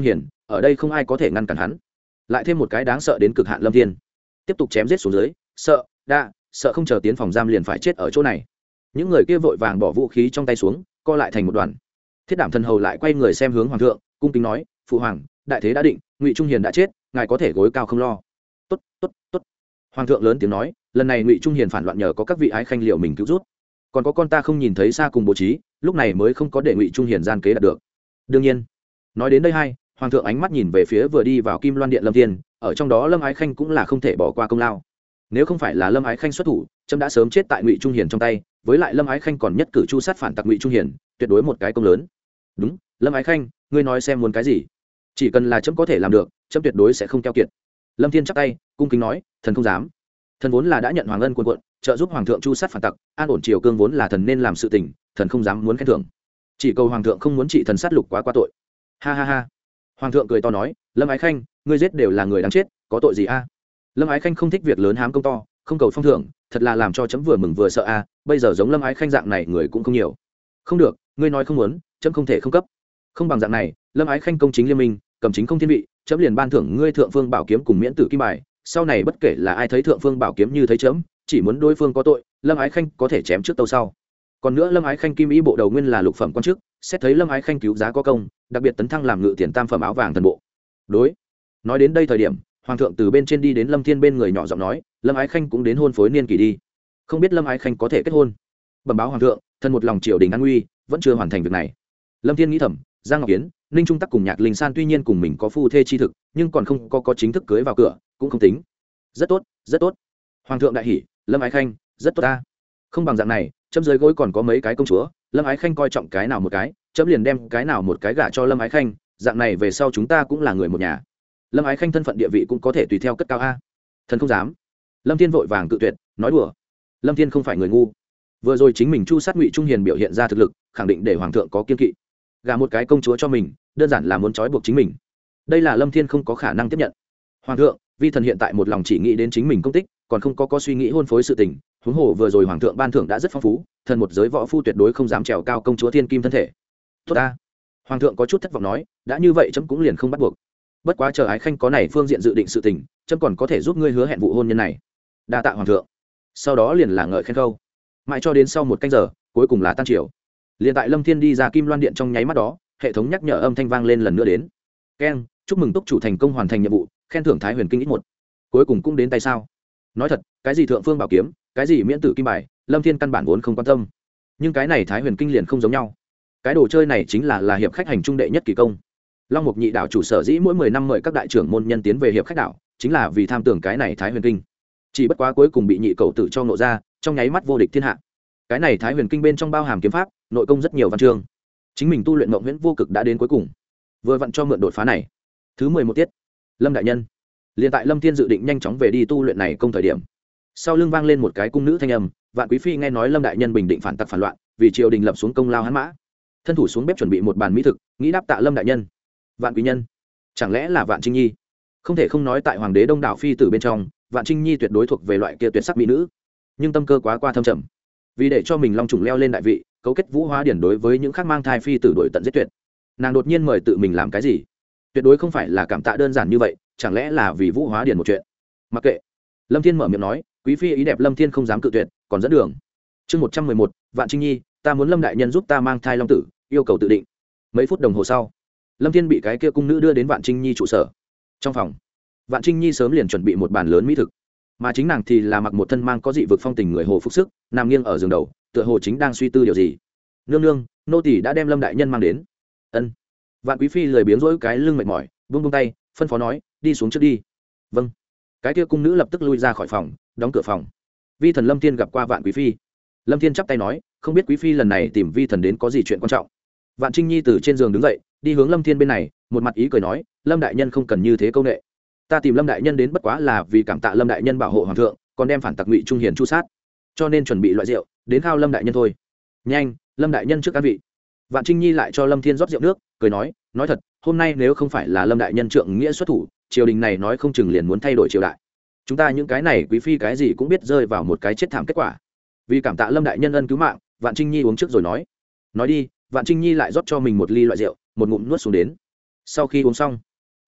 A: ở đây không ai có thể ngăn cản hắn. Lại thêm một cái đáng sợ đến cực hạn Lâm Thiên, tiếp tục chém giết xuống dưới, sợ đa sợ không chờ tiến phòng giam liền phải chết ở chỗ này. Những người kia vội vàng bỏ vũ khí trong tay xuống, co lại thành một đoàn. Thiết Đảm Thần hầu lại quay người xem hướng hoàng thượng, cung kính nói: phụ hoàng, đại thế đã định, Ngụy Trung Hiền đã chết, ngài có thể gối cao không lo. Tốt, tốt, tốt. Hoàng thượng lớn tiếng nói: lần này Ngụy Trung Hiền phản loạn nhờ có các vị ái khanh liệu mình cứu rút, còn có con ta không nhìn thấy xa cùng bố trí, lúc này mới không có để Ngụy Trung Hiền gian kế đạt được. Đương nhiên, nói đến đây hai, hoàng thượng ánh mắt nhìn về phía vừa đi vào Kim Loan Điện Lâm Thiên, ở trong đó Lâm Ái Khanh cũng là không thể bỏ qua công lao. Nếu không phải là Lâm Ái Khanh xuất thủ, trẫm đã sớm chết tại Ngụy Trung Hiền trong tay, với lại Lâm Ái Khanh còn nhất cử chu sát phản tặc Ngụy Trung Hiền, tuyệt đối một cái công lớn. Đúng, Lâm Ái Khanh, ngươi nói xem muốn cái gì? Chỉ cần là trẫm có thể làm được, trẫm tuyệt đối sẽ không keo kiệt. Lâm Thiên chắp tay, cung kính nói: thần không dám. Thần vốn là đã nhận hoàng ân cuồn cuộn, trợ giúp hoàng thượng chu sát phản tặc, an ổn triều cương vốn là thần nên làm sự tình, thần không dám muốn khen thưởng. Chỉ cầu hoàng thượng không muốn trị thần sát lục quá qua tội. Ha ha ha. Hoàng thượng cười to nói: Lâm Ái Khanh, ngươi giết đều là người đáng chết, có tội gì a? Lâm Ái Khanh không thích việc lớn hám công to, không cầu phong thưởng, thật là làm cho chấm vừa mừng vừa sợ a. Bây giờ giống Lâm Ái Khanh dạng này người cũng không nhiều. Không được, ngươi nói không muốn, chấm không thể không cấp. Không bằng dạng này, Lâm Ái Khanh công chính liên minh, cầm chính không thiên vị, chấm liền ban thưởng ngươi thượng phương bảo kiếm cùng miễn tử kim bài. Sau này bất kể là ai thấy thượng phương bảo kiếm như thấy chấm, chỉ muốn đối phương có tội, Lâm Ái Khanh có thể chém trước tâu sau. Còn nữa Lâm Ái Khanh kim ý bộ đầu nguyên là lục phẩm quan chức, xét thấy Lâm Ái Khanh cứu giá có công, đặc biệt tấn thăng làm ngự tiền tam phẩm áo vàng thần bộ. Đối. Nói đến đây thời điểm, hoàng thượng từ bên trên đi đến Lâm Thiên bên người nhỏ giọng nói: Lâm Ái Khanh cũng đến hôn phối niên kỳ đi, không biết Lâm Ái Khanh có thể kết hôn. Bẩm báo hoàng thượng, thân một lòng triều đình an nguy, vẫn chưa hoàn thành việc này. Lâm Thiên nghĩ thầm, Giang Ngọc Kiến, Ninh Trung Tắc cùng Nhạc Linh San tuy nhiên cùng mình có phu thê chi thực, nhưng còn không có có chính thức cưới vào cửa, cũng không tính. Rất tốt, rất tốt. Hoàng thượng đại hỉ, Lâm Ái Khanh, rất tốt ta. Không bằng dạng này, chấm dưới gối còn có mấy cái công chúa, Lâm Ái Khanh coi trọng cái nào một cái, chấm liền đem cái nào một cái gả cho Lâm Ái Khanh, dạng này về sau chúng ta cũng là người một nhà. Lâm Ái Khanh thân phận địa vị cũng có thể tùy theo cất cao a. Thần không dám. Lâm Thiên vội vàng cự tuyệt, nói đùa. Lâm Thiên không phải người ngu. Vừa rồi chính mình chu sát Ngụy Trung Hiền biểu hiện ra thực lực, khẳng định để hoàng thượng có kiên kỵ. Gả một cái công chúa cho mình, đơn giản là muốn trói buộc chính mình. Đây là Lâm Thiên không có khả năng tiếp nhận. Hoàng thượng, vi thần hiện tại một lòng chỉ nghĩ đến chính mình công tích, còn không có có suy nghĩ hôn phối sự tình. Huống hồ vừa rồi hoàng thượng ban thưởng đã rất phong phú, thần một giới võ phu tuyệt đối không dám trèo cao công chúa thiên kim thân thể. Tốt ta. Hoàng thượng có chút thất vọng nói: đã như vậy chấm cũng liền không bắt buộc. Bất quá chờ Ái Khanh có này phương diện dự định sự tình, chấm còn có thể giúp ngươi hứa hẹn vụ hôn nhân này. Đa tạ hoàng thượng. Sau đó liền là ngợi khen khâu. Mãi cho đến sau một canh giờ, cuối cùng là tan triều. Liền tại Lâm Thiên đi ra Kim Loan Điện trong nháy mắt đó, hệ thống nhắc nhở âm thanh vang lên lần nữa đến. Keng, chúc mừng túc chủ thành công hoàn thành nhiệm vụ, khen thưởng Thái Huyền Kinh ít một. Cuối cùng cũng đến tay sao? Nói thật, cái gì thượng phương bảo kiếm, cái gì miễn tử kim bài, Lâm Thiên căn bản vốn không quan tâm. Nhưng cái này Thái Huyền Kinh liền không giống nhau. Cái đồ chơi này chính là là hiệp khách hành trung đệ nhất kỳ công. Long Mục Nhị đảo chủ sở dĩ mỗi mười năm mời các đại trưởng môn nhân tiến về hiệp khách đảo, chính là vì tham tưởng cái này Thái Huyền Kinh. Chỉ bất quá cuối cùng bị nhị cầu tử cho nộ ra, trong nháy mắt vô địch thiên hạ. Cái này Thái Huyền Kinh bên trong bao hàm kiếm pháp, nội công rất nhiều văn chương. Chính mình tu luyện mộng huyễn vô cực đã đến cuối cùng. Vừa vặn cho mượn đột phá này. Thứ mười một tiết. Lâm đại nhân. Liên tại Lâm Thiên dự định nhanh chóng về đi tu luyện này công thời điểm, sau lưng vang lên một cái cung nữ thanh âm: Vạn quý phi nghe nói Lâm đại nhân bình định phản tặc phản loạn, vì triều đình lập xuống công lao hắn mã, thân thủ xuống bếp chuẩn bị một bàn mỹ thực, nghĩ đáp tạ Lâm đại nhân. Vạn quý nhân, chẳng lẽ là Vạn Trinh Nhi? Không thể không nói tại hoàng đế đông đảo phi tử bên trong, Vạn Trinh Nhi tuyệt đối thuộc về loại kia tuyệt sắc mỹ nữ, nhưng tâm cơ quá qua thâm trầm, vì để cho mình long trùng leo lên đại vị, cấu kết Vũ Hóa Điển đối với những khác mang thai phi tử đổi tận giết tuyệt. Nàng đột nhiên mời tự mình làm cái gì? Tuyệt đối không phải là cảm tạ đơn giản như vậy, chẳng lẽ là vì Vũ Hóa Điển một chuyện? Mặc kệ. Lâm Thiên mở miệng nói: quý phi ý đẹp. Lâm Thiên không dám cự tuyệt, còn dẫn đường. Chương một trăm mười một, Vạn Trinh Nhi, ta muốn Lâm đại nhân giúp ta mang thai long tử, yêu cầu tự định. Mấy phút đồng hồ sau, Lâm Thiên bị cái kia cung nữ đưa đến Vạn Trinh Nhi trụ sở. Trong phòng, Vạn Trinh Nhi sớm liền chuẩn bị một bàn lớn mỹ thực, mà chính nàng thì là mặc một thân mang có dị vực phong tình người hồ phục sức, nằm nghiêng ở giường đầu, tựa hồ chính đang suy tư điều gì. Nương nương, nô tỳ đã đem Lâm đại nhân mang đến. Ân. Vạn quý phi lười biếng rỗi cái lưng mệt mỏi, buông buông tay, phân phó nói: đi xuống trước đi. Vâng. Cái kia cung nữ lập tức lui ra khỏi phòng, đóng cửa phòng. Vi thần Lâm Thiên gặp qua Vạn quý phi. Lâm Thiên chắp tay nói: không biết quý phi lần này tìm vi thần đến có gì chuyện quan trọng. Vạn Trinh Nhi từ trên giường đứng dậy, đi hướng Lâm Thiên bên này, một mặt ý cười nói: Lâm đại nhân không cần như thế câu nệ. Ta tìm Lâm đại nhân đến bất quá là vì cảm tạ Lâm đại nhân bảo hộ hoàng thượng, còn đem phản tặc Ngụy Trung Hiền chu sát, cho nên chuẩn bị loại rượu đến khao Lâm đại nhân thôi. Nhanh, Lâm đại nhân trước ăn vị. Vạn Trinh Nhi lại cho Lâm Thiên rót rượu nước, cười nói: nói thật, hôm nay nếu không phải là Lâm đại nhân trượng nghĩa xuất thủ, triều đình này nói không chừng liền muốn thay đổi triều đại. Chúng ta những cái này quý phi cái gì cũng biết rơi vào một cái chết thảm kết quả. Vì cảm tạ Lâm đại nhân ân cứu mạng, Vạn Trinh Nhi uống trước rồi nói. Nói đi. Vạn Trinh Nhi lại rót cho mình một ly loại rượu, một ngụm nuốt xuống đến. Sau khi uống xong,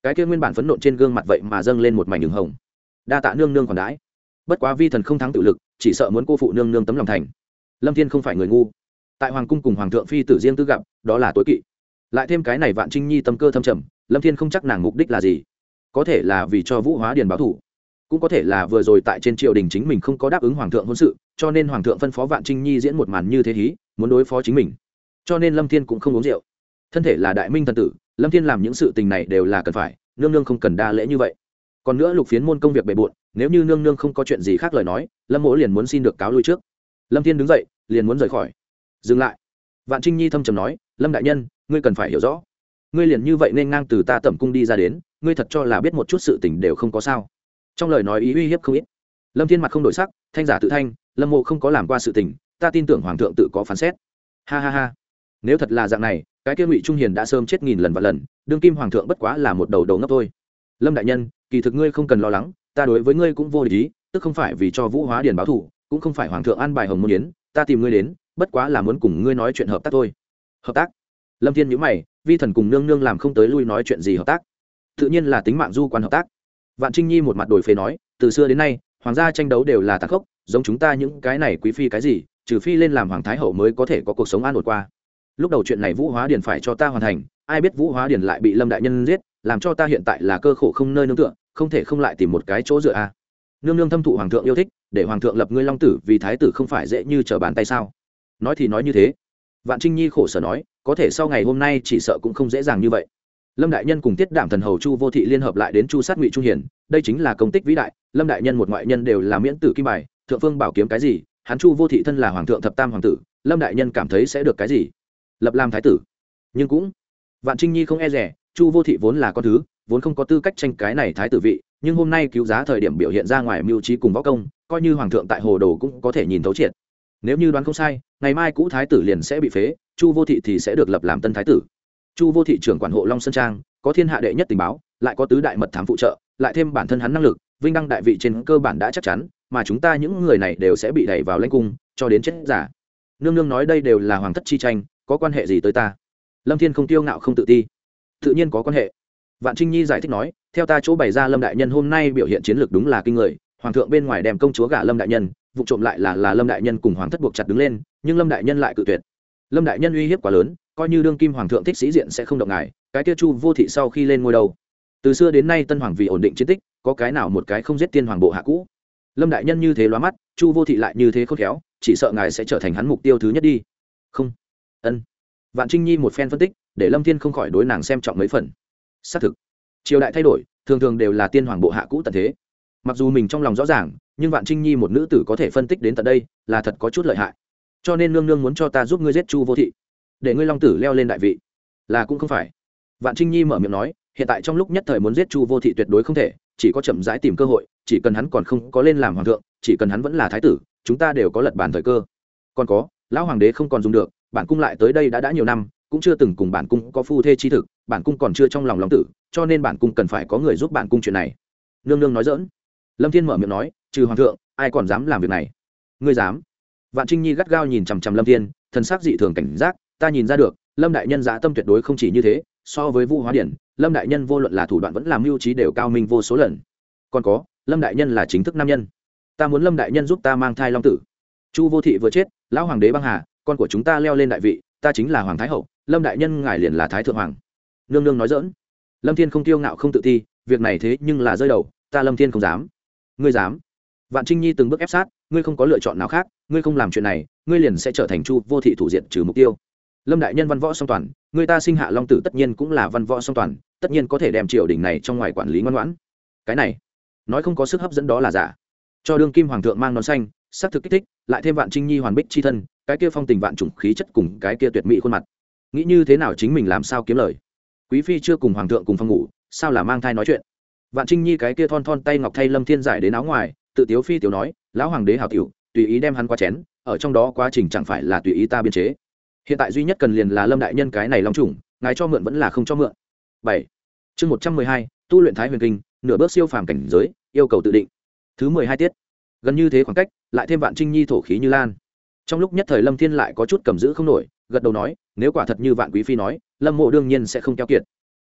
A: cái kia nguyên bản phẫn nộ trên gương mặt vậy mà dâng lên một mảnh đường hồng. Đa tạ nương nương còn đãi, bất quá vi thần không thắng tự lực, chỉ sợ muốn cô phụ nương nương tấm lòng thành. Lâm Thiên không phải người ngu, tại hoàng cung cùng hoàng thượng phi tử riêng tư gặp, đó là tối kỵ. Lại thêm cái này Vạn Trinh Nhi tâm cơ thâm trầm, Lâm Thiên không chắc nàng mục đích là gì, có thể là vì cho Vũ Hóa Điền báo thù, cũng có thể là vừa rồi tại trên triều đình chính mình không có đáp ứng hoàng thượng hôn sự, cho nên hoàng thượng phân phó Vạn Trinh Nhi diễn một màn như thế hí, muốn đối phó chính mình, cho nên Lâm Thiên cũng không uống rượu. Thân thể là đại minh thần tử, Lâm Thiên làm những sự tình này đều là cần phải, nương nương không cần đa lễ như vậy. Còn nữa Lục Phiến môn công việc bề bộn, nếu như nương nương không có chuyện gì khác lời nói, Lâm mỗ liền muốn xin được cáo lui trước. Lâm Thiên đứng dậy, liền muốn rời khỏi. Dừng lại. Vạn Trinh Nhi thâm trầm nói, Lâm đại nhân, ngươi cần phải hiểu rõ, ngươi liền như vậy nên ngang từ ta tẩm cung đi ra đến, ngươi thật cho là biết một chút sự tình đều không có sao? Trong lời nói ý uy hiếp không ít. Lâm Thiên mặt không đổi sắc, thanh giả tự thanh, Lâm mộ không có làm qua sự tình, ta tin tưởng hoàng thượng tự có phán xét. Ha ha ha, nếu thật là dạng này, cái kia Ngụy Trung Hiền đã sớm chết nghìn lần và lần, đương kim hoàng thượng bất quá là một đầu đầu ngốc thôi. Lâm đại nhân, kỳ thực ngươi không cần lo lắng, ta đối với ngươi cũng vô địch ý, tức không phải vì cho Vũ Hóa Điền báo thù, cũng không phải hoàng thượng an bài hồng môn yến, ta tìm ngươi đến, bất quá là muốn cùng ngươi nói chuyện hợp tác thôi. Hợp tác? Lâm Thiên nhíu mày, vi thần cùng nương nương làm không tới lui nói chuyện gì hợp tác, tự nhiên là tính mạng du quan hợp tác. Vạn Trinh Nhi một mặt đổi phế nói, từ xưa đến nay, hoàng gia tranh đấu đều là tàn khốc, giống chúng ta những cái này quý phi cái gì, trừ phi lên làm hoàng thái hậu mới có thể có cuộc sống an ổn qua. Lúc đầu chuyện này Vũ Hóa Điền phải cho ta hoàn thành, ai biết Vũ Hóa Điền lại bị Lâm đại nhân giết, làm cho ta hiện tại là cơ khổ không nơi nương tựa, không thể không lại tìm một cái chỗ dựa a. À. Nương nương thâm thụ hoàng thượng yêu thích, để hoàng thượng lập ngươi long tử vì thái tử không phải dễ như trở bàn tay sao? Nói thì nói như thế. Vạn Trinh Nhi khổ sở nói, có thể sau ngày hôm nay chỉ sợ cũng không dễ dàng như vậy. Lâm đại nhân cùng Tiết Đảm thần hầu Chu Vô Thị liên hợp lại đến chu sát Ngụy Trung Hiền, đây chính là công tích vĩ đại. Lâm đại nhân một ngoại nhân đều là miễn tử kim bài, thượng phương bảo kiếm cái gì, hắn Chu Vô Thị thân là hoàng thượng thập tam hoàng tử, Lâm đại nhân cảm thấy sẽ được cái gì? Lập làm thái tử. Nhưng cũng, Vạn Trinh Nhi không e rẻ, Chu Vô Thị vốn là con thứ, vốn không có tư cách tranh cái này thái tử vị, nhưng hôm nay cứu giá thời điểm biểu hiện ra ngoài mưu trí cùng võ công, coi như hoàng thượng tại hồ đồ cũng có thể nhìn thấu triệt. Nếu như đoán không sai, ngày mai cũ thái tử liền sẽ bị phế, Chu Vô Thị thì sẽ được lập làm tân thái tử. Chu Vô Thị trưởng quản hộ Long Sơn Trang, có thiên hạ đệ nhất tình báo, lại có tứ đại mật thám phụ trợ, lại thêm bản thân hắn năng lực, vinh đăng đại vị trên cơ bản đã chắc chắn, mà chúng ta những người này đều sẽ bị đẩy vào lãnh cung, cho đến chết giả. Nương nương nói đây đều là hoàng thất chi tranh, có quan hệ gì tới ta? Lâm Thiên không tiêu ngạo không tự ti, tự nhiên có quan hệ. Vạn Trinh Nhi giải thích nói, theo ta chỗ bày ra Lâm đại nhân hôm nay biểu hiện chiến lược đúng là kinh người, hoàng thượng bên ngoài đem công chúa gả Lâm đại nhân, vụ trộm lại là là Lâm đại nhân cùng hoàng thất buộc chặt đứng lên, nhưng Lâm đại nhân lại cự tuyệt. Lâm đại nhân uy hiếp quá lớn, coi như đương kim hoàng thượng thích sĩ diện sẽ không động ngài, cái kia Chu Vô Thị sau khi lên ngôi đầu, từ xưa đến nay tân hoàng vì ổn định chiến tích, có cái nào một cái không giết tiên hoàng bộ hạ cũ. Lâm đại nhân như thế lóa mắt, Chu Vô Thị lại như thế khôn khéo, chỉ sợ ngài sẽ trở thành hắn mục tiêu thứ nhất đi. Không. Ân. Vạn Trinh Nhi một phen phân tích, để Lâm Thiên không khỏi đối nàng xem trọng mấy phần. Xác thực, triều đại thay đổi, thường thường đều là tiên hoàng bộ hạ cũ tận thế. Mặc dù mình trong lòng rõ ràng, nhưng Vạn Trinh Nhi một nữ tử có thể phân tích đến tận đây, là thật có chút lợi hại. Cho nên nương nương muốn cho ta giúp ngươi giết Chu Vô Thị, để ngươi long tử leo lên đại vị, là cũng không phải. Vạn Trinh Nhi mở miệng nói, hiện tại trong lúc nhất thời muốn giết Chu Vô Thị tuyệt đối không thể, chỉ có chậm rãi tìm cơ hội, chỉ cần hắn còn không có lên làm hoàng thượng, chỉ cần hắn vẫn là thái tử, chúng ta đều có lật bàn thời cơ. Còn có, lão hoàng đế không còn dùng được, bản cung lại tới đây đã đã nhiều năm, cũng chưa từng cùng bản cung có phu thê chi thực, bản cung còn chưa trong lòng long tử, cho nên bản cung cần phải có người giúp bản cung chuyện này. Nương nương nói giỡn. Lâm Thiên mở miệng nói, trừ hoàng thượng, ai còn dám làm việc này? Ngươi dám? Vạn Trinh Nhi gắt gao nhìn chằm chằm Lâm Thiên, thần sắc dị thường cảnh giác, ta nhìn ra được, Lâm đại nhân dạ tâm tuyệt đối không chỉ như thế, so với Vũ Hóa Điển, Lâm đại nhân vô luận là thủ đoạn vẫn làm mưu trí đều cao minh vô số lần. Còn có, Lâm đại nhân là chính thức nam nhân, ta muốn Lâm đại nhân giúp ta mang thai long tử. Chu Vô Thị vừa chết, lão hoàng đế băng hà, con của chúng ta leo lên đại vị, ta chính là hoàng thái hậu, Lâm đại nhân ngài liền là thái thượng hoàng. Nương nương nói giỡn. Lâm Thiên không tiêu ngạo không tự ti, việc này thế nhưng là rơi đầu, ta Lâm Thiên không dám. Ngươi dám? Vạn Trinh Nhi từng bước ép sát, ngươi không có lựa chọn nào khác, ngươi không làm chuyện này, ngươi liền sẽ trở thành Chu Vô Thị thủ diện trừ mục tiêu. Lâm đại nhân văn võ song toàn, người ta sinh hạ long tử tất nhiên cũng là văn võ song toàn, tất nhiên có thể đem triều đình này trong ngoài quản lý ngoan ngoãn. Cái này, nói không có sức hấp dẫn đó là giả. Cho đương kim hoàng thượng mang nón xanh, sắc thực kích thích, lại thêm Vạn Trinh Nhi hoàn bích chi thân, cái kia phong tình vạn trùng khí chất cùng cái kia tuyệt mỹ khuôn mặt. Nghĩ như thế nào chính mình làm sao kiếm lời? Quý phi chưa cùng hoàng thượng cùng phòng ngủ, sao là mang thai nói chuyện? Vạn Trinh Nhi cái kia thon thon tay ngọc thay Lâm Thiên giải đến áo ngoài, tự tiếu phi tiểu nói, lão hoàng đế hảo tiểu, tùy ý đem hắn qua chén, ở trong đó quá trình chẳng phải là tùy ý ta biên chế. Hiện tại duy nhất cần liền là Lâm đại nhân cái này long trùng, ngài cho mượn vẫn là không cho mượn. bảy. Chương một trăm mười hai, tu luyện Thái Huyền Kinh, nửa bước siêu phàm cảnh giới, yêu cầu tự định. Thứ mười hai tiết. Gần như thế khoảng cách, lại thêm Vạn Trinh Nhi thổ khí như lan. Trong lúc nhất thời Lâm Thiên lại có chút cầm giữ không nổi, gật đầu nói, nếu quả thật như Vạn quý phi nói, Lâm mộ đương nhiên sẽ không keo kiệt.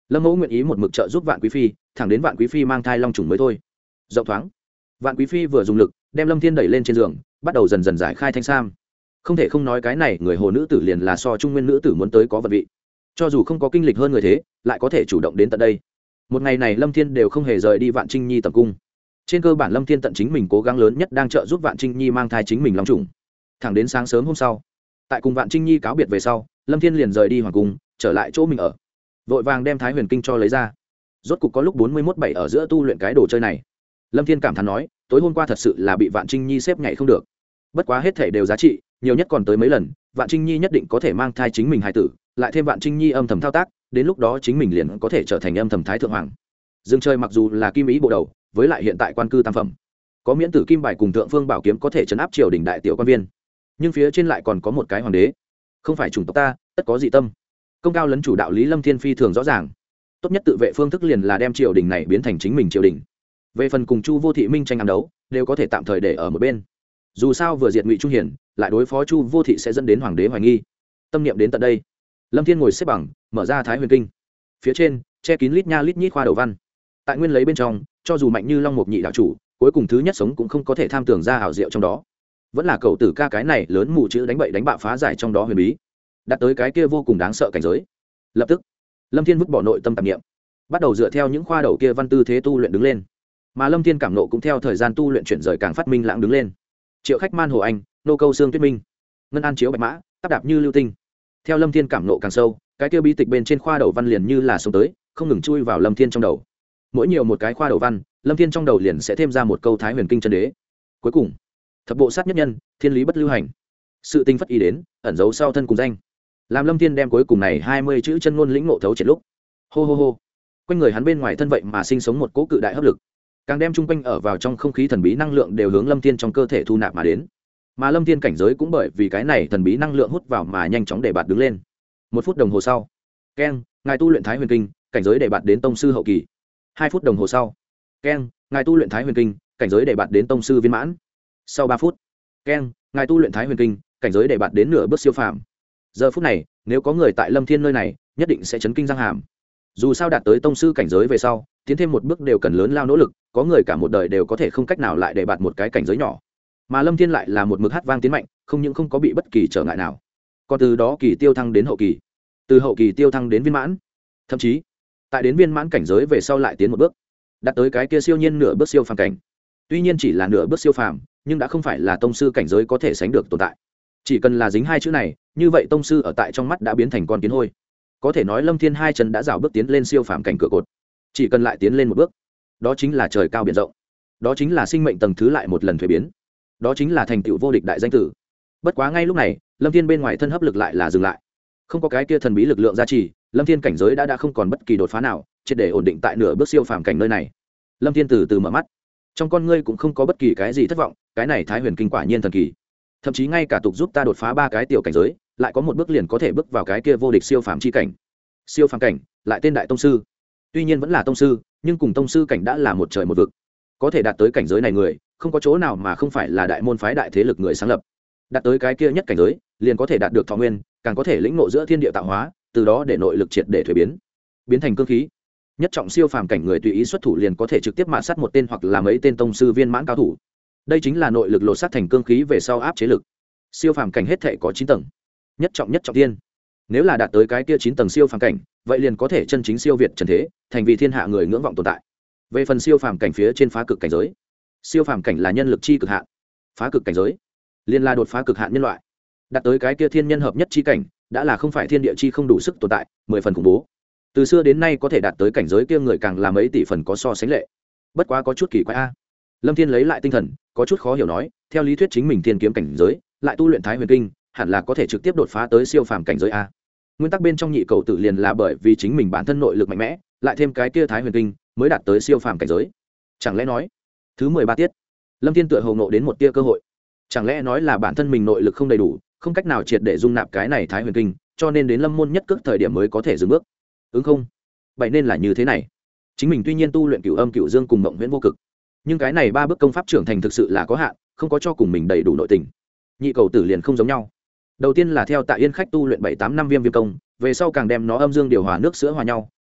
A: Lâm mẫu nguyện ý một mực trợ giúp vạn quý phi thẳng đến vạn quý phi mang thai long trùng mới thôi. Rộng thoáng, vạn quý phi vừa dùng lực đem Lâm Thiên đẩy lên trên giường, bắt đầu dần dần giải khai thanh sam. Không thể không nói cái này người hồ nữ tử liền là so trung nguyên nữ tử muốn tới có vật vị. Cho dù không có kinh lịch hơn người thế, lại có thể chủ động đến tận đây. Một ngày này Lâm Thiên đều không hề rời đi Vạn Trinh Nhi tầm cung. Trên cơ bản Lâm Thiên tận chính mình cố gắng lớn nhất đang trợ giúp Vạn Trinh Nhi mang thai chính mình long trùng. Thẳng đến sáng sớm hôm sau, tại cùng Vạn Trinh Nhi cáo biệt về sau, Lâm Thiên liền rời đi hoàng cung, trở lại chỗ mình ở. Vội vàng đem Thái Huyền Kinh cho lấy ra. Rốt cục có lúc bốn mươi mốt bảy ở giữa tu luyện cái đồ chơi này. Lâm Thiên cảm thán nói, tối hôm qua thật sự là bị Vạn Trinh Nhi xếp nhảy không được. Bất quá hết thể đều giá trị, nhiều nhất còn tới mấy lần, Vạn Trinh Nhi nhất định có thể mang thai chính mình hài tử, lại thêm Vạn Trinh Nhi âm thầm thao tác, đến lúc đó chính mình liền có thể trở thành âm thầm thái thượng hoàng. Dương chơi mặc dù là kim ý bộ đầu, với lại hiện tại quan cư tam phẩm, có miễn tử kim bài cùng thượng phương bảo kiếm có thể chấn áp triều đình đại tiểu quan viên, nhưng phía trên lại còn có một cái hoàng đế, không phải chủng tộc ta, tất có dị tâm. Công cao lấn chủ đạo lý Lâm Thiên phi thường rõ ràng, tốt nhất tự vệ phương thức liền là đem triều đình này biến thành chính mình triều đình. Về phần cùng Chu Vô Thị minh tranh ám đấu, đều có thể tạm thời để ở một bên. Dù sao vừa diệt Ngụy Trung Hiển, lại đối phó Chu Vô Thị sẽ dẫn đến hoàng đế hoài nghi. Tâm niệm đến tận đây, Lâm Thiên ngồi xếp bằng, mở ra Thái Huyền Kinh. Phía trên che kín lít nha lít nhít khoa đầu văn. Tại nguyên lấy bên trong, cho dù mạnh như Long Mục nhị đạo chủ, cuối cùng thứ nhất sống cũng không có thể tham tưởng ra ảo diệu trong đó. Vẫn là cậu tử ca cái này lớn mù chữ đánh bậy đánh bạ phá giải trong đó huyền bí, đạt tới cái kia vô cùng đáng sợ cảnh giới. Lập tức, Lâm Thiên vứt bỏ nội tâm tạp niệm, bắt đầu dựa theo những khoa đầu kia văn tư thế tu luyện đứng lên. Mà Lâm Thiên cảm nộ cũng theo thời gian tu luyện chuyển rời càng phát minh lãng đứng lên. Triệu Khách Man Hồ Anh, nô câu xương tuyết minh, ngân an chiếu bạch mã, táp đạp như lưu tinh. Theo Lâm Thiên cảm nộ càng sâu, cái kia bí tịch bên trên khoa đầu văn liền như là sống tới, không ngừng chui vào Lâm Thiên trong đầu. Mỗi nhiều một cái khoa đầu văn, Lâm Thiên trong đầu liền sẽ thêm ra một câu Thái Huyền Kinh chân đế. Cuối cùng, thập bộ sát nhất nhân, thiên lý bất lưu hành, sự tinh phất ý đến, ẩn giấu sau thân cùng danh. Làm Lâm Thiên đem cuối cùng này hai mươi chữ chân ngôn lĩnh ngộ thấu triệt lúc, hô hô hô, quanh người hắn bên ngoài thân vậy mà sinh sống một cỗ cự đại hấp lực, càng đem chung quanh ở vào trong không khí thần bí năng lượng đều hướng Lâm Thiên trong cơ thể thu nạp mà đến. Mà Lâm Thiên cảnh giới cũng bởi vì cái này thần bí năng lượng hút vào mà nhanh chóng để bạt đứng lên. Một phút đồng hồ sau, keng, ngài tu luyện Thái Huyền Kinh, cảnh giới để bạt đến tông sư hậu kỳ. Hai phút đồng hồ sau, keng, ngài tu luyện Thái Huyền Kinh, cảnh giới để bạt đến tông sư viên mãn. Sau ba phút, keng, ngài tu luyện Thái Huyền Kinh, cảnh giới để bạt đến nửa bước siêu phàm. Giờ phút này, nếu có người tại Lâm Thiên nơi này, nhất định sẽ chấn kinh răng hàm. Dù sao đạt tới tông sư cảnh giới về sau, tiến thêm một bước đều cần lớn lao nỗ lực, có người cả một đời đều có thể không cách nào lại để bạt một cái cảnh giới nhỏ. Mà Lâm Thiên lại là một mực hát vang tiến mạnh, không những không có bị bất kỳ trở ngại nào, còn từ đó kỳ tiêu thăng đến hậu kỳ, từ hậu kỳ tiêu thăng đến viên mãn, thậm chí tại đến viên mãn cảnh giới về sau lại tiến một bước, đạt tới cái kia siêu nhiên nửa bước siêu phàm cảnh. Tuy nhiên chỉ là nửa bước siêu phàm, nhưng đã không phải là tông sư cảnh giới có thể sánh được tồn tại. Chỉ cần là dính hai chữ này, như vậy tông sư ở tại trong mắt đã biến thành con kiến hôi. Có thể nói Lâm Thiên hai chân đã rảo bước tiến lên siêu phàm cảnh cửa cột, chỉ cần lại tiến lên một bước, đó chính là trời cao biển rộng, đó chính là sinh mệnh tầng thứ lại một lần thuế biến, đó chính là thành tựu vô địch đại danh tử. Bất quá ngay lúc này, Lâm Thiên bên ngoài thân hấp lực lại là dừng lại, không có cái kia thần bí lực lượng gia trì, Lâm Thiên cảnh giới đã đã không còn bất kỳ đột phá nào, triệt để ổn định tại nửa bước siêu phàm cảnh nơi này. Lâm Thiên từ từ mở mắt, trong con ngươi cũng không có bất kỳ cái gì thất vọng, cái này Thái Huyền Kinh quả nhiên thần kỳ, thậm chí ngay cả tục giúp ta đột phá ba cái tiểu cảnh giới, lại có một bước liền có thể bước vào cái kia vô địch siêu phàm chi cảnh. Siêu phàm cảnh, lại tên đại tông sư. Tuy nhiên vẫn là tông sư, nhưng cùng tông sư cảnh đã là một trời một vực. Có thể đạt tới cảnh giới này người, không có chỗ nào mà không phải là đại môn phái đại thế lực người sáng lập. Đạt tới cái kia nhất cảnh giới, liền có thể đạt được thọ nguyên, càng có thể lĩnh ngộ giữa thiên địa tạo hóa, từ đó để nội lực triệt để thuế biến, biến thành cương khí. Nhất trọng siêu phàm cảnh người tùy ý xuất thủ liền có thể trực tiếp mạ sát một tên hoặc là mấy tên tông sư viên mãn cao thủ. Đây chính là nội lực lột sát thành cương khí về sau áp chế lực. Siêu phàm cảnh hết thể có chín tầng. Nhất trọng nhất trọng thiên. Nếu là đạt tới cái kia chín tầng siêu phàm cảnh, vậy liền có thể chân chính siêu việt trần thế, thành vì thiên hạ người ngưỡng vọng tồn tại. Về phần siêu phàm cảnh phía trên phá cực cảnh giới, siêu phàm cảnh là nhân lực chi cực hạn, phá cực cảnh giới liền là đột phá cực hạn nhân loại. Đạt tới cái kia thiên nhân hợp nhất chi cảnh, đã là không phải thiên địa chi không đủ sức tồn tại, mười phần khủng bố. Từ xưa đến nay có thể đạt tới cảnh giới kia người càng là mấy tỷ phần có so sánh lệ. Bất quá có chút kỳ quái a. Lâm Thiên lấy lại tinh thần, có chút khó hiểu nói, theo lý thuyết chính mình thiên kiếm cảnh giới, lại tu luyện Thái Huyền Kinh, hẳn là có thể trực tiếp đột phá tới siêu phàm cảnh giới a. Nguyên tắc bên trong nhị cầu tự liền là bởi vì chính mình bản thân nội lực mạnh mẽ, lại thêm cái kia Thái Huyền Kinh, mới đạt tới siêu phàm cảnh giới. Chẳng lẽ nói, thứ mười ba tiết, Lâm Thiên tựa hồ ngộ đến một tia cơ hội. Chẳng lẽ nói là bản thân mình nội lực không đầy đủ, không cách nào triệt để dung nạp cái này Thái Huyền Kinh, cho nên đến Lâm môn nhất cước thời điểm mới có thể dừng bước. Ứng không? Vậy nên là như thế này. Chính mình tuy nhiên tu luyện Cửu Âm Cửu Dương cùng Mộng Huyễn Vô Cực, nhưng cái này ba bước công pháp trưởng thành thực sự là có hạn, không có cho cùng mình đầy đủ nội tình. Nhị cầu tử liền không giống nhau. Đầu tiên là theo Tạ Yên khách tu luyện bảy tám năm viêm viêm công, về sau càng đem nó âm dương điều hòa nước sữa hòa nhau,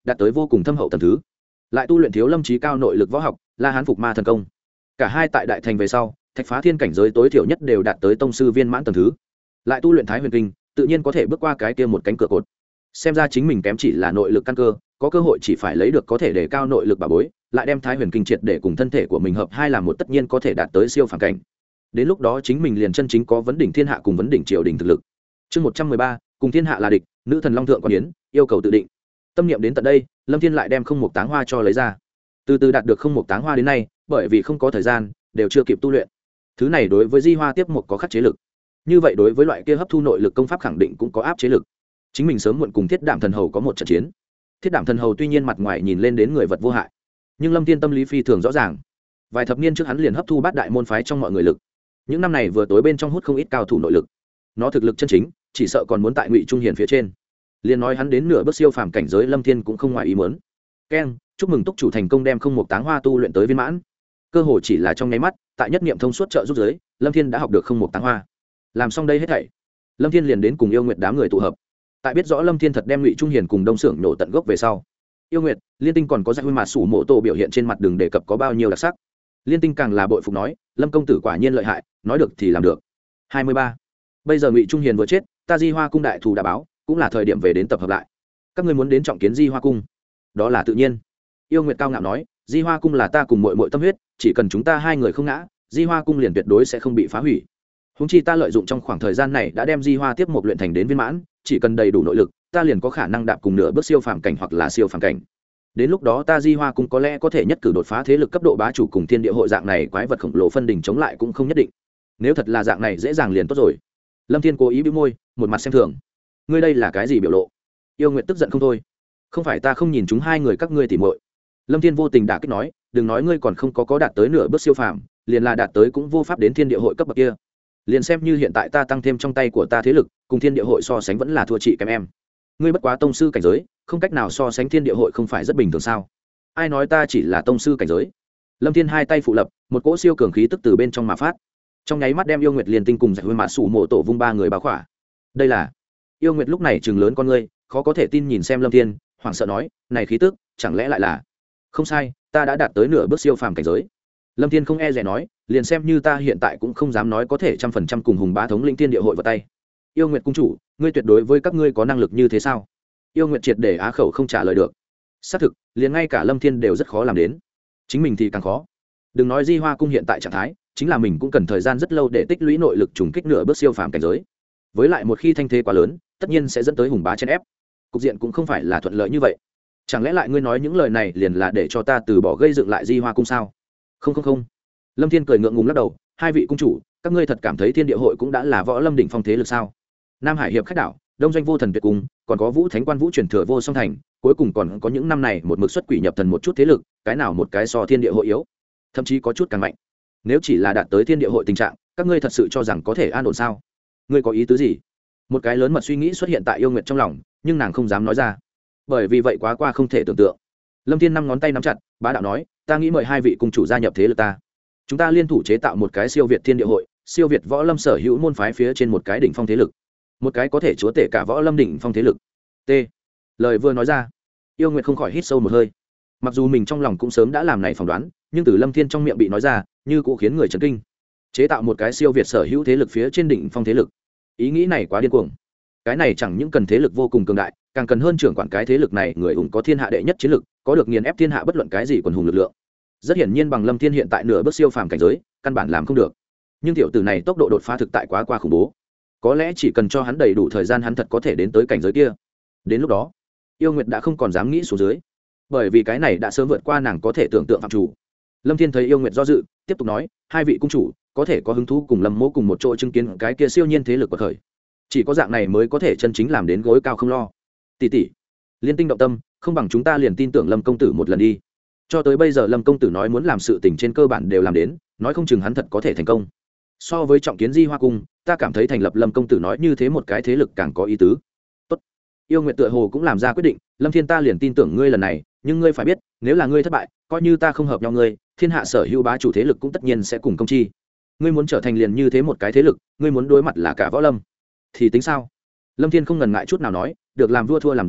A: đạt tới vô cùng thâm hậu tầng thứ, lại tu luyện thiếu lâm trí cao nội lực võ học la hán phục ma thần công. Cả hai tại đại thành về sau thạch phá thiên cảnh giới tối thiểu nhất đều đạt tới tông sư viên mãn tầng thứ, lại tu luyện thái huyền kinh tự nhiên có thể bước qua cái kia một cánh cửa cột. Xem ra chính mình kém chỉ là nội lực căn cơ, có cơ hội chỉ phải lấy được có thể để cao nội lực bà bối, lại đem thái huyền kinh triệt để cùng thân thể của mình hợp hai làm một, tất nhiên có thể đạt tới siêu phàm cảnh. Đến lúc đó chính mình liền chân chính có vấn đỉnh thiên hạ cùng vấn đỉnh triều đình thực lực. Chương một trăm mười ba, cùng thiên hạ là địch, nữ thần long thượng quan yến, yêu cầu tự định. Tâm niệm đến tận đây, Lâm Thiên lại đem không một táng hoa cho lấy ra. Từ từ đạt được không một táng hoa đến nay, bởi vì không có thời gian, đều chưa kịp tu luyện. Thứ này đối với di hoa tiếp một có khắc chế lực. Như vậy đối với loại kia hấp thu nội lực công pháp khẳng định cũng có áp chế lực. Chính mình sớm muộn cùng Thiết Đảm Thần Hầu có một trận chiến. Thiết Đảm Thần Hầu tuy nhiên mặt ngoài nhìn lên đến người vật vô hại, nhưng Lâm Thiên tâm lý phi thường rõ ràng. Vài thập niên trước hắn liền hấp thu bát đại môn phái trong mọi người lực. Những năm này vừa tối bên trong hút không ít cao thủ nội lực. Nó thực lực chân chính, chỉ sợ còn muốn tại Ngụy Trung Hiền phía trên. Liên nói hắn đến nửa bước siêu phàm cảnh giới, Lâm Thiên cũng không ngoài ý muốn. Keng, chúc mừng túc chủ thành công đem không một táng hoa tu luyện tới viên mãn. Cơ hội chỉ là trong nháy mắt, tại nhất niệm thông suốt trợ giúp giới, Lâm Thiên đã học được không một táng hoa. Làm xong đây hết thảy, Lâm Thiên liền đến cùng Yêu Nguyệt đám người tụ hợp. Tại biết rõ Lâm Thiên thật đem Ngụy Trung Hiền cùng Đông Sưởng nổ tận gốc về sau, Yêu Nguyệt, Liên Tinh còn có Dạy Huy Mạt Sủ Mộ Tổ biểu hiện trên mặt đường đề cập có bao nhiêu đặc sắc. Liên Tinh càng là bội phục nói, Lâm công tử quả nhiên lợi hại, nói được thì làm được. hai mươi ba. Bây giờ Ngụy Trung Hiền vừa chết, ta Di Hoa cung đại thù đã báo, cũng là thời điểm về đến tập hợp lại. Các ngươi muốn đến trọng kiến Di Hoa cung? Đó là tự nhiên. Yêu Nguyệt cao ngạo nói, Di Hoa cung là ta cùng muội muội tâm huyết, chỉ cần chúng ta hai người không ngã, Di Hoa cung liền tuyệt đối sẽ không bị phá hủy. Huống chi ta lợi dụng trong khoảng thời gian này đã đem Di Hoa tiếp một luyện thành đến viên mãn, chỉ cần đầy đủ nội lực, ta liền có khả năng đạp cùng nửa bước siêu phàm cảnh hoặc là siêu phàm cảnh. Đến lúc đó ta Di Hoa cung có lẽ có thể nhất cử đột phá thế lực cấp độ bá chủ cùng thiên địa hội dạng này quái vật khổng lồ phân đỉnh chống lại cũng không nhất định. Nếu thật là dạng này dễ dàng liền tốt rồi. Lâm Thiên cố ý bĩu môi, một mặt xem thường. Ngươi đây là cái gì biểu lộ? Yêu Nguyệt tức giận không thôi. Không phải ta không nhìn chúng hai người các ngươi tỉ muội. Lâm Thiên vô tình đả kích nói, đừng nói ngươi còn không có có đạt tới nửa bước siêu phàm, liền là đạt tới cũng vô pháp đến thiên địa hội cấp bậc kia. Liền xem như hiện tại ta tăng thêm trong tay của ta thế lực, cùng thiên địa hội so sánh vẫn là thua chị kém em. Ngươi bất quá tông sư cảnh giới, không cách nào so sánh thiên địa hội, không phải rất bình thường sao? Ai nói ta chỉ là tông sư cảnh giới? Lâm Thiên hai tay phụ lập, một cỗ siêu cường khí tức từ bên trong mà phát, trong nháy mắt đem Yêu Nguyệt Liên Tinh cùng Dạy Huy Mạt Sủ Mộ Tổ vung ba người bao khỏa. Đây là Yêu Nguyệt lúc này trừng lớn con ngươi, khó có thể tin nhìn xem Lâm Thiên, hoảng sợ nói, này khí tức, chẳng lẽ lại là? Không sai, ta đã đạt tới nửa bước siêu phàm cảnh giới. Lâm Thiên không e dè nói, liền xem như ta hiện tại cũng không dám nói có thể trăm phần trăm cùng hùng bá thống lĩnh thiên địa hội vào tay. Yêu Nguyệt cung chủ, ngươi tuyệt đối với các ngươi có năng lực như thế sao? Yêu Nguyệt triệt để á khẩu không trả lời được. Xác thực, liền ngay cả Lâm Thiên đều rất khó làm đến, chính mình thì càng khó. Đừng nói Di Hoa cung hiện tại trạng thái, chính là mình cũng cần thời gian rất lâu để tích lũy nội lực trùng kích nửa bước siêu phàm cảnh giới. Với lại một khi thanh thế quá lớn, tất nhiên sẽ dẫn tới hùng bá chen ép. Cục diện cũng không phải là thuận lợi như vậy. Chẳng lẽ lại ngươi nói những lời này liền là để cho ta từ bỏ gây dựng lại Di Hoa cung sao? Không không không. Lâm Thiên cười ngượng ngùng lắc đầu, hai vị cung chủ, các ngươi thật cảm thấy thiên địa hội cũng đã là võ lâm đỉnh phong thế lực sao? Nam Hải hiệp khách đảo, Đông Doanh vô thần tuyệt cung, còn có Vũ Thánh quan Vũ truyền thừa vô song thành, cuối cùng còn có những năm này một mực xuất quỷ nhập thần một chút thế lực, cái nào một cái so thiên địa hội yếu, thậm chí có chút càng mạnh. Nếu chỉ là đạt tới thiên địa hội tình trạng, các ngươi thật sự cho rằng có thể an ổn sao? Ngươi có ý tứ gì? Một cái lớn mật suy nghĩ xuất hiện tại Yêu Nguyệt trong lòng, nhưng nàng không dám nói ra, bởi vì vậy quá qua không thể tưởng tượng. Lâm Thiên năm ngón tay nắm chặt, bá đạo nói, ta nghĩ mời hai vị cung chủ gia nhập thế lực ta, chúng ta liên thủ chế tạo một cái siêu việt thiên địa hội, siêu việt võ lâm sở hữu môn phái phía trên một cái đỉnh phong thế lực, một cái có thể chúa tể cả võ lâm đỉnh phong thế lực. T. Lời vừa nói ra, Yêu Nguyệt không khỏi hít sâu một hơi. Mặc dù mình trong lòng cũng sớm đã làm này phỏng đoán, nhưng từ Lâm Thiên trong miệng bị nói ra, như cũng khiến người chấn kinh. Chế tạo một cái siêu việt sở hữu thế lực phía trên đỉnh phong thế lực, ý nghĩ này quá điên cuồng. Cái này chẳng những cần thế lực vô cùng cường đại, càng cần hơn trưởng quản cái thế lực này người ủng có thiên hạ đệ nhất chiến lực, có được nghiền ép thiên hạ bất luận cái gì quần hùng lực lượng. Rất hiển nhiên bằng Lâm Thiên hiện tại nửa bước siêu phàm cảnh giới, căn bản làm không được. Nhưng tiểu tử này tốc độ đột phá thực tại quá qua khủng bố. Có lẽ chỉ cần cho hắn đầy đủ thời gian, hắn thật có thể đến tới cảnh giới kia. Đến lúc đó, Yêu Nguyệt đã không còn dám nghĩ xuống dưới, bởi vì cái này đã sớm vượt qua nàng có thể tưởng tượng phạm chủ. Lâm Thiên thấy Yêu Nguyệt do dự, tiếp tục nói, hai vị cung chủ có thể có hứng thú cùng Lâm Mỗ cùng một chỗ chứng kiến cái kia siêu nhiên thế lực của khởi. Chỉ có dạng này mới có thể chân chính làm đến gối cao không lo. Tỷ tỷ, Liên Tinh động tâm, không bằng chúng ta liền tin tưởng Lâm công tử một lần đi. Cho tới bây giờ Lâm công tử nói muốn làm sự tình trên cơ bản đều làm đến, nói không chừng hắn thật có thể thành công. So với trọng kiến Di Hoa cung, ta cảm thấy thành lập Lâm công tử nói như thế một cái thế lực càng có ý tứ. Tốt. Yêu Nguyệt tựa hồ cũng làm ra quyết định, Lâm Thiên ta liền tin tưởng ngươi lần này, nhưng ngươi phải biết, nếu là ngươi thất bại, coi như ta không hợp nhau ngươi, thiên hạ sở hữu bá chủ thế lực cũng tất nhiên sẽ cùng công chi. Ngươi muốn trở thành liền như thế một cái thế lực, ngươi muốn đối mặt là cả võ lâm, thì tính sao? Lâm Thiên không ngần ngại chút nào nói, được làm vua thua làm giặc,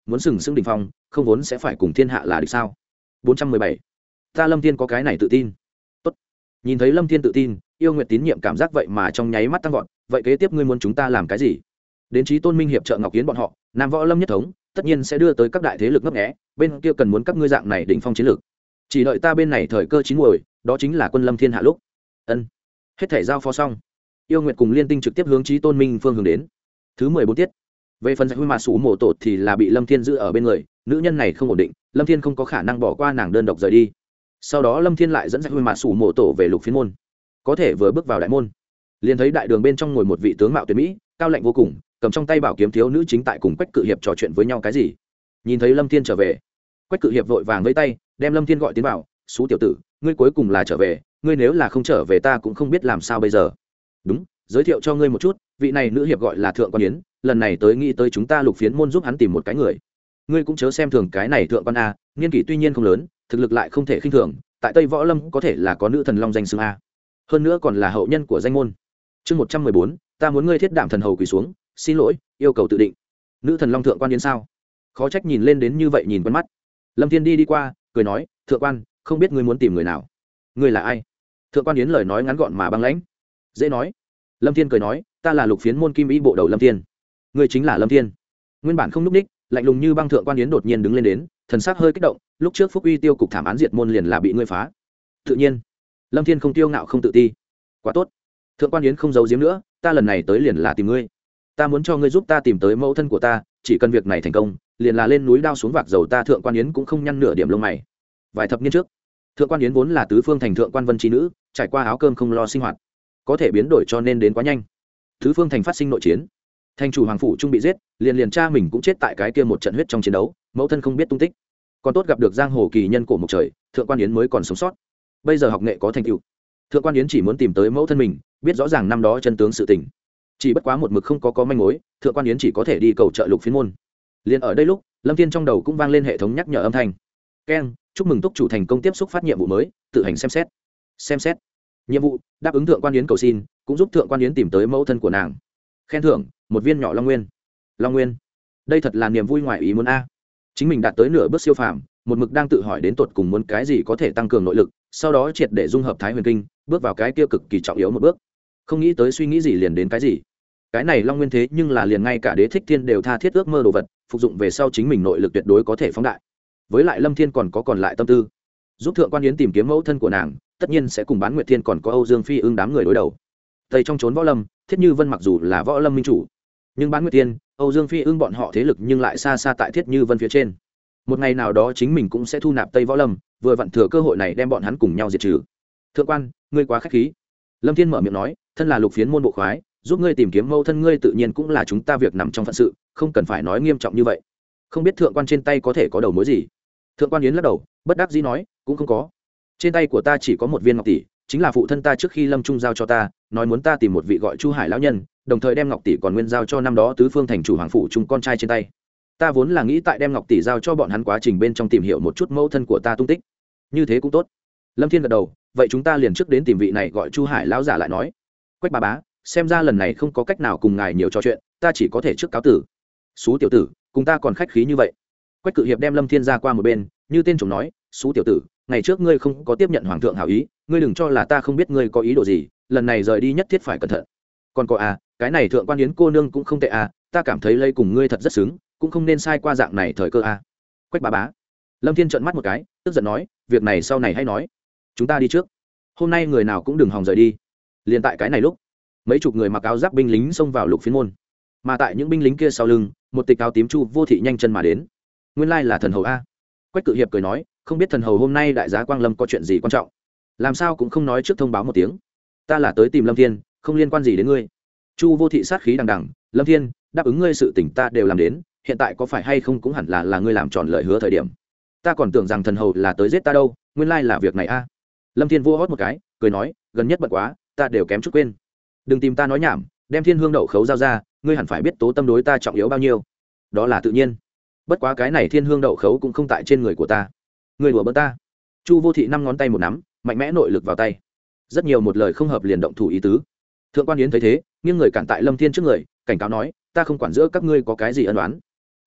A: muốn sừng sững đỉnh phong không vốn sẽ phải cùng thiên hạ là địch sao. Bốn trăm mười bảy. Ta Lâm Thiên có cái này tự tin. Tốt. Nhìn thấy Lâm Thiên tự tin, Yêu Nguyệt tín nhiệm cảm giác vậy mà trong nháy mắt tăng vọt. Vậy kế tiếp ngươi muốn chúng ta làm cái gì? Đến Chí Tôn Minh hiệp trợ Ngọc Yến bọn họ, Nam Võ Lâm nhất thống, tất nhiên sẽ đưa tới các đại thế lực ngấp nghé, bên kia cần muốn các ngươi dạng này đỉnh phong chiến lược. Chỉ đợi ta bên này thời cơ chín muồi, đó chính là quân Lâm Thiên hạ lúc. Ân. Hết thể giao phó xong, Yêu Nguyệt cùng Liên Tinh trực tiếp hướng Chí Tôn Minh phương hướng đến. Thứ mười bốn tiết. Về phần Giải Huy Mạt Sủ Mộ Tột thì là bị Lâm Thiên giữ ở bên người, nữ nhân này không ổn định, Lâm Thiên không có khả năng bỏ qua nàng đơn độc rời đi. Sau đó Lâm Thiên lại dẫn Giải Huy Mạt Sủ Mộ Tổ về Lục Phiến môn. Có thể vừa bước vào đại môn, liền thấy đại đường bên trong ngồi một vị tướng mạo tuyệt mỹ, cao lạnh vô cùng, cầm trong tay bảo kiếm thiếu nữ chính tại cùng Quách Cự Hiệp trò chuyện với nhau cái gì. Nhìn thấy Lâm Thiên trở về, Quách Cự Hiệp vội vàng vẫy tay, đem Lâm Thiên gọi tiến vào, "Sú tiểu tử, ngươi cuối cùng là trở về, ngươi nếu là không trở về ta cũng không biết làm sao bây giờ." "Đúng, giới thiệu cho ngươi một chút, vị này nữ hiệp gọi là Thượng Quan Yến, lần này tới nghĩ tới chúng ta Lục Phiến môn giúp hắn tìm một cái người. Ngươi cũng chớ xem thường cái này Thượng Quan a, niên kỷ tuy nhiên không lớn, thực lực lại không thể khinh thường, tại Tây Võ Lâm có thể là có nữ thần long danh xưng a. Hơn nữa còn là hậu nhân của danh môn." Chương một trăm mười bốn, ta muốn ngươi thiết đảm thần hầu quỳ xuống, xin lỗi, yêu cầu tự định. Nữ thần long Thượng Quan Yến sao? Khó trách nhìn lên đến như vậy nhìn quen mắt. Lâm Thiên đi đi qua, cười nói, "Thượng quan, không biết ngươi muốn tìm người nào? Ngươi là ai?" Thượng Quan Yến lời nói ngắn gọn mà băng lãnh. "Dễ nói." Lâm Thiên cười nói, "Ta là Lục Phiến môn Kim Y bộ đầu Lâm Thiên." "Ngươi chính là Lâm Thiên?" Nguyên bản không lúc ních, lạnh lùng như băng Thượng Quan Yến đột nhiên đứng lên đến, thần sắc hơi kích động, "Lúc trước Phúc Uy tiêu cục thảm án diệt môn liền là bị ngươi phá." "Tự nhiên." Lâm Thiên không tiêu ngạo không tự ti. "Quá tốt." Thượng Quan Yến không giấu giếm nữa, "Ta lần này tới liền là tìm ngươi. Ta muốn cho ngươi giúp ta tìm tới mẫu thân của ta, chỉ cần việc này thành công, liền là lên núi đao xuống vạc dầu ta." Thượng Quan Yến cũng không nhăn nửa điểm lông mày. Vài thập niên trước, Thượng Quan Yến vốn là tứ phương thành thượng quan vân trí nữ, trải qua áo cơm không lo sinh hoạt, có thể biến đổi cho nên đến quá nhanh. Tứ phương thành phát sinh nội chiến, thành chủ hoàng phủ trung bị giết, liền liền cha mình cũng chết tại cái kia một trận huyết trong chiến đấu, mẫu thân không biết tung tích. Còn tốt gặp được giang hồ kỳ nhân cổ mộc trời, Thượng Quan Yến mới còn sống sót. Bây giờ học nghệ có thành tựu, Thượng Quan Yến chỉ muốn tìm tới mẫu thân mình, biết rõ ràng năm đó chân tướng sự tình. Chỉ bất quá một mực không có có manh mối, Thượng Quan Yến chỉ có thể đi cầu trợ Lục Phiến môn. Liền ở đây lúc, Lâm Thiên trong đầu cũng vang lên hệ thống nhắc nhở âm thanh. "Keng, chúc mừng túc chủ thành công tiếp xúc phát nhiệm vụ mới, tự hành xem xét." Xem xét nhiệm vụ, đáp ứng Thượng Quan Yến cầu xin, cũng giúp Thượng Quan Yến tìm tới mẫu thân của nàng. Khen thưởng, một viên nhỏ long nguyên. Long nguyên, đây thật là niềm vui ngoài ý muốn a. Chính mình đạt tới nửa bước siêu phàm, một mực đang tự hỏi đến tột cùng muốn cái gì có thể tăng cường nội lực, sau đó triệt để dung hợp Thái Huyền Kinh, bước vào cái kia cực kỳ trọng yếu một bước. Không nghĩ tới suy nghĩ gì liền đến cái gì. Cái này long nguyên thế nhưng là liền ngay cả Đế Thích Thiên đều tha thiết ước mơ đồ vật, phục dụng về sau chính mình nội lực tuyệt đối có thể phóng đại. Với lại Lâm Thiên còn có còn lại tâm tư, giúp Thượng Quan Yến tìm kiếm mẫu thân của nàng, tất nhiên sẽ cùng Bán Nguyệt Thiên còn có Âu Dương Phi Ưng đám người đối đầu. Tây trong chốn võ lâm, Thiết Như Vân mặc dù là võ lâm minh chủ, nhưng Bán Nguyệt Thiên, Âu Dương Phi Ưng bọn họ thế lực nhưng lại xa xa tại Thiết Như Vân phía trên. Một ngày nào đó chính mình cũng sẽ thu nạp Tây võ lâm, vừa vặn thừa cơ hội này đem bọn hắn cùng nhau diệt trừ. "Thượng quan, ngươi quá khách khí." Lâm Thiên mở miệng nói, "Thân là Lục Phiến môn bộ khoái, giúp ngươi tìm kiếm mẫu thân ngươi tự nhiên cũng là chúng ta việc nằm trong phận sự, không cần phải nói nghiêm trọng như vậy. Không biết thượng quan trên tay có thể có đầu mối gì?" Thượng Quan Yến lắc đầu, bất đắc dĩ nói, "Cũng không có. Trên tay của ta chỉ có một viên ngọc tỷ, chính là phụ thân ta trước khi lâm trung giao cho ta, nói muốn ta tìm một vị gọi Chu Hải lão nhân, đồng thời đem ngọc tỷ còn nguyên giao cho năm đó tứ phương thành chủ hoàng phủ trung con trai trên tay. Ta vốn là nghĩ tại đem ngọc tỷ giao cho bọn hắn quá trình bên trong tìm hiểu một chút mẫu thân của ta tung tích. Như thế cũng tốt." Lâm Thiên gật đầu, "Vậy chúng ta liền trước đến tìm vị này gọi Chu Hải lão giả lại nói. Quách bà bá, xem ra lần này không có cách nào cùng ngài nhiều trò chuyện, ta chỉ có thể trước cáo tử." "Sú tiểu tử, cùng ta còn khách khí như vậy." Quách Cự Hiệp đem Lâm Thiên ra qua một bên, như tên chồng nói, "Sú tiểu tử, ngày trước ngươi không có tiếp nhận hoàng thượng hảo ý, ngươi đừng cho là ta không biết ngươi có ý đồ gì, lần này rời đi nhất thiết phải cẩn thận. Còn có à, cái này Thượng Quan Yến cô nương cũng không tệ à, ta cảm thấy lây cùng ngươi thật rất xứng, cũng không nên sai qua dạng này thời cơ à." Quách bá bá. Lâm Thiên trợn mắt một cái, tức giận nói, "Việc này sau này hay nói, chúng ta đi trước. Hôm nay người nào cũng đừng hòng rời đi." Liên tại cái này lúc, mấy chục người mặc áo giáp binh lính xông vào Lục Phiến môn, mà tại những binh lính kia sau lưng, một tịch áo tím Chu Vô Thị nhanh chân mà đến. "Nguyên lai là thần hầu a." Quách Cự Hiệp cười nói, "Không biết thần hầu hôm nay đại giá Quang Lâm có chuyện gì quan trọng, làm sao cũng không nói trước thông báo một tiếng." "Ta là tới tìm Lâm Thiên, không liên quan gì đến ngươi." Chu Vô Thị sát khí đằng đằng, "Lâm Thiên, đáp ứng ngươi sự tình ta đều làm đến, hiện tại có phải hay không cũng hẳn là là ngươi làm tròn lời hứa thời điểm. Ta còn tưởng rằng thần hầu là tới giết ta đâu, nguyên lai là việc này a." Lâm Thiên vô hót một cái, cười nói, "Gần nhất bận quá, ta đều kém chút quên. Đừng tìm ta nói nhảm, đem Thiên Hương đậu khấu giao ra, ngươi hẳn phải biết tố tâm đối ta trọng yếu bao nhiêu." "Đó là tự nhiên. Bất quá cái này Thiên Hương đậu khấu cũng không tại trên người của ta. Ngươi đùa bỡn ta." Chu Vô Thị năm ngón tay một nắm, mạnh mẽ nội lực vào tay. Rất nhiều một lời không hợp liền động thủ ý tứ. Thượng Quan Yến thấy thế, nghiêng người cản tại Lâm Thiên trước người, cảnh cáo nói, "Ta không quản giữa các ngươi có cái gì ân oán,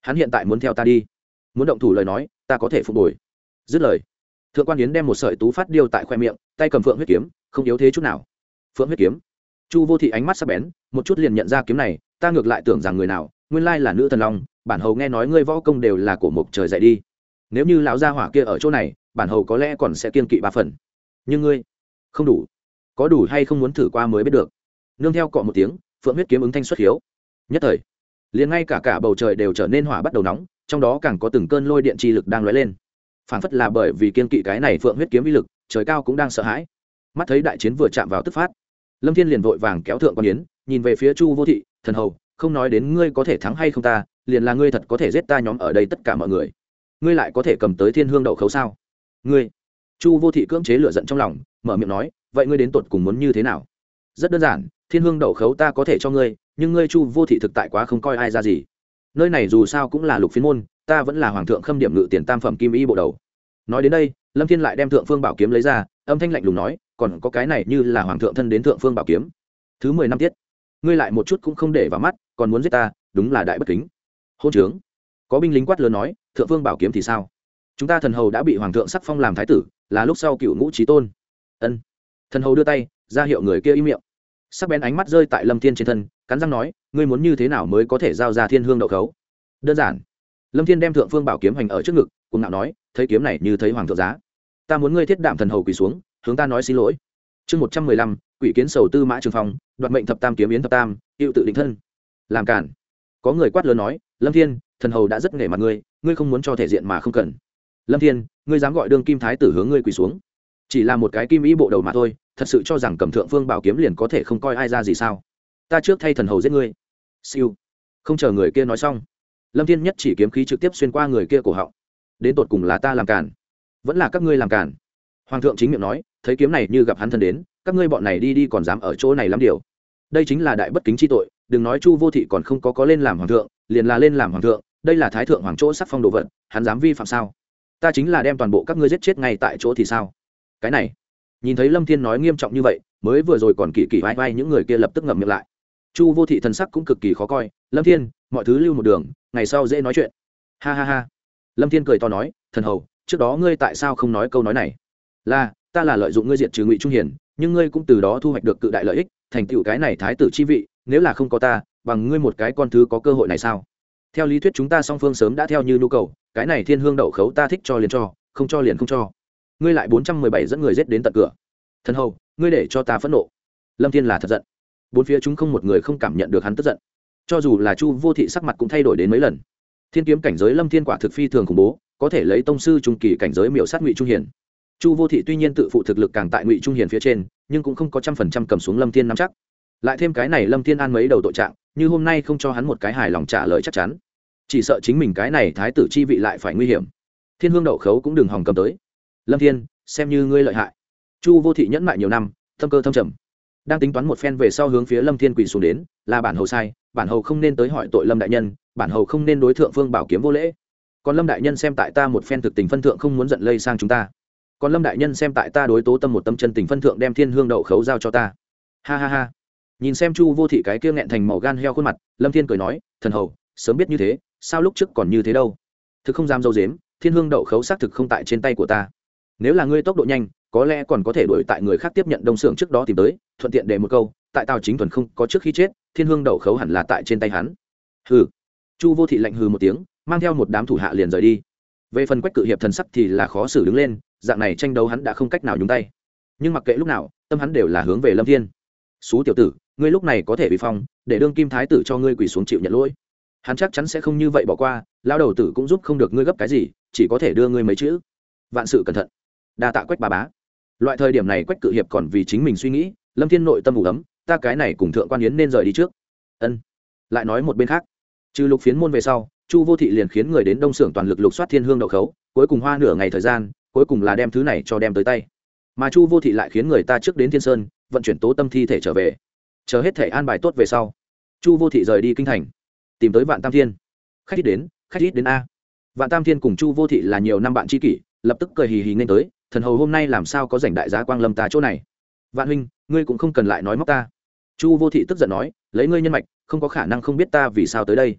A: hắn hiện tại muốn theo ta đi, muốn động thủ lời nói ta có thể phục hồi. Dứt lời, thượng quan yến đem một sợi tú phát điêu tại khoe miệng, tay cầm phượng huyết kiếm, không yếu thế chút nào. Phượng huyết kiếm. Chu Vô Thị ánh mắt sắc bén, một chút liền nhận ra kiếm này, ta ngược lại tưởng rằng người nào, nguyên lai là nữ thần long. Bản hầu nghe nói ngươi võ công đều là của một trời dạy đi, nếu như lão gia hỏa kia ở chỗ này, bản hầu có lẽ còn sẽ kiên kỵ ba phần, nhưng ngươi không đủ. Có đủ hay không muốn thử qua mới biết được. Nương theo cọ một tiếng, phượng huyết kiếm ứng thanh xuất hiếu, nhất thời liền ngay cả cả bầu trời đều trở nên hỏa bắt đầu nóng, trong đó càng có từng cơn lôi điện chi lực đang lóe lên, phản phất là bởi vì kiên kỵ cái này phượng huyết kiếm uy lực, trời cao cũng đang sợ hãi. Mắt thấy đại chiến vừa chạm vào tức phát, Lâm Thiên liền vội vàng kéo thượng quan yến, nhìn về phía Chu Vô Thị, thần hầu, không nói đến ngươi có thể thắng hay không ta, liền là ngươi thật có thể giết ta nhóm ở đây tất cả mọi người, ngươi lại có thể cầm tới thiên hương đậu khấu sao? Ngươi. Chu Vô Thị cưỡng chế lửa giận trong lòng, mở miệng nói, vậy ngươi đến tột cùng muốn như thế nào? Rất đơn giản, thiên hương đậu khấu ta có thể cho ngươi, nhưng ngươi Chu Vô Thị thực tại quá không coi ai ra gì. Nơi này dù sao cũng là lục phiến môn, ta vẫn là hoàng thượng khâm điểm ngự tiền tam phẩm kim y bộ đầu. Nói đến đây, Lâm Thiên lại đem thượng phương bảo kiếm lấy ra, âm thanh lạnh lùng nói, còn có cái này như là hoàng thượng thân đến thượng phương bảo kiếm. Thứ mười năm tiết, ngươi lại một chút cũng không để vào mắt, còn muốn giết ta, đúng là đại bất kính. Hôn trướng. Có binh lính quát lớn nói, thượng phương bảo kiếm thì sao? Chúng ta thần hầu đã bị hoàng thượng sắc phong làm thái tử, là lúc sau cựu ngũ chí tôn. Ân. Thần hầu đưa tay ra hiệu người kia im miệng. Sắc bén ánh mắt rơi tại Lâm Thiên trên thân, cắn răng nói, ngươi muốn như thế nào mới có thể giao ra thiên hương đậu khấu? Đơn giản. Lâm Thiên đem thượng phương bảo kiếm hành ở trước ngực, cùng ngạo nói, thấy kiếm này như thấy hoàng thượng giá, ta muốn ngươi thiết đạm thần hầu quỳ xuống, hướng ta nói xin lỗi. Chương một trăm mười lăm, quỷ kiến sầu tư mã trường phong, đoạt mệnh thập tam kiếm yến thập tam, yêu tự định thân. Làm cản. Có người quát lớn nói, Lâm Thiên, thần hầu đã rất nể mặt ngươi, ngươi không muốn cho thể diện mà không cần. Lâm Thiên, ngươi dám gọi đương kim thái tử hướng ngươi quỳ xuống? Chỉ là một cái kim ý bộ đầu mà thôi, thật sự cho rằng cầm thượng phương bảo kiếm liền có thể không coi ai ra gì sao? Ta trước thay thần hầu giết ngươi. Siêu. Không chờ người kia nói xong, Lâm Thiên nhất chỉ kiếm khí trực tiếp xuyên qua người kia cổ họng. Đến tột cùng là ta làm cản, vẫn là các ngươi làm cản? Hoàng thượng chính miệng nói, thấy kiếm này như gặp hắn thân đến, các ngươi bọn này đi đi còn dám ở chỗ này lắm điều. Đây chính là đại bất kính chi tội, đừng nói Chu Vô Thị còn không có có lên làm hoàng thượng, liền là lên làm hoàng thượng, đây là thái thượng hoàng chỗ sắc phong đồ vật, hắn dám vi phạm sao? Ta chính là đem toàn bộ các ngươi giết chết ngay tại chỗ thì sao? Cái này, nhìn thấy Lâm Thiên nói nghiêm trọng như vậy, mới vừa rồi còn kỳ kỳ vai vai những người kia lập tức ngậm miệng lại. Chu Vô Thị thần sắc cũng cực kỳ khó coi, Lâm Thiên, mọi thứ lưu một đường, ngày sau dễ nói chuyện. Ha ha ha. Lâm Thiên cười to nói, thần hầu, trước đó ngươi tại sao không nói câu nói này? Là, ta là lợi dụng ngươi diệt trừ Ngụy Trung Hiền, nhưng ngươi cũng từ đó thu hoạch được cự đại lợi ích, thành tựu cái này thái tử chi vị, nếu là không có ta, bằng ngươi một cái con thứ có cơ hội này sao? Theo lý thuyết chúng ta song phương sớm đã theo như nhu cầu, cái này thiên hương đậu khấu ta thích cho liền cho, không cho liền không cho. Ngươi lại bốn trăm mười bảy dẫn người giết đến tận cửa. Thần hầu, ngươi để cho ta phẫn nộ. Lâm Thiên là thật giận. Bốn phía chúng không một người không cảm nhận được hắn tức giận. Cho dù là Chu Vô Thị sắc mặt cũng thay đổi đến mấy lần. Thiên kiếm cảnh giới Lâm Thiên quả thực phi thường khủng bố, có thể lấy tông sư trung kỳ cảnh giới miểu sát Ngụy Trung Hiền. Chu Vô Thị tuy nhiên tự phụ thực lực càng tại Ngụy Trung Hiền phía trên, nhưng cũng không có trăm phần trăm cầm xuống Lâm Thiên nắm chắc. Lại thêm cái này Lâm Thiên an mấy đầu tội trạng, như hôm nay không cho hắn một cái hài lòng trả lời chắc chắn, chỉ sợ chính mình cái này thái tử chi vị lại phải nguy hiểm. Thiên hương đậu khấu cũng đừng hòng cầm tới. Lâm Thiên, xem như ngươi lợi hại. Chu Vô Thị nhẫn mại nhiều năm, thâm cơ thâm trầm, đang tính toán một phen về sau hướng phía Lâm Thiên quỳ xuống đến, là bản hầu sai, bản hầu không nên tới hỏi tội Lâm đại nhân, bản hầu không nên đối thượng phương bảo kiếm vô lễ. Còn Lâm đại nhân xem tại ta một phen thực tình phân thượng không muốn giận lây sang chúng ta. Còn Lâm đại nhân xem tại ta đối tố tâm một tâm chân tình phân thượng đem thiên hương đậu khấu giao cho ta. Ha ha ha. Nhìn xem Chu Vô Thị cái kia nghẹn thành màu gan heo khuôn mặt, Lâm Thiên cười nói, thần hầu, sớm biết như thế, sao lúc trước còn như thế đâu? Thực không dám dâu dếm, thiên hương đậu khấu xác thực không tại trên tay của ta. Nếu là ngươi tốc độ nhanh, có lẽ còn có thể đuổi tại người khác tiếp nhận đông xưởng trước đó tìm tới, thuận tiện để một câu, tại Tào Chính Thuần không có trước khi chết, thiên hương đậu khấu hẳn là tại trên tay hắn. Hừ. Chu Vô Thị lạnh hừ một tiếng, mang theo một đám thủ hạ liền rời đi. Về phần Quách Cự Hiệp thần sắc thì là khó xử đứng lên, dạng này tranh đấu hắn đã không cách nào nhúng tay. Nhưng mặc kệ lúc nào, tâm hắn đều là hướng về Lâm Thiên. Sú tiểu tử, ngươi lúc này có thể bị phong, để đương kim thái tử cho ngươi quỳ xuống chịu nhận lỗi. Hắn chắc chắn sẽ không như vậy bỏ qua, lão đầu tử cũng giúp không được ngươi gấp cái gì, chỉ có thể đưa ngươi mấy chữ. Vạn sự cẩn thận. Đa tạ Quách bá bá. Loại thời điểm này Quách Cự Hiệp còn vì chính mình suy nghĩ, Lâm Thiên nội tâm ủ ấm, ta cái này cùng thượng quan yến nên rời đi trước. Ân. Lại nói một bên khác, trừ lục phiến môn về sau, Chu Vô Thị liền khiến người đến đông xưởng toàn lực lục soát thiên hương đậu khấu, cuối cùng hoa nửa ngày thời gian, cuối cùng là đem thứ này cho đem tới tay. Mà Chu Vô Thị lại khiến người ta trước đến Thiên Sơn, vận chuyển tố tâm thi thể trở về. Chờ hết thể an bài tốt về sau, Chu Vô Thị rời đi kinh thành, tìm tới Vạn Tam Thiên. Khách ít đến, khách ít đến a. Vạn Tam Thiên cùng Chu Vô Thị là nhiều năm bạn tri kỷ, lập tức cười hì hì nên tới, thần hầu hôm nay làm sao có rảnh đại giá quang lâm ta chỗ này. Vạn huynh, ngươi cũng không cần lại nói móc ta. Chu Vô Thị tức giận nói, lấy ngươi nhân mạch, không có khả năng không biết ta vì sao tới đây.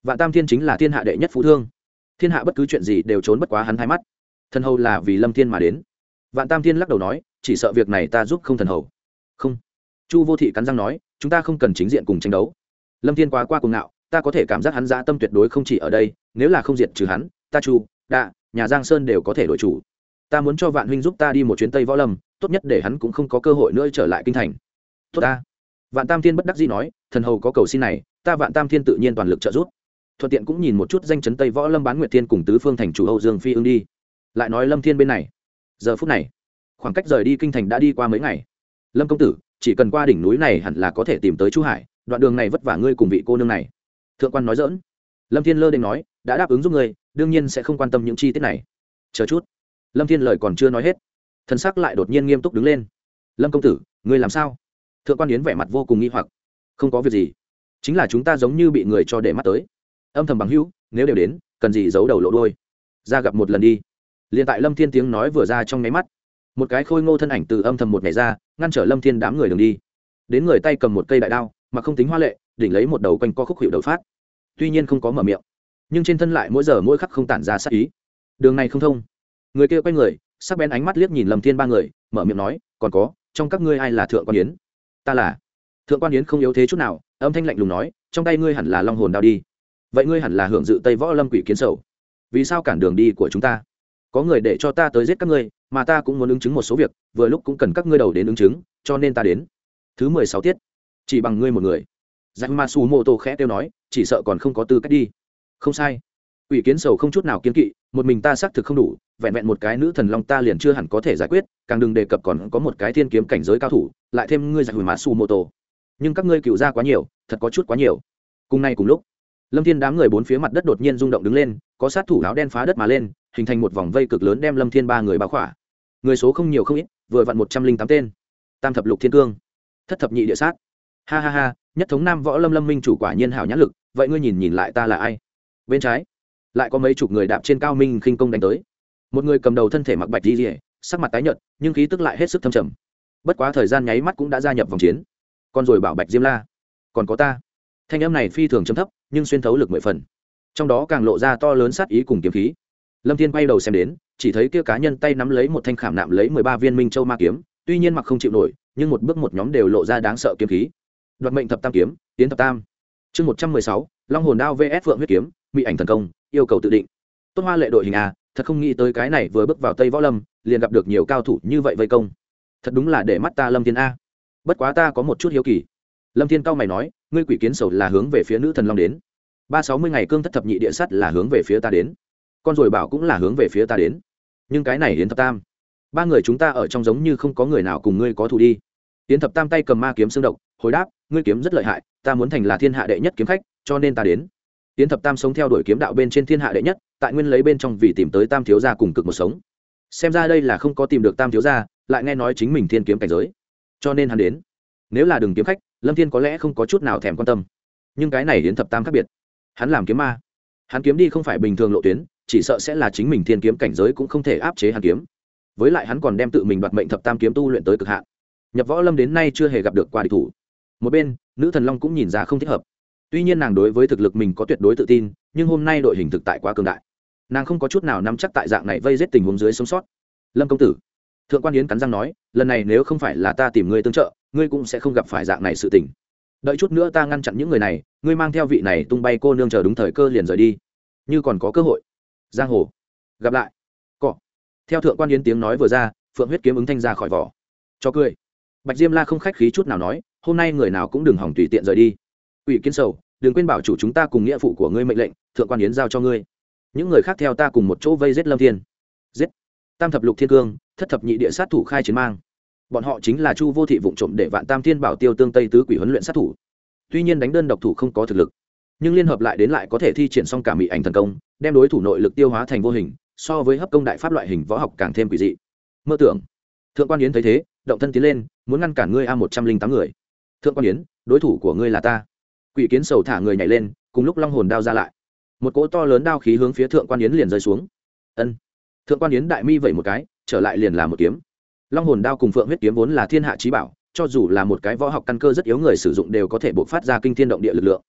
A: Vạn Tam Thiên chính là thiên hạ đệ nhất phú thương, thiên hạ bất cứ chuyện gì đều trốn bất quá hắn hai mắt. Thần hầu là vì Lâm Thiên mà đến. Vạn Tam Thiên lắc đầu nói, chỉ sợ việc này ta giúp không thần hầu. Không. Chu Vô Thị cắn răng nói, chúng ta không cần chính diện cùng tranh đấu. Lâm Thiên quá qua cuồng ngạo, ta có thể cảm giác hắn dã tâm tuyệt đối không chỉ ở đây, nếu là không diệt trừ hắn, ta Chu, Đạ, nhà Giang Sơn đều có thể đổi chủ. Ta muốn cho Vạn huynh giúp ta đi một chuyến Tây Võ Lâm, tốt nhất để hắn cũng không có cơ hội nữa trở lại kinh thành. Tốt ta. Vạn Tam Thiên bất đắc dĩ nói, thần hầu có cầu xin này, ta Vạn Tam Thiên tự nhiên toàn lực trợ giúp. Thuận tiện cũng nhìn một chút danh chấn Tây Võ Lâm Bán Nguyệt Thiên cùng tứ phương thành chủ Âu Dương Phi ưng đi. Lại nói Lâm Thiên bên này, giờ phút này, khoảng cách rời đi kinh thành đã đi qua mấy ngày. Lâm công tử, chỉ cần qua đỉnh núi này hẳn là có thể tìm tới Chu Hải, đoạn đường này vất vả ngươi cùng vị cô nương này. Thượng quan nói giỡn. Lâm Thiên lơ đến nói, đã đáp ứng giúp ngươi, đương nhiên sẽ không quan tâm những chi tiết này. Chờ chút. Lâm Thiên lời còn chưa nói hết, thân sắc lại đột nhiên nghiêm túc đứng lên. Lâm công tử, ngươi làm sao? Thượng quan Yến vẻ mặt vô cùng nghi hoặc. Không có việc gì, chính là chúng ta giống như bị người cho để mắt tới. Âm thầm bằng hữu, nếu đều đến, cần gì giấu đầu lộ đuôi, ra gặp một lần đi. Liên tại Lâm Thiên tiếng nói vừa ra trong nháy mắt, một cái khôi ngô thân ảnh từ âm thầm một nhảy ra, ngăn trở Lâm Thiên đám người đường đi. Đến người tay cầm một cây đại đao, mà không tính hoa lệ, đỉnh lấy một đầu quanh co khúc hiệu đầu phát. Tuy nhiên không có mở miệng, nhưng trên thân lại mỗi giờ mỗi khắc không tản ra sát ý. Đường này không thông. Người kia quay người, sắc bén ánh mắt liếc nhìn Lâm Thiên ba người, mở miệng nói, còn có, trong các ngươi ai là Thượng quan Yến? Ta là. Thượng quan Yến không yếu thế chút nào, âm thanh lạnh lùng nói, trong tay ngươi hẳn là long hồn đao đi. Vậy ngươi hẳn là hưởng dự Tây Võ Lâm quỷ kiến sầu. Vì sao cản đường đi của chúng ta? Có người để cho ta tới giết các ngươi, mà ta cũng muốn ứng chứng một số việc, vừa lúc cũng cần các ngươi đầu đến ứng chứng, cho nên ta đến. Thứ mười sáu tiết, chỉ bằng ngươi một người. Yamasu khẽ kêu nói, chỉ sợ còn không có tư cách đi. Không sai. Quỷ kiến sầu không chút nào kiên kỵ, một mình ta xác thực không đủ, vẹn vẹn một cái nữ thần long ta liền chưa hẳn có thể giải quyết, càng đừng đề cập còn có một cái thiên kiếm cảnh giới cao thủ, lại thêm ngươi Yamasu. Nhưng các ngươi cựu ra quá nhiều, thật có chút quá nhiều. Cùng nay cùng lúc, Lâm Thiên đám người bốn phía mặt đất đột nhiên rung động đứng lên, có sát thủ áo đen phá đất mà lên, hình thành một vòng vây cực lớn đem Lâm Thiên ba người bao khỏa. Người số không nhiều không ít, vừa vặn một trăm linh tám tên. Tam thập lục thiên cương, thất thập nhị địa sát. Ha ha ha, nhất thống Nam Võ Lâm Lâm Minh chủ quả nhiên hảo nhãn lực, vậy ngươi nhìn nhìn lại ta là ai? Bên trái, lại có mấy chục người đạp trên cao minh khinh công đánh tới. Một người cầm đầu thân thể mặc bạch y, sắc mặt tái nhợt, nhưng khí tức lại hết sức thâm trầm. Bất quá thời gian nháy mắt cũng đã gia nhập vòng chiến. Con rồi bảo Bạch Diêm La, còn có ta. Thanh âm này phi thường trầm thấp, nhưng xuyên thấu lực mười phần. Trong đó càng lộ ra to lớn sát ý cùng kiếm khí. Lâm Thiên quay đầu xem đến, chỉ thấy kia cá nhân tay nắm lấy một thanh khảm nạm lấy mười ba viên minh châu ma kiếm, tuy nhiên mặc không chịu nổi, nhưng một bước một nhóm đều lộ ra đáng sợ kiếm khí. Đoạt mệnh thập tam kiếm, tiến thập tam. Chương một trăm mười sáu, Long hồn đao vs Phượng huyết kiếm, bị ảnh thần công, yêu cầu tự định. Tốt Hoa lệ đội hình à, thật không nghĩ tới cái này vừa bước vào Tây Võ Lâm, liền gặp được nhiều cao thủ như vậy vây công. Thật đúng là để mắt ta Lâm Thiên a. Bất quá ta có một chút hiếu kỳ. Lâm Thiên cao mày nói, ngươi quỷ kiến sầu là hướng về phía nữ thần long đến, ba sáu mươi ngày cương thất thập nhị địa sắt là hướng về phía ta đến, con rồi bảo cũng là hướng về phía ta đến, nhưng cái này Yến thập tam, ba người chúng ta ở trong giống như không có người nào cùng ngươi có thù đi. Yến thập tam tay cầm ma kiếm xương độc, hồi đáp, ngươi kiếm rất lợi hại, ta muốn thành là thiên hạ đệ nhất kiếm khách, cho nên ta đến. Yến thập tam sống theo đuổi kiếm đạo bên trên thiên hạ đệ nhất, tại nguyên lấy bên trong vì tìm tới tam thiếu gia cùng cực một sống. Xem ra đây là không có tìm được tam thiếu gia, lại nghe nói chính mình thiên kiếm cảnh giới, cho nên hắn đến. Nếu là đường kiếm khách, Lâm Thiên có lẽ không có chút nào thèm quan tâm, nhưng cái này Yến thập tam khác biệt, hắn làm kiếm ma, hắn kiếm đi không phải bình thường lộ tuyến, chỉ sợ sẽ là chính mình thiên kiếm cảnh giới cũng không thể áp chế hắn kiếm. Với lại hắn còn đem tự mình đoạt mệnh thập tam kiếm tu luyện tới cực hạn, nhập võ lâm đến nay chưa hề gặp được qua địch thủ. Một bên, nữ thần long cũng nhìn ra không thích hợp. Tuy nhiên nàng đối với thực lực mình có tuyệt đối tự tin, nhưng hôm nay đội hình thực tại quá cường đại, nàng không có chút nào nắm chắc tại dạng này vây giết tình huống dưới sống sót. Lâm công tử, Thượng quan Yến cắn răng nói, lần này nếu không phải là ta tìm ngươi tương trợ, ngươi cũng sẽ không gặp phải dạng này sự tình. Đợi chút nữa ta ngăn chặn những người này, ngươi mang theo vị này tung bay cô nương chờ đúng thời cơ liền rời đi, như còn có cơ hội. Giang hồ gặp lại. Cọ. Theo Thượng quan Yến tiếng nói vừa ra, Phượng huyết kiếm ứng thanh ra khỏi vỏ. Cho cười. Bạch Diêm La không khách khí chút nào nói, hôm nay người nào cũng đừng hỏng tùy tiện rời đi. Ủy Kiến Sầu, đừng quên bảo chủ chúng ta cùng nghĩa phụ của ngươi mệnh lệnh, Thượng quan Yến giao cho ngươi. Những người khác theo ta cùng một chỗ vây giết Lâm Thiên. Giết. Tam thập lục thiên cương, thất thập nhị địa sát thủ khai chiến mang. Bọn họ chính là Chu Vô Thị vụng trộm để Vạn Tam Thiên Bảo Tiêu tương Tây tứ quỷ huấn luyện sát thủ. Tuy nhiên đánh đơn độc thủ không có thực lực, nhưng liên hợp lại đến lại có thể thi triển xong cả mị ảnh thần công, đem đối thủ nội lực tiêu hóa thành vô hình, so với hấp công đại pháp loại hình võ học càng thêm quỷ dị. Mơ tưởng. Thượng quan Yến thấy thế, động thân tiến lên, muốn ngăn cản ngươi a một trăm linh tám người. Thượng quan Yến, đối thủ của ngươi là ta. Quỷ Kiến Sầu thả người nhảy lên, cùng lúc long hồn đao ra lại, một cỗ to lớn đao khí hướng phía Thượng quan Yến liền rơi xuống. Ân. Thượng quan Yến đại mi vẩy một cái, trở lại liền là một kiếm. Long hồn đao cùng Phượng huyết kiếm vốn là thiên hạ chí bảo, cho dù là một cái võ học căn cơ rất yếu người sử dụng đều có thể bộc phát ra kinh thiên động địa lực lượng.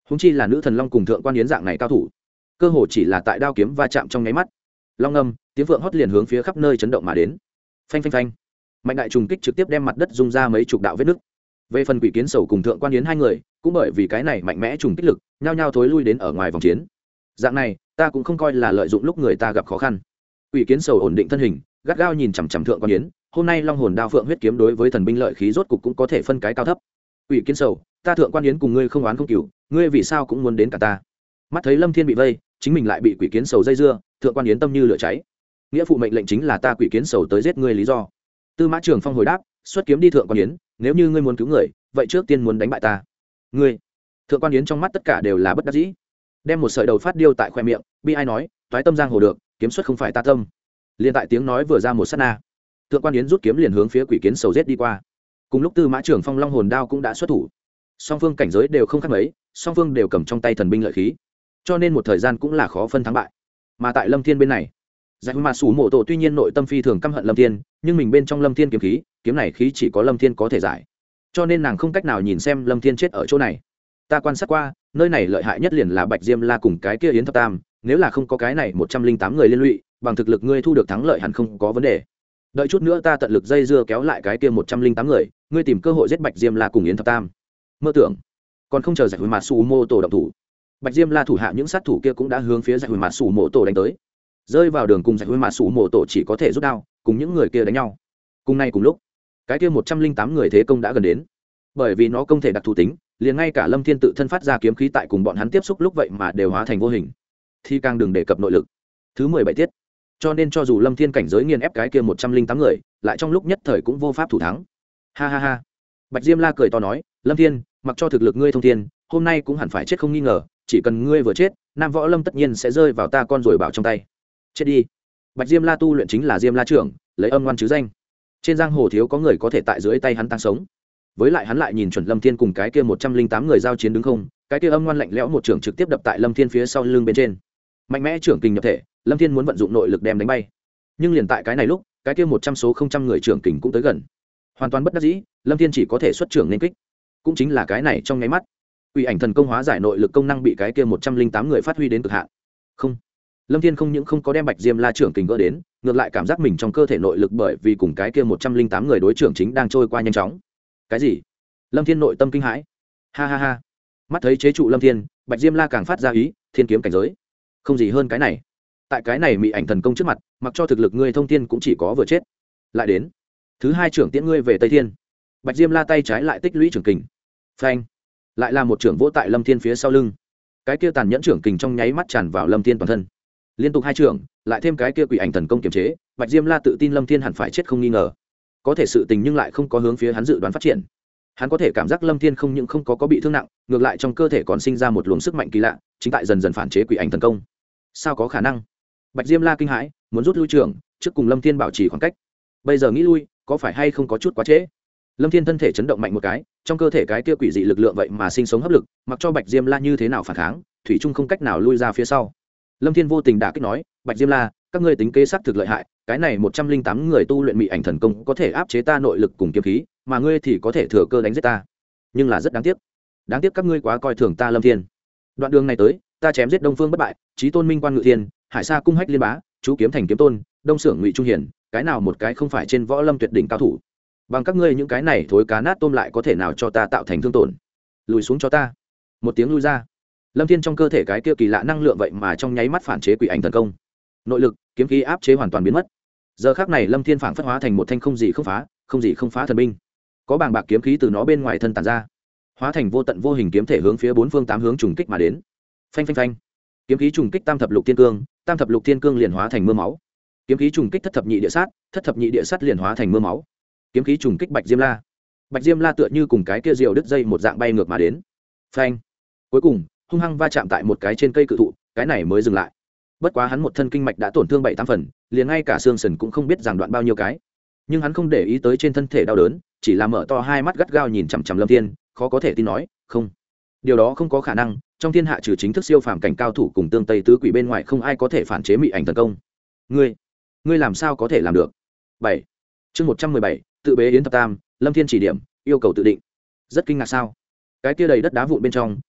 A: húng chi là nữ thần long cùng thượng quan yến dạng này cao thủ, cơ hồ chỉ là tại đao kiếm va chạm trong nháy mắt, long ngâm tiếng vượng hót liền hướng phía khắp nơi chấn động mà đến. Phanh phanh phanh, mạnh đại trùng kích trực tiếp đem mặt đất rung ra mấy chục đạo vết nứt. Về phần quỷ kiến sầu cùng thượng quan yến hai người, cũng bởi vì cái này mạnh mẽ trùng kích lực, nhao nhao thối lui đến ở ngoài vòng chiến. Dạng này ta cũng không coi là lợi dụng lúc người ta gặp khó khăn. Quỷ kiến sầu ổn định thân hình, gắt gao nhìn chằm chằm thượng quan yến. Hôm nay long hồn đao phượng huyết kiếm đối với thần binh lợi khí rốt cục cũng có thể phân cái cao thấp. Quỷ kiến sầu, ta thượng quan yến cùng ngươi không oán không cừu, ngươi vì sao cũng muốn đến cả ta? Mắt thấy Lâm Thiên bị vây, chính mình lại bị quỷ kiến sầu dây dưa, thượng quan yến tâm như lửa cháy. Nghĩa phụ mệnh lệnh chính là ta quỷ kiến sầu tới giết ngươi lý do. Tư Mã Trường Phong hồi đáp, xuất kiếm đi thượng quan yến, nếu như ngươi muốn cứu người, vậy trước tiên muốn đánh bại ta. Ngươi? Thượng quan yến trong mắt tất cả đều là bất đắc dĩ, đem một sợi đầu phát điêu tại khoe miệng, bi ai nói, toái tâm giang hồ được, kiếm xuất không phải ta tâm. Liên tại tiếng nói vừa ra một sát na, thượng quan yến rút kiếm liền hướng phía quỷ kiến sầu giết đi qua. Cùng lúc Tư Mã Trường Phong long hồn đao cũng đã xuất thủ, song phương cảnh giới đều không khác mấy, song phương đều cầm trong tay thần binh lợi khí, cho nên một thời gian cũng là khó phân thắng bại. Mà tại Lâm Thiên bên này, giải mà sủ mộ tổ tuy nhiên nội tâm phi thường căm hận Lâm Thiên, nhưng mình bên trong Lâm Thiên kiếm khí, kiếm này khí chỉ có Lâm Thiên có thể giải, cho nên nàng không cách nào nhìn xem Lâm Thiên chết ở chỗ này. Ta quan sát qua, nơi này lợi hại nhất liền là Bạch Diêm La cùng cái kia Yến Thập Tam, nếu là không có cái này một trăm linh tám người liên lụy, bằng thực lực ngươi thu được thắng lợi hẳn không có vấn đề. Đợi chút nữa ta tận lực dây dưa kéo lại cái kia một trăm linh tám người, ngươi tìm cơ hội giết Bạch Diêm La cùng Yến Thập Tam. Mơ tưởng, còn không chờ giải hồi mặt sủ mô tổ động thủ, Bạch Diêm La thủ hạ những sát thủ kia cũng đã hướng phía giải hồi mặt sủ mô tổ đánh tới. Rơi vào đường cùng giải hồi mặt sủ mô tổ chỉ có thể rút đao, cùng những người kia đánh nhau. Cùng nay cùng lúc, cái kia một trăm linh tám người thế công đã gần đến. Bởi vì nó công thể đặc thù tính, liền ngay cả Lâm Thiên tự thân phát ra kiếm khí tại cùng bọn hắn tiếp xúc lúc vậy mà đều hóa thành vô hình, thì càng đừng đề cập nội lực. Thứ mười bảy tiết. Cho nên cho dù Lâm Thiên cảnh giới nghiền ép cái kia một trăm linh tám người, lại trong lúc nhất thời cũng vô pháp thủ thắng. Ha ha ha. Bạch Diêm La cười to nói, Lâm Thiên, mặc cho thực lực ngươi thông thiên, hôm nay cũng hẳn phải chết không nghi ngờ, chỉ cần ngươi vừa chết, Nam Võ Lâm tất nhiên sẽ rơi vào ta con rồi bảo trong tay. Chết đi. Bạch Diêm La tu luyện chính là Diêm La trưởng, lấy âm ngoan chứ danh. Trên giang hồ thiếu có người có thể tại dưới tay hắn tăng sống. Với lại hắn lại nhìn chuẩn Lâm Thiên cùng cái kia một trăm linh tám người giao chiến đứng không, cái kia âm ngoan lạnh lẽo một trưởng trực tiếp đập tại Lâm Thiên phía sau lưng bên trên. Mạnh mẽ trưởng kình nhập thể, Lâm Thiên muốn vận dụng nội lực đem đánh bay. Nhưng liền tại cái này lúc, cái kia một trăm số không trăm người trưởng kình cũng tới gần. Hoàn toàn bất đắc dĩ, Lâm Thiên chỉ có thể xuất trưởng nên kích. Cũng chính là cái này trong nháy mắt, Quỷ ảnh thần công hóa giải nội lực công năng bị cái kia một trăm linh tám người phát huy đến cực hạn. Không, Lâm Thiên không những không có đem Bạch Diêm La trưởng kình gỡ đến, ngược lại cảm giác mình trong cơ thể nội lực bởi vì cùng cái kia một trăm linh tám người đối trưởng chính đang trôi qua nhanh chóng. Cái gì? Lâm Thiên nội tâm kinh hãi. Ha ha ha. Mắt thấy chế trụ Lâm Thiên, Bạch Diêm La càng phát ra ý, thiên kiếm cảnh giới. Không gì hơn cái này. Tại cái này mị ảnh thần công trước mặt, mặc cho thực lực ngươi thông thiên cũng chỉ có vừa chết. Lại đến, thứ hai trưởng tiễn ngươi về Tây Thiên. Bạch Diêm La tay trái lại tích lũy trưởng kình. Phanh. Lại là một trưởng vỗ tại Lâm Thiên phía sau lưng. Cái kia tàn nhẫn trưởng kình trong nháy mắt tràn vào Lâm Thiên toàn thân. Liên tục hai trưởng, lại thêm cái kia quỷ ảnh thần công kiềm chế, Bạch Diêm La tự tin Lâm Thiên hẳn phải chết không nghi ngờ. Có thể sự tình nhưng lại không có hướng phía hắn dự đoán phát triển. Hắn có thể cảm giác Lâm Thiên không những không có có bị thương nặng, ngược lại trong cơ thể còn sinh ra một luồng sức mạnh kỳ lạ, chính tại dần dần phản chế quỷ ảnh thần công. Sao có khả năng? Bạch Diêm La kinh hãi, muốn rút lui trưởng, trước cùng Lâm Thiên bảo trì khoảng cách. Bây giờ nghĩ lui, có phải hay không có chút quá trễ? Lâm Thiên thân thể chấn động mạnh một cái, trong cơ thể cái kia quỷ dị lực lượng vậy mà sinh sống hấp lực, mặc cho Bạch Diêm La như thế nào phản kháng, thủy chung không cách nào lui ra phía sau. Lâm Thiên vô tình đã kích nói, Bạch Diêm La, các ngươi tính kế sát thực lợi hại, cái này một trăm linh tám người tu luyện mị ảnh thần công có thể áp chế ta nội lực cùng kiếm khí, mà ngươi thì có thể thừa cơ đánh giết ta. Nhưng là rất đáng tiếc. Đáng tiếc các ngươi quá coi thường ta Lâm Thiên. Đoạn đường này tới, ta chém giết Đông Phương Bất Bại, Chí Tôn Minh Quan Ngự Thiên, Hải Sa Cung Hách Liên Bá, Chú Kiếm Thành Kiếm Tôn, Đông Sưởng Ngụy Trung Hiển, cái nào một cái không phải trên võ lâm tuyệt đỉnh cao thủ. Bằng các ngươi những cái này thối cá nát tôm lại có thể nào cho ta tạo thành thương tổn. Lùi xuống cho ta. Một tiếng lui ra. Lâm Thiên trong cơ thể cái kia kỳ lạ năng lượng vậy mà trong nháy mắt phản chế quỷ ảnh thần công. Nội lực, kiếm khí áp chế hoàn toàn biến mất. Giờ khắc này Lâm Thiên phảng phất hóa thành một thanh không gì không phá, không gì không phá thần binh. Có bàng bạc kiếm khí từ nó bên ngoài thân tản ra, hóa thành vô tận vô hình kiếm thể hướng phía bốn phương tám hướng trùng kích mà đến. Phanh phanh phanh. Kiếm khí trùng kích tam thập lục thiên cương, tam thập lục thiên cương liền hóa thành mưa máu. Kiếm khí trùng kích thất thập nhị địa sát, thất thập nhị địa sát liền hóa thành mưa máu. Kiếm khí trùng kích Bạch Diêm La. Bạch Diêm La tựa như cùng cái kia diều đứt dây một dạng bay ngược mà đến. Phanh. Cuối cùng, hung hăng va chạm tại một cái trên cây cự thụ, cái này mới dừng lại. Bất quá hắn một thân kinh mạch đã tổn thương bảy tám phần, liền ngay cả xương sườn cũng không biết giảng đoạn bao nhiêu cái. Nhưng hắn không để ý tới trên thân thể đau đớn, chỉ là mở to hai mắt gắt gao nhìn chằm chằm Lâm Thiên, khó có thể tin nói, "Không, điều đó không có khả năng, trong thiên hạ trừ chính thức siêu phàm cảnh cao thủ cùng tương tây tứ quỷ bên ngoài không ai có thể phản chế mị ảnh thần công. Ngươi, ngươi làm sao có thể làm được?" bảy. Chương một trăm mười bảy, tự bế Yến Thập Tam, Lâm Thiên chỉ điểm, yêu cầu tự định. Rất kinh ngạc sao? Cái kia đầy đất đá vụn bên trong,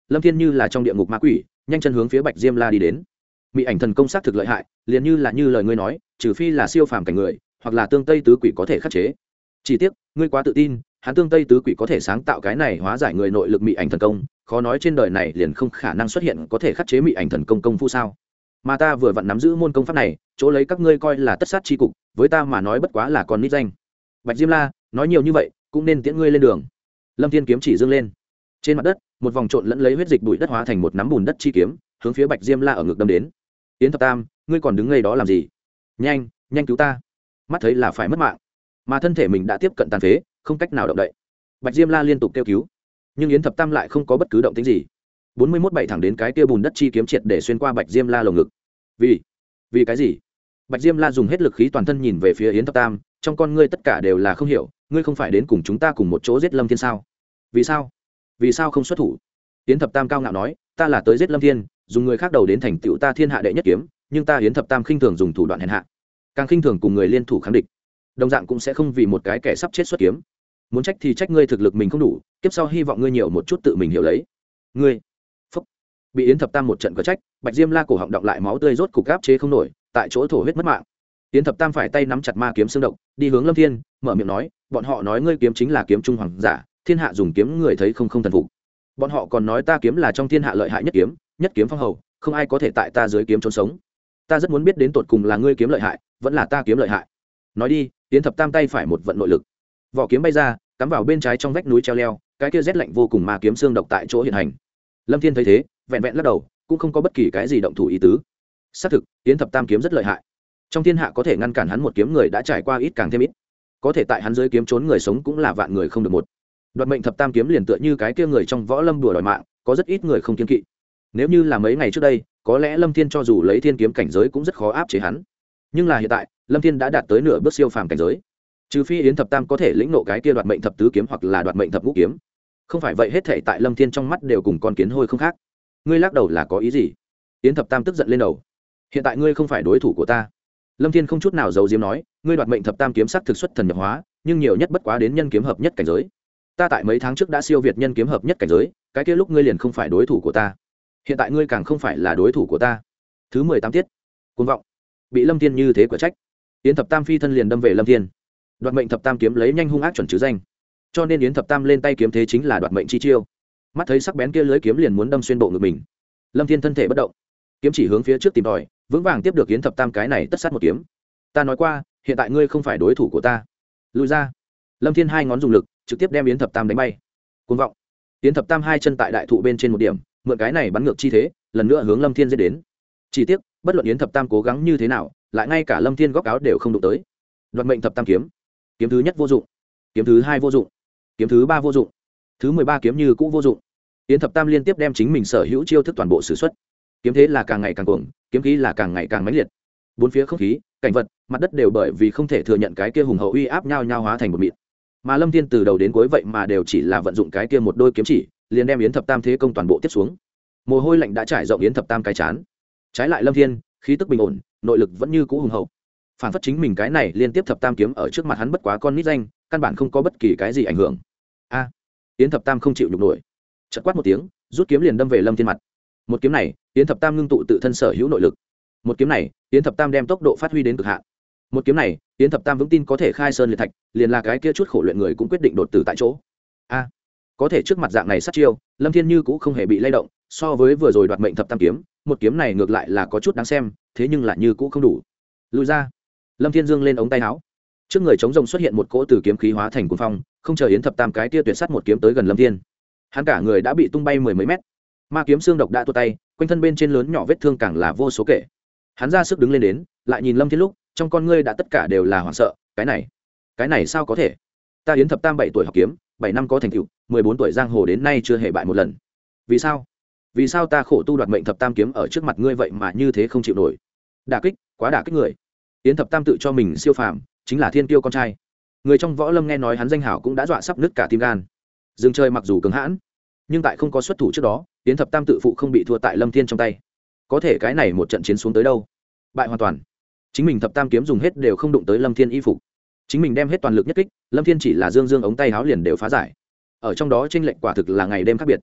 A: lâm thiên như là trong địa ngục ma quỷ nhanh chân hướng phía bạch diêm la đi đến. Mị ảnh thần công xác thực lợi hại, liền như là như lời ngươi nói, trừ phi là siêu phàm cảnh người hoặc là tương tây tứ quỷ có thể khắc chế. Chỉ tiếc ngươi quá tự tin, hắn tương tây tứ quỷ có thể sáng tạo cái này hóa giải người nội lực mị ảnh thần công, khó nói trên đời này liền không khả năng xuất hiện có thể khắc chế mị ảnh thần công công phu sao. Mà ta vừa vặn nắm giữ môn công pháp này, chỗ lấy các ngươi coi là tất sát chi cục, với ta mà nói bất quá là con nít danh. Bạch Diêm La nói nhiều như vậy cũng nên tiễn ngươi lên đường. Lâm Thiên kiếm chỉ dương lên, trên mặt đất một vòng trộn lẫn lấy huyết dịch bụi đất hóa thành một nắm bùn đất chi kiếm hướng phía Bạch Diêm La ở ngực đâm đến. Yến Thập Tam, ngươi còn đứng ngây đó làm gì? Nhanh, nhanh cứu ta! Mắt thấy là phải mất mạng, mà thân thể mình đã tiếp cận tàn phế, không cách nào động đậy. Bạch Diêm La liên tục kêu cứu, nhưng Yến Thập Tam lại không có bất cứ động tĩnh gì. bốn mươi mốt bảy thẳng đến cái kia bùn đất chi kiếm triệt để xuyên qua Bạch Diêm La lồng ngực. Vì? Vì cái gì? Bạch Diêm La dùng hết lực khí toàn thân nhìn về phía Yến Thập Tam, trong con ngươi tất cả đều là không hiểu, ngươi không phải đến cùng chúng ta cùng một chỗ giết Lâm Thiên sao? Vì sao? Vì sao không xuất thủ? Yến Thập Tam cao ngạo nói, ta là tới giết Lâm Thiên, dùng người khác đầu đến thành tựu ta thiên hạ đệ nhất kiếm, nhưng ta Yến Thập Tam khinh thường dùng thủ đoạn hèn hạ, càng khinh thường cùng người liên thủ kháng địch, đồng dạng cũng sẽ không vì một cái kẻ sắp chết xuất kiếm. Muốn trách thì trách ngươi thực lực mình không đủ, kiếp sau hy vọng ngươi nhiều một chút tự mình hiểu lấy. Ngươi, phúc, bị Yến Thập Tam một trận cờ trách, Bạch Diêm La cổ họng đọng lại máu tươi rốt cục áp chế không nổi, tại chỗ thổ huyết mất mạng. Yến Thập Tam phải tay nắm chặt ma kiếm xương độc, đi hướng Lâm Thiên, mở miệng nói, bọn họ nói ngươi kiếm chính là kiếm trung hoàng giả, thiên hạ dùng kiếm người thấy không không thần phục. Bọn họ còn nói ta kiếm là trong thiên hạ lợi hại nhất kiếm, nhất kiếm phong hầu, không ai có thể tại ta dưới kiếm trốn sống. Ta rất muốn biết đến tột cùng là ngươi kiếm lợi hại, vẫn là ta kiếm lợi hại. Nói đi. Yến Thập Tam tay phải một vận nội lực, vỏ kiếm bay ra, cắm vào bên trái trong vách núi treo leo, cái kia rét lạnh vô cùng mà kiếm xương độc tại chỗ hiện hành. Lâm Thiên thấy thế, vẹn vẹn lắc đầu, cũng không có bất kỳ cái gì động thủ ý tứ. Xác thực, Yến Thập Tam kiếm rất lợi hại. Trong thiên hạ có thể ngăn cản hắn một kiếm người đã trải qua ít càng thêm ít, có thể tại hắn dưới kiếm trốn người sống cũng là vạn người không được một. Đoạt mệnh thập tam kiếm liền tựa như cái kia người trong võ lâm đùa đòi mạng, có rất ít người không kiên kỵ. Nếu như là mấy ngày trước đây, có lẽ Lâm Thiên cho dù lấy thiên kiếm cảnh giới cũng rất khó áp chế hắn. Nhưng là hiện tại, Lâm Thiên đã đạt tới nửa bước siêu phàm cảnh giới. Trừ phi Yến Thập Tam có thể lĩnh ngộ cái kia đoạt mệnh thập tứ kiếm hoặc là đoạt mệnh thập ngũ kiếm. Không phải vậy hết thảy tại Lâm Thiên trong mắt đều cùng con kiến hôi không khác. Ngươi lắc đầu là có ý gì? Yến Thập Tam tức giận lên đầu. Hiện tại ngươi không phải đối thủ của ta. Lâm Thiên không chút nào giấu giếm nói, ngươi đoạt mệnh thập tam kiếm sắc thực xuất thần nhập hóa, nhưng nhiều nhất bất quá đến nhân kiếm hợp nhất cảnh giới. Ta tại mấy tháng trước đã siêu việt nhân kiếm hợp nhất cảnh giới, cái kia lúc ngươi liền không phải đối thủ của ta. Hiện tại ngươi càng không phải là đối thủ của ta. Thứ mười tám tiết. Cuồng vọng. Bị Lâm Thiên như thế quả trách. Yến Thập Tam phi thân liền đâm về Lâm Thiên. Đoạt mệnh thập tam kiếm lấy nhanh hung ác chuẩn chứ danh, cho nên Yến Thập Tam lên tay kiếm thế chính là đoạt mệnh chi chiêu. Mắt thấy sắc bén kia lưới kiếm liền muốn đâm xuyên bộ ngực mình, Lâm Thiên thân thể bất động, kiếm chỉ hướng phía trước tìm tòi, vững vàng tiếp được Yến Thập Tam cái này tất sát một kiếm. Ta nói qua, hiện tại ngươi không phải đối thủ của ta. Lùi ra. Lâm Thiên hai ngón dùng lực, trực tiếp đem Yến Thập Tam đánh bay. Cuồng vọng. Yến Thập Tam hai chân tại đại thụ bên trên một điểm, mượn cái này bắn ngược chi thế, lần nữa hướng Lâm Thiên giết đến. Chỉ tiếc, bất luận Yến Thập Tam cố gắng như thế nào, lại ngay cả Lâm Thiên góc áo đều không đụng tới. Đoạt mệnh thập tam kiếm. Kiếm thứ nhất vô dụng, kiếm thứ hai vô dụng, kiếm thứ ba vô dụng, thứ mười ba kiếm như cũ vô dụng. Yến Thập Tam liên tiếp đem chính mình sở hữu chiêu thức toàn bộ sử xuất. Kiếm thế là càng ngày càng cuồng, kiếm khí là càng ngày càng mãnh liệt. Bốn phía không khí, cảnh vật, mặt đất đều bởi vì không thể thừa nhận cái kia hùng hậu uy áp nhau nhau hóa thành một mịn. Mà Lâm Thiên từ đầu đến cuối vậy mà đều chỉ là vận dụng cái kia một đôi kiếm chỉ, liền đem Yến Thập Tam thế công toàn bộ tiếp xuống. Mồ hôi lạnh đã trải rộng Yến Thập Tam cái chán. Trái lại Lâm Thiên, khí tức bình ổn, nội lực vẫn như cũ hùng hậu. Phản phất chính mình cái này liên tiếp thập tam kiếm ở trước mặt hắn bất quá con nít danh, căn bản không có bất kỳ cái gì ảnh hưởng. A, à, Yến Thập Tam không chịu nhục nổi, chợt quát một tiếng, rút kiếm liền đâm về Lâm Thiên mặt. Một kiếm này, Yến Thập Tam ngưng tụ tự thân sở hữu nội lực. Một kiếm này, Yến Thập Tam đem tốc độ phát huy đến cực hạn. Một kiếm này, Yến Thập Tam vững tin có thể khai sơn liệt thạch, liền là cái kia chút khổ luyện người cũng quyết định đột tử tại chỗ. A, à, có thể trước mặt dạng này sát chiêu, Lâm Thiên như cũng không hề bị lay động, so với vừa rồi đoạt mệnh thập tam kiếm, một kiếm này ngược lại là có chút đáng xem, thế nhưng lại như cũng không đủ. Lùi ra. Lâm Thiên dương lên ống tay áo, trước người chống rồng xuất hiện một cỗ từ kiếm khí hóa thành cuồng phong, không chờ Yến Thập Tam cái tia tuyệt sắt một kiếm tới gần Lâm Thiên, hắn cả người đã bị tung bay mười mấy mét. Ma kiếm xương độc đã tuột tay, quanh thân bên trên lớn nhỏ vết thương càng là vô số kể. Hắn ra sức đứng lên đến, lại nhìn Lâm Thiên lúc, trong con ngươi đã tất cả đều là hoảng sợ. Cái này, cái này sao có thể? Ta Yến Thập Tam bảy tuổi học kiếm, bảy năm có thành tựu, mười bốn tuổi giang hồ đến nay chưa hề bại một lần. Vì sao? Vì sao ta khổ tu đoạt mệnh thập tam kiếm ở trước mặt ngươi vậy mà như thế không chịu nổi? Đả kích, quá đả kích người. Yến Thập Tam tự cho mình siêu phàm, chính là thiên kiêu con trai. Người trong võ lâm nghe nói hắn danh hảo cũng đã dọa sắp nứt cả tim gan. Dương chơi mặc dù cứng hãn, nhưng tại không có xuất thủ trước đó, Yến Thập Tam tự phụ không bị thua tại Lâm Thiên trong tay. Có thể cái này một trận chiến xuống tới đâu, bại hoàn toàn. Chính mình thập tam kiếm dùng hết đều không đụng tới Lâm Thiên y phục. Chính mình đem hết toàn lực nhất kích, Lâm Thiên chỉ là dương dương ống tay háo liền đều phá giải. Ở trong đó chênh lệch quả thực là ngày đêm khác biệt.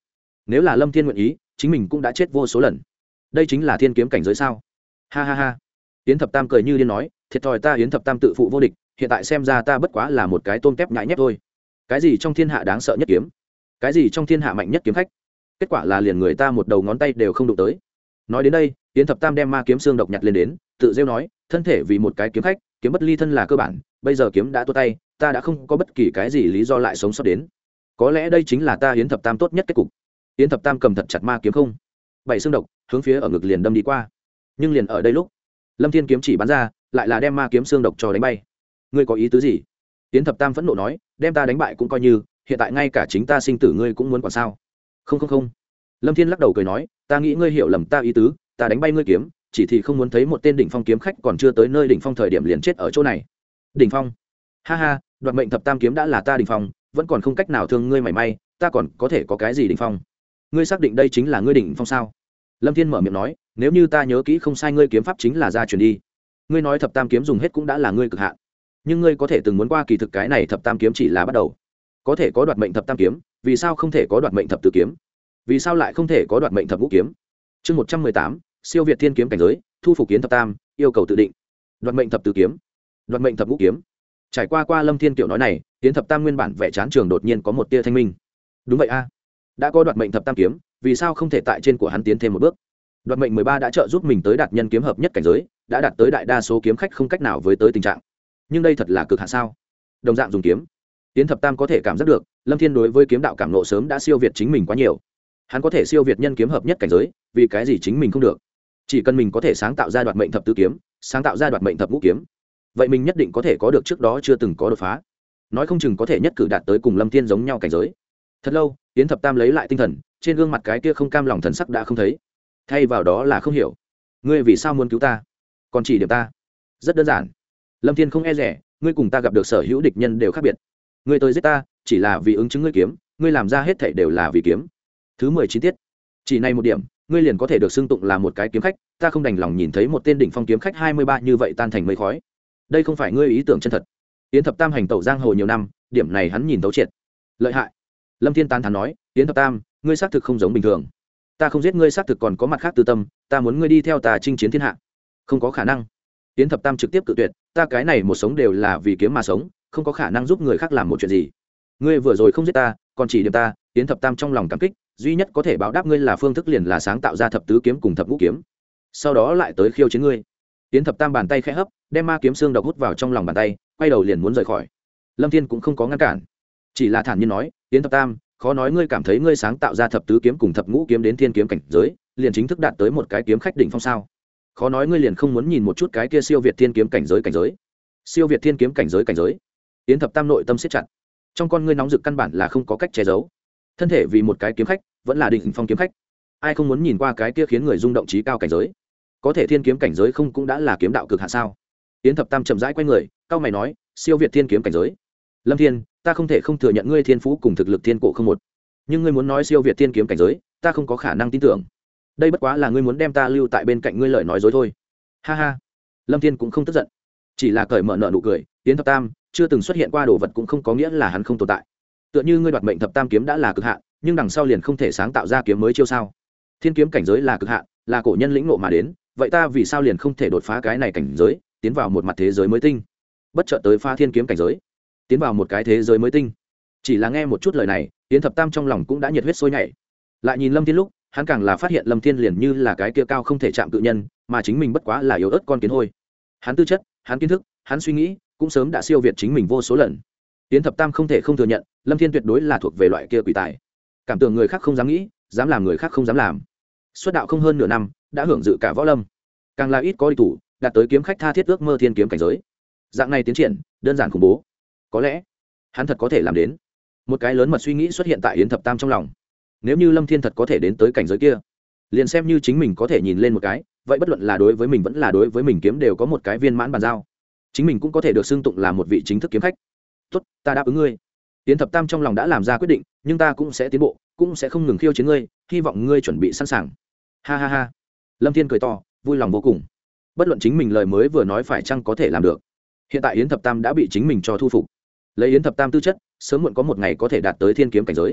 A: nếu là lâm thiên nguyện ý chính mình cũng đã chết vô số lần. Đây chính là thiên kiếm cảnh giới sao? Ha ha ha. Yến Thập Tam cười như điên nói, thiệt thòi ta Yến Thập Tam tự phụ vô địch, hiện tại xem ra ta bất quá là một cái tôm tép nhãi nhép thôi. Cái gì trong thiên hạ đáng sợ nhất kiếm, cái gì trong thiên hạ mạnh nhất kiếm khách, kết quả là liền người ta một đầu ngón tay đều không đụng tới. Nói đến đây, Yến Thập Tam đem ma kiếm xương độc nhặt lên đến, tự rêu nói, thân thể vì một cái kiếm khách, kiếm bất ly thân là cơ bản, bây giờ kiếm đã tua tay, ta đã không có bất kỳ cái gì lý do lại sống sót đến. Có lẽ đây chính là ta Yến Thập Tam tốt nhất kết cục. Yến Thập Tam cầm thật chặt ma kiếm không bảy xương độc, hướng phía ở ngực liền đâm đi qua. Nhưng liền ở đây lúc, Lâm Thiên kiếm chỉ bắn ra, lại là đem ma kiếm xương độc cho đánh bay. Ngươi có ý tứ gì? Yến Thập Tam phẫn nộ nói, đem ta đánh bại cũng coi như, hiện tại ngay cả chính ta sinh tử ngươi cũng muốn quản sao? Không không không. Lâm Thiên lắc đầu cười nói, ta nghĩ ngươi hiểu lầm ta ý tứ, ta đánh bay ngươi kiếm, chỉ thì không muốn thấy một tên đỉnh phong kiếm khách còn chưa tới nơi đỉnh phong thời điểm liền chết ở chỗ này. Đỉnh phong? Ha ha, đoạt mệnh thập tam kiếm đã là ta đỉnh phong, vẫn còn không cách nào thương ngươi mảy may, ta còn có thể có cái gì đỉnh phong? Ngươi xác định đây chính là ngươi đỉnh phong sao? Lâm Thiên mở miệng nói, nếu như ta nhớ kỹ không sai ngươi kiếm pháp chính là gia truyền đi. Ngươi nói thập tam kiếm dùng hết cũng đã là ngươi cực hạn, nhưng ngươi có thể từng muốn qua kỳ thực cái này thập tam kiếm chỉ là bắt đầu. Có thể có đoạt mệnh thập tam kiếm, vì sao không thể có đoạt mệnh thập tứ kiếm? Vì sao lại không thể có đoạt mệnh thập ngũ kiếm? Chương một trăm mười tám, siêu việt thiên kiếm cảnh giới, thu phục kiến thập tam, yêu cầu tự định. Đoạt mệnh thập tứ kiếm, đoạt mệnh thập ngũ kiếm. Trải qua qua Lâm Thiên kiểu nói này, kiến thập tam nguyên bản vẻ chán trường đột nhiên có một tia thanh minh. Đúng vậy a, đã có đoạt mệnh thập tam kiếm, vì sao không thể tại trên của hắn tiến thêm một bước? Đoạt mệnh mười ba đã trợ giúp mình tới đạt nhân kiếm hợp nhất cảnh giới, đã đạt tới đại đa số kiếm khách không cách nào với tới tình trạng. Nhưng đây thật là cực hạn sao? Đồng dạng dùng kiếm, Tiến Thập Tam có thể cảm giác được, Lâm Thiên đối với kiếm đạo cảm ngộ sớm đã siêu việt chính mình quá nhiều. Hắn có thể siêu việt nhân kiếm hợp nhất cảnh giới, vì cái gì chính mình không được? Chỉ cần mình có thể sáng tạo ra đoạt mệnh thập tứ kiếm, sáng tạo ra đoạt mệnh thập ngũ kiếm, vậy mình nhất định có thể có được trước đó chưa từng có đột phá. Nói không chừng có thể nhất cử đạt tới cùng Lâm Thiên giống nhau cảnh giới. Thật lâu, Tiến Thập Tam lấy lại tinh thần, trên gương mặt cái kia không cam lòng thần sắc đã không thấy, thay vào đó là không hiểu. Ngươi vì sao muốn cứu ta? Còn chỉ điểm ta? Rất đơn giản. Lâm Thiên không e rẻ, ngươi cùng ta gặp được sở hữu địch nhân đều khác biệt. Ngươi tới giết ta, chỉ là vì ứng chứng ngươi kiếm, ngươi làm ra hết thảy đều là vì kiếm. Thứ mười chín tiết. Chỉ này một điểm, ngươi liền có thể được xưng tụng là một cái kiếm khách, ta không đành lòng nhìn thấy một tên đỉnh phong kiếm khách hai mươi ba như vậy tan thành mây khói. Đây không phải ngươi ý tưởng chân thật. Yến Thập Tam hành tẩu giang hồ nhiều năm, điểm này hắn nhìn thấu triệt. Lợi hại. Lâm Thiên tán thán nói, Yến Thập Tam, ngươi xác thực không giống bình thường. Ta không giết ngươi xác thực còn có mặt khác tư tâm, ta muốn ngươi đi theo ta chinh chiến thiên hạ. Không có khả năng. Yến Thập Tam trực tiếp cự tuyệt, ta cái này một sống đều là vì kiếm mà sống, không có khả năng giúp người khác làm một chuyện gì. Ngươi vừa rồi không giết ta, còn chỉ điểm ta. Yến Thập Tam trong lòng cảm kích, duy nhất có thể báo đáp ngươi là phương thức liền là sáng tạo ra thập tứ kiếm cùng thập ngũ kiếm, sau đó lại tới khiêu chiến ngươi. Yến Thập Tam bàn tay khẽ hấp, đem ma kiếm xương độc hút vào trong lòng bàn tay, quay đầu liền muốn rời khỏi. Lâm Thiên cũng không có ngăn cản, chỉ là thản nhiên nói, Yến Thập Tam, khó nói ngươi cảm thấy ngươi sáng tạo ra thập tứ kiếm cùng thập ngũ kiếm đến thiên kiếm cảnh giới, liền chính thức đạt tới một cái kiếm khách đỉnh phong sao? Khó nói ngươi liền không muốn nhìn một chút cái kia siêu việt thiên kiếm cảnh giới cảnh giới, siêu việt thiên kiếm cảnh giới cảnh giới? Yến Thập Tam nội tâm siết chặt, trong con ngươi nóng rực căn bản là không có cách che giấu. Thân thể vì một cái kiếm khách, vẫn là đỉnh phong kiếm khách, ai không muốn nhìn qua cái kia khiến người rung động trí cao cảnh giới? Có thể thiên kiếm cảnh giới không cũng đã là kiếm đạo cực hạn sao? Yến Thập Tam chậm rãi quay người, cao mày nói, siêu việt thiên kiếm cảnh giới. Lâm Thiên, ta không thể không thừa nhận ngươi thiên phú cùng thực lực thiên cổ không một, nhưng ngươi muốn nói siêu việt thiên kiếm cảnh giới, ta không có khả năng tin tưởng. Đây bất quá là ngươi muốn đem ta lưu tại bên cạnh ngươi lời nói dối thôi. Ha ha. Lâm Thiên cũng không tức giận, chỉ là cởi mở nợ nụ cười. Yến Thập Tam, chưa từng xuất hiện qua đồ vật cũng không có nghĩa là hắn không tồn tại. Tựa như ngươi đoạt mệnh thập tam kiếm đã là cực hạn, nhưng đằng sau liền không thể sáng tạo ra kiếm mới chiêu sao? Thiên kiếm cảnh giới là cực hạn, là cổ nhân lĩnh ngộ mà đến, vậy ta vì sao liền không thể đột phá cái này cảnh giới, tiến vào một mặt thế giới mới tinh, bất chợt tới phá thiên kiếm cảnh giới, tiến vào một cái thế giới mới tinh? Chỉ là nghe một chút lời này, Yến Thập Tam trong lòng cũng đã nhiệt huyết sôi nhảy. Lại nhìn Lâm Thiên lúc, hắn càng là phát hiện Lâm Thiên liền như là cái kia cao không thể chạm cự nhân, mà chính mình bất quá là yếu ớt con kiến hôi. Hắn tư chất, hắn kiến thức, hắn suy nghĩ, cũng sớm đã siêu việt chính mình vô số lần. Yến Thập Tam không thể không thừa nhận, Lâm Thiên tuyệt đối là thuộc về loại kia quỷ tài. Cảm tưởng người khác không dám nghĩ, dám làm người khác không dám làm. Xuất đạo không hơn nửa năm, đã hưởng dự cả võ lâm, càng là ít có đi thủ, đạt tới kiếm khách tha thiết ước mơ thiên kiếm cảnh giới. Dạng này tiến triển, đơn giản khủng bố. Có lẽ, hắn thật có thể làm đến. Một cái lớn mật suy nghĩ xuất hiện tại Yến Thập Tam trong lòng. Nếu như Lâm Thiên thật có thể đến tới cảnh giới kia, liền xem như chính mình có thể nhìn lên một cái, vậy bất luận là đối với mình vẫn là đối với mình kiếm đều có một cái viên mãn bàn giao. Chính mình cũng có thể được xưng tụng là một vị chính thức kiếm khách. Tốt, ta đáp ứng ngươi. Yến Thập Tam trong lòng đã làm ra quyết định, nhưng ta cũng sẽ tiến bộ, cũng sẽ không ngừng khiêu chiến ngươi, hy vọng ngươi chuẩn bị sẵn sàng. Ha ha ha. Lâm Thiên cười to, vui lòng vô cùng. Bất luận chính mình lời mới vừa nói phải chăng có thể làm được, hiện tại Yến Thập Tam đã bị chính mình cho thu phục. Lấy Yến Thập Tam tư chất, sớm muộn có một ngày có thể đạt tới thiên kiếm cảnh giới.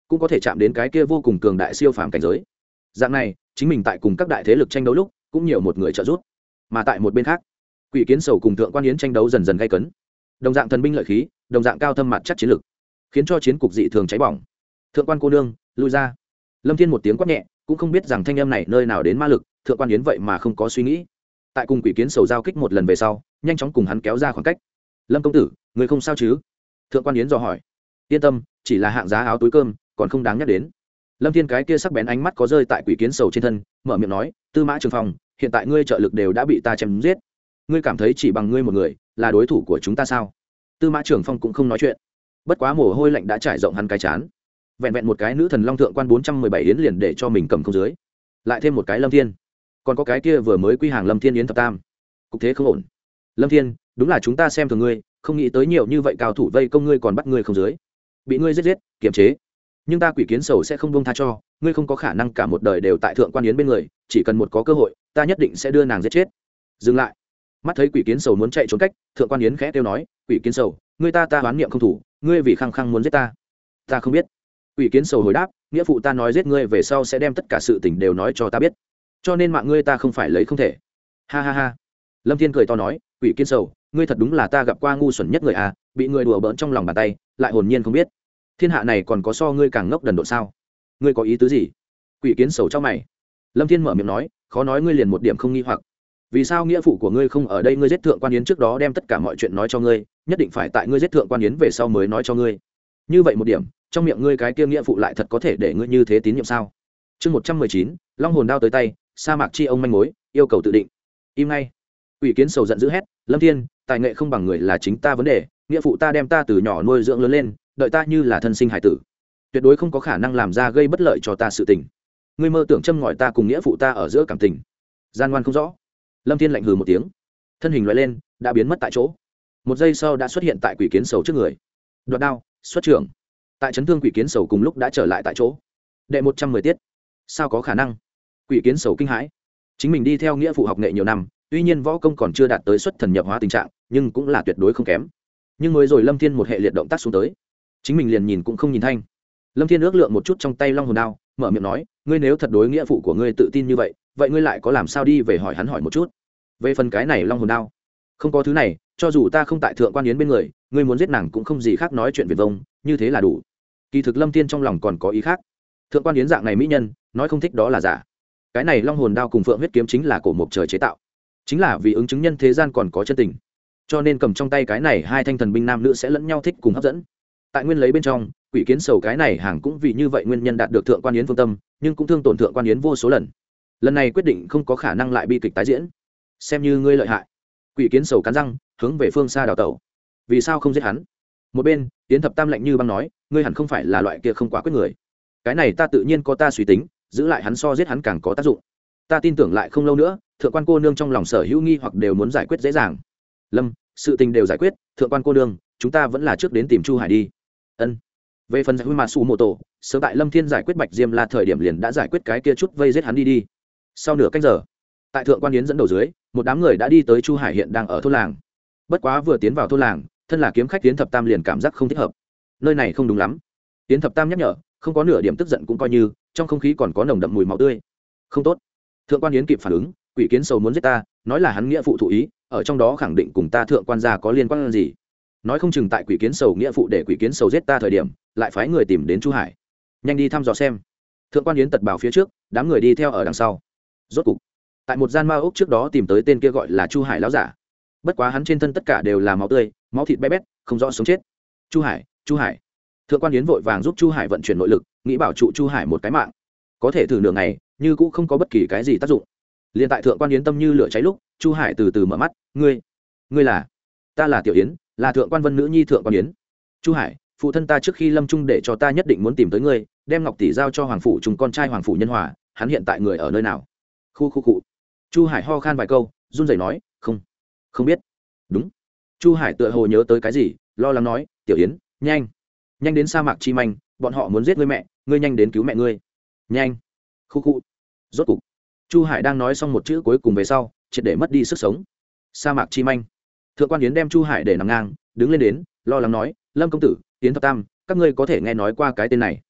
A: cũng có thể chạm đến cái kia vô cùng cường đại siêu phàm cảnh giới. Dạng này chính mình tại cùng các đại thế lực tranh đấu lúc cũng nhiều một người trợ giúp. Mà tại một bên khác, Quỷ Kiến Sầu cùng Thượng Quan Yến tranh đấu dần dần gay cấn. Đồng dạng thần binh lợi khí, đồng dạng cao thâm mặt chắc chiến lực, khiến cho chiến cục dị thường cháy bỏng. Thượng Quan cô nương, lui ra. Lâm Thiên một tiếng quát nhẹ, cũng không biết rằng thanh âm này nơi nào đến ma lực, Thượng Quan Yến vậy mà không có suy nghĩ. Tại cùng Quỷ Kiến Sầu giao kích một lần về sau, nhanh chóng cùng hắn kéo ra khoảng cách. Lâm công tử, người không sao chứ? Thượng Quan Yến dò hỏi. Yên tâm, chỉ là hạng giá áo túi cơm, còn không đáng nhắc đến. Lâm Thiên cái kia sắc bén ánh mắt có rơi tại Quỷ Kiến Sầu trên thân, mở miệng nói, Tư Mã Trường Phong, hiện tại ngươi trợ lực đều đã bị ta chém giết, ngươi cảm thấy chỉ bằng ngươi một người là đối thủ của chúng ta sao? Tư Mã Trường Phong cũng không nói chuyện, bất quá mồ hôi lạnh đã trải rộng hắn cái chán. Vẹn vẹn một cái nữ thần long thượng quan bốn trăm mười bảy yến liền để cho mình cầm không dưới, lại thêm một cái Lâm Thiên, còn có cái kia vừa mới quy hàng Lâm Thiên yến thập tam, cục thế không ổn. Lâm Thiên, đúng là chúng ta xem thường ngươi, không nghĩ tới nhiều như vậy cao thủ vây công ngươi còn bắt ngươi không dưới, bị ngươi giết giết kiềm chế. Nhưng ta Quỷ Kiến Sầu sẽ không buông tha cho ngươi, không có khả năng cả một đời đều tại thượng quan yến bên người, chỉ cần một có cơ hội ta nhất định sẽ đưa nàng giết chết. Dừng lại. Mắt thấy Quỷ Kiến Sầu muốn chạy trốn cách, thượng quan yến khẽ kêu nói, Quỷ Kiến Sầu, ngươi ta ta đoán niệm không thủ, ngươi vì khăng khăng muốn giết ta. Ta không biết. Quỷ Kiến Sầu hồi đáp, nghĩa phụ ta nói giết ngươi về sau sẽ đem tất cả sự tình đều nói cho ta biết, cho nên mạng ngươi ta không phải lấy không thể. Ha ha ha. Lâm Thiên cười to nói, Quỷ Kiến Sầu, ngươi thật đúng là ta gặp qua ngu xuẩn nhất người à, bị người đùa bỡn trong lòng bàn tay, lại hồn nhiên không biết. Thiên hạ này còn có so ngươi càng ngốc đần độn sao? Ngươi có ý tứ gì? Quỷ Kiến Sầu trong mày. Lâm Thiên mở miệng nói, khó nói ngươi liền một điểm không nghi hoặc. Vì sao nghĩa phụ của ngươi không ở đây, ngươi giết thượng quan yến trước đó đem tất cả mọi chuyện nói cho ngươi, nhất định phải tại ngươi giết thượng quan yến về sau mới nói cho ngươi? Như vậy một điểm, trong miệng ngươi cái kia nghĩa phụ lại thật có thể để ngươi như thế tín nhiệm sao? Chương một trăm mười chín, Long hồn đao tới tay, sa mạc chi ông manh mối, yêu cầu tự định. Im ngay. Quỷ Kiến Sầu giận dữ hét, Lâm Thiên, tài nghệ không bằng người là chính ta vấn đề, nghĩa phụ ta đem ta từ nhỏ nuôi dưỡng lớn lên, đợi ta như là thân sinh hải tử, tuyệt đối không có khả năng làm ra gây bất lợi cho ta sự tình. Ngươi mơ tưởng châm ngòi ta cùng nghĩa phụ ta ở giữa cảm tình, gian ngoan không rõ. Lâm Thiên lạnh hừ một tiếng, thân hình loại lên đã biến mất tại chỗ, một giây sau đã xuất hiện tại Quỷ Kiến Sầu trước người, đoạt đao xuất trưởng. Tại chấn thương Quỷ Kiến Sầu cùng lúc đã trở lại tại chỗ. Đệ một trăm mười tiết. Sao có khả năng? Quỷ Kiến Sầu kinh hãi, chính mình đi theo nghĩa phụ học nghệ nhiều năm, tuy nhiên võ công còn chưa đạt tới xuất thần nhập hóa tình trạng, nhưng cũng là tuyệt đối không kém. Nhưng mới rồi Lâm Thiên một hệ liệt động tác xuống tới, chính mình liền nhìn cũng không nhìn thanh. Lâm Thiên ước lượng một chút trong tay long hồn đao, mở miệng nói, ngươi nếu thật đối nghĩa phụ của ngươi tự tin như vậy, vậy ngươi lại có làm sao đi về hỏi hắn hỏi một chút. Về phần cái này long hồn đao, không có thứ này, cho dù ta không tại thượng quan yến bên người, ngươi muốn giết nàng cũng không gì khác nói chuyện viển vông, như thế là đủ. Kỳ thực Lâm Thiên trong lòng còn có ý khác. Thượng quan yến dạng này mỹ nhân, nói không thích đó là giả. Cái này long hồn đao cùng phượng huyết kiếm chính là cổ mộc trời chế tạo, chính là vì ứng chứng nhân thế gian còn có chân tình, cho nên cầm trong tay cái này hai thanh thần binh nam nữ sẽ lẫn nhau thích cùng hấp dẫn. Tại nguyên lấy bên trong, Quỷ Kiến Sầu cái này hàng cũng vì như vậy nguyên nhân đạt được thượng quan yến phương tâm, nhưng cũng thương tổn thượng quan yến vô số lần. Lần này quyết định không có khả năng lại bi kịch tái diễn, xem như ngươi lợi hại. Quỷ Kiến Sầu cắn răng hướng về phương xa đào tẩu. Vì sao không giết hắn? Một bên Yến thập tam lạnh như băng nói, ngươi hẳn không phải là loại kia không quá quyết người. Cái này ta tự nhiên có ta suy tính, giữ lại hắn so giết hắn càng có tác dụng. Ta tin tưởng lại không lâu nữa, thượng quan cô nương trong lòng sở hữu nghi hoặc đều muốn giải quyết dễ dàng. Lâm, sự tình đều giải quyết, thượng quan cô nương, chúng ta vẫn là trước đến tìm Chu Hải đi. Ân. Về phần giải quyết mà sủ mộ tổ, sớm tại Lâm Thiên giải quyết Bạch Diêm La thời điểm liền đã giải quyết cái kia chút vây giết hắn đi đi. Sau nửa canh giờ, tại thượng quan yến dẫn đầu dưới, một đám người đã đi tới Chu Hải hiện đang ở thôn làng. Bất quá vừa tiến vào thôn làng, thân là kiếm khách Tiến thập tam liền cảm giác không thích hợp. Nơi này không đúng lắm. Tiến thập tam nhắc nhở, không có nửa điểm tức giận cũng coi như, trong không khí còn có nồng đậm mùi máu tươi. Không tốt. Thượng quan yến kịp phản ứng, Quỷ Kiến Sầu muốn giết ta, nói là hắn nghĩa phụ thụ ý, ở trong đó khẳng định cùng ta thượng quan gia có liên quan gì. Nói không chừng tại Quỷ Kiến Sầu nghĩa phụ để Quỷ Kiến Sầu giết ta thời điểm, lại phái người tìm đến Chu Hải. Nhanh đi thăm dò xem. Thượng quan yến tật bảo phía trước, đám người đi theo ở đằng sau. Rốt cục, tại một gian ma ốc trước đó tìm tới tên kia gọi là Chu Hải lão giả. Bất quá hắn trên thân tất cả đều là máu tươi, máu thịt bé bét, không rõ sống chết. Chu Hải, Chu Hải. Thượng quan yến vội vàng giúp Chu Hải vận chuyển nội lực, nghĩ bảo trụ Chu Hải một cái mạng. Có thể thử nửa ngày, như cũng không có bất kỳ cái gì tác dụng. Liên tại thượng quan yến tâm như lửa cháy lúc, Chu Hải từ từ mở mắt, ngươi, ngươi là? Ta là Tiểu Yến, là thượng quan vân nữ nhi thượng quan yến. Chu Hải, phụ thân ta trước khi lâm chung để cho ta nhất định muốn tìm tới ngươi, đem ngọc tỷ giao cho hoàng phủ trùng con trai hoàng phủ nhân hòa, hắn hiện tại người ở nơi nào? Khu khu cụ. Chu Hải ho khan vài câu, run rẩy nói, không, không biết. Đúng. Chu Hải tựa hồ nhớ tới cái gì, lo lắng nói, Tiểu Yến, nhanh, nhanh đến sa mạc chi manh, bọn họ muốn giết ngươi mẹ, ngươi nhanh đến cứu mẹ ngươi. Nhanh. Khu khu. Rốt cục, Chu Hải đang nói xong một chữ cuối cùng về sau, triệt để mất đi sức sống. Sa mạc chi manh. Thượng quan yến đem Chu Hải để nằm ngang, đứng lên đến, lo lắng nói, Lâm công tử, Yến thập tam, các ngươi có thể nghe nói qua cái tên này.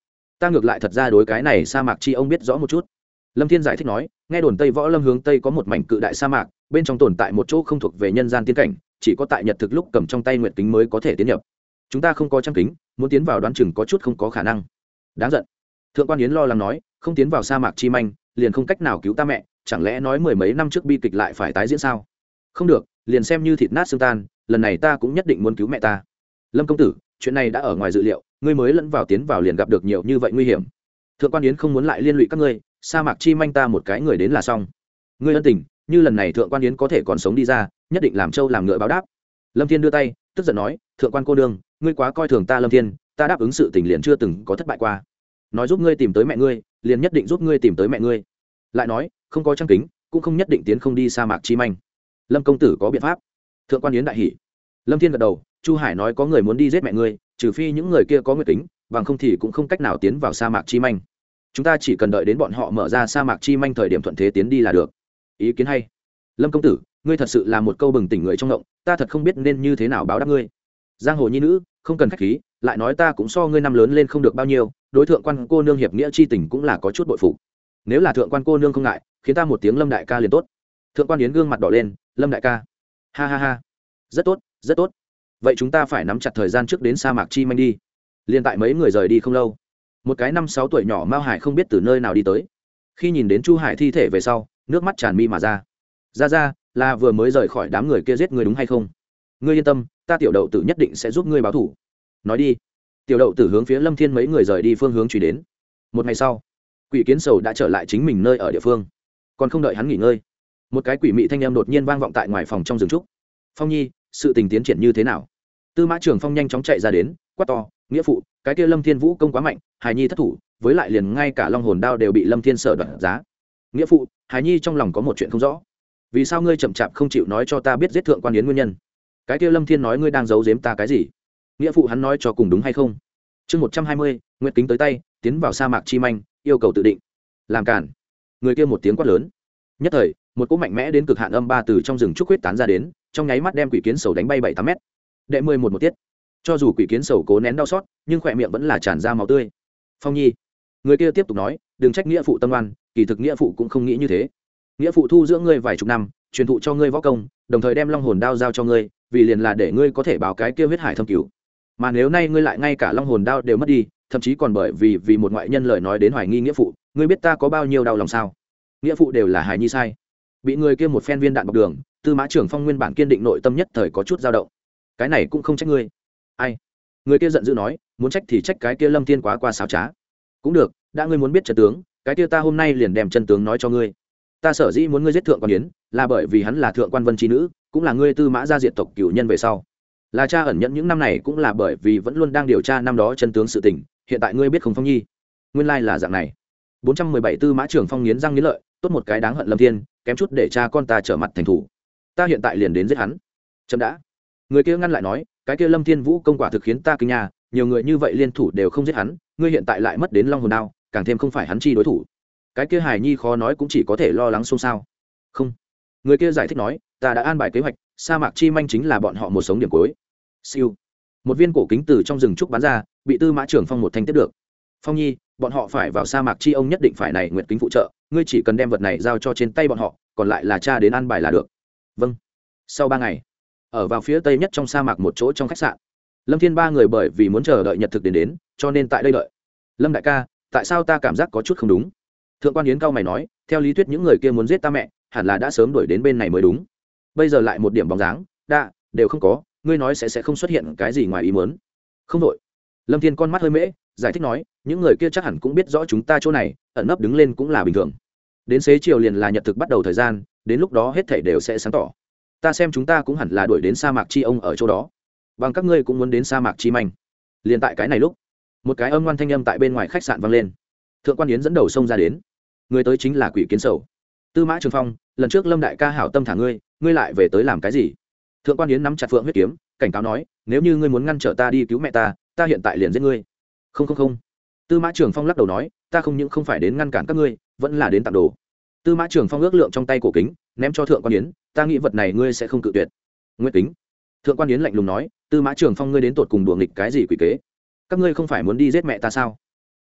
A: ta ngược lại thật ra đối cái này sa mạc chi ông biết rõ một chút. Lâm Thiên giải thích nói, nghe đồn Tây Võ Lâm hướng tây có một mảnh cự đại sa mạc, bên trong tồn tại một chỗ không thuộc về nhân gian tiên cảnh, chỉ có tại nhật thực lúc cầm trong tay nguyệt kính mới có thể tiến nhập. Chúng ta không có trang kính, muốn tiến vào đoán chừng có chút không có khả năng. Đáng giận. Thượng quan Yến lo lắng nói, không tiến vào sa mạc chi manh, liền không cách nào cứu ta mẹ, chẳng lẽ nói mười mấy năm trước bi kịch lại phải tái diễn sao? Không được, liền xem như thịt nát xương tan, lần này ta cũng nhất định muốn cứu mẹ ta. Lâm công tử, chuyện này đã ở ngoài dự liệu, ngươi mới lẫn vào tiến vào liền gặp được nhiều như vậy nguy hiểm. Thượng quan Yến không muốn lại liên lụy các ngươi, sa mạc chi manh ta một cái người đến là xong. Ngươi ân tình, như lần này thượng quan Yến có thể còn sống đi ra, nhất định làm trâu làm ngựa báo đáp. Lâm Thiên đưa tay, tức giận nói, thượng quan cô đương, ngươi quá coi thường ta Lâm Thiên, ta đáp ứng sự tình liền chưa từng có thất bại qua. Nói giúp ngươi tìm tới mẹ ngươi, liền nhất định giúp ngươi tìm tới mẹ ngươi. Lại nói, không có trang kính, cũng không nhất định tiến không đi sa mạc chi manh. Lâm công tử có biện pháp. Thượng quan Yến đại hỉ. Lâm Thiên gật đầu, Chu Hải nói có người muốn đi giết mẹ ngươi, trừ phi những người kia có nguyệt kính, bằng không thì cũng không cách nào tiến vào sa mạc chi manh. Chúng ta chỉ cần đợi đến bọn họ mở ra sa mạc chi manh thời điểm thuận thế tiến đi là được. Ý kiến hay. Lâm công tử, ngươi thật sự là một câu bừng tỉnh người trong động, ta thật không biết nên như thế nào báo đáp ngươi. Giang hồ nhi nữ, không cần khách khí, lại nói ta cũng so ngươi năm lớn lên không được bao nhiêu, đối thượng quan cô nương hiệp nghĩa chi tình cũng là có chút bội phục. Nếu là thượng quan cô nương không ngại, khiến ta một tiếng Lâm đại ca liền tốt. Thượng quan Yến gương mặt đỏ lên, Lâm đại ca, ha ha ha, rất tốt, rất tốt. Vậy chúng ta phải nắm chặt thời gian trước đến sa mạc chi manh đi. Liên tại mấy người rời đi không lâu, một cái năm sáu tuổi nhỏ Mao Hải không biết từ nơi nào đi tới. Khi nhìn đến Chu Hải thi thể về sau, nước mắt tràn mi mà ra. Ra ra, là vừa mới rời khỏi đám người kia giết người đúng hay không? Ngươi yên tâm, ta tiểu đậu tử nhất định sẽ giúp ngươi báo thù. Nói đi. Tiểu đậu tử hướng phía Lâm Thiên mấy người rời đi phương hướng truy đến. Một ngày sau, Quỷ Kiến Sầu đã trở lại chính mình nơi ở địa phương, còn không đợi hắn nghỉ ngơi, một cái quỷ mị thanh âm đột nhiên vang vọng tại ngoài phòng trong rừng trúc. Phong Nhi, sự tình tiến triển như thế nào? Tư Mã Trường Phong nhanh chóng chạy ra đến, quát to, nghĩa phụ, cái kia Lâm Thiên vũ công quá mạnh, Hải Nhi thất thủ, với lại liền ngay cả long hồn đao đều bị Lâm Thiên sở đoạt giá. Nghĩa phụ, Hải Nhi trong lòng có một chuyện không rõ, vì sao ngươi chậm chạp không chịu nói cho ta biết giết thượng quan Yến nguyên nhân? Cái kia Lâm Thiên nói ngươi đang giấu giếm ta cái gì? Nghĩa phụ hắn nói cho cùng đúng hay không? Chương một trăm hai mươi, Nguyệt Kính tới tay, tiến vào sa mạc chi manh, yêu cầu tự định. Làm cản. Người kia một tiếng quát lớn. Nhất thời, một cỗ mạnh mẽ đến cực hạn âm ba từ trong rừng trúc huyết tán ra đến, trong nháy mắt đem Quỷ Kiến Sầu đánh bay bảy tám mét. Đệ mười một một tiết. Cho dù Quỷ Kiến Sầu cố nén đau xót, nhưng khỏe miệng vẫn là tràn ra máu tươi. Phong Nhi, người kia tiếp tục nói, đừng trách nghĩa phụ tâm oan, kỳ thực nghĩa phụ cũng không nghĩ như thế. Nghĩa phụ thu dưỡng ngươi vài chục năm, truyền thụ cho ngươi võ công, đồng thời đem long hồn đao giao cho ngươi, vì liền là để ngươi có thể báo cái kia huyết hải thâm cứu. Mà nếu nay ngươi lại ngay cả long hồn đao đều mất đi, thậm chí còn bởi vì vì một ngoại nhân lời nói đến hoài nghi nghĩa phụ, ngươi biết ta có bao nhiêu đau lòng sao? Nghĩa phụ đều là hài nhi sai. Bị người kia một phen viên đạn bọc đường, Tư Mã Trường Phong nguyên bản kiên định nội tâm nhất thời có chút dao động. Cái này cũng không trách ngươi. Ai? Người kia giận dữ nói, muốn trách thì trách cái kia Lâm Thiên quá qua xáo trá. Cũng được, đã ngươi muốn biết chân tướng, cái kia ta hôm nay liền đem chân tướng nói cho ngươi. Ta sở dĩ muốn ngươi giết thượng quan Yến, là bởi vì hắn là thượng quan vân trí nữ, cũng là ngươi Tư Mã gia diệt tộc cửu nhân về sau. Là cha ẩn nhẫn những năm này cũng là bởi vì vẫn luôn đang điều tra năm đó chân tướng sự tình, hiện tại ngươi biết không Phong Nhi? Nguyên lai là dạng này. bốn trăm mười bảy Tư Mã Trường Phong nghiến răng nghiến lợi, tốt một cái đáng hận Lâm Thiên, kém chút để cha con ta trở mặt thành thủ. Ta hiện tại liền đến giết hắn. Chấm đã. Người kia ngăn lại nói, cái kia Lâm Thiên vũ công quả thực khiến ta kinh ngạc, nhiều người như vậy liên thủ đều không giết hắn, ngươi hiện tại lại mất đến long hồn đao, càng thêm không phải hắn chi đối thủ. Cái kia Hải Nhi khó nói cũng chỉ có thể lo lắng xôn xao. Không. Người kia giải thích nói, ta đã an bài kế hoạch, sa mạc chi manh chính là bọn họ một sống điểm cuối. Siêu. Một viên cổ kính từ trong rừng trúc bắn ra, bị Tư Mã Trường Phong một thanh tiếp được. Phong Nhi, bọn họ phải vào sa mạc chi ông nhất định phải này nguyệt kính phụ trợ, ngươi chỉ cần đem vật này giao cho trên tay bọn họ, còn lại là cha đến an bài là được. Vâng. Sau ba ngày, ở vào phía tây nhất trong sa mạc một chỗ trong khách sạn, Lâm Thiên ba người bởi vì muốn chờ đợi nhật thực đến đến, cho nên tại đây đợi. Lâm đại ca, tại sao ta cảm giác có chút không đúng? Thượng quan Yến cao mày nói, theo lý thuyết những người kia muốn giết ta mẹ, hẳn là đã sớm đuổi đến bên này mới đúng. Bây giờ lại một điểm bóng dáng, đã đều không có, ngươi nói sẽ sẽ không xuất hiện cái gì ngoài ý muốn. Không đội. Lâm Thiên con mắt hơi mễ, giải thích nói, những người kia chắc hẳn cũng biết rõ chúng ta chỗ này, ẩn nấp đứng lên cũng là bình thường. Đến xế chiều liền là nhật thực bắt đầu thời gian, đến lúc đó hết thảy đều sẽ sáng tỏ. Ta xem chúng ta cũng hẳn là đuổi đến sa mạc chi ông ở chỗ đó. Bằng các ngươi cũng muốn đến sa mạc chi manh. Liền tại cái này lúc, một cái âm ngoan thanh âm tại bên ngoài khách sạn vang lên. Thượng quan Yến dẫn đầu xông ra đến. Người tới chính là Quỷ Kiến Sầu. Tư Mã Trường Phong, lần trước Lâm đại ca hảo tâm thả ngươi, ngươi lại về tới làm cái gì? Thượng quan Yến nắm chặt phượng huyết kiếm, cảnh cáo nói, nếu như ngươi muốn ngăn trở ta đi cứu mẹ ta, ta hiện tại liền giết ngươi. Không không không. Tư Mã Trường Phong lắc đầu nói, ta không những không phải đến ngăn cản các ngươi, vẫn là đến tặng đồ. Tư Mã Trường Phong ước lượng trong tay cổ kính, ném cho Thượng quan Yến, ta nghĩ vật này ngươi sẽ không cự tuyệt. Nguyệt kính. Thượng quan Yến lạnh lùng nói, Tư Mã Trường Phong ngươi đến tột cùng đùa nghịch cái gì quỷ kế? Các ngươi không phải muốn đi giết mẹ ta sao?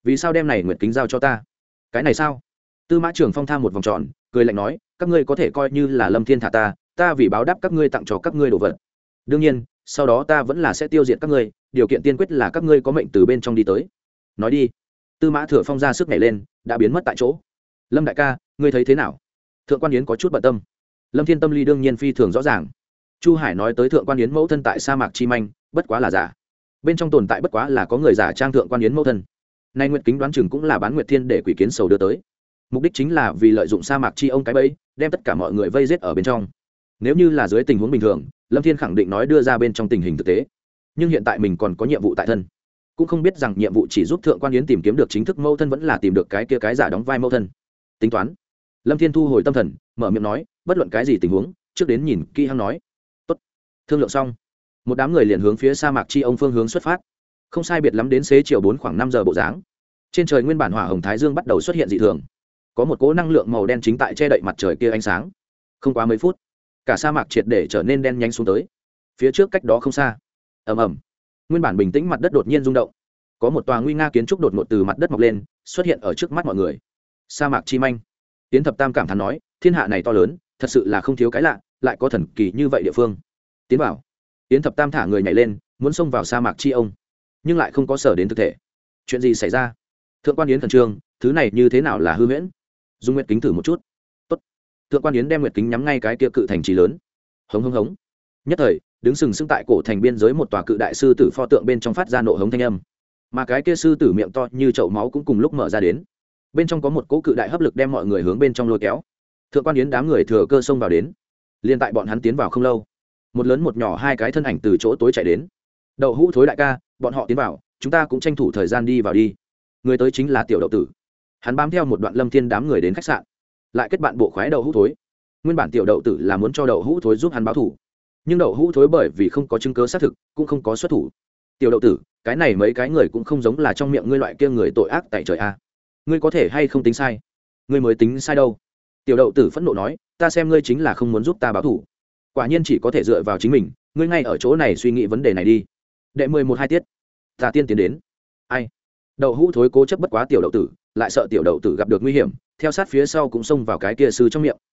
A: vì sao đem này nguyệt kính giao cho ta? Cái này sao? Tư Mã Trường Phong tham một vòng tròn, cười lạnh nói, các ngươi có thể coi như là Lâm Thiên thả ta, ta vì báo đáp các ngươi tặng cho các ngươi đồ vật. Đương nhiên, sau đó ta vẫn là sẽ tiêu diệt các ngươi, điều kiện tiên quyết là các ngươi có mệnh từ bên trong đi tới. Nói đi. Tư Mã Thừa Phong ra sức nhảy lên, đã biến mất tại chỗ. Lâm đại ca, ngươi thấy thế nào? Thượng quan Yến có chút bận tâm. Lâm Thiên tâm lý đương nhiên phi thường rõ ràng. Chu Hải nói tới Thượng quan Yến mẫu thân tại sa mạc chi manh, bất quá là giả. Bên trong tồn tại bất quá là có người giả trang Thượng quan Yến mẫu thân. Nay Nguyệt Kính đoán chừng cũng là bán Nguyệt Thiên để quỷ kiến sầu đưa tới. Mục đích chính là vì lợi dụng sa mạc chi ông cái bẫy, đem tất cả mọi người vây giết ở bên trong. Nếu như là dưới tình huống bình thường, Lâm Thiên khẳng định nói đưa ra bên trong tình hình thực tế. Nhưng hiện tại mình còn có nhiệm vụ tại thân, cũng không biết rằng nhiệm vụ chỉ giúp Thượng quan Yến tìm kiếm được chính thức mẫu thân vẫn là tìm được cái kia cái giả đóng vai mẫu thân. Tính toán. Lâm Thiên thu hồi tâm thần, mở miệng nói, bất luận cái gì tình huống, trước đến nhìn kỹ hăng nói. Tốt. Thương lượng xong, một đám người liền hướng phía sa mạc chi ông phương hướng xuất phát. Không sai biệt lắm đến xế chiều bốn khoảng năm giờ bộ dáng. Trên trời nguyên bản hỏa hồng thái dương bắt đầu xuất hiện dị thường. Có một cỗ năng lượng màu đen chính tại che đậy mặt trời kia ánh sáng. Không quá mấy phút, cả sa mạc triệt để trở nên đen nhánh xuống tới. Phía trước cách đó không xa, ầm ầm, nguyên bản bình tĩnh mặt đất đột nhiên rung động. Có một tòa nguy nga kiến trúc đột ngột từ mặt đất mọc lên, xuất hiện ở trước mắt mọi người. Sa mạc chi manh. Tiến Thập Tam cảm thán nói, thiên hạ này to lớn, thật sự là không thiếu cái lạ, lại có thần kỳ như vậy địa phương. Tiến vào. Tiến Thập Tam thả người nhảy lên, muốn xông vào sa mạc chi ông, nhưng lại không có sở đến thực thể. Chuyện gì xảy ra? Thượng quan Yến khẩn trương, thứ này như thế nào là hư huyễn? Dung Nguyệt kính thử một chút. Tốt. Thượng quan Yến đem Nguyệt kính nhắm ngay cái kia cự thành trì lớn. Hống hống hống. Nhất thời, đứng sừng sững tại cổ thành biên giới một tòa cự đại sư tử pho tượng bên trong phát ra nộ hống thanh âm. Mà cái kia sư tử miệng to như chậu máu cũng cùng lúc mở ra đến. Bên trong có một cỗ cự đại hấp lực đem mọi người hướng bên trong lôi kéo. Thượng quan Yến đám người thừa cơ xông vào đến. Liên tại bọn hắn tiến vào không lâu, một lớn một nhỏ hai cái thân ảnh từ chỗ tối chạy đến. Đậu hũ thối đại ca, bọn họ tiến vào, chúng ta cũng tranh thủ thời gian đi vào đi. Người tới chính là tiểu đậu tử. Hắn bám theo một đoạn Lâm Thiên đám người đến khách sạn, lại kết bạn bộ khoái đậu hũ thối. Nguyên bản tiểu đậu tử là muốn cho đậu hũ thối giúp hắn báo thủ, nhưng đậu hũ thối bởi vì không có chứng cứ xác thực, cũng không có xuất thủ. Tiểu đậu tử, cái này mấy cái người cũng không giống là trong miệng ngươi loại kia người tội ác tại trời a. Ngươi có thể hay không tính sai? Ngươi mới tính sai đâu. Tiểu đậu tử phẫn nộ nói, ta xem ngươi chính là không muốn giúp ta báo thủ. Quả nhiên chỉ có thể dựa vào chính mình, ngươi ngay ở chỗ này suy nghĩ vấn đề này đi. Đệ mười một hai tiết, ta tiên tiến đến. Ai? Đậu hũ thối cố chấp bất quá tiểu đậu tử, lại sợ tiểu đậu tử gặp được nguy hiểm, theo sát phía sau cũng xông vào cái kia sư trong miệng.